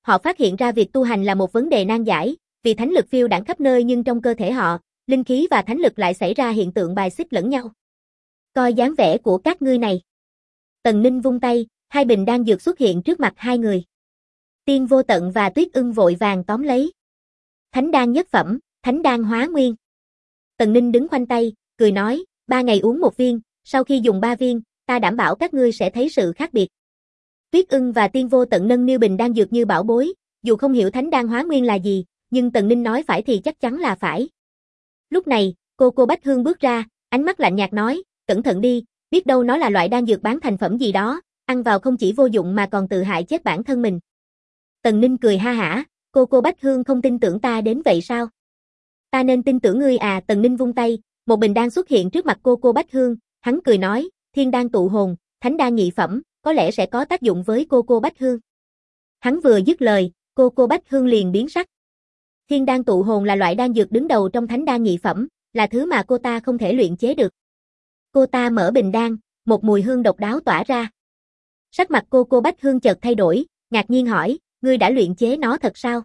A: họ phát hiện ra việc tu hành là một vấn đề nan giải, vì thánh lực phiêu đãng khắp nơi nhưng trong cơ thể họ, linh khí và thánh lực lại xảy ra hiện tượng bài xích lẫn nhau. Coi dáng vẻ của các ngươi này. Tần Ninh vung tay, hai bình đan dược xuất hiện trước mặt hai người. Tiên Vô Tận và Tuyết Ưng vội vàng tóm lấy. Thánh đan nhất phẩm, thánh đan hóa nguyên. Tần Ninh đứng khoanh tay, cười nói, 3 ngày uống 1 viên, sau khi dùng 3 viên, ta đảm bảo các ngươi sẽ thấy sự khác biệt. Tuyết Ưng và Tiên Vô Tận nâng niu bình đan dược như bảo bối, dù không hiểu thánh đan hóa nguyên là gì, nhưng Tần Ninh nói phải thì chắc chắn là phải. Lúc này, cô Bách Hương bước ra, ánh mắt lạnh nhạt nói, cẩn thận đi, biết đâu nó là loại đan dược bán thành phẩm gì đó, ăn vào không chỉ vô dụng mà còn tự hại chết bản thân mình. Tần Ninh cười ha hả, cô Bách Hương không tin tưởng ta đến vậy sao? Ta nên tin tưởng ngươi à? Tần Ninh vung tay, một bình đan xuất hiện trước mặt cô Bách Hương, hắn cười nói, thiên đan tụ hồn, thánh đan nhị phẩm, có lẽ sẽ có tác dụng với cô Bách Hương. Hắn vừa dứt lời, cô Bách Hương liền biến sắc. Thiên đan tụ hồn là loại đan dược đứng đầu trong thánh đan nhị phẩm, là thứ mà cô ta không thể luyện chế được. Cô ta mở bình đan, một mùi hương độc đáo tỏa ra. Sắc mặt cô Bách Hương chợt thay đổi, ngạc nhiên hỏi, ngươi đã luyện chế nó thật sao?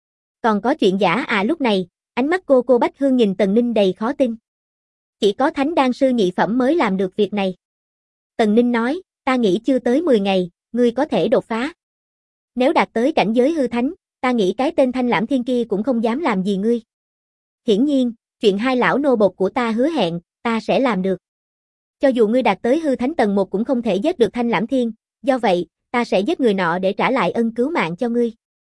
A: Còn có chuyện giả à? Lúc này, ánh mắt cô Bách Hương nhìn Tần Ninh đầy khó tin. Chỉ có thánh đan sư nhị phẩm mới làm được việc này. Tần Ninh nói, ta nghĩ chưa tới 10 ngày, ngươi có thể đột phá. Nếu đạt tới cảnh giới hư thánh, ta nghĩ cái tên Thanh Lãm Thiên kia cũng không dám làm gì ngươi. Hiển nhiên, chuyện hai lão nô bộc của ta hứa hẹn, ta sẽ làm được. Cho dù ngươi đạt tới hư thánh tầng 1 cũng không thể giết được Thanh Lãm Thiên, do vậy, ta sẽ giết người nọ để trả lại ân cứu mạng cho ngươi.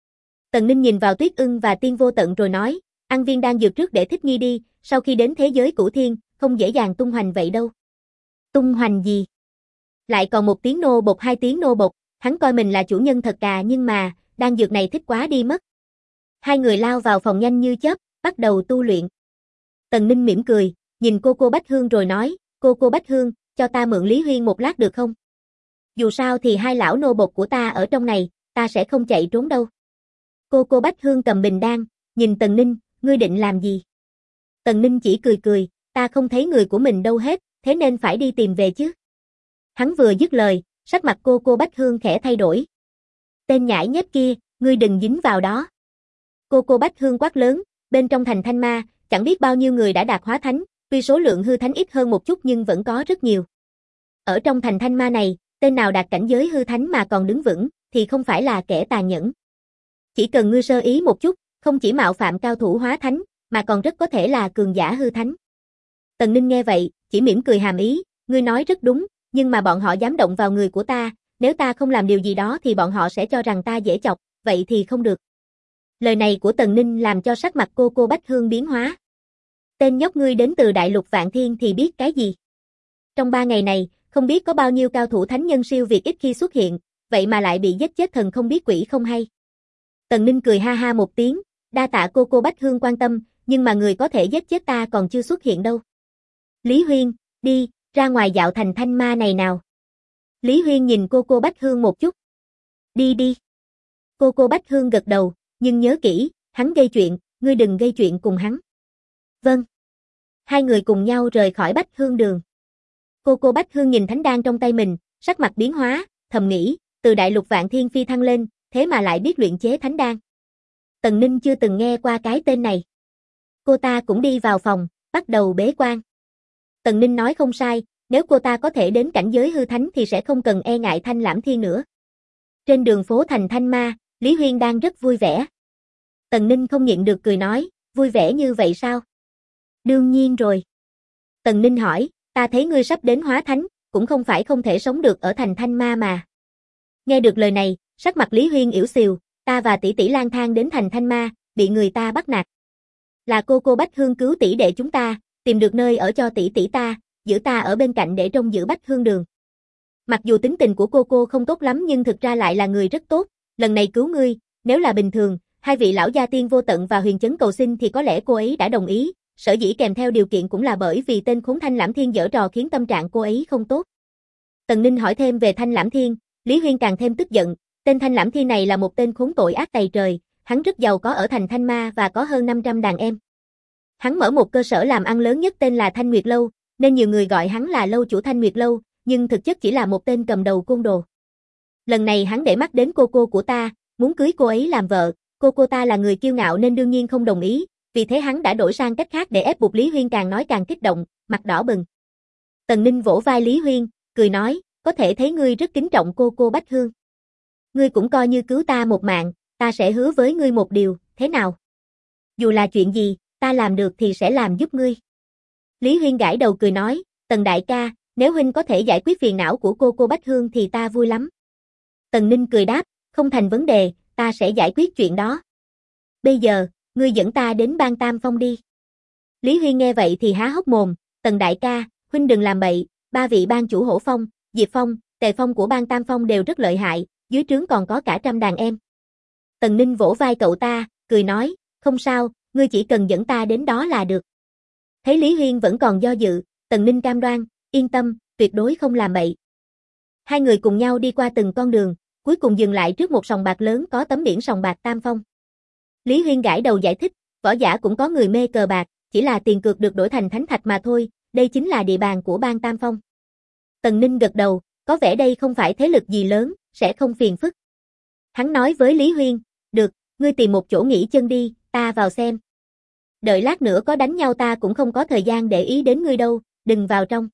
A: Tần Ninh nhìn vào Tuyết Ưng và Tiên Vô Tận rồi nói, ăn viên đan dược trước để thích nghi đi, sau khi đến thế giới cửu thiên, không dễ dàng tung hoành vậy đâu. Tung hoành gì? Lại còn 1 tiếng nô bộc 2 tiếng nô bộc, hắn coi mình là chủ nhân thật à, nhưng mà, đan dược này thích quá đi mất. Hai người lao vào phòng nhanh như chớp, bắt đầu tu luyện. Tần Ninh mỉm cười, nhìn cô Bách Hương rồi nói, cô Bách Hương, cho ta mượn Lý Huyên một lát được không? Dù sao thì hai lão nô bộc của ta ở trong này, ta sẽ không chạy trốn đâu. Cô Bách Hương cầm bình đan, nhìn Tần Ninh, ngươi định làm gì? Tần Ninh chỉ cười, ta không thấy người của mình đâu hết, thế nên phải đi tìm về chứ. Hắn vừa dứt lời, sắc mặt cô Bách Hương khẽ thay đổi. Tên nhãi nhép kia, ngươi đừng dính vào đó. Cô Bách Hương quát lớn, bên trong thành Thanh Ma, chẳng biết bao nhiêu người đã đạt hóa thánh, tuy số lượng hư thánh ít hơn một chút nhưng vẫn có rất nhiều. Ở trong thành Thanh Ma này, tên nào đạt cảnh giới hư thánh mà còn đứng vững, thì không phải là kẻ tàn nhẫn. Chỉ cần ngươi sơ ý một chút, không chỉ mạo phạm cao thủ hóa thánh, mà còn rất có thể là cường giả hư thánh. Tần Ninh nghe vậy, chỉ mỉm cười hàm ý, ngươi nói rất đúng, nhưng mà bọn họ dám động vào người của ta, nếu ta không làm điều gì đó thì bọn họ sẽ cho rằng ta dễ chọc, vậy thì không được. Lời này của Tần Ninh làm cho sắc mặt cô Bách Hương biến hóa. Tên nhóc ngươi đến từ đại lục Vạn Thiên thì biết cái gì? Trong 3 ngày này, không biết có bao nhiêu cao thủ thánh nhân siêu việt ít khi xuất hiện, vậy mà lại bị giết chết thần không biết quỷ không hay. Tần Ninh cười ha ha một tiếng, đa tạ cô Bách Hương quan tâm, nhưng mà người có thể giết chết ta còn chưa xuất hiện đâu. Lý Huyên, đi, ra ngoài dạo thành Thanh Ma này nào. Lý Huyên nhìn cô Bách Hương một chút. Đi. Cô Bách Hương gật đầu, nhưng nhớ kỹ, hắn gây chuyện, ngươi đừng gây chuyện cùng hắn. Vâng. Hai người cùng nhau rời khỏi Bách Hương đường. Cô Bách Hương nhìn thánh đan trong tay mình, sắc mặt biến hóa, thầm nghĩ, từ đại lục Vạn Thiên phi thăng lên, thế mà lại biết luyện chế thánh đan. Tần Ninh chưa từng nghe qua cái tên này. Cô ta cũng đi vào phòng, bắt đầu bế quan. Tần Ninh nói không sai, nếu cô ta có thể đến cảnh giới hư thánh thì sẽ không cần e ngại Thanh Lãm Thiên nữa. Trên đường phố thành Thanh Ma, Lý Huyên đang rất vui vẻ. Tần Ninh không nhịn được cười nói, vui vẻ như vậy sao? Đương nhiên rồi. Tần Ninh hỏi, ta thấy ngươi sắp đến hóa thánh, cũng không phải không thể sống được ở thành Thanh Ma mà. Nghe được lời này, sắc mặt Lý Huyên ỉu xìu, ta và tỷ tỷ lang thang đến thành Thanh Ma, bị người ta bắt nạt. Là cô Bách Hương cứu tỷ đệ chúng ta, tìm được nơi ở cho tỷ tỷ ta, giữ ta ở bên cạnh để trông giữ Bách Hương đường. Mặc dù tính tình của cô không tốt lắm nhưng thực ra lại là người rất tốt, lần này cứu ngươi, nếu là bình thường, hai vị lão gia Tiên Vô Tận và Huyền Chấn cầu xin thì có lẽ cô ấy đã đồng ý, sở dĩ kèm theo điều kiện cũng là bởi vì tên khốn Thanh Lãm Thiên giở trò khiến tâm trạng cô ấy không tốt. Tần Ninh hỏi thêm về Thanh Lãm Thiên, Lý Huyên càng thêm tức giận, tên Thanh Lãm Thiên này là một tên khốn tội ác tày trời, hắn rất giàu có ở thành Thanh Ma và có hơn 500 đàn em. Hắn mở một cơ sở làm ăn lớn nhất tên là Thanh Nguyệt Lâu, nên nhiều người gọi hắn là lâu chủ Thanh Nguyệt Lâu, nhưng thực chất chỉ là một tên cầm đầu côn đồ. Lần này hắn để mắt đến cô của ta, muốn cưới cô ấy làm vợ, cô ta là người kiêu ngạo nên đương nhiên không đồng ý, vì thế hắn đã đổi sang cách khác để ép buộc Lý Huyên càng nói càng kích động, mặt đỏ bừng. Tần Ninh vỗ vai Lý Huyên, cười nói, có thể thấy ngươi rất kính trọng cô Bách Hương. Ngươi cũng coi như cứu ta một mạng, ta sẽ hứa với ngươi một điều, thế nào? Dù là chuyện gì, ta làm được thì sẽ làm giúp ngươi. Lý Huyên gãi đầu cười nói, Tần đại ca, nếu huynh có thể giải quyết phiền não của cô Bách Hương thì ta vui lắm. Tần Ninh cười đáp, không thành vấn đề, ta sẽ giải quyết chuyện đó. Bây giờ, ngươi dẫn ta đến Bang Tam Phong đi. Lý Huyên nghe vậy thì há hốc mồm, Tần đại ca, huynh đừng làm bậy, ba vị ban chủ Hổ Phong, Diệp Phong, Tề Phong của Bang Tam Phong đều rất lợi hại, dưới trướng còn có cả 100 đàn em. Tần Ninh vỗ vai cậu ta, cười nói, không sao, ngươi chỉ cần dẫn ta đến đó là được. Thấy Lý Huyên vẫn còn do dự, Tần Ninh cam đoan, yên tâm, tuyệt đối không làm bậy. Hai người cùng nhau đi qua từng con đường, cuối cùng dừng lại trước một sòng bạc lớn có tấm biển sòng bạc Tam Phong. Lý Huyên gãi đầu giải thích, võ giả cũng có người mê cờ bạc, chỉ là tiền cược được đổi thành thánh thạch mà thôi, đây chính là địa bàn của Bang Tam Phong. Tần Ninh gật đầu, có vẻ đây không phải thế lực gì lớn, sẽ không phiền phức. Hắn nói với Lý Huyên, được, ngươi tìm một chỗ nghỉ chân đi, ta vào xem. Đợi lát nữa có đánh nhau ta cũng không có thời gian để ý đến ngươi đâu, đừng vào trong.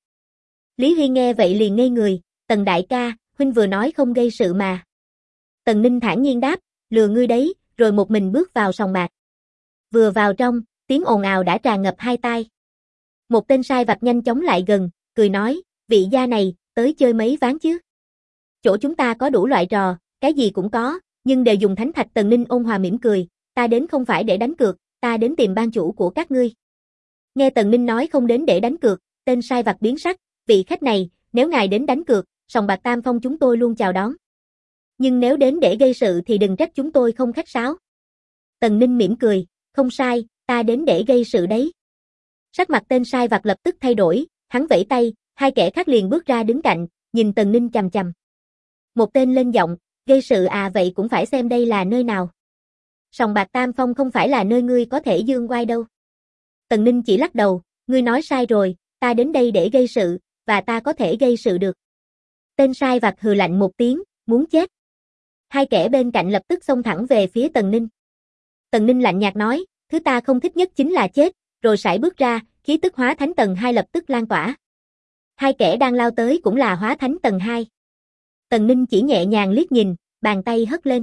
A: Lý Huyên nghe vậy liền ngây người, Tần đại ca, huynh vừa nói không gây sự mà. Tần Ninh thản nhiên đáp, lừa ngươi đấy, rồi một mình bước vào sòng bạc. Vừa vào trong, tiếng ồn ào đã tràn ngập hai tai. Một tên sai vặt nhanh chóng lại gần, cười nói, vị gia này, tới chơi mấy ván chứ? Chỗ chúng ta có đủ loại trò, cái gì cũng có, nhưng đều dùng thánh thạch. Tần Ninh ôn hòa mỉm cười, ta đến không phải để đánh cược, ta đến tìm ban chủ của các ngươi. Nghe Tần Ninh nói không đến để đánh cược, tên sai vặt biến sắc, vị khách này, nếu ngài đến đánh cược, sòng bạc Tam Phong chúng tôi luôn chào đón. Nhưng nếu đến để gây sự thì đừng trách chúng tôi không khách sáo. Tần Ninh mỉm cười, không sai, ta đến để gây sự đấy. Sắc mặt tên sai vặt lập tức thay đổi, hắn vẫy tay, hai kẻ khác liền bước ra đứng cạnh, nhìn Tần Ninh chằm chằm. Một tên lên giọng, gây sự à, vậy cũng phải xem đây là nơi nào. Sòng bạc Tam Phong không phải là nơi ngươi có thể dương oai đâu. Tần Ninh chỉ lắc đầu, ngươi nói sai rồi, ta đến đây để gây sự, và ta có thể gây sự được. Tên sai vặt hừ lạnh một tiếng, muốn chết. Hai kẻ bên cạnh lập tức xông thẳng về phía Tần Ninh. Tần Ninh lạnh nhạt nói, thứ ta không thích nhất chính là chết, rồi sải bước ra, khí tức hóa thánh tầng 2 lập tức lan tỏa. Hai kẻ đang lao tới cũng là hóa thánh tầng 2. Tần Ninh chỉ nhẹ nhàng liếc nhìn, bàn tay hất lên.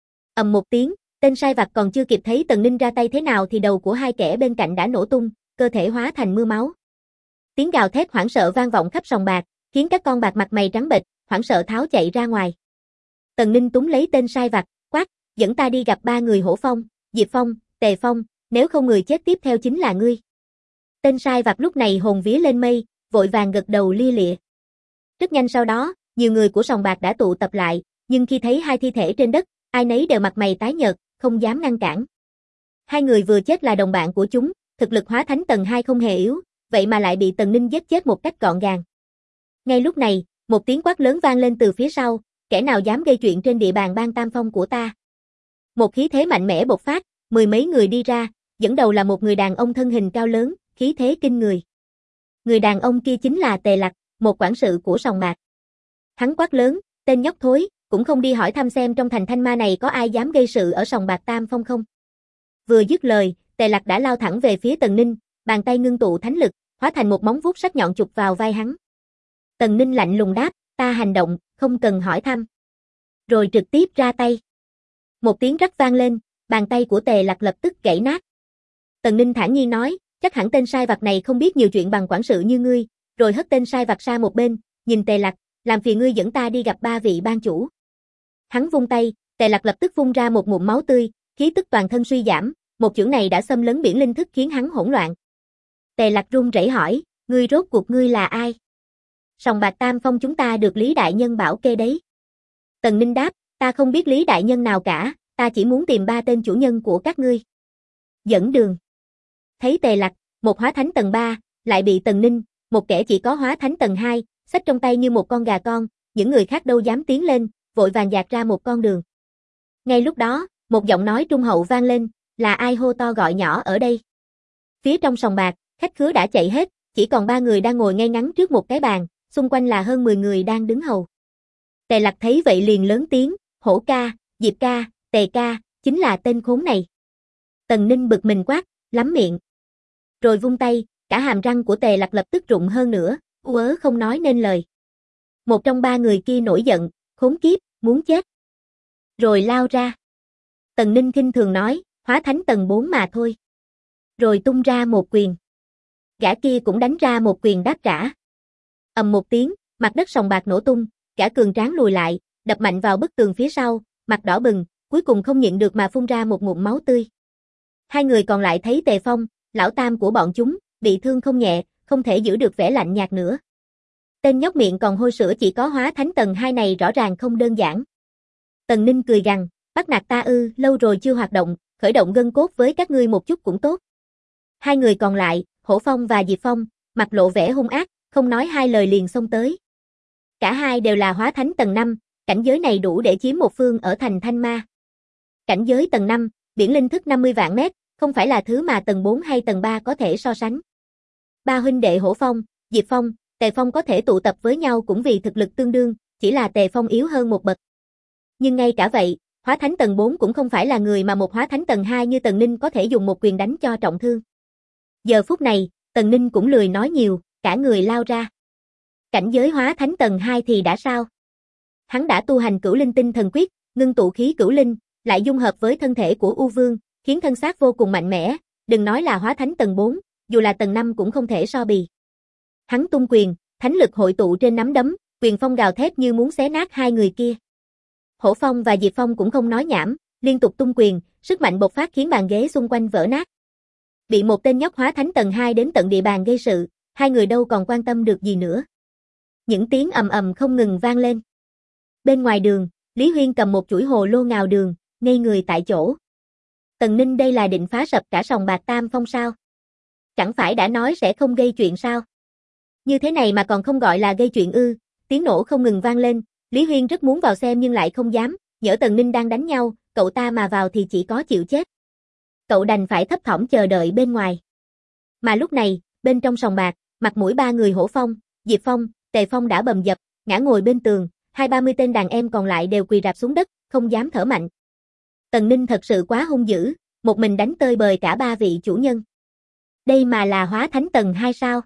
A: Ầm một tiếng, tên sai vặt còn chưa kịp thấy Tần Ninh ra tay thế nào thì đầu của hai kẻ bên cạnh đã nổ tung, cơ thể hóa thành mưa máu. Tiếng gào thét hoảng sợ vang vọng khắp sòng bạc, khiến các con bạc mặt mày trắng bệch, hoảng sợ tháo chạy ra ngoài. Tần Ninh túm lấy tên sai vặt, quát, dẫn ta đi gặp ba người Hổ Phong, Diệp Phong, Tề Phong, nếu không người chết tiếp theo chính là ngươi. Tên sai vặt lúc này hồn vía lên mây, vội vàng gật đầu lia lịa. Rất nhanh sau đó, nhiều người của sòng bạc đã tụ tập lại, nhưng khi thấy hai thi thể trên đất, ai nấy đều mặt mày tái nhợt, không dám ngăn cản. Hai người vừa chết là đồng bạn của chúng, thực lực hóa thánh tầng 2 không hề yếu, vậy mà lại bị Tần Ninh giết chết một cách gọn gàng. Ngay lúc này, một tiếng quát lớn vang lên từ phía sau, kẻ nào dám gây chuyện trên địa bàn Bang Tam Phong của ta. Một khí thế mạnh mẽ bộc phát, mười mấy người đi ra, dẫn đầu là một người đàn ông thân hình cao lớn, khí thế kinh người. Người đàn ông kia chính là Tề Lặc, một quản sự của sòng bạc. Hắn quát lớn, tên nhóc thối, cũng không đi hỏi thăm xem trong thành Thanh Ma này có ai dám gây sự ở sòng bạc Tam Phong không. Vừa dứt lời, Tề Lặc đã lao thẳng về phía Tần Ninh, bàn tay ngưng tụ thánh lực, hóa thành một móng vuốt sắc nhọn chụp vào vai hắn. Tần Ninh lạnh lùng đáp, ta hành động, không cần hỏi thăm. Rồi trực tiếp ra tay. Một tiếng rắc vang lên, bàn tay của Tề Lặc lập tức gãy nát. Tần Ninh thản nhiên nói, chắc hẳn tên sai vặt này không biết nhiều chuyện bằng quản sự như ngươi, rồi hất tên sai vặt sang một bên, nhìn Tề Lặc, làm phiền ngươi dẫn ta đi gặp ba vị ban chủ. Hắn vung tay, Tề Lặc lập tức phun ra một ngụm máu tươi, khí tức toàn thân suy giảm, một chưởng này đã xâm lấn biển linh thức khiến hắn hỗn loạn. Tề Lặc run rẩy hỏi, ngươi rốt cuộc ngươi là ai? Sòng bạc Tam Phong chúng ta được Lý đại nhân bảo kê đấy. Tần Ninh đáp, ta không biết Lý đại nhân nào cả, ta chỉ muốn tìm ba tên chủ nhân của các ngươi. Dẫn đường. Thấy Tề Lặc, một hóa thánh tầng 3, lại bị Tần Ninh, một kẻ chỉ có hóa thánh tầng 2, xách trong tay như một con gà con, những người khác đâu dám tiến lên, vội vàng dạt ra một con đường. Ngay lúc đó, một giọng nói trung hậu vang lên, là ai hô to gọi nhỏ ở đây? Phía trong sòng bạc, khách khứa đã chạy hết, chỉ còn 3 người đang ngồi ngay ngắn trước một cái bàn, xung quanh là hơn 10 người đang đứng hầu. Tề Lặc thấy vậy liền lớn tiếng, Hổ ca, Diệp ca, Tề ca, chính là tên khốn này. Tần Ninh bực mình quát, lắm miệng. Rồi vung tay, cả hàm răng của Tề Lạc lập tức rụng hơn nữa, u ớ không nói nên lời. Một trong ba người kia nổi giận, khốn kiếp, muốn chết. Rồi lao ra. Tần Ninh khinh thường nói, hóa thánh tầng 4 mà thôi. Rồi tung ra một quyền. Gã kia cũng đánh ra một quyền đáp trả. Ầm một tiếng, mặt đất sòng bạc nổ tung, gã cường tráng lùi lại, đập mạnh vào bức tường phía sau, mặt đỏ bừng, cuối cùng không nhịn được mà phun ra một ngụm máu tươi. Hai người còn lại thấy Tề Phong, lão tam của bọn chúng, bị thương không nhẹ, không thể giữ được vẻ lạnh nhạt nữa. Tên nhóc miệng còn hôi sữa chỉ có hóa thánh tầng 2 này rõ ràng không đơn giản. Tần Ninh cười gằn, bắt nạt ta ư, lâu rồi chưa hoạt động, khởi động gân cốt với các ngươi một chút cũng tốt. Hai người còn lại, Hổ Phong và Diệp Phong, mặt lộ vẻ hung ác, không nói hai lời liền xông tới. Cả hai đều là hóa thánh tầng 5, cảnh giới này đủ để chiếm một phương ở thành Thanh Ma. Cảnh giới tầng 5, biển linh thức 50 vạn mét, không phải là thứ mà tầng 4 hay tầng 3 có thể so sánh. Ba huynh đệ Hổ Phong, Diệp Phong, Tề Phong có thể tụ tập với nhau cũng vì thực lực tương đương, chỉ là Tề Phong yếu hơn một bậc. Nhưng ngay cả vậy, hóa thánh tầng 4 cũng không phải là người mà một hóa thánh tầng 2 như Tần Ninh có thể dùng một quyền đánh cho trọng thương. Giờ phút này, Tần Ninh cũng lười nói nhiều, cả người lao ra. Cảnh giới hóa thánh tầng 2 thì đã sao? Hắn đã tu hành Cửu Linh Tinh Thần Quyết, ngưng tụ khí cửu linh, lại dung hợp với thân thể của U Vương, khiến thân xác vô cùng mạnh mẽ, đừng nói là hóa thánh tầng 4, dù là tầng 5 cũng không thể so bì. Hắn tung quyền, thánh lực hội tụ trên nắm đấm, quyền phong gào thét như muốn xé nát hai người kia. Hổ Phong và Diệp Phong cũng không nói nhảm, liên tục tung quyền, sức mạnh bộc phát khiến bàn ghế xung quanh vỡ nát. Bị một tên nhóc hóa thánh tầng 2 đến tận địa bàn gây sự, hai người đâu còn quan tâm được gì nữa. Những tiếng ầm ầm không ngừng vang lên. Bên ngoài đường, Lý Huyên cầm một chuỗi hồ lô ngào đường, ngây người tại chỗ. Tần Ninh đây là định phá sập cả sòng bạc Tam Phong sao? Chẳng phải đã nói sẽ không gây chuyện sao? Như thế này mà còn không gọi là gây chuyện ư? Tiếng nổ không ngừng vang lên, Lý Huyên rất muốn vào xem nhưng lại không dám, nhỡ Tần Ninh đang đánh nhau, cậu ta mà vào thì chỉ có chịu chết. Cậu đành phải thấp thỏm chờ đợi bên ngoài. Mà lúc này, bên trong sòng bạc, mặt mũi ba người Hổ Phong, Diệp Phong, Tề Phong đã bầm dập, ngã ngồi bên tường, 20-30 tên đàn em còn lại đều quỳ rạp xuống đất, không dám thở mạnh. Tần Ninh thật sự quá hung dữ, một mình đánh tơi bời cả ba vị chủ nhân. Đây mà là hóa thánh tầng 2 sao?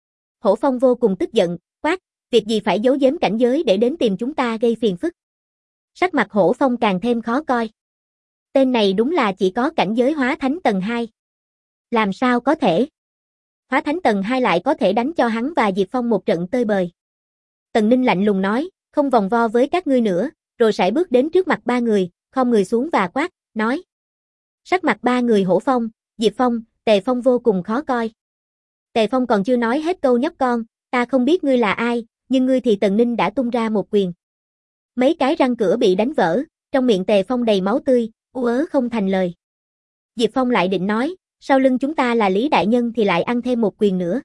A: Hổ Phong vô cùng tức giận, quát, việc gì phải giấu giếm cảnh giới để đến tìm chúng ta gây phiền phức. Sắc mặt Hổ Phong càng thêm khó coi. Tên này đúng là chỉ có cảnh giới hóa thánh tầng 2. Làm sao có thể? Hóa thánh tầng 2 lại có thể đánh cho hắn và Diệp Phong một trận tơi bời. Tần Ninh lạnh lùng nói, không vòng vo với các ngươi nữa, rồi sải bước đến trước mặt ba người, khom người xuống và quát, nói. Sắc mặt ba người Hổ Phong, Diệp Phong, Tề Phong vô cùng khó coi. Tề Phong còn chưa nói hết câu nhóc con, ta không biết ngươi là ai, nhưng ngươi thì Tần Ninh đã tung ra một quyền. Mấy cái răng cửa bị đánh vỡ, trong miệng Tề Phong đầy máu tươi, u ớ không thành lời. Diệp Phong lại định nói, sau lưng chúng ta là Lý Đại Nhân thì lại ăn thêm một quyền nữa.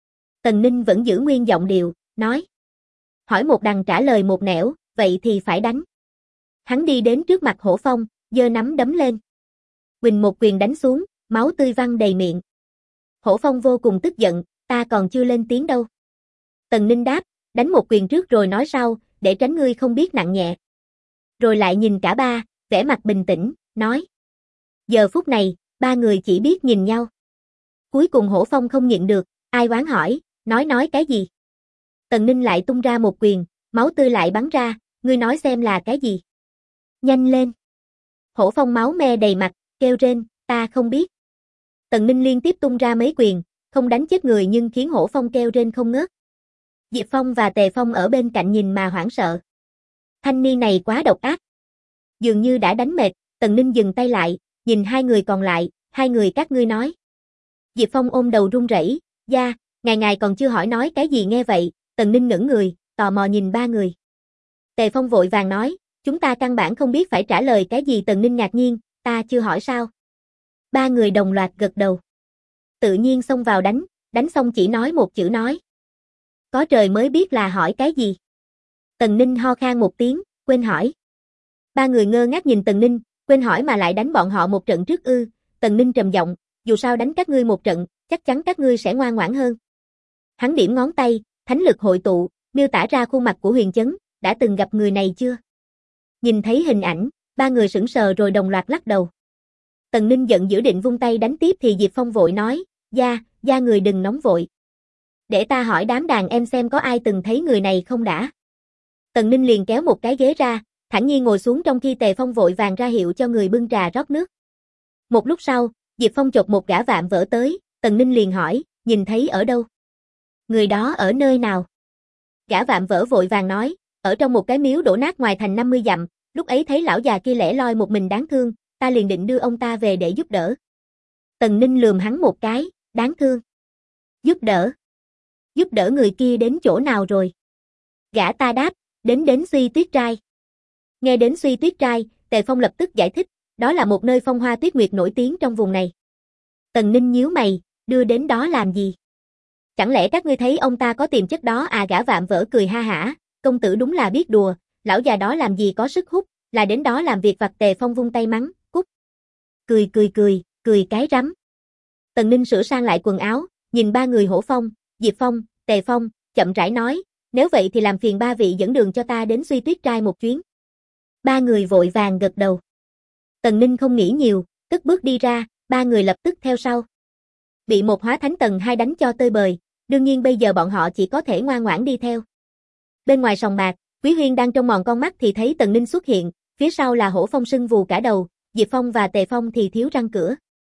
A: Tần Ninh vẫn giữ nguyên giọng điệu, nói. Hỏi một đằng trả lời một nẻo, vậy thì phải đánh. Hắn đi đến trước mặt Hổ Phong, giơ nắm đấm lên. Quỳnh một quyền đánh xuống, máu tươi văng đầy miệng. Hổ Phong vô cùng tức giận, ta còn chưa lên tiếng đâu. Tần Ninh đáp, đánh một quyền trước rồi nói sau, để tránh ngươi không biết nặng nhẹ. Rồi lại nhìn cả ba, vẻ mặt bình tĩnh, nói. Giờ phút này, ba người chỉ biết nhìn nhau. Cuối cùng Hổ Phong không nhịn được, ai oán hỏi, nói cái gì? Tần Ninh lại tung ra một quyền, máu tươi lại bắn ra, ngươi nói xem là cái gì? Nhanh lên! Hổ Phong máu me đầy mặt, kêu rên, ta không biết. Tần Ninh liên tiếp tung ra mấy quyền, không đánh chết người nhưng khiến Hổ Phong kêu rên không ngớt. Diệp Phong và Tề Phong ở bên cạnh nhìn mà hoảng sợ. Thanh niên này quá độc ác. Dường như đã đánh mệt, Tần Ninh dừng tay lại, nhìn hai người còn lại, hai người các ngươi nói. Diệp Phong ôm đầu run rẩy, da, ngài còn chưa hỏi nói cái gì nghe vậy, Tần Ninh ngẩng người, tò mò nhìn ba người. Tề Phong vội vàng nói, chúng ta căn bản không biết phải trả lời cái gì. Tần Ninh ngạc nhiên, ta chưa hỏi sao? Ba người đồng loạt gật đầu. Tự nhiên xông vào đánh xong chỉ nói một chữ nói. Có trời mới biết là hỏi cái gì. Tần Ninh ho khan một tiếng, quên hỏi. Ba người ngơ ngác nhìn Tần Ninh, quên hỏi mà lại đánh bọn họ một trận trước ư? Tần Ninh trầm giọng, dù sao đánh các ngươi một trận, chắc chắn các ngươi sẽ ngoan ngoãn hơn. Hắn điểm ngón tay, thánh lực hội tụ, miêu tả ra khuôn mặt của Huyền Chấn, đã từng gặp người này chưa? Nhìn thấy hình ảnh, Ba người sững sờ rồi đồng loạt lắc đầu. Tần Ninh giận dữ định vung tay đánh tiếp thì Diệp Phong vội nói, gia người đừng nóng vội. Để ta hỏi đám đàn em xem có ai từng thấy người này không đã. Tần Ninh liền kéo một cái ghế ra, thản nhiên ngồi xuống trong khi Tề Phong vội vàng ra hiệu cho người bưng trà rót nước. Một lúc sau, Diệp Phong chộp một gã vạm vỡ tới, Tần Ninh liền hỏi, nhìn thấy ở đâu? Người đó ở nơi nào? Gã vạm vỡ vội vàng nói, ở trong một cái miếu đổ nát ngoài thành 50 dặm, lúc ấy thấy lão già kia lẻ loi một mình đáng thương, ta liền định đưa ông ta về để giúp đỡ. Tần Ninh lườm hắn một cái, đáng thương. Giúp đỡ? Giúp đỡ người kia đến chỗ nào rồi? Gã ta đáp, đến Suy Tuyết Trai. Nghe đến Suy Tuyết Trai, Tề Phong lập tức giải thích, đó là một nơi phong hoa tuyết nguyệt nổi tiếng trong vùng này. Tần Ninh nhíu mày, đưa đến đó làm gì? Chẳng lẽ các ngươi thấy ông ta có tiềm chất đó à? Gã vạm vỡ cười ha hả, công tử đúng là biết đùa, lão già đó làm gì có sức hút, là đến đó làm việc vặt. Tề Phong vung tay mắng, cút. Cười cái rắm. Tần Ninh sửa sang lại quần áo, nhìn ba người Hổ Phong, Diệp Phong, Tề Phong, chậm rãi nói, nếu vậy thì làm phiền ba vị dẫn đường cho ta đến Suy Tuyết Trai một chuyến. Ba người vội vàng gật đầu. Tần Ninh không nghĩ nhiều, cất bước đi ra, ba người lập tức theo sau. Bị một hóa thánh tầng 2 đánh cho tơi bời, đương nhiên bây giờ bọn họ chỉ có thể ngoan ngoãn đi theo. Bên ngoài sòng bạc, Quý Huyên đang trông mòn con mắt thì thấy Tần Ninh xuất hiện, phía sau là Hổ Phong sưng vù cả đầu, Diệp Phong và Tề Phong thì thiếu răng cửa.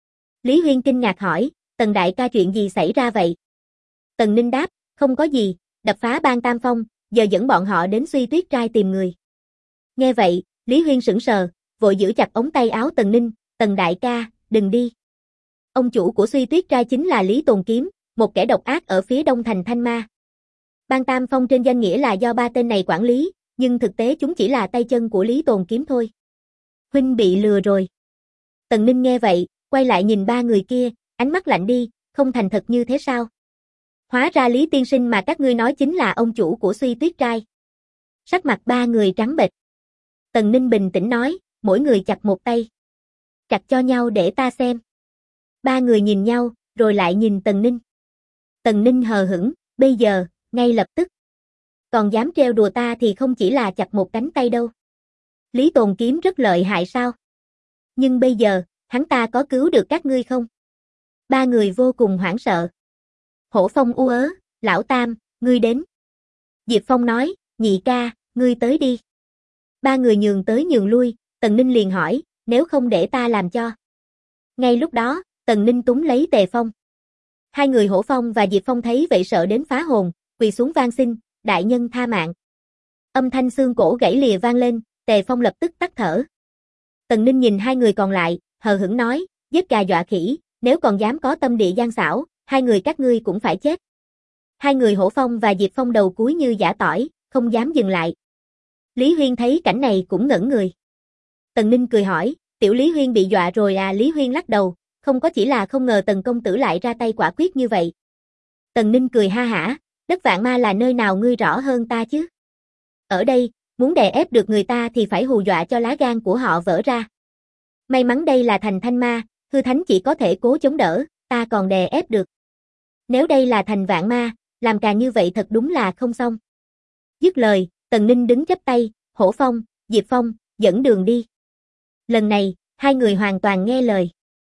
A: Lý Huyên kinh ngạc hỏi, Tần đại ca chuyện gì xảy ra vậy? Tần Ninh đáp, không có gì, đập phá Bang Tam Phong, giờ dẫn bọn họ đến Suy Tuyết Trai tìm người. Nghe vậy, Lý Huyên sững sờ, vội giữ chặt ống tay áo Tần Ninh, Tần đại ca, đừng đi. Ông chủ của Suy Tuyết Trai chính là Lý Tồn Kiếm, một kẻ độc ác ở phía đông thành Thanh Ma. Bang Tam Phong trên danh nghĩa là do ba tên này quản lý, nhưng thực tế chúng chỉ là tay chân của Lý Tồn Kiếm thôi. Huynh bị lừa rồi. Tần Ninh nghe vậy, quay lại nhìn ba người kia, ánh mắt lạnh đi, không thành thật như thế sao? Hóa ra Lý tiên sinh mà các ngươi nói chính là ông chủ của Suy Tuyết Trai. Sắc mặt ba người trắng bệch. Tần Ninh bình tĩnh nói, mỗi người chặt một tay. Chặt cho nhau để ta xem. Ba người nhìn nhau, rồi lại nhìn Tần Ninh. Tần Ninh hờ hững, bây giờ, ngay lập tức. Còn dám trêu đùa ta thì không chỉ là chặt một cánh tay đâu. Lý Tồn Kiếm rất lợi hại sao? Nhưng bây giờ, hắn ta có cứu được các ngươi không? Ba người vô cùng hoảng sợ. Hổ Phong u ớ, lão Tam, ngươi đến. Diệp Phong nói, nhị ca, ngươi tới đi. Ba người nhường tới nhường lui, Tần Ninh liền hỏi, nếu không để ta làm cho. Ngay lúc đó, Tần Ninh túm lấy Tề Phong. Hai người Hổ Phong và Diệp Phong thấy vậy sợ đến phá hồn, quỳ xuống van xin, đại nhân tha mạng. Âm thanh xương cổ gãy lìa vang lên, Tề Phong lập tức tắt thở. Tần Ninh nhìn hai người còn lại, hờ hững nói, giết gà dọa khỉ, nếu còn dám có tâm địa gian xảo, hai người các ngươi cũng phải chết. Hai người Hổ Phong và Diệp Phong đầu cúi như giã tỏi, không dám dừng lại. Lý Huyên thấy cảnh này cũng ngẩn người. Tần Ninh cười hỏi, tiểu Lý Huyên bị dọa rồi à? Lý Huyên lắc đầu, không có, chỉ là không ngờ Tần công tử lại ra tay quả quyết như vậy. Tần Ninh cười ha hả, đất Vạn Ma là nơi nào ngươi rõ hơn ta chứ? Ở đây, muốn đè ép được người ta thì phải hù dọa cho lá gan của họ vỡ ra. May mắn đây là thành Thanh Ma, hư thánh chỉ có thể cố chống đỡ, ta còn đè ép được. Nếu đây là thành Vạn Ma, làm càng như vậy thật đúng là không xong. Dứt lời, Tần Ninh đứng chắp tay, Hổ Phong, Diệp Phong, dẫn đường đi. Lần này, hai người hoàn toàn nghe lời.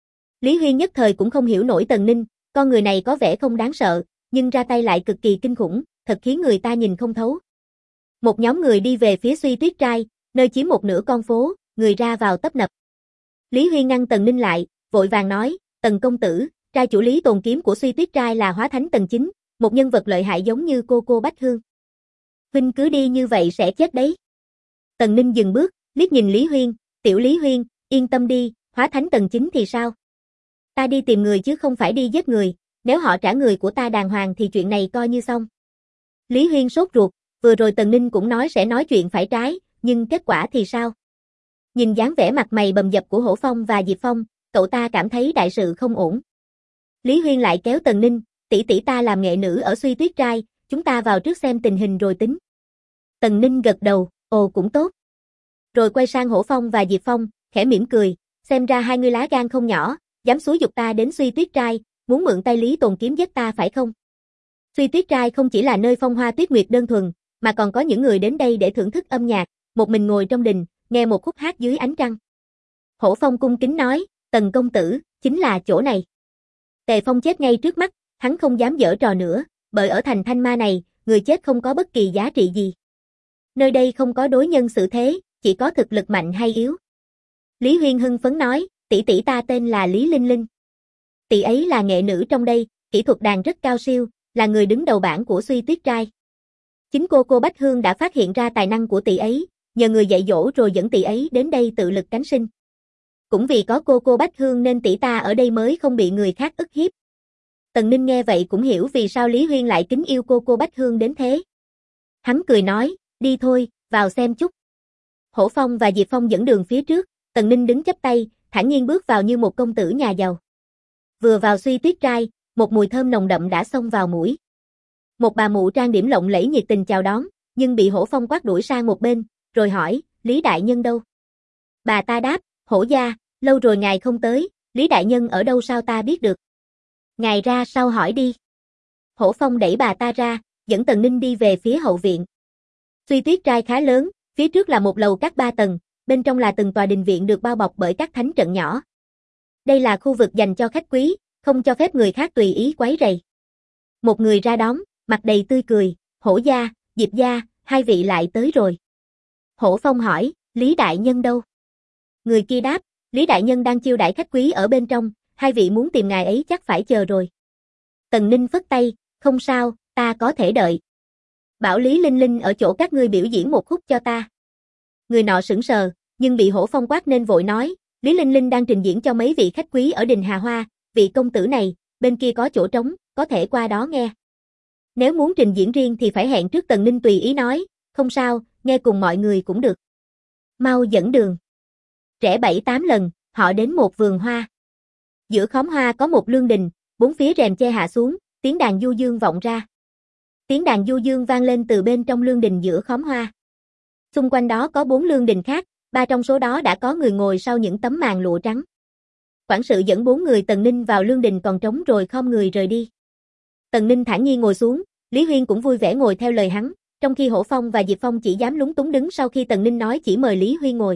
A: Lý Huyên nhất thời cũng không hiểu nổi Tần Ninh, con người này có vẻ không đáng sợ, nhưng ra tay lại cực kỳ kinh khủng, thật khiến người ta nhìn không thấu. Một nhóm người đi về phía Suy Tuyết Trai, nơi chiếm một nửa con phố, người ra vào tấp nập. Lý Huyên ngăn Tần Ninh lại, vội vàng nói, Tần công tử, trai chủ Lý Tồn Kiếm của Suy Tuyết Trai là hóa thánh tầng 9, một nhân vật lợi hại giống như cô Bách Hương. Huynh cứ đi như vậy sẽ chết đấy. Tần Ninh dừng bước, liếc nhìn Lý Huyên, tiểu Lý Huyên, yên tâm đi, hóa thánh tầng 9 thì sao? Ta đi tìm người chứ không phải đi giết người, nếu họ trả người của ta đàng hoàng thì chuyện này coi như xong. Lý Huyên sốt ruột, vừa rồi Tần Ninh cũng nói sẽ nói chuyện phải trái, nhưng kết quả thì sao? Nhìn dáng vẻ mặt mày bầm dập của Hổ Phong và Diệp Phong, cậu ta cảm thấy đại sự không ổn. Lý Huyên lại kéo Tần Ninh, tỷ tỷ ta làm nghệ nữ ở Suy Tuyết Trai, chúng ta vào trước xem tình hình rồi tính. Tần Ninh gật đầu, ồ cũng tốt. Rồi quay sang Hổ Phong và Diệp Phong, khẽ mỉm cười, xem ra hai người lá gan không nhỏ, dám xúi giục ta đến Suy Tuyết Trai, muốn mượn tay Lý Tồn Kiếm giết ta phải không? Suy Tuyết Trai không chỉ là nơi phong hoa tuyết nguyệt đơn thuần, mà còn có những người đến đây để thưởng thức âm nhạc, một mình ngồi trong đình, nghe một khúc hát dưới ánh trăng. Hổ Phong cung kính nói, Tần công tử, chính là chỗ này. Tề Phong chết ngay trước mắt, hắn không dám giở trò nữa, bởi ở thành Thanh Ma này, người chết không có bất kỳ giá trị gì. Nơi đây không có đối nhân xử thế, chỉ có thực lực mạnh hay yếu. Lý Huyên hưng phấn nói, tỷ tỷ ta tên là Lý Linh Linh. Tỷ ấy là nghệ nữ trong đây, kỹ thuật đàn rất cao siêu, là người đứng đầu bảng của Suy Tuyết trai. Chính cô Bách Hương đã phát hiện ra tài năng của tỷ ấy, nhờ người dạy dỗ rồi dẫn tỷ ấy đến đây tự lực cánh sinh. Cũng vì có cô Bách Hương nên tỷ ta ở đây mới không bị người khác ức hiếp. Tần Ninh nghe vậy cũng hiểu vì sao Lý Huyên lại kính yêu cô Bách Hương đến thế. Hắn cười nói, đi thôi, vào xem chút. Hổ Phong và Diệp Phong dẫn đường phía trước, Tần Ninh đứng chắp tay, thản nhiên bước vào như một công tử nhà giàu. Vừa vào Suy Tuyết trai, một mùi thơm nồng đậm đã xông vào mũi. Một bà mụ trang điểm lộng lẫy nhiệt tình chào đón, nhưng bị Hổ Phong quát đuổi sang một bên, rồi hỏi, Lý đại nhân đâu? Bà ta đáp, Hổ gia, lâu rồi ngài không tới, Lý đại nhân ở đâu sao ta biết được? Ngài ra sau hỏi đi. Hổ Phong đẩy bà ta ra, dẫn Tần Ninh đi về phía hậu viện. Suy Tuyết trai khá lớn, phía trước là một lầu các 3 tầng, bên trong là từng tòa đình viện được bao bọc bởi các thánh trận nhỏ. Đây là khu vực dành cho khách quý, không cho phép người khác tùy ý quấy rầy. Một người ra đón, mặt đầy tươi cười, Hổ gia, Diệp gia, hai vị lại tới rồi. Hổ Phong hỏi, Lý đại nhân đâu? Người kia đáp, Lý đại nhân đang chiêu đãi khách quý ở bên trong, hai vị muốn tìm ngài ấy chắc phải chờ rồi. Tần Ninh phất tay, không sao, ta có thể đợi. Bảo Lý Linh Linh ở chỗ các ngươi biểu diễn một khúc cho ta. Người nọ sững sờ, nhưng bị Hổ Phong quát nên vội nói, Lý Linh Linh đang trình diễn cho mấy vị khách quý ở đình Hà Hoa, vị công tử này, bên kia có chỗ trống, có thể qua đó nghe. Nếu muốn trình diễn riêng thì phải hẹn trước. Tần Ninh tùy ý nói, không sao, nghe cùng mọi người cũng được. Mau dẫn đường. Trễ 7-8 lần, họ đến một vườn hoa. Giữa khóm hoa có một lương đình, bốn phía rèm che hạ xuống, tiếng đàn du dương vọng ra. Tiếng đàn du dương vang lên từ bên trong lương đình giữa khóm hoa. Xung quanh đó có 4 lương đình khác, 3 trong số đó đã có người ngồi sau những tấm màn lụa trắng. Quản sự dẫn 4 người Tần Ninh vào lương đình còn trống rồi khom người rời đi. Tần Ninh thản nhiên ngồi xuống, Lý Huyên cũng vui vẻ ngồi theo lời hắn, trong khi Hổ Phong và Diệp Phong chỉ dám lúng túng đứng sau khi Tần Ninh nói chỉ mời Lý Huyên ngồi.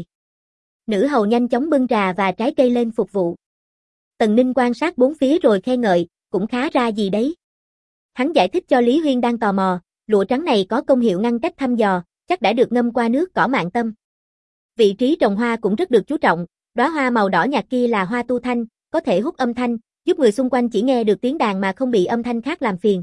A: Nữ hầu nhanh chóng bưng trà và trái cây lên phục vụ. Tần Ninh quan sát bốn phía rồi khen ngợi, cũng khá ra gì đấy. Hắn giải thích cho Lý Huyên đang tò mò, lụa trắng này có công hiệu ngăn cách thăm dò, chắc đã được ngâm qua nước cỏ Mạn Tâm. Vị trí trồng hoa cũng rất được chú trọng, đóa hoa màu đỏ nhạt kia là hoa tu thanh, có thể hút âm thanh, giúp người xung quanh chỉ nghe được tiếng đàn mà không bị âm thanh khác làm phiền.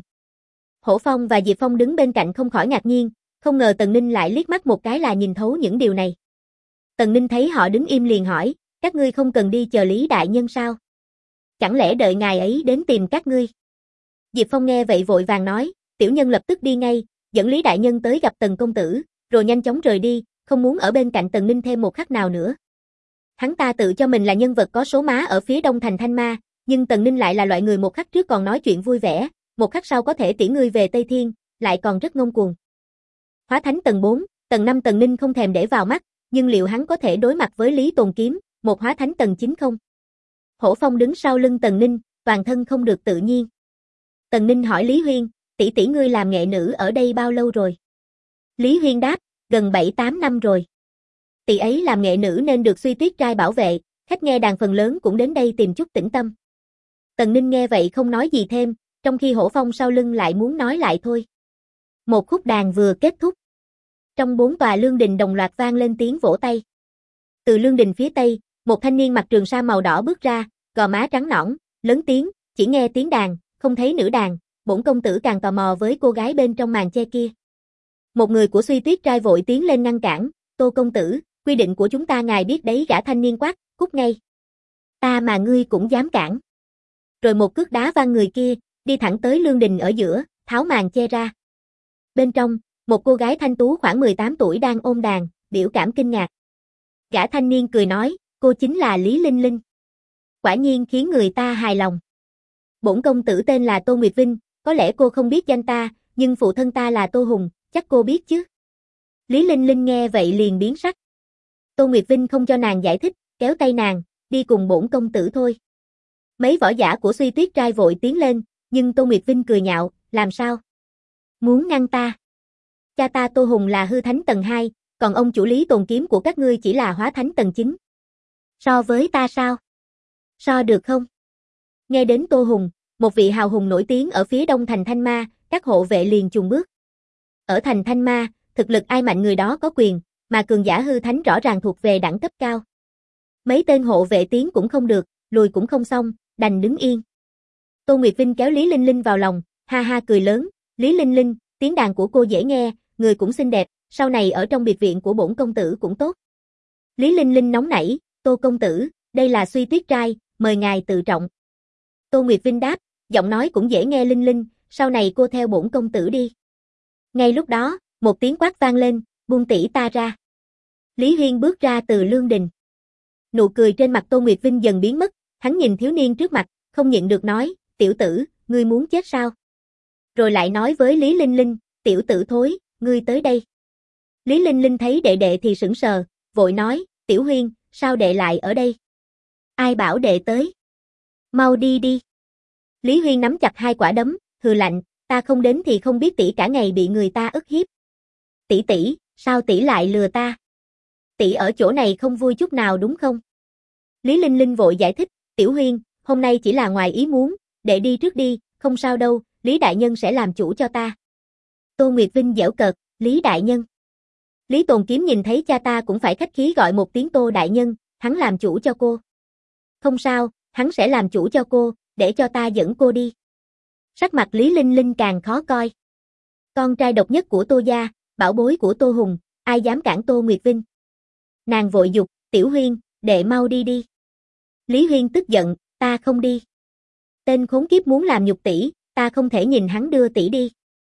A: Hổ Phong và Diệp Phong đứng bên cạnh không khỏi ngạc nhiên, không ngờ Tần Ninh lại liếc mắt một cái là nhìn thấu những điều này. Tần Ninh thấy họ đứng im liền hỏi, các ngươi không cần đi chờ Lý đại nhân sao? Chẳng lẽ đợi ngài ấy đến tìm các ngươi? Diệp Phong nghe vậy vội vàng nói, tiểu nhân lập tức đi ngay, dẫn Lý đại nhân tới gặp Tần công tử, rồi nhanh chóng rời đi, không muốn ở bên cạnh Tần Ninh thêm một khắc nào nữa. Hắn ta tự cho mình là nhân vật có số má ở phía đông thành Thanh Ma, nhưng Tần Ninh lại là loại người một khắc trước còn nói chuyện vui vẻ, một khắc sau có thể tiễn ngươi về Tây Thiên, lại còn rất ngông cuồng. Hóa thánh tầng 4, tầng 5 Tần Ninh không thèm để vào mắt, nhưng liệu hắn có thể đối mặt với Lý Tồn Kiếm, một hóa thánh tầng 9 không? Hổ Phong đứng sau lưng Tần Ninh, toàn thân không được tự nhiên. Tần Ninh hỏi Lý Huyên, tỷ tỷ ngươi làm nghệ nữ ở đây bao lâu rồi? Lý Huyên đáp, gần 7-8 năm rồi. Tỷ ấy làm nghệ nữ nên được Suy Tuyết trai bảo vệ, khách nghe đàn phần lớn cũng đến đây tìm chút tĩnh tâm. Tần Ninh nghe vậy không nói gì thêm, trong khi Hổ Phong sau lưng lại muốn nói lại thôi. Một khúc đàn vừa kết thúc. Trong 4 tòa lương đình đồng loạt vang lên tiếng vỗ tay. Từ lương đình phía tây, một thanh niên mặc trường sa màu đỏ bước ra, gò má trắng nõn, lớn tiếng, chỉ nghe tiếng đàn, không thấy nữ đàn, bổn công tử càng tò mò với cô gái bên trong màn che kia. Một người của Suy Tuyết trai vội tiến lên ngăn cản, Tô công tử, quy định của chúng ta ngài biết đấy. Gã thanh niên quát, cút ngay. Ta mà ngươi cũng dám cản. Rồi một cước đá văng người kia, đi thẳng tới lương đình ở giữa, tháo màn che ra. Bên trong, một cô gái thanh tú khoảng 18 tuổi đang ôm đàn, biểu cảm kinh ngạc. Gã thanh niên cười nói, cô chính là Lý Linh Linh. Quả nhiên khiến người ta hài lòng. Bổn công tử tên là Tô Nguyệt Vinh, có lẽ cô không biết danh ta, nhưng phụ thân ta là Tô Hùng, chắc cô biết chứ. Lý Linh Linh nghe vậy liền biến sắc. Tô Nguyệt Vinh không cho nàng giải thích, kéo tay nàng, đi cùng bổn công tử thôi. Mấy võ giả của Suy Tuyết trai vội tiến lên, nhưng Tô Nguyệt Vinh cười nhạo, làm sao? Muốn ngăn ta? Cha ta Tô Hùng là hư thánh tầng 2, còn ông chủ Lý Tồn Kiếm của các ngươi chỉ là hóa thánh tầng 9. So với ta sao? So được không? Nghe đến Tô Hùng, một vị hào hùng nổi tiếng ở phía đông thành Thanh Ma, các hộ vệ liền chùn bước. Ở thành Thanh Ma, thực lực ai mạnh người đó có quyền, mà cường giả hư thánh rõ ràng thuộc về đẳng cấp cao. Mấy tên hộ vệ tiến cũng không được, lùi cũng không xong, đành đứng yên. Tô Nguyệt Vinh kéo Lý Linh Linh vào lòng, ha ha cười lớn, Lý Linh Linh, tiếng đàn của cô dễ nghe, người cũng xinh đẹp, sau này ở trong biệt viện của bổn công tử cũng tốt. Lý Linh Linh nóng nảy, Tô công tử, đây là Suy Tuyết trai, mời ngài tự trọng. Tô Nguyệt Vinh đáp, giọng nói cũng dễ nghe Linh Linh, sau này cô theo bổn công tử đi. Ngay lúc đó, một tiếng quát vang lên, buông tỷ ta ra. Lý Huyên bước ra từ lương đình. Nụ cười trên mặt Tô Nguyệt Vinh dần biến mất, hắn nhìn thiếu niên trước mặt, không nhịn được nói, tiểu tử, ngươi muốn chết sao? Rồi lại nói với Lý Linh Linh, tiểu tử thối, ngươi tới đây. Lý Linh Linh thấy đệ đệ thì sững sờ, vội nói, tiểu Huyên, sao đệ lại ở đây? Ai bảo đệ tới? Mau đi đi. Lý Huyên nắm chặt hai quả đấm, hừ lạnh, ta không đến thì không biết tỷ cả ngày bị người ta ức hiếp. Tỷ, sao tỷ lại lừa ta? Tỷ ở chỗ này không vui chút nào đúng không? Lý Linh Linh vội giải thích, tiểu Huyên, hôm nay chỉ là ngoài ý muốn, đệ đi trước đi, không sao đâu, Lý đại nhân sẽ làm chủ cho ta. Tô Nguyệt Vinh giễu cợt, Lý đại nhân. Lý Tồn Kiếm nhìn thấy cha ta cũng phải khách khí gọi một tiếng Tô đại nhân, hắn làm chủ cho cô. Không sao, hắn sẽ làm chủ cho cô, để cho ta dẫn cô đi. Sắc mặt Lý Linh Linh càng khó coi. Con trai độc nhất của Tô gia, bảo bối của Tô Hùng, ai dám cản Tô Nguyệt Vinh. Nàng vội dục, tiểu Huyên, đệ mau đi đi. Lý Huyên tức giận, ta không đi. Tên khốn kiếp muốn làm nhục tỷ, ta không thể nhìn hắn đưa tỷ đi.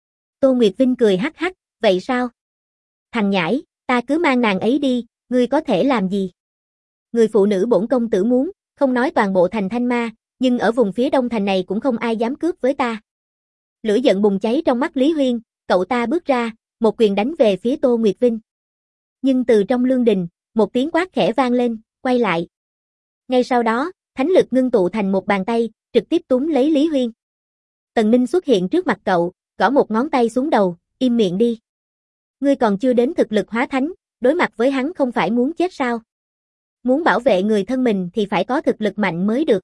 A: Tô Nguyệt Vinh cười hắc hắc, vậy sao? Thằng nhãi, ta cứ mang nàng ấy đi, ngươi có thể làm gì? Người phụ nữ bổn công tử muốn, không nói toàn bộ thành Thanh Ma, nhưng ở vùng phía đông thành này cũng không ai dám cướp với ta. Lửa giận bùng cháy trong mắt Lý Huyên, cậu ta bước ra, một quyền đánh về phía Tô Nguyệt Vinh. Nhưng từ trong lương đình, một tiếng quát khẽ vang lên, quay lại. Ngay sau đó, thánh lực ngưng tụ thành một bàn tay, trực tiếp túm lấy Lý Huyên. Tần Ninh xuất hiện trước mặt cậu, gõ một ngón tay xuống đầu, im miệng đi. Ngươi còn chưa đến thực lực hóa thánh, đối mặt với hắn không phải muốn chết sao? Muốn bảo vệ người thân mình thì phải có thực lực mạnh mới được.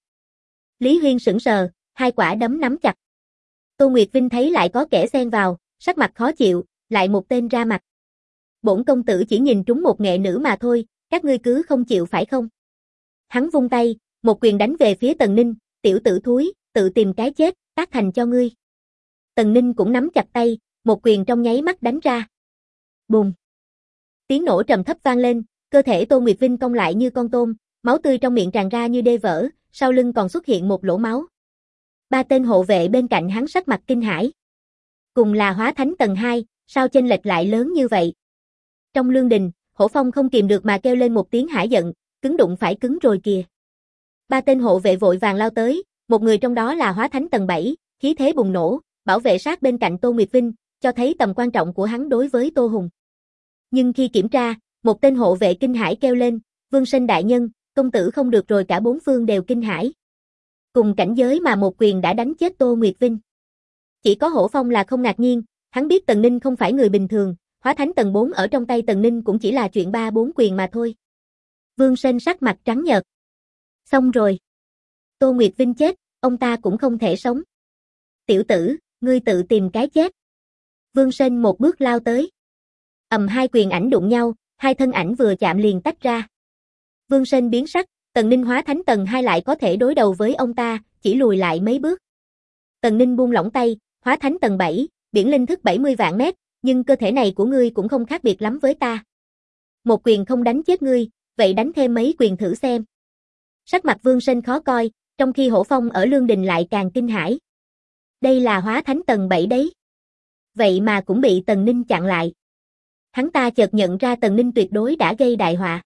A: Lý Huyên sững sờ, hai quả đấm nắm chặt. Tô Nguyệt Vinh thấy lại có kẻ xen vào, sắc mặt khó chịu, lại một tên ra mặt. Bổn công tử chỉ nhìn trúng một nghệ nữ mà thôi, các ngươi cứ không chịu phải không? Hắn vung tay, một quyền đánh về phía Tần Ninh, tiểu tử thúi, tự tìm cái chết, tác thành cho ngươi. Tần Ninh cũng nắm chặt tay, một quyền trong nháy mắt đánh ra. Bùm! Tiếng nổ trầm thấp vang lên, cơ thể Tô Nguyệt Vinh cong lại như con tôm, máu tươi trong miệng tràn ra như đê vỡ, sau lưng còn xuất hiện một lỗ máu. Ba tên hộ vệ bên cạnh hắn sắc mặt kinh hãi. Cùng là hóa thánh tầng 2, sao chênh lệch lại lớn như vậy? Trong lương đình, Hổ Phong không kìm được mà kêu lên một tiếng hả giận, cứng đụng phải cứng rồi kìa. Ba tên hộ vệ vội vàng lao tới, một người trong đó là hóa thánh tầng 7, khí thế bùng nổ, bảo vệ sát bên cạnh Tô Nguyệt Vinh, cho thấy tầm quan trọng của hắn đối với Tô Hùng. Nhưng khi kiểm tra, một tên hộ vệ kinh hãi kêu lên, Vương Sinh đại nhân, công tử không được rồi, cả bốn phương đều kinh hãi. Cùng cảnh giới mà một quyền đã đánh chết Tô Nguyệt Vinh. Chỉ có Hổ Phong là không ngạc nhiên, hắn biết Tần Ninh không phải người bình thường, hóa thánh tầng 4 ở trong tay Tần Ninh cũng chỉ là chuyện 3-4 quyền mà thôi. Vương Sinh sắc mặt trắng nhợt. Xong rồi. Tô Nguyệt Vinh chết, ông ta cũng không thể sống. Tiểu tử, ngươi tự tìm cái chết. Vương Sinh một bước lao tới. Hai quyền ảnh đụng nhau, hai thân ảnh vừa chạm liền tách ra. Vương Sinh biến sắc, Tần Ninh hóa thánh tầng 2 lại có thể đối đầu với ông ta, chỉ lùi lại mấy bước. Tần Ninh buông lỏng tay, hóa thánh tầng 7, biển linh thức 70 vạn mét, nhưng cơ thể này của ngươi cũng không khác biệt lắm với ta. Một quyền không đánh chết ngươi, vậy đánh thêm mấy quyền thử xem. Sắc mặt Vương Sinh khó coi, trong khi Hổ Phong ở lương đình lại càng kinh hãi. Đây là hóa thánh tầng 7 đấy. Vậy mà cũng bị Tần Ninh chặn lại. Hắn ta chợt nhận ra Tần Ninh tuyệt đối đã gây đại họa.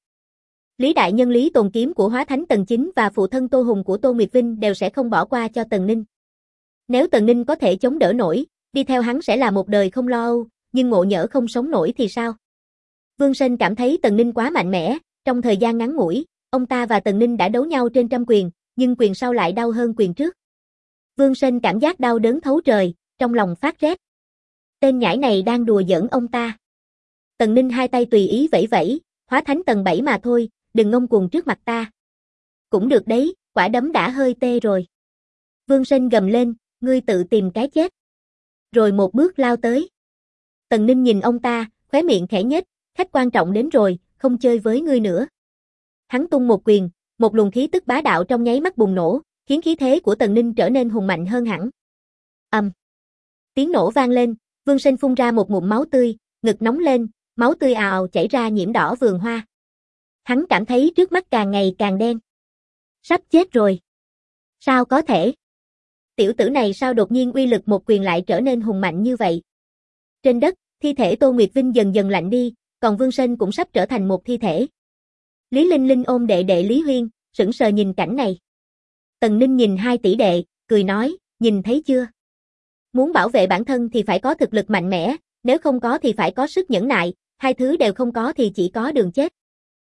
A: Lý đại nhân Lý Tồn Kiếm của hóa thánh tầng 9 và phụ thân Tô Hùng của Tô Nguyệt Vinh đều sẽ không bỏ qua cho Tần Ninh. Nếu Tần Ninh có thể chống đỡ nổi, đi theo hắn sẽ là một đời không lo âu, nhưng ngộ nhỡ không sống nổi thì sao? Vương Sinh cảm thấy Tần Ninh quá mạnh mẽ, trong thời gian ngắn ngủi, ông ta và Tần Ninh đã đấu nhau trên trăm quyền, nhưng quyền sau lại đau hơn quyền trước. Vương Sinh cảm giác đau đớn thấu trời, trong lòng phát rét. Tên nhãi này đang đùa giỡn ông ta. Tần Ninh hai tay tùy ý vẫy vẫy, hóa thánh tầng 7 mà thôi, đừng ngông cuồng trước mặt ta. Cũng được đấy, quả đấm đã hơi tê rồi. Vương Sên gầm lên, ngươi tự tìm cái chết. Rồi một bước lao tới. Tần Ninh nhìn ông ta, khóe miệng khẽ nhếch, khách quan trọng đến rồi, không chơi với ngươi nữa. Hắn tung một quyền, một luồng khí tức bá đạo trong nháy mắt bùng nổ, khiến khí thế của Tần Ninh trở nên hùng mạnh hơn hẳn. Tiếng nổ vang lên, Vương Sên phun ra một ngụm máu tươi, ngực nóng lên, máu tươi ào ào chảy ra nhiễm đỏ vườn hoa. Hắn cảm thấy trước mắt càng ngày càng đen. Sắp chết rồi. Sao có thể? Tiểu tử này sao đột nhiên uy lực một quyền lại trở nên hùng mạnh như vậy? Trên đất, thi thể Tô Nguyệt Vinh dần dần lạnh đi, còn Vương Sên cũng sắp trở thành một thi thể. Lý Linh Linh ôm đệ đệ Lý Huyên, sững sờ nhìn cảnh này. Tần Ninh nhìn hai tỷ đệ, cười nói, nhìn thấy chưa? Muốn bảo vệ bản thân thì phải có thực lực mạnh mẽ, nếu không có thì phải có sức nhẫn nại, hai thứ đều không có thì chỉ có đường chết.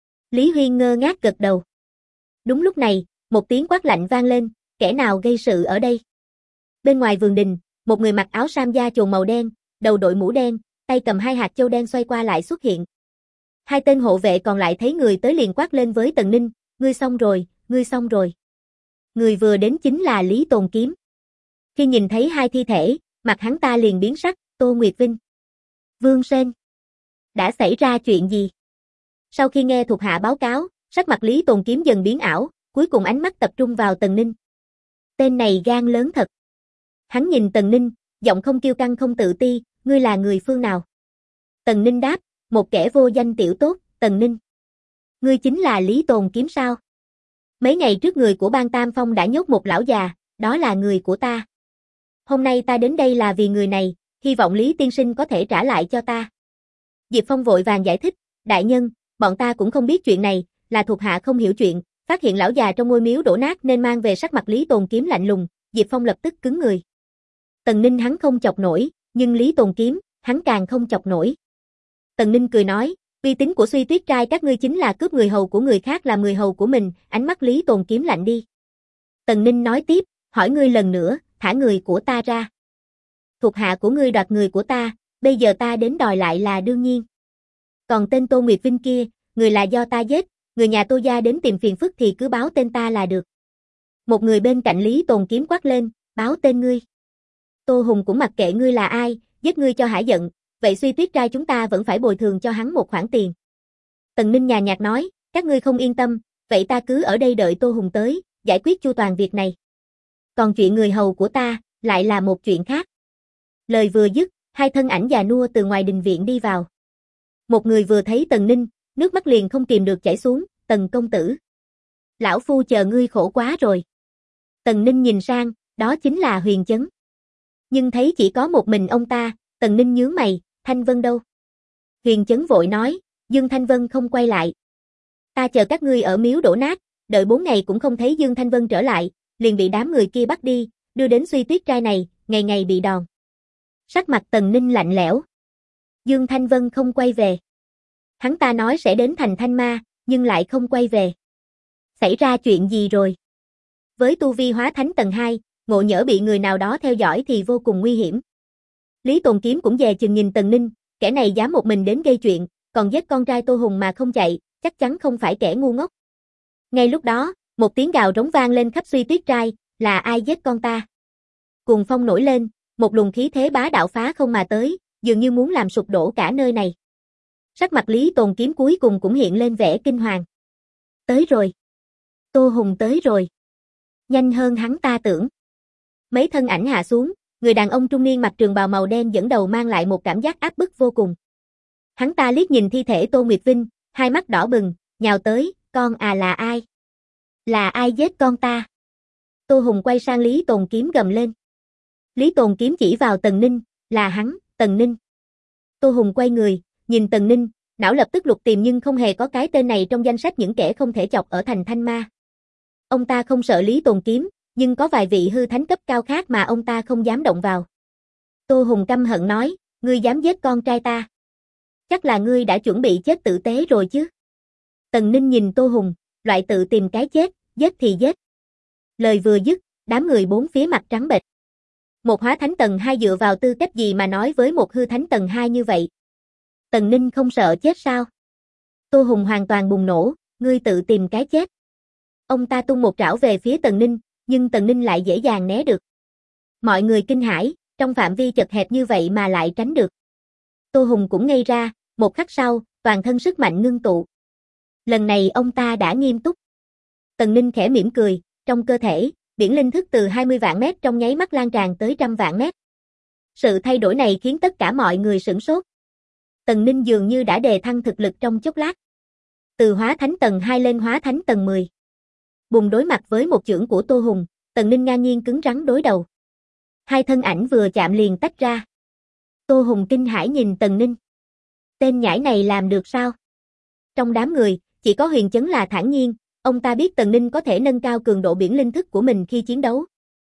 A: Lý Huyên ngơ ngác gật đầu. Đúng lúc này, một tiếng quát lạnh vang lên, kẻ nào gây sự ở đây? Bên ngoài vườn đình, một người mặc áo sam da chồn màu đen, đầu đội mũ đen, tay cầm hai hạt châu đen xoay qua lại xuất hiện. Hai tên hộ vệ còn lại thấy người tới liền quát lên với Tần Ninh, ngươi xong rồi, ngươi xong rồi. Người vừa đến chính là Lý Tồn Kiếm. Khi nhìn thấy hai thi thể, mặt hắn ta liền biến sắc, Tô Nguyệt Vinh. Vương Sên. Đã xảy ra chuyện gì? Sau khi nghe thuộc hạ báo cáo, sắc mặt Lý Tồn Kiếm dần biến ảo, cuối cùng ánh mắt tập trung vào Tần Ninh. Tên này gan lớn thật. Hắn nhìn Tần Ninh, giọng không kiêu căng không tự ti, ngươi là người phương nào? Tần Ninh đáp, một kẻ vô danh tiểu tốt, Tần Ninh. Ngươi chính là Lý Tồn Kiếm sao? Mấy ngày trước người của Bang Tam Phong đã nhốt một lão già, đó là người của ta. Hôm nay ta đến đây là vì người này, hy vọng Lý tiên sinh có thể trả lại cho ta. Diệp Phong vội vàng giải thích, đại nhân, bọn ta cũng không biết chuyện này, là thuộc hạ không hiểu chuyện, phát hiện lão già trong ngôi miếu đổ nát nên mang về. Sắc mặt Lý Tồn Kiếm lạnh lùng, Diệp Phong lập tức cứng người. Tần Ninh hắn không chọc nổi, nhưng Lý Tồn Kiếm, hắn càng không chọc nổi. Tần Ninh cười nói, uy tín của Suy Tuyết trai các ngươi chính là cướp người hầu của người khác làm người hầu của mình, ánh mắt Lý Tồn Kiếm lạnh đi. Tần Ninh nói tiếp, hỏi ngươi lần nữa, thả người của ta ra. Thuộc hạ của ngươi đoạt người của ta, bây giờ ta đến đòi lại là đương nhiên. Còn tên Tô Nguyệt Vinh kia, người là do ta giết, người nhà Tô gia đến tìm phiền phức thì cứ báo tên ta là được. Một người bên cạnh Lý Tồn Kiếm quát lên, báo tên ngươi. Tô Hùng cũng mặc kệ ngươi là ai, giết ngươi cho hả giận, vậy Suy Tuyết trai chúng ta vẫn phải bồi thường cho hắn một khoản tiền. Tần Ninh nhàn nhạt nói, các ngươi không yên tâm, vậy ta cứ ở đây đợi Tô Hùng tới, giải quyết chu toàn việc này. Còn chuyện người hầu của ta, lại là một chuyện khác. Lời vừa dứt, hai thân ảnh già nua từ ngoài đình viện đi vào. Một người vừa thấy Tần Ninh, nước mắt liền không kìm được chảy xuống, Tần công tử. Lão phu chờ ngươi khổ quá rồi. Tần Ninh nhìn sang, đó chính là Huyền Chấn. Nhưng thấy chỉ có một mình ông ta, Tần Ninh nhướng mày, Thanh Vân đâu? Huyền Chấn vội nói, Dương Thanh Vân không quay lại. Ta chờ các ngươi ở miếu đổ nát, đợi 4 ngày cũng không thấy Dương Thanh Vân trở lại, liền bị đám người kia bắt đi, đưa đến Suy Tuyết trai này, ngày ngày bị đòn. Sắc mặt Tần Ninh lạnh lẽo. Dương Thanh Vân không quay về. Hắn ta nói sẽ đến thành Thanh Ma, nhưng lại không quay về. Xảy ra chuyện gì rồi? Với tu vi hóa thánh tầng 2, ngộ nhỡ bị người nào đó theo dõi thì vô cùng nguy hiểm. Lý Tồn Kiếm cũng dè chừng nhìn Tần Ninh, kẻ này dám một mình đến gây chuyện, còn giết con trai Tô Hùng mà không chạy, chắc chắn không phải kẻ ngu ngốc. Ngay lúc đó, một tiếng gào rống vang lên khắp Suy Tuyết trai, là ai giết con ta? Cuồng phong nổi lên, một luồng khí thế bá đạo phá không mà tới, dường như muốn làm sụp đổ cả nơi này. Sắc mặt Lý Tồn Kiếm cuối cùng cũng hiện lên vẻ kinh hoàng. Tới rồi. Tô Hùng tới rồi. Nhanh hơn hắn ta tưởng. Mấy thân ảnh hạ xuống, người đàn ông trung niên mặc trường bào màu đen dẫn đầu mang lại một cảm giác áp bức vô cùng. Hắn ta liếc nhìn thi thể Tô Nguyệt Vinh, hai mắt đỏ bừng, nhào tới, con à là ai? Là ai giết con ta? Tô Hùng quay sang Lý Tồn Kiếm gầm lên. Lý Tồn Kiếm chỉ vào Tần Ninh, là hắn, Tần Ninh. Tô Hùng quay người, nhìn Tần Ninh, não lập tức lục tìm nhưng không hề có cái tên này trong danh sách những kẻ không thể chọc ở thành Thanh Ma. Ông ta không sợ Lý Tồn Kiếm, nhưng có vài vị hư thánh cấp cao khác mà ông ta không dám động vào. Tô Hùng căm hận nói, ngươi dám giết con trai ta. Chắc là ngươi đã chuẩn bị chết tử tế rồi chứ. Tần Ninh nhìn Tô Hùng, loại tự tìm cái chết, giết thì giết. Lời vừa dứt, đám người bốn phía mặt trắng bệch. Một hóa thánh tầng 2 dựa vào tư cách gì mà nói với một hư thánh tầng 2 như vậy? Tần Ninh không sợ chết sao? Tô Hùng hoàn toàn bùng nổ, ngươi tự tìm cái chết. Ông ta tung một trảo về phía Tần Ninh, nhưng Tần Ninh lại dễ dàng né được. Mọi người kinh hãi, trong phạm vi chật hẹp như vậy mà lại tránh được. Tô Hùng cũng ngây ra, một khắc sau, toàn thân sức mạnh ngưng tụ. Lần này ông ta đã nghiêm túc. Tần Ninh khẽ mỉm cười, trong cơ thể, biển linh thức từ 20 vạn mét trong nháy mắt lan tràn tới trăm vạn mét. Sự thay đổi này khiến tất cả mọi người sửng sốt. Tần Ninh dường như đã đề thăng thực lực trong chốc lát. Từ hóa thánh tầng 2 lên hóa thánh tầng 10. Bùng đối mặt với một chưởng của Tô Hùng, Tần Ninh ngang nhiên cứng rắn đối đầu. Hai thân ảnh vừa chạm liền tách ra. Tô Hùng kinh hãi nhìn Tần Ninh. Tên nhãi này làm được sao? Trong đám người, chỉ có Huyền Chấn là thản nhiên, ông ta biết Tần Ninh có thể nâng cao cường độ biển linh thức của mình khi chiến đấu.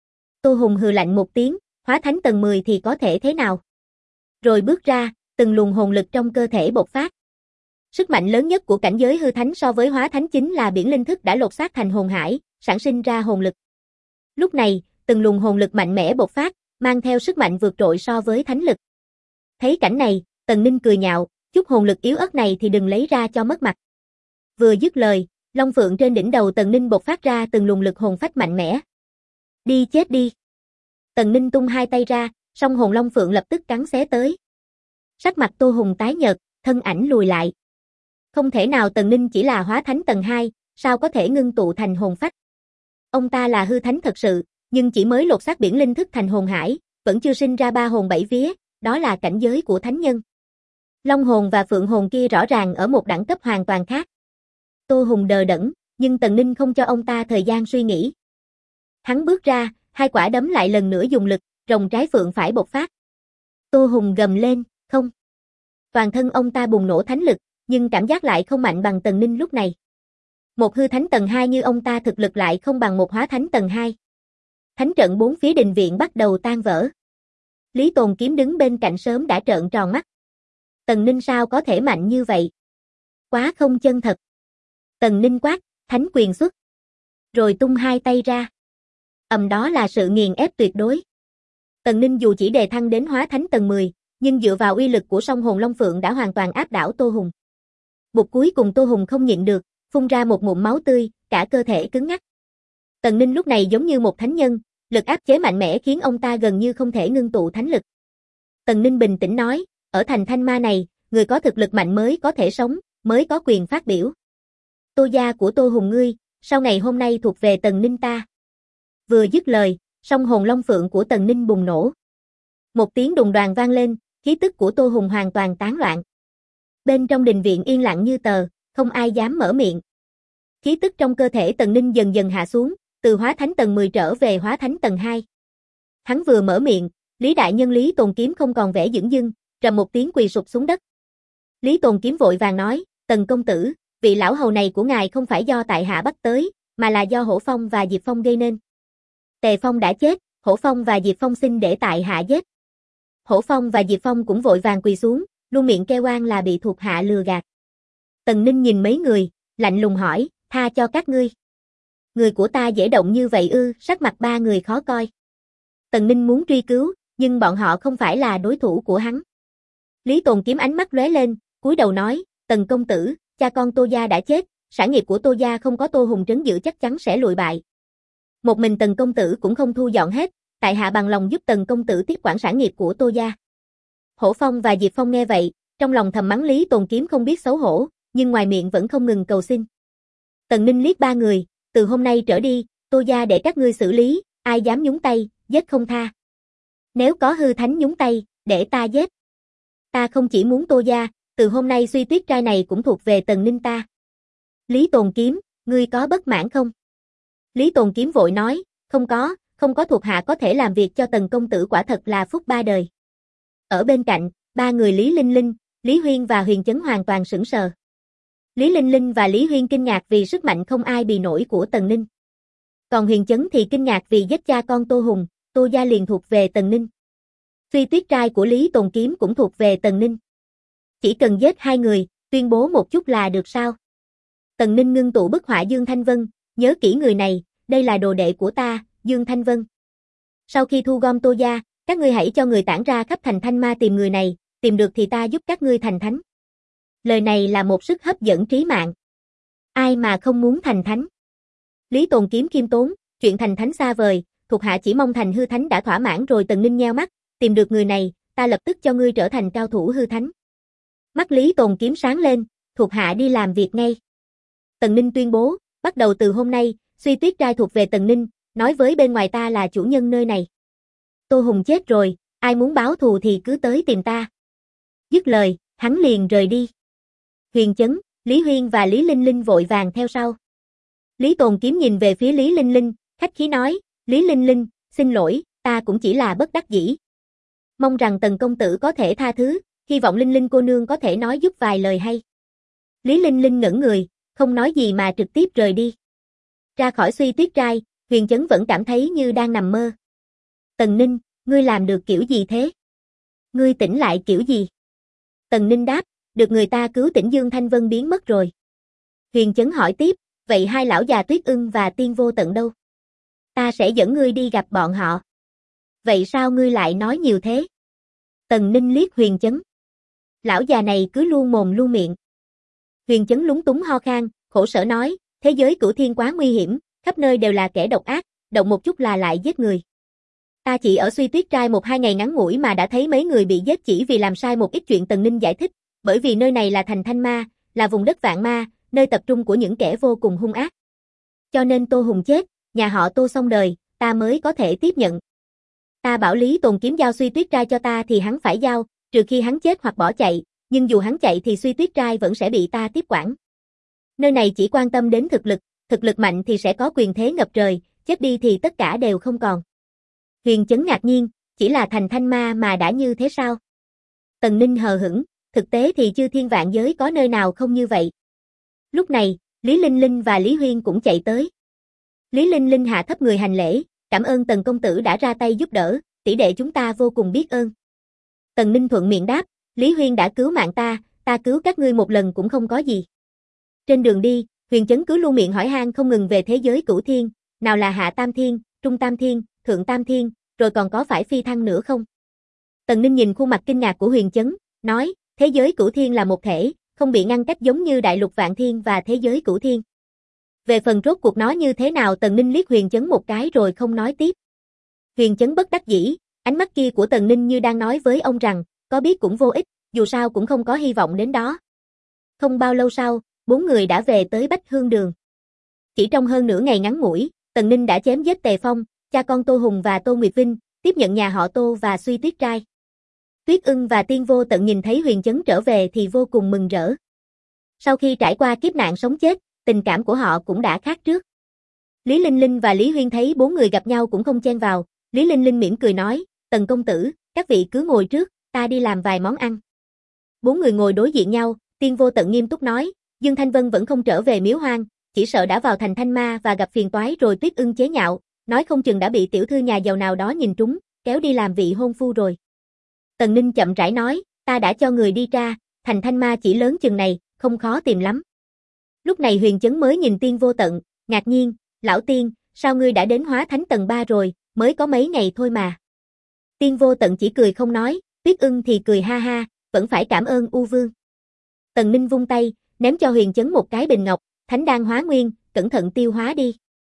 A: Tô Hùng hừ lạnh một tiếng, hóa thánh tầng 10 thì có thể thế nào? Rồi bước ra, từng luồng hồn lực trong cơ thể bộc phát. Sức mạnh lớn nhất của cảnh giới hư thánh so với hóa thánh chính là biển linh thức đã lột xác thành hồn hải, sản sinh ra hồn lực. Lúc này, từng luồng hồn lực mạnh mẽ bộc phát, mang theo sức mạnh vượt trội so với thánh lực. Thấy cảnh này, Tần Ninh cười nhạo, chút hồn lực yếu ớt này thì đừng lấy ra cho mất mặt. Vừa dứt lời, long phượng trên đỉnh đầu Tần Ninh bộc phát ra từng luồng lực hồn phách mạnh mẽ. Đi chết đi. Tần Ninh tung hai tay ra, song hồn long phượng lập tức cắn xé tới. Sắc mặt Tô Hùng tái nhợt, thân ảnh lùi lại. Không thể nào, Tần Ninh chỉ là hóa thánh tầng 2, sao có thể ngưng tụ thành hồn phách? Ông ta là hư thánh thật sự, nhưng chỉ mới lột xác biển linh thức thành hồn hải, vẫn chưa sinh ra ba hồn bảy vía, đó là cảnh giới của thánh nhân. Long hồn và phượng hồn kia rõ ràng ở một đẳng cấp hoàn toàn khác. Tô Hùng đờ đẫn, nhưng Tần Ninh không cho ông ta thời gian suy nghĩ. Hắn bước ra, hai quả đấm lại lần nữa dùng lực, rồng trái phượng phải bộc phát. Tô Hùng gầm lên, không. Toàn thân ông ta bùng nổ thánh lực, nhưng cảm giác lại không mạnh bằng Tần Ninh lúc này. Một hư thánh tầng 2 như ông ta thực lực lại không bằng một hóa thánh tầng 2. Thánh trận bốn phía đình viện bắt đầu tan vỡ. Lý Tồn Kiếm đứng bên cạnh sớm đã trợn tròn mắt. Tần Ninh sao có thể mạnh như vậy? Quá không chân thật. Tần Ninh quát, thánh quyền xuất. Rồi tung hai tay ra. Đó là sự nghiền ép tuyệt đối. Tần Ninh dù chỉ đề thăng đến hóa thánh tầng 10, nhưng dựa vào uy lực của song hồn long phượng đã hoàn toàn áp đảo Tô Hùng. Bụt cuối cùng Tô Hùng không nhịn được, phun ra một ngụm máu tươi, cả cơ thể cứng ngắc. Tần Ninh lúc này giống như một thánh nhân, lực áp chế mạnh mẽ khiến ông ta gần như không thể ngưng tụ thánh lực. Tần Ninh bình tĩnh nói, ở thành Thanh Ma này, người có thực lực mạnh mới có thể sống, mới có quyền phát biểu. Tô gia của Tô Hùng ngươi, sau ngày hôm nay thuộc về Tần Ninh ta. Vừa dứt lời, song hồn long phượng của Tần Ninh bùng nổ. Một tiếng đùng đoàng vang lên, khí tức của Tô Hùng hoàn toàn tán loạn. Bên trong đình viện yên lặng như tờ, không ai dám mở miệng. Khí tức trong cơ thể Tần Ninh dần dần hạ xuống, từ hóa thánh tầng 10 trở về hóa thánh tầng 2. Hắn vừa mở miệng, Lý đại nhân Lý Tồn Kiếm không còn vẻ dửng dưng, trầm một tiếng quỳ sụp xuống đất. Lý Tồn Kiếm vội vàng nói, Tần công tử, vị lão hầu này của ngài không phải do tại hạ bắt tới, mà là do Hổ Phong và Diệp Phong gây nên. Tề Phong đã chết, Hổ Phong và Diệp Phong xin để tại hạ giết. Hổ Phong và Diệp Phong cũng vội vàng quỳ xuống, luôn miệng kêu oan là bị thuộc hạ lừa gạt. Tần Ninh nhìn mấy người, lạnh lùng hỏi, tha cho các ngươi. Người của ta dễ động như vậy ư? Sắc mặt ba người khó coi. Tần Ninh muốn truy cứu, nhưng bọn họ không phải là đối thủ của hắn. Lý Tồn Kiếm ánh mắt lóe lên, cúi đầu nói, Tần công tử, cha con Tô gia đã chết, sản nghiệp của Tô gia không có Tô Hùng trấn giữ chắc chắn sẽ lụi bại. Một mình Tần công tử cũng không thu dọn hết, tại hạ bằng lòng giúp Tần công tử tiếp quản sản nghiệp của Tô gia. Hổ Phong và Diệp Phong nghe vậy, trong lòng thầm mắng Lý Tồn Kiếm không biết xấu hổ, nhưng ngoài miệng vẫn không ngừng cầu xin. Tần Ninh liếc ba người, từ hôm nay trở đi, Tô gia để các ngươi xử lý, ai dám nhúng tay, giết không tha. Nếu có hư thánh nhúng tay, để ta giết. Ta không chỉ muốn Tô gia, từ hôm nay Suy Tuyết trai này cũng thuộc về Tần Ninh ta. Lý Tồn Kiếm, ngươi có bất mãn không? Lý Tồn Kiếm vội nói, không có thuộc hạ có thể làm việc cho Tần công tử quả thật là phúc ba đời. Ở bên cạnh, ba người Lý Linh Linh, Lý Huyên và Huyền Chấn hoàn toàn sững sờ. Lý Linh Linh và Lý Huyên kinh ngạc vì sức mạnh không ai bì nổi của Tần Ninh. Còn Huyền Chấn thì kinh ngạc vì giết cha con Tô Hùng, Tô gia liền thuộc về Tần Ninh. Suy Tuyết trai của Lý Tồn Kiếm cũng thuộc về Tần Ninh. Chỉ cần giết hai người, tuyên bố một chút là được sao? Tần Ninh ngưng tụ bức họa Dương Thanh Vân, nhớ kỹ người này, đây là đồ đệ của ta, Dương Thanh Vân. Sau khi thu gom Tô gia, các ngươi hãy cho người tản ra khắp thành Thanh Ma tìm người này, tìm được thì ta giúp các ngươi thành thánh. Lời này là một sức hấp dẫn trí mạng. Ai mà không muốn thành thánh? Lý Tồn Kiếm khiêm tốn, chuyện thành thánh xa vời, thuộc hạ chỉ mong thành hư thánh đã thỏa mãn rồi. Tần Ninh nheo mắt, tìm được người này, ta lập tức cho ngươi trở thành cao thủ hư thánh. Mắt Lý Tồn Kiếm sáng lên, thuộc hạ đi làm việc ngay. Tần Ninh tuyên bố, bắt đầu từ hôm nay, Suy Tuyết trai thuộc về Tần Ninh, nói với bên ngoài ta là chủ nhân nơi này. Tô Hùng chết rồi, ai muốn báo thù thì cứ tới tìm ta. Dứt lời, hắn liền rời đi. Huyền Chấn, Lý Huyên và Lý Linh Linh vội vàng theo sau. Lý Tồn Kiếm nhìn về phía Lý Linh Linh, khách khí nói, Lý Linh Linh, xin lỗi, ta cũng chỉ là bất đắc dĩ. Mong rằng Tần công tử có thể tha thứ, hy vọng Linh Linh cô nương có thể nói giúp vài lời hay. Lý Linh Linh ngẩn người, không nói gì mà trực tiếp rời đi. Ra khỏi Suy Tuyết trai, Huyền Chấn vẫn cảm thấy như đang nằm mơ. Tần Ninh, ngươi làm được kiểu gì thế? Ngươi tỉnh lại kiểu gì? Tần Ninh đáp, được người ta cứu tỉnh Dương Thanh Vân biến mất rồi. Huyền Chấn hỏi tiếp, vậy hai lão già Tuyết Ưng và Tiên Vô Tận đâu? Ta sẽ dẫn ngươi đi gặp bọn họ. Vậy sao ngươi lại nói nhiều thế? Tần Ninh liếc Huyền Chấn. Lão già này cứ luôn mồm luôn miệng. Huyền Chấn lúng túng ho khan, khổ sở nói, thế giới Cửu Thiên quá nguy hiểm, khắp nơi đều là kẻ độc ác, động một chút là lại giết người. Ta chỉ ở Suy Tuyết trai 1-2 ngày ngắn ngủi mà đã thấy mấy người bị giết chỉ vì làm sai một ít chuyện. Tần Ninh giải thích, bởi vì nơi này là thành Thanh Ma, là vùng đất vạn ma, nơi tập trung của những kẻ vô cùng hung ác. Cho nên Tô Hùng chết, nhà họ Tô xong đời, ta mới có thể tiếp nhận. Ta bảo Lý Tồn Kiếm giao Suy Tuyết trai cho ta thì hắn phải giao, trừ khi hắn chết hoặc bỏ chạy, nhưng dù hắn chạy thì Suy Tuyết trai vẫn sẽ bị ta tiếp quản. Nơi này chỉ quan tâm đến thực lực mạnh thì sẽ có quyền thế ngập trời, chết đi thì tất cả đều không còn. Huyền Chấn ngạc nhiên, chỉ là thành Thanh Ma mà đã như thế sao? Tần Ninh hờ hững, thực tế thì chư thiên vạn giới có nơi nào không như vậy. Lúc này, Lý Linh Linh và Lý Huyên cũng chạy tới. Lý Linh Linh hạ thấp người hành lễ, cảm ơn Tần công tử đã ra tay giúp đỡ, tỷ đệ chúng ta vô cùng biết ơn. Tần Ninh thuận miệng đáp, Lý Huyên đã cứu mạng ta cứu các ngươi một lần cũng không có gì. Trên đường đi, Huyền Chấn cứ luôn miệng hỏi han không ngừng về thế giới Cửu Thiên, nào là Hạ Tam Thiên, Trung Tam Thiên, Thượng Tam Thiên, rồi còn có phải phi thăng nữa không? Tần Ninh nhìn khuôn mặt kinh ngạc của Huyền Chấn, nói, thế giới Cửu Thiên là một thể, không bị ngăn cách giống như Đại Lục Vạn Thiên và thế giới Cửu Thiên. Về phần rốt cuộc nó như thế nào, Tần Ninh liếc Huyền Chấn một cái rồi không nói tiếp. Huyền Chấn bất đắc dĩ, ánh mắt kia của Tần Ninh như đang nói với ông rằng, có biết cũng vô ích, dù sao cũng không có hy vọng đến đó. Không bao lâu sau, 4 người đã về tới Bách Hương Đường. Chỉ trong hơn nửa ngày ngắn ngủi, Tần Ninh đã chém giết Tề Phong, cha con Tô Hùng và Tô Nguyệt Vinh, tiếp nhận nhà họ Tô và Suy Tuyết trai. Tuyết Ưng và Tiên Vô Tận nhìn thấy Huyền Chấn trở về thì vô cùng mừng rỡ. Sau khi trải qua kiếp nạn sống chết, tình cảm của họ cũng đã khác trước. Lý Linh Linh và Lý Huyên thấy 4 người gặp nhau cũng không chen vào, Lý Linh Linh mỉm cười nói, Tần công tử, các vị cứ ngồi trước, ta đi làm vài món ăn. 4 người ngồi đối diện nhau, Tiên Vô Tận nghiêm túc nói, Dương Thanh Vân vẫn không trở về Miếu Hoang, chỉ sợ đã vào thành Thanh Ma và gặp phiền toái rồi. Tuyết Ưng chế nhạo, nói không chừng đã bị tiểu thư nhà giàu nào đó nhìn trúng, kéo đi làm vị hôn phu rồi. Tần Ninh chậm rãi nói, ta đã cho người đi tra, thành Thanh Ma chỉ lớn chừng này, không khó tìm lắm. Lúc này Huyền Chấn mới nhìn Tiên Vô Tận, ngạc nhiên, lão Tiên, sao ngươi đã đến hóa thánh tầng 3 rồi, mới có mấy ngày thôi mà. Tiên Vô Tận chỉ cười không nói, Tuyết Ưng thì cười ha ha, vẫn phải cảm ơn U Vương. Tần Ninh vung tay, ném cho Huyền Chấn một cái bình ngọc, thánh đan hóa nguyên, cẩn thận tiêu hóa đi.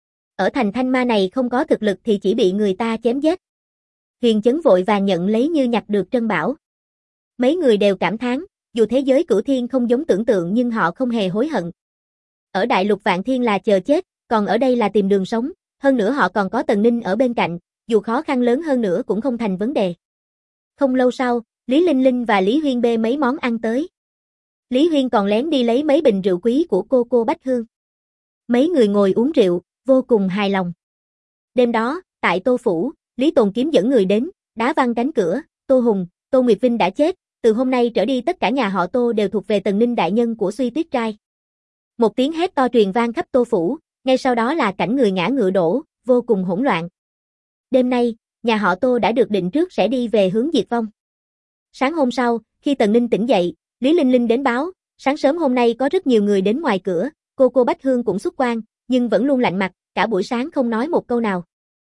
A: Ở thành Thanh Ma này không có thực lực thì chỉ bị người ta chém giết. Huyền Chấn vội vàng nhận lấy như nhặt được trân bảo. Mấy người đều cảm thán, dù thế giới Cửu Thiên không giống tưởng tượng nhưng họ không hề hối hận. Ở Đại Lục Vạn Thiên là chờ chết, còn ở đây là tìm đường sống, hơn nữa họ còn có Tần Ninh ở bên cạnh, dù khó khăn lớn hơn nữa cũng không thành vấn đề. Không lâu sau, Lý Linh Linh và Lý Huyên bê mấy món ăn tới. Lý Huyên còn lén đi lấy mấy bình rượu quý của cô Bách Hương. Mấy người ngồi uống rượu, vô cùng hài lòng. Đêm đó, tại Tô Phủ, Lý Tồn Kiếm dẫn người đến, đá văng cánh cửa, Tô Hùng, Tô Nguyệt Vinh đã chết, từ hôm nay trở đi tất cả nhà họ Tô đều thuộc về Tần Ninh đại nhân của Suy Tuyết trai. Một tiếng hét to truyền vang khắp Tô Phủ, ngay sau đó là cảnh người ngã ngựa đổ, vô cùng hỗn loạn. Đêm nay, nhà họ Tô đã được định trước sẽ đi về hướng diệt vong. Sáng hôm sau, khi Tần Ninh tỉnh dậy, Lý Linh Linh đến báo, sáng sớm hôm nay có rất nhiều người đến ngoài cửa, cô Bách Hương cũng xuất quan, nhưng vẫn luôn lạnh mặt, cả buổi sáng không nói một câu nào.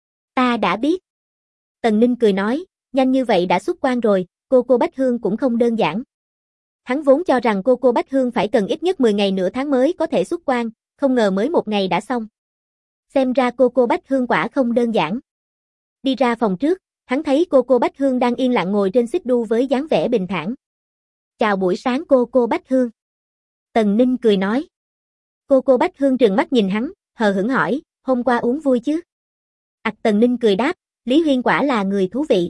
A: Ta đã biết. Tần Ninh cười nói, nhanh như vậy đã xuất quan rồi, cô Bách Hương cũng không đơn giản. Hắn vốn cho rằng cô Bách Hương phải cần ít nhất 10 ngày nửa tháng mới có thể xuất quan, không ngờ mới 1 ngày đã xong. Xem ra cô Bách Hương quả không đơn giản. Đi ra phòng trước, hắn thấy cô Bách Hương đang yên lặng ngồi trên xích đu với dáng vẻ bình thản. Chào buổi sáng cô Bách Hương. Tần Ninh cười nói. Cô Bách Hương trừng mắt nhìn hắn, hờ hững hỏi, hôm qua uống vui chứ? Tần Ninh cười đáp, Lý Huyên quả là người thú vị.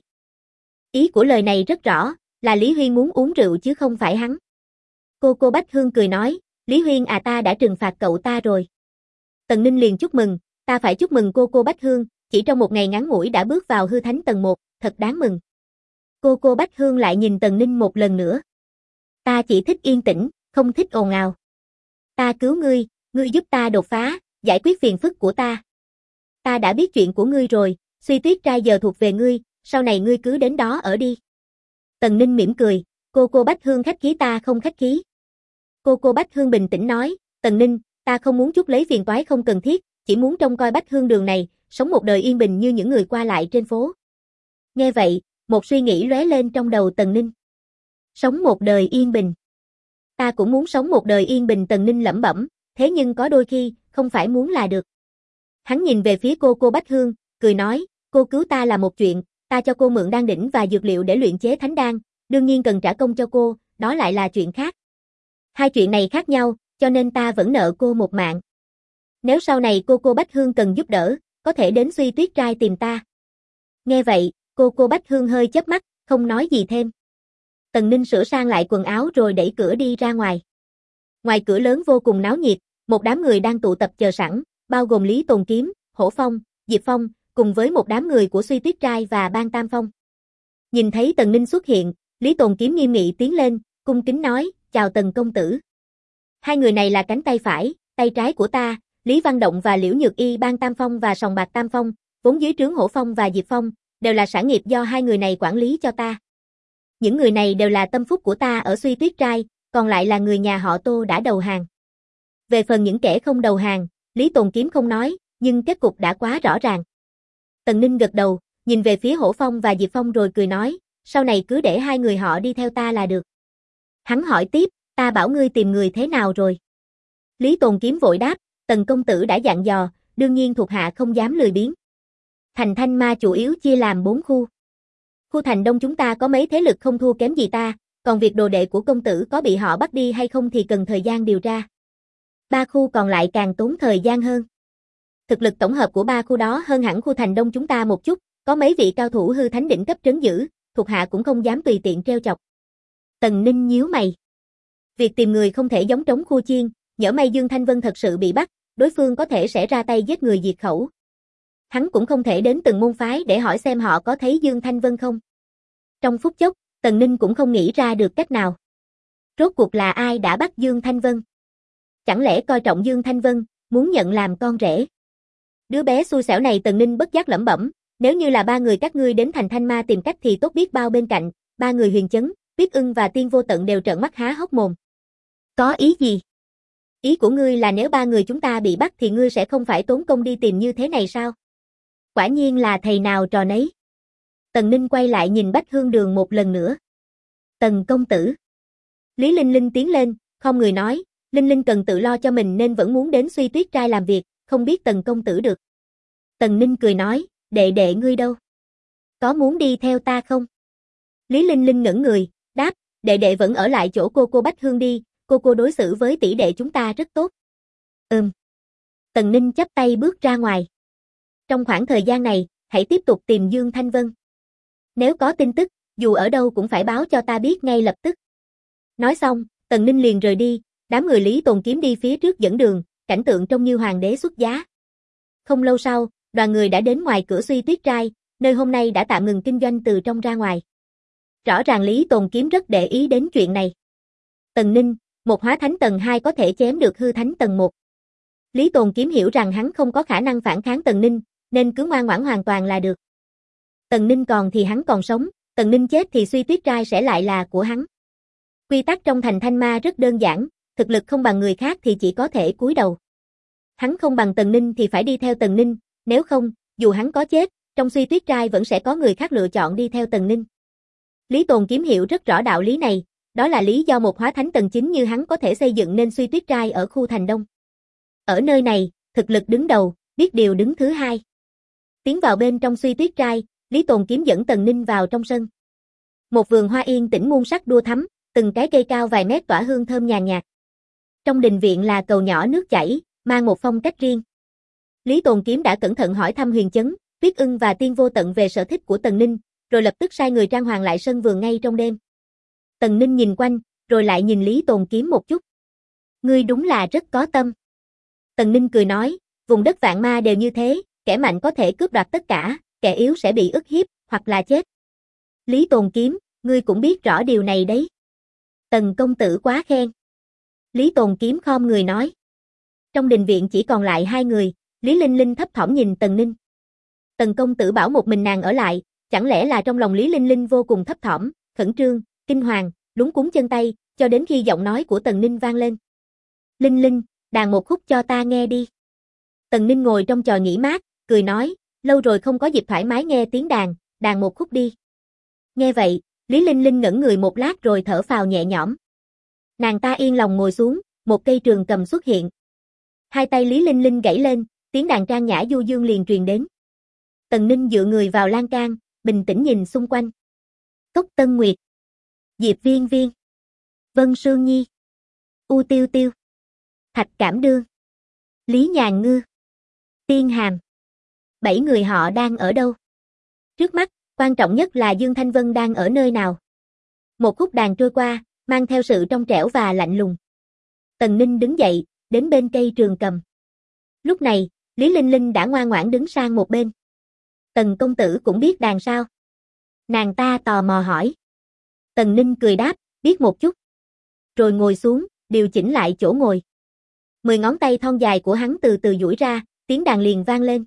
A: Ý của lời này rất rõ, là Lý Huyên muốn uống rượu chứ không phải hắn. Cô Bách Hương cười nói, Lý Huyên ta đã trừng phạt cậu ta rồi. Tần Ninh liền chúc mừng, ta phải chúc mừng cô Bách Hương, chỉ trong 1 ngày ngắn ngủi đã bước vào hư thánh tầng 1, thật đáng mừng. Cô Bách Hương lại nhìn Tần Ninh một lần nữa. Ta chỉ thích yên tĩnh, không thích ồn ào. Ta cứu ngươi giúp ta đột phá, giải quyết phiền phức của ta. Ta đã biết chuyện của ngươi rồi, Suy Tuyết trai giờ thuộc về ngươi, sau này ngươi cứ đến đó ở đi. Tần Ninh mỉm cười, cô Bách Hương khách khí ta không khách khí. Cô Bách Hương bình tĩnh nói, Tần Ninh, ta không muốn chuốc lấy phiền toái không cần thiết, chỉ muốn trông coi Bách Hương đường này, sống một đời yên bình như những người qua lại trên phố. Nghe vậy, một suy nghĩ lóe lên trong đầu Tần Ninh. Sống một đời yên bình. Ta cũng muốn sống một đời yên bình, Tần Ninh lẩm bẩm, thế nhưng có đôi khi, không phải muốn là được. Hắn nhìn về phía cô Bách Hương, cười nói, cô cứu ta là một chuyện, ta cho cô mượn đan đỉnh và dược liệu để luyện chế thánh đan, đương nhiên cần trả công cho cô, đó lại là chuyện khác. Hai chuyện này khác nhau, cho nên ta vẫn nợ cô một mạng. Nếu sau này cô Bách Hương cần giúp đỡ, có thể đến Suy Tuyết trai tìm ta. Nghe vậy, cô Bách Hương hơi chớp mắt, không nói gì thêm. Tần Ninh sửa sang lại quần áo rồi đẩy cửa đi ra ngoài. Ngoài cửa lớn vô cùng náo nhiệt, một đám người đang tụ tập chờ sẵn, bao gồm Lý Tồn Kiếm, Hổ Phong, Diệp Phong, cùng với một đám người của Suy Tuyết trai và Ban Tam Phong. Nhìn thấy Tần Ninh xuất hiện, Lý Tồn Kiếm nghiêm nghị tiến lên, cung kính nói, chào Tần công tử. Hai người này là cánh tay phải, tay trái của ta, Lý Văn Động và Liễu Nhược Y Ban Tam Phong và Sòng Bạc Tam Phong, vốn dưới trướng Hổ Phong và Diệp Phong, đều là sản nghiệp do hai người này quản lý cho ta. Những người này đều là tâm phúc của ta ở Suy Tuyết trai, còn lại là người nhà họ Tô đã đầu hàng. Về phần những kẻ không đầu hàng, Lý Tồn Kiếm không nói, nhưng kết cục đã quá rõ ràng. Tần Ninh gật đầu, nhìn về phía Hổ Phong và Diệp Phong rồi cười nói, sau này cứ để hai người họ đi theo ta là được. Hắn hỏi tiếp, ta bảo ngươi tìm người thế nào rồi? Lý Tồn Kiếm vội đáp, Tần công tử đã dặn dò, đương nhiên thuộc hạ không dám lười biếng. Thành Thanh Ma chủ yếu chia làm 4 khu. Khu thành đông chúng ta có mấy thế lực không thua kém gì ta, còn việc đồ đệ của công tử có bị họ bắt đi hay không thì cần thời gian điều tra. 3 khu còn lại càng tốn thời gian hơn. Thực lực tổng hợp của 3 khu đó hơn hẳn khu thành đông chúng ta một chút, có mấy vị cao thủ hư thánh đỉnh cấp trấn giữ, thuộc hạ cũng không dám tùy tiện trêu chọc. Tần Ninh nhíu mày. Việc tìm người không thể giống trống khu chiên, nhỡ may Dương Thanh Vân thật sự bị bắt, đối phương có thể sẽ ra tay giết người diệt khẩu. Hắn cũng không thể đến từng môn phái để hỏi xem họ có thấy Dương Thanh Vân không. Trong phút chốc, Tần Ninh cũng không nghĩ ra được cách nào. Rốt cuộc là ai đã bắt Dương Thanh Vân? Chẳng lẽ coi trọng Dương Thanh Vân, muốn nhận làm con rể? Đứa bé xui xẻo này, Tần Ninh bất giác lẩm bẩm, nếu như là 3 người các ngươi đến thành Thanh Ma tìm cách thì tốt biết bao. Bên cạnh, 3 người Huyền Chấn, Tuyết Ưng và Tiên Vô Tận đều trợn mắt há hốc mồm. Có ý gì? Ý của ngươi là nếu 3 người chúng ta bị bắt thì ngươi sẽ không phải tốn công đi tìm như thế này sao? Quả nhiên là thầy nào trò nấy. Tần Ninh quay lại nhìn Bách Hương Đường một lần nữa. Tần công tử. Lý Linh Linh tiến lên, không người nói, Linh Linh cần tự lo cho mình nên vẫn muốn đến Suy Tuyết trai làm việc, không biết Tần công tử được. Tần Ninh cười nói, đệ đệ ngươi đâu? Có muốn đi theo ta không? Lý Linh Linh ngẩn người, đáp, đệ đệ vẫn ở lại chỗ cô Bách Hương đi, cô đối xử với tỷ đệ chúng ta rất tốt. Tần Ninh chắp tay bước ra ngoài. Trong khoảng thời gian này, hãy tiếp tục tìm Dương Thanh Vân. Nếu có tin tức, dù ở đâu cũng phải báo cho ta biết ngay lập tức. Nói xong, Tần Ninh liền rời đi, đám người Lý Tồn Kiếm đi phía trước dẫn đường, cảnh tượng trông như hoàng đế xuất giá. Không lâu sau, đoàn người đã đến ngoài cửa Suy Tuyết trai, nơi hôm nay đã tạm ngừng kinh doanh từ trong ra ngoài. Rõ ràng Lý Tồn Kiếm rất để ý đến chuyện này. Tần Ninh, một hóa thánh tầng 2 có thể chém được hư thánh tầng 1. Lý Tồn Kiếm hiểu rằng hắn không có khả năng phản kháng Tần Ninh, nên cứ ngoan ngoãn hoàn toàn là được. Tần Ninh còn thì hắn còn sống, Tần Ninh chết thì Suy Tuyết trai sẽ lại là của hắn. Quy tắc trong thành Thanh Ma rất đơn giản, thực lực không bằng người khác thì chỉ có thể cúi đầu. Hắn không bằng Tần Ninh thì phải đi theo Tần Ninh, nếu không, dù hắn có chết, trong Suy Tuyết trai vẫn sẽ có người khác lựa chọn đi theo Tần Ninh. Lý Tồn Kiếm hiểu rất rõ đạo lý này, đó là lý do một hóa thánh tầng 9 như hắn có thể xây dựng nên Suy Tuyết Trai ở khu thành Đông. Ở nơi này, thực lực đứng đầu, biết điều đứng thứ hai. Tiến vào bên trong Suy Tuyết Trai, Lý Tồn Kiếm dẫn Tần Ninh vào trong sân. Một vườn hoa yên tĩnh muôn sắc đua thắm, từng cái cây cao vài mét tỏa hương thơm nhàn nhạt. Trong đình viện là cầu nhỏ nước chảy, mang một phong cách riêng. Lý Tồn Kiếm đã cẩn thận hỏi thăm Huyền Chấn, Tuyết Ưng và Tiên Vô Tận về sở thích của Tần Ninh, rồi lập tức sai người trang hoàng lại sân vườn ngay trong đêm. Tần Ninh nhìn quanh, rồi lại nhìn Lý Tồn Kiếm một chút. Ngươi đúng là rất có tâm. Tần Ninh cười nói, vùng đất vạn ma đều như thế, kẻ mạnh có thể cướp đoạt tất cả, kẻ yếu sẽ bị ức hiếp, hoặc là chết. Lý Tồn Kiếm, ngươi cũng biết rõ điều này đấy. Tần công tử quá khen. Lý Tồn Kiếm khom người nói. Trong đình viện chỉ còn lại hai người, Lý Linh Linh thấp thỏm nhìn Tần Ninh. Tần công tử bảo một mình nàng ở lại, chẳng lẽ là trong lòng Lý Linh Linh vô cùng thấp thỏm, khẩn trương, kinh hoàng, luống cuống chân tay, cho đến khi giọng nói của Tần Ninh vang lên. Linh Linh, đàn một khúc cho ta nghe đi. Tần Ninh ngồi trong chòi nghỉ mát, cười nói, lâu rồi không có dịp thoải mái nghe tiếng đàn một khúc đi. Nghe vậy, Lý Linh Linh ngẩn người một lát rồi thở phào nhẹ nhõm. Nàng ta yên lòng ngồi xuống, một cây trường cầm xuất hiện. Hai tay Lý Linh Linh gảy lên, tiếng đàn trang nhã du dương liền truyền đến. Tần Ninh dựa người vào lan can, bình tĩnh nhìn xung quanh. Cốc Tân Nguyệt, Diệp Viên Viên, Vân Sương Nhi, U Tiêu Tiêu, Thạch Cảm Đương, Lý Nhàn Ngư, Tiên Hàm. 7 người họ đang ở đâu? Trước mắt, quan trọng nhất là Dương Thanh Vân đang ở nơi nào? Một khúc đàn trôi qua, mang theo sự trong trẻo và lạnh lùng. Tần Ninh đứng dậy, đến bên cây trường cầm. Lúc này, Lý Linh Linh đã ngoan ngoãn đứng sang một bên. Tần công tử cũng biết đàn sao? Nàng ta tò mò hỏi. Tần Ninh cười đáp, biết một chút. Rồi ngồi xuống, điều chỉnh lại chỗ ngồi. 10 ngón tay thon dài của hắn từ từ duỗi ra, tiếng đàn liền vang lên.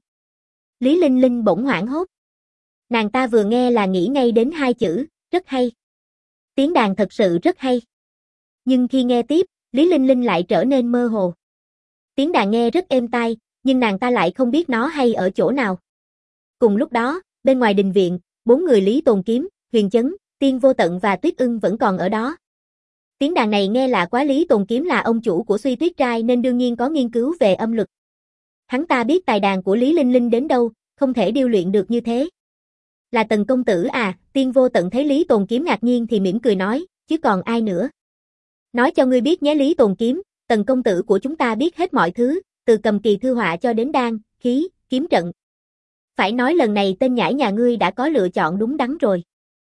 A: Lý Linh Linh bỗng hoảng hốt. Nàng ta vừa nghe là nghĩ ngay đến hai chữ, rất hay. Tiếng đàn thật sự rất hay. Nhưng khi nghe tiếp, Lý Linh Linh lại trở nên mơ hồ. Tiếng đàn nghe rất êm tai, nhưng nàng ta lại không biết nó hay ở chỗ nào. Cùng lúc đó, bên ngoài đình viện, 4 người Lý Tồn Kiếm, Huyền Chấn, Tiên Vô Tận và Tuyết Ưng vẫn còn ở đó. Tiếng đàn này nghe lạ quá. Lý Tồn Kiếm là ông chủ của Suy Tuyết Trai nên đương nhiên có nghiên cứu về âm luật. Hắn ta biết tài đàn của Lý Linh Linh đến đâu, không thể điêu luyện được như thế. Là Tần công tử à? Tiên Vô Tận thấy Lý Tồn Kiếm ngạc nhiên thì mỉm cười nói, chứ còn ai nữa. Nói cho ngươi biết nhé Lý Tồn Kiếm, Tần công tử của chúng ta biết hết mọi thứ, từ cầm kỳ thư họa cho đến đan, khí, kiếm trận. Phải nói lần này tên nhãi nhà ngươi đã có lựa chọn đúng đắn rồi.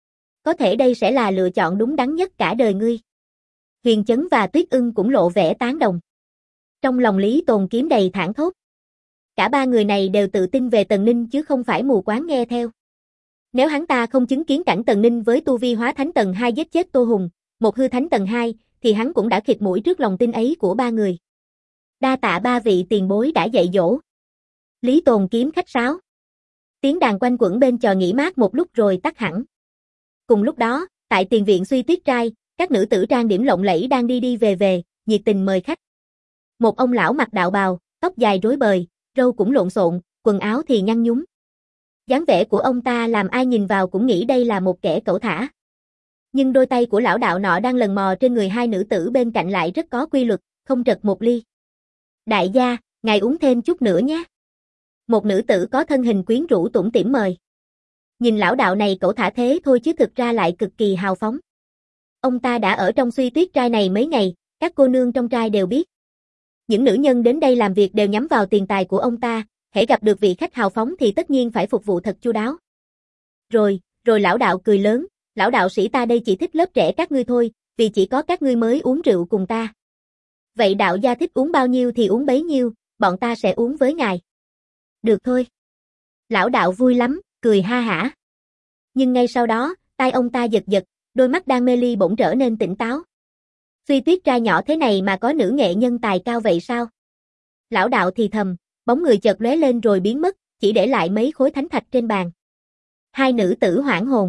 A: Có thể đây sẽ là lựa chọn đúng đắn nhất cả đời ngươi. Huyền Chấn và Tuyết Ưng cũng lộ vẻ tán đồng. Trong lòng Lý Tồn Kiếm đầy thảng thốt. Cả ba người này đều tự tin về Tần Ninh chứ không phải mù quáng nghe theo. Nếu hắn ta không chứng kiến cảnh Tần Ninh với tu vi hóa thánh tầng 2 giết chết Tô Hùng, một hư thánh tầng 2, thì hắn cũng đã khịt mũi trước lòng tin ấy của ba người. Đa tạ ba vị tiền bối đã dạy dỗ. Lý Tồn Kiếm khách sáo. Tiếng đàn quanh quẩn bên chòi nghỉ mát một lúc rồi tắt hẳn. Cùng lúc đó, tại tiền viện Suy Tuyết Trai, các nữ tử trang điểm lộng lẫy đang đi đi về, nhiệt tình mời khách. Một ông lão mặc đạo bào, tóc dài rối bời, râu cũng lộn xộn, quần áo thì nhăn nhúm. Dáng vẻ của ông ta làm ai nhìn vào cũng nghĩ đây là một kẻ cẩu thả. Nhưng đôi tay của lão đạo nọ đang lần mò trên người hai nữ tử bên cạnh lại rất có quy luật, không trật một ly. Đại gia, ngài uống thêm chút nữa nhé. Một nữ tử có thân hình quyến rũ tủm tỉm mời. Nhìn lão đạo này cẩu thả thế thôi chứ thực ra lại cực kỳ hào phóng. Ông ta đã ở trong Suy Tuyết Trai này mấy ngày, các cô nương trong trai đều biết. Những nữ nhân đến đây làm việc đều nhắm vào tiền tài của ông ta, hễ gặp được vị khách hào phóng thì tất nhiên phải phục vụ thật chu đáo. Rồi lão đạo cười lớn, lão đạo sĩ ta đây chỉ thích lớp trẻ các ngươi thôi, vì chỉ có các ngươi mới uống rượu cùng ta. Vậy đạo gia thích uống bao nhiêu thì uống bấy nhiêu, bọn ta sẽ uống với ngài. Được thôi. Lão đạo vui lắm, cười ha hả. Nhưng ngay sau đó, tai ông ta giật giật, đôi mắt đang mê ly bỗng trở nên tỉnh táo. Suy Tuyết Trai nhỏ thế này mà có nữ nghệ nhân tài cao vậy sao? Lão đạo thì thầm, bóng người chợt lóe lên rồi biến mất, chỉ để lại mấy khối thánh thạch trên bàn. Hai nữ tử hoảng hồn.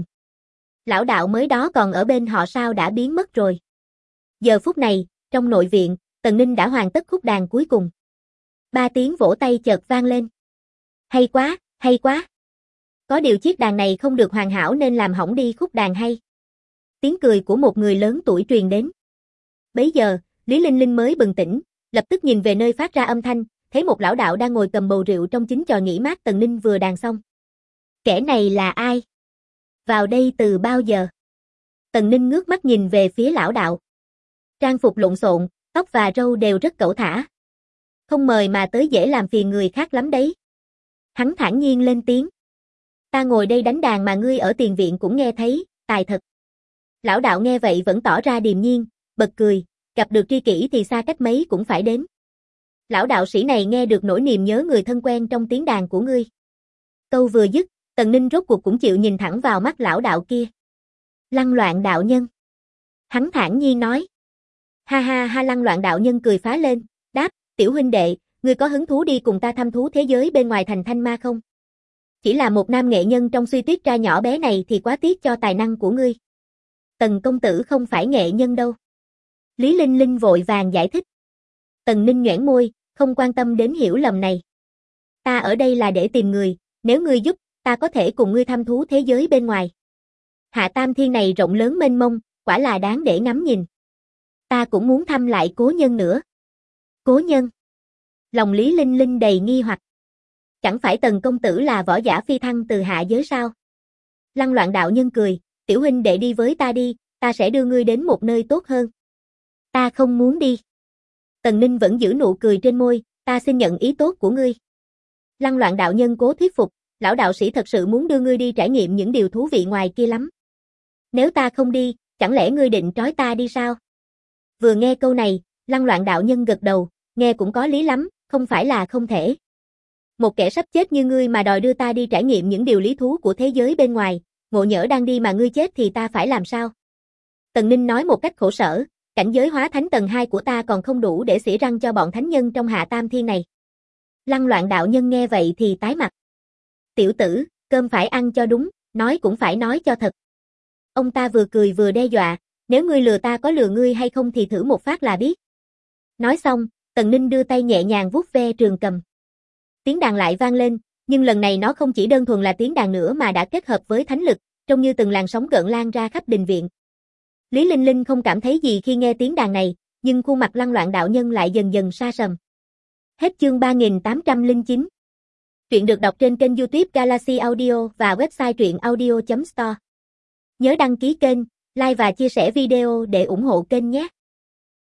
A: Lão đạo mới đó còn ở bên họ sao đã biến mất rồi. Giờ phút này, trong nội viện, Tần Ninh đã hoàn tất khúc đàn cuối cùng. 3 tiếng vỗ tay chợt vang lên. Hay quá, hay quá. Có điều chiếc đàn này không được hoàn hảo nên làm hỏng đi khúc đàn hay. Tiếng cười của một người lớn tuổi truyền đến. Bấy giờ, Lý Linh Linh mới bừng tỉnh, lập tức nhìn về nơi phát ra âm thanh, thấy một lão đạo đang ngồi cầm bầu rượu trong chính chòi nghỉ mát Tần Ninh vừa đàn xong. Kẻ này là ai? Vào đây từ bao giờ? Tần Ninh ngước mắt nhìn về phía lão đạo. Trang phục lộn xộn, tóc và râu đều rất cẩu thả. Không mời mà tới dễ làm phiền người khác lắm đấy. Hắn thản nhiên lên tiếng. Ta ngồi đây đánh đàn mà ngươi ở tiền viện cũng nghe thấy, tài thật. Lão đạo nghe vậy vẫn tỏ ra điềm nhiên, bật cười, gặp được tri kỷ thì xa cách mấy cũng phải đến. Lão đạo sĩ này nghe được nỗi niềm nhớ người thân quen trong tiếng đàn của ngươi. Câu vừa dứt, Tần Ninh rốt cuộc cũng chịu nhìn thẳng vào mắt lão đạo kia. Lăng Loạn đạo nhân. Hắn thản nhiên nói. Ha ha ha, Lăng Loạn đạo nhân cười phá lên, đáp, tiểu huynh đệ, ngươi có hứng thú đi cùng ta thăm thú thế giới bên ngoài thành Thanh Ma không? Chỉ là một nam nghệ nhân trong Suy Tuyết Tra nhỏ bé này thì quá tiếc cho tài năng của ngươi. Tần công tử không phải nghệ nhân đâu. Lý Linh Linh vội vàng giải thích. Tần Ninh nhoẻn môi, không quan tâm đến hiểu lầm này. Ta ở đây là để tìm người, nếu ngươi giúp, ta có thể cùng ngươi thăm thú thế giới bên ngoài. Hạ Tam Thiên này rộng lớn mênh mông, quả là đáng để ngắm nhìn. Ta cũng muốn thăm lại cố nhân nữa. Cố nhân? Lòng Lý Linh Linh đầy nghi hoặc. Chẳng phải Tần công tử là võ giả phi thăng từ hạ giới sao? Lăng Loạn đạo nhân cười, tiểu huynh đệ đi với ta đi, ta sẽ đưa ngươi đến một nơi tốt hơn. Ta không muốn đi. Tần Ninh vẫn giữ nụ cười trên môi, ta xin nhận ý tốt của ngươi. Lăng Loạn đạo nhân cố thuyết phục, lão đạo sĩ thật sự muốn đưa ngươi đi trải nghiệm những điều thú vị ngoài kia lắm. Nếu ta không đi, chẳng lẽ ngươi định trói ta đi sao? Vừa nghe câu này, Lăng Loạn đạo nhân gật đầu, nghe cũng có lý lắm, không phải là không thể. Một kẻ sắp chết như ngươi mà đòi đưa ta đi trải nghiệm những điều lý thú của thế giới bên ngoài, ngộ nhỡ đang đi mà ngươi chết thì ta phải làm sao? Tần Ninh nói một cách khổ sở, cảnh giới hóa thánh tầng 2 của ta còn không đủ để xỉ răng cho bọn thánh nhân trong Hạ Tam Thiên này. Lăng Loạn đạo nhân nghe vậy thì tái mặt. Tiểu tử, cơm phải ăn cho đúng, nói cũng phải nói cho thật. Ông ta vừa cười vừa đe dọa, nếu ngươi lừa ta có lừa ngươi hay không thì thử một phát là biết. Nói xong, Tần Ninh đưa tay nhẹ nhàng vuốt ve trường cầm. Tiếng đàn lại vang lên, nhưng lần này nó không chỉ đơn thuần là tiếng đàn nữa mà đã kết hợp với thánh lực, trông như từng làn sóng gợn lan ra khắp đình viện. Lý Linh Linh không cảm thấy gì khi nghe tiếng đàn này, nhưng khuôn mặt Lăng Loạn đạo nhân lại dần dần sa sầm. Hết chương 3809. Truyện được đọc trên kênh YouTube Galaxy Audio và website truyệnaudio.store. Nhớ đăng ký kênh, like và chia sẻ video để ủng hộ kênh nhé.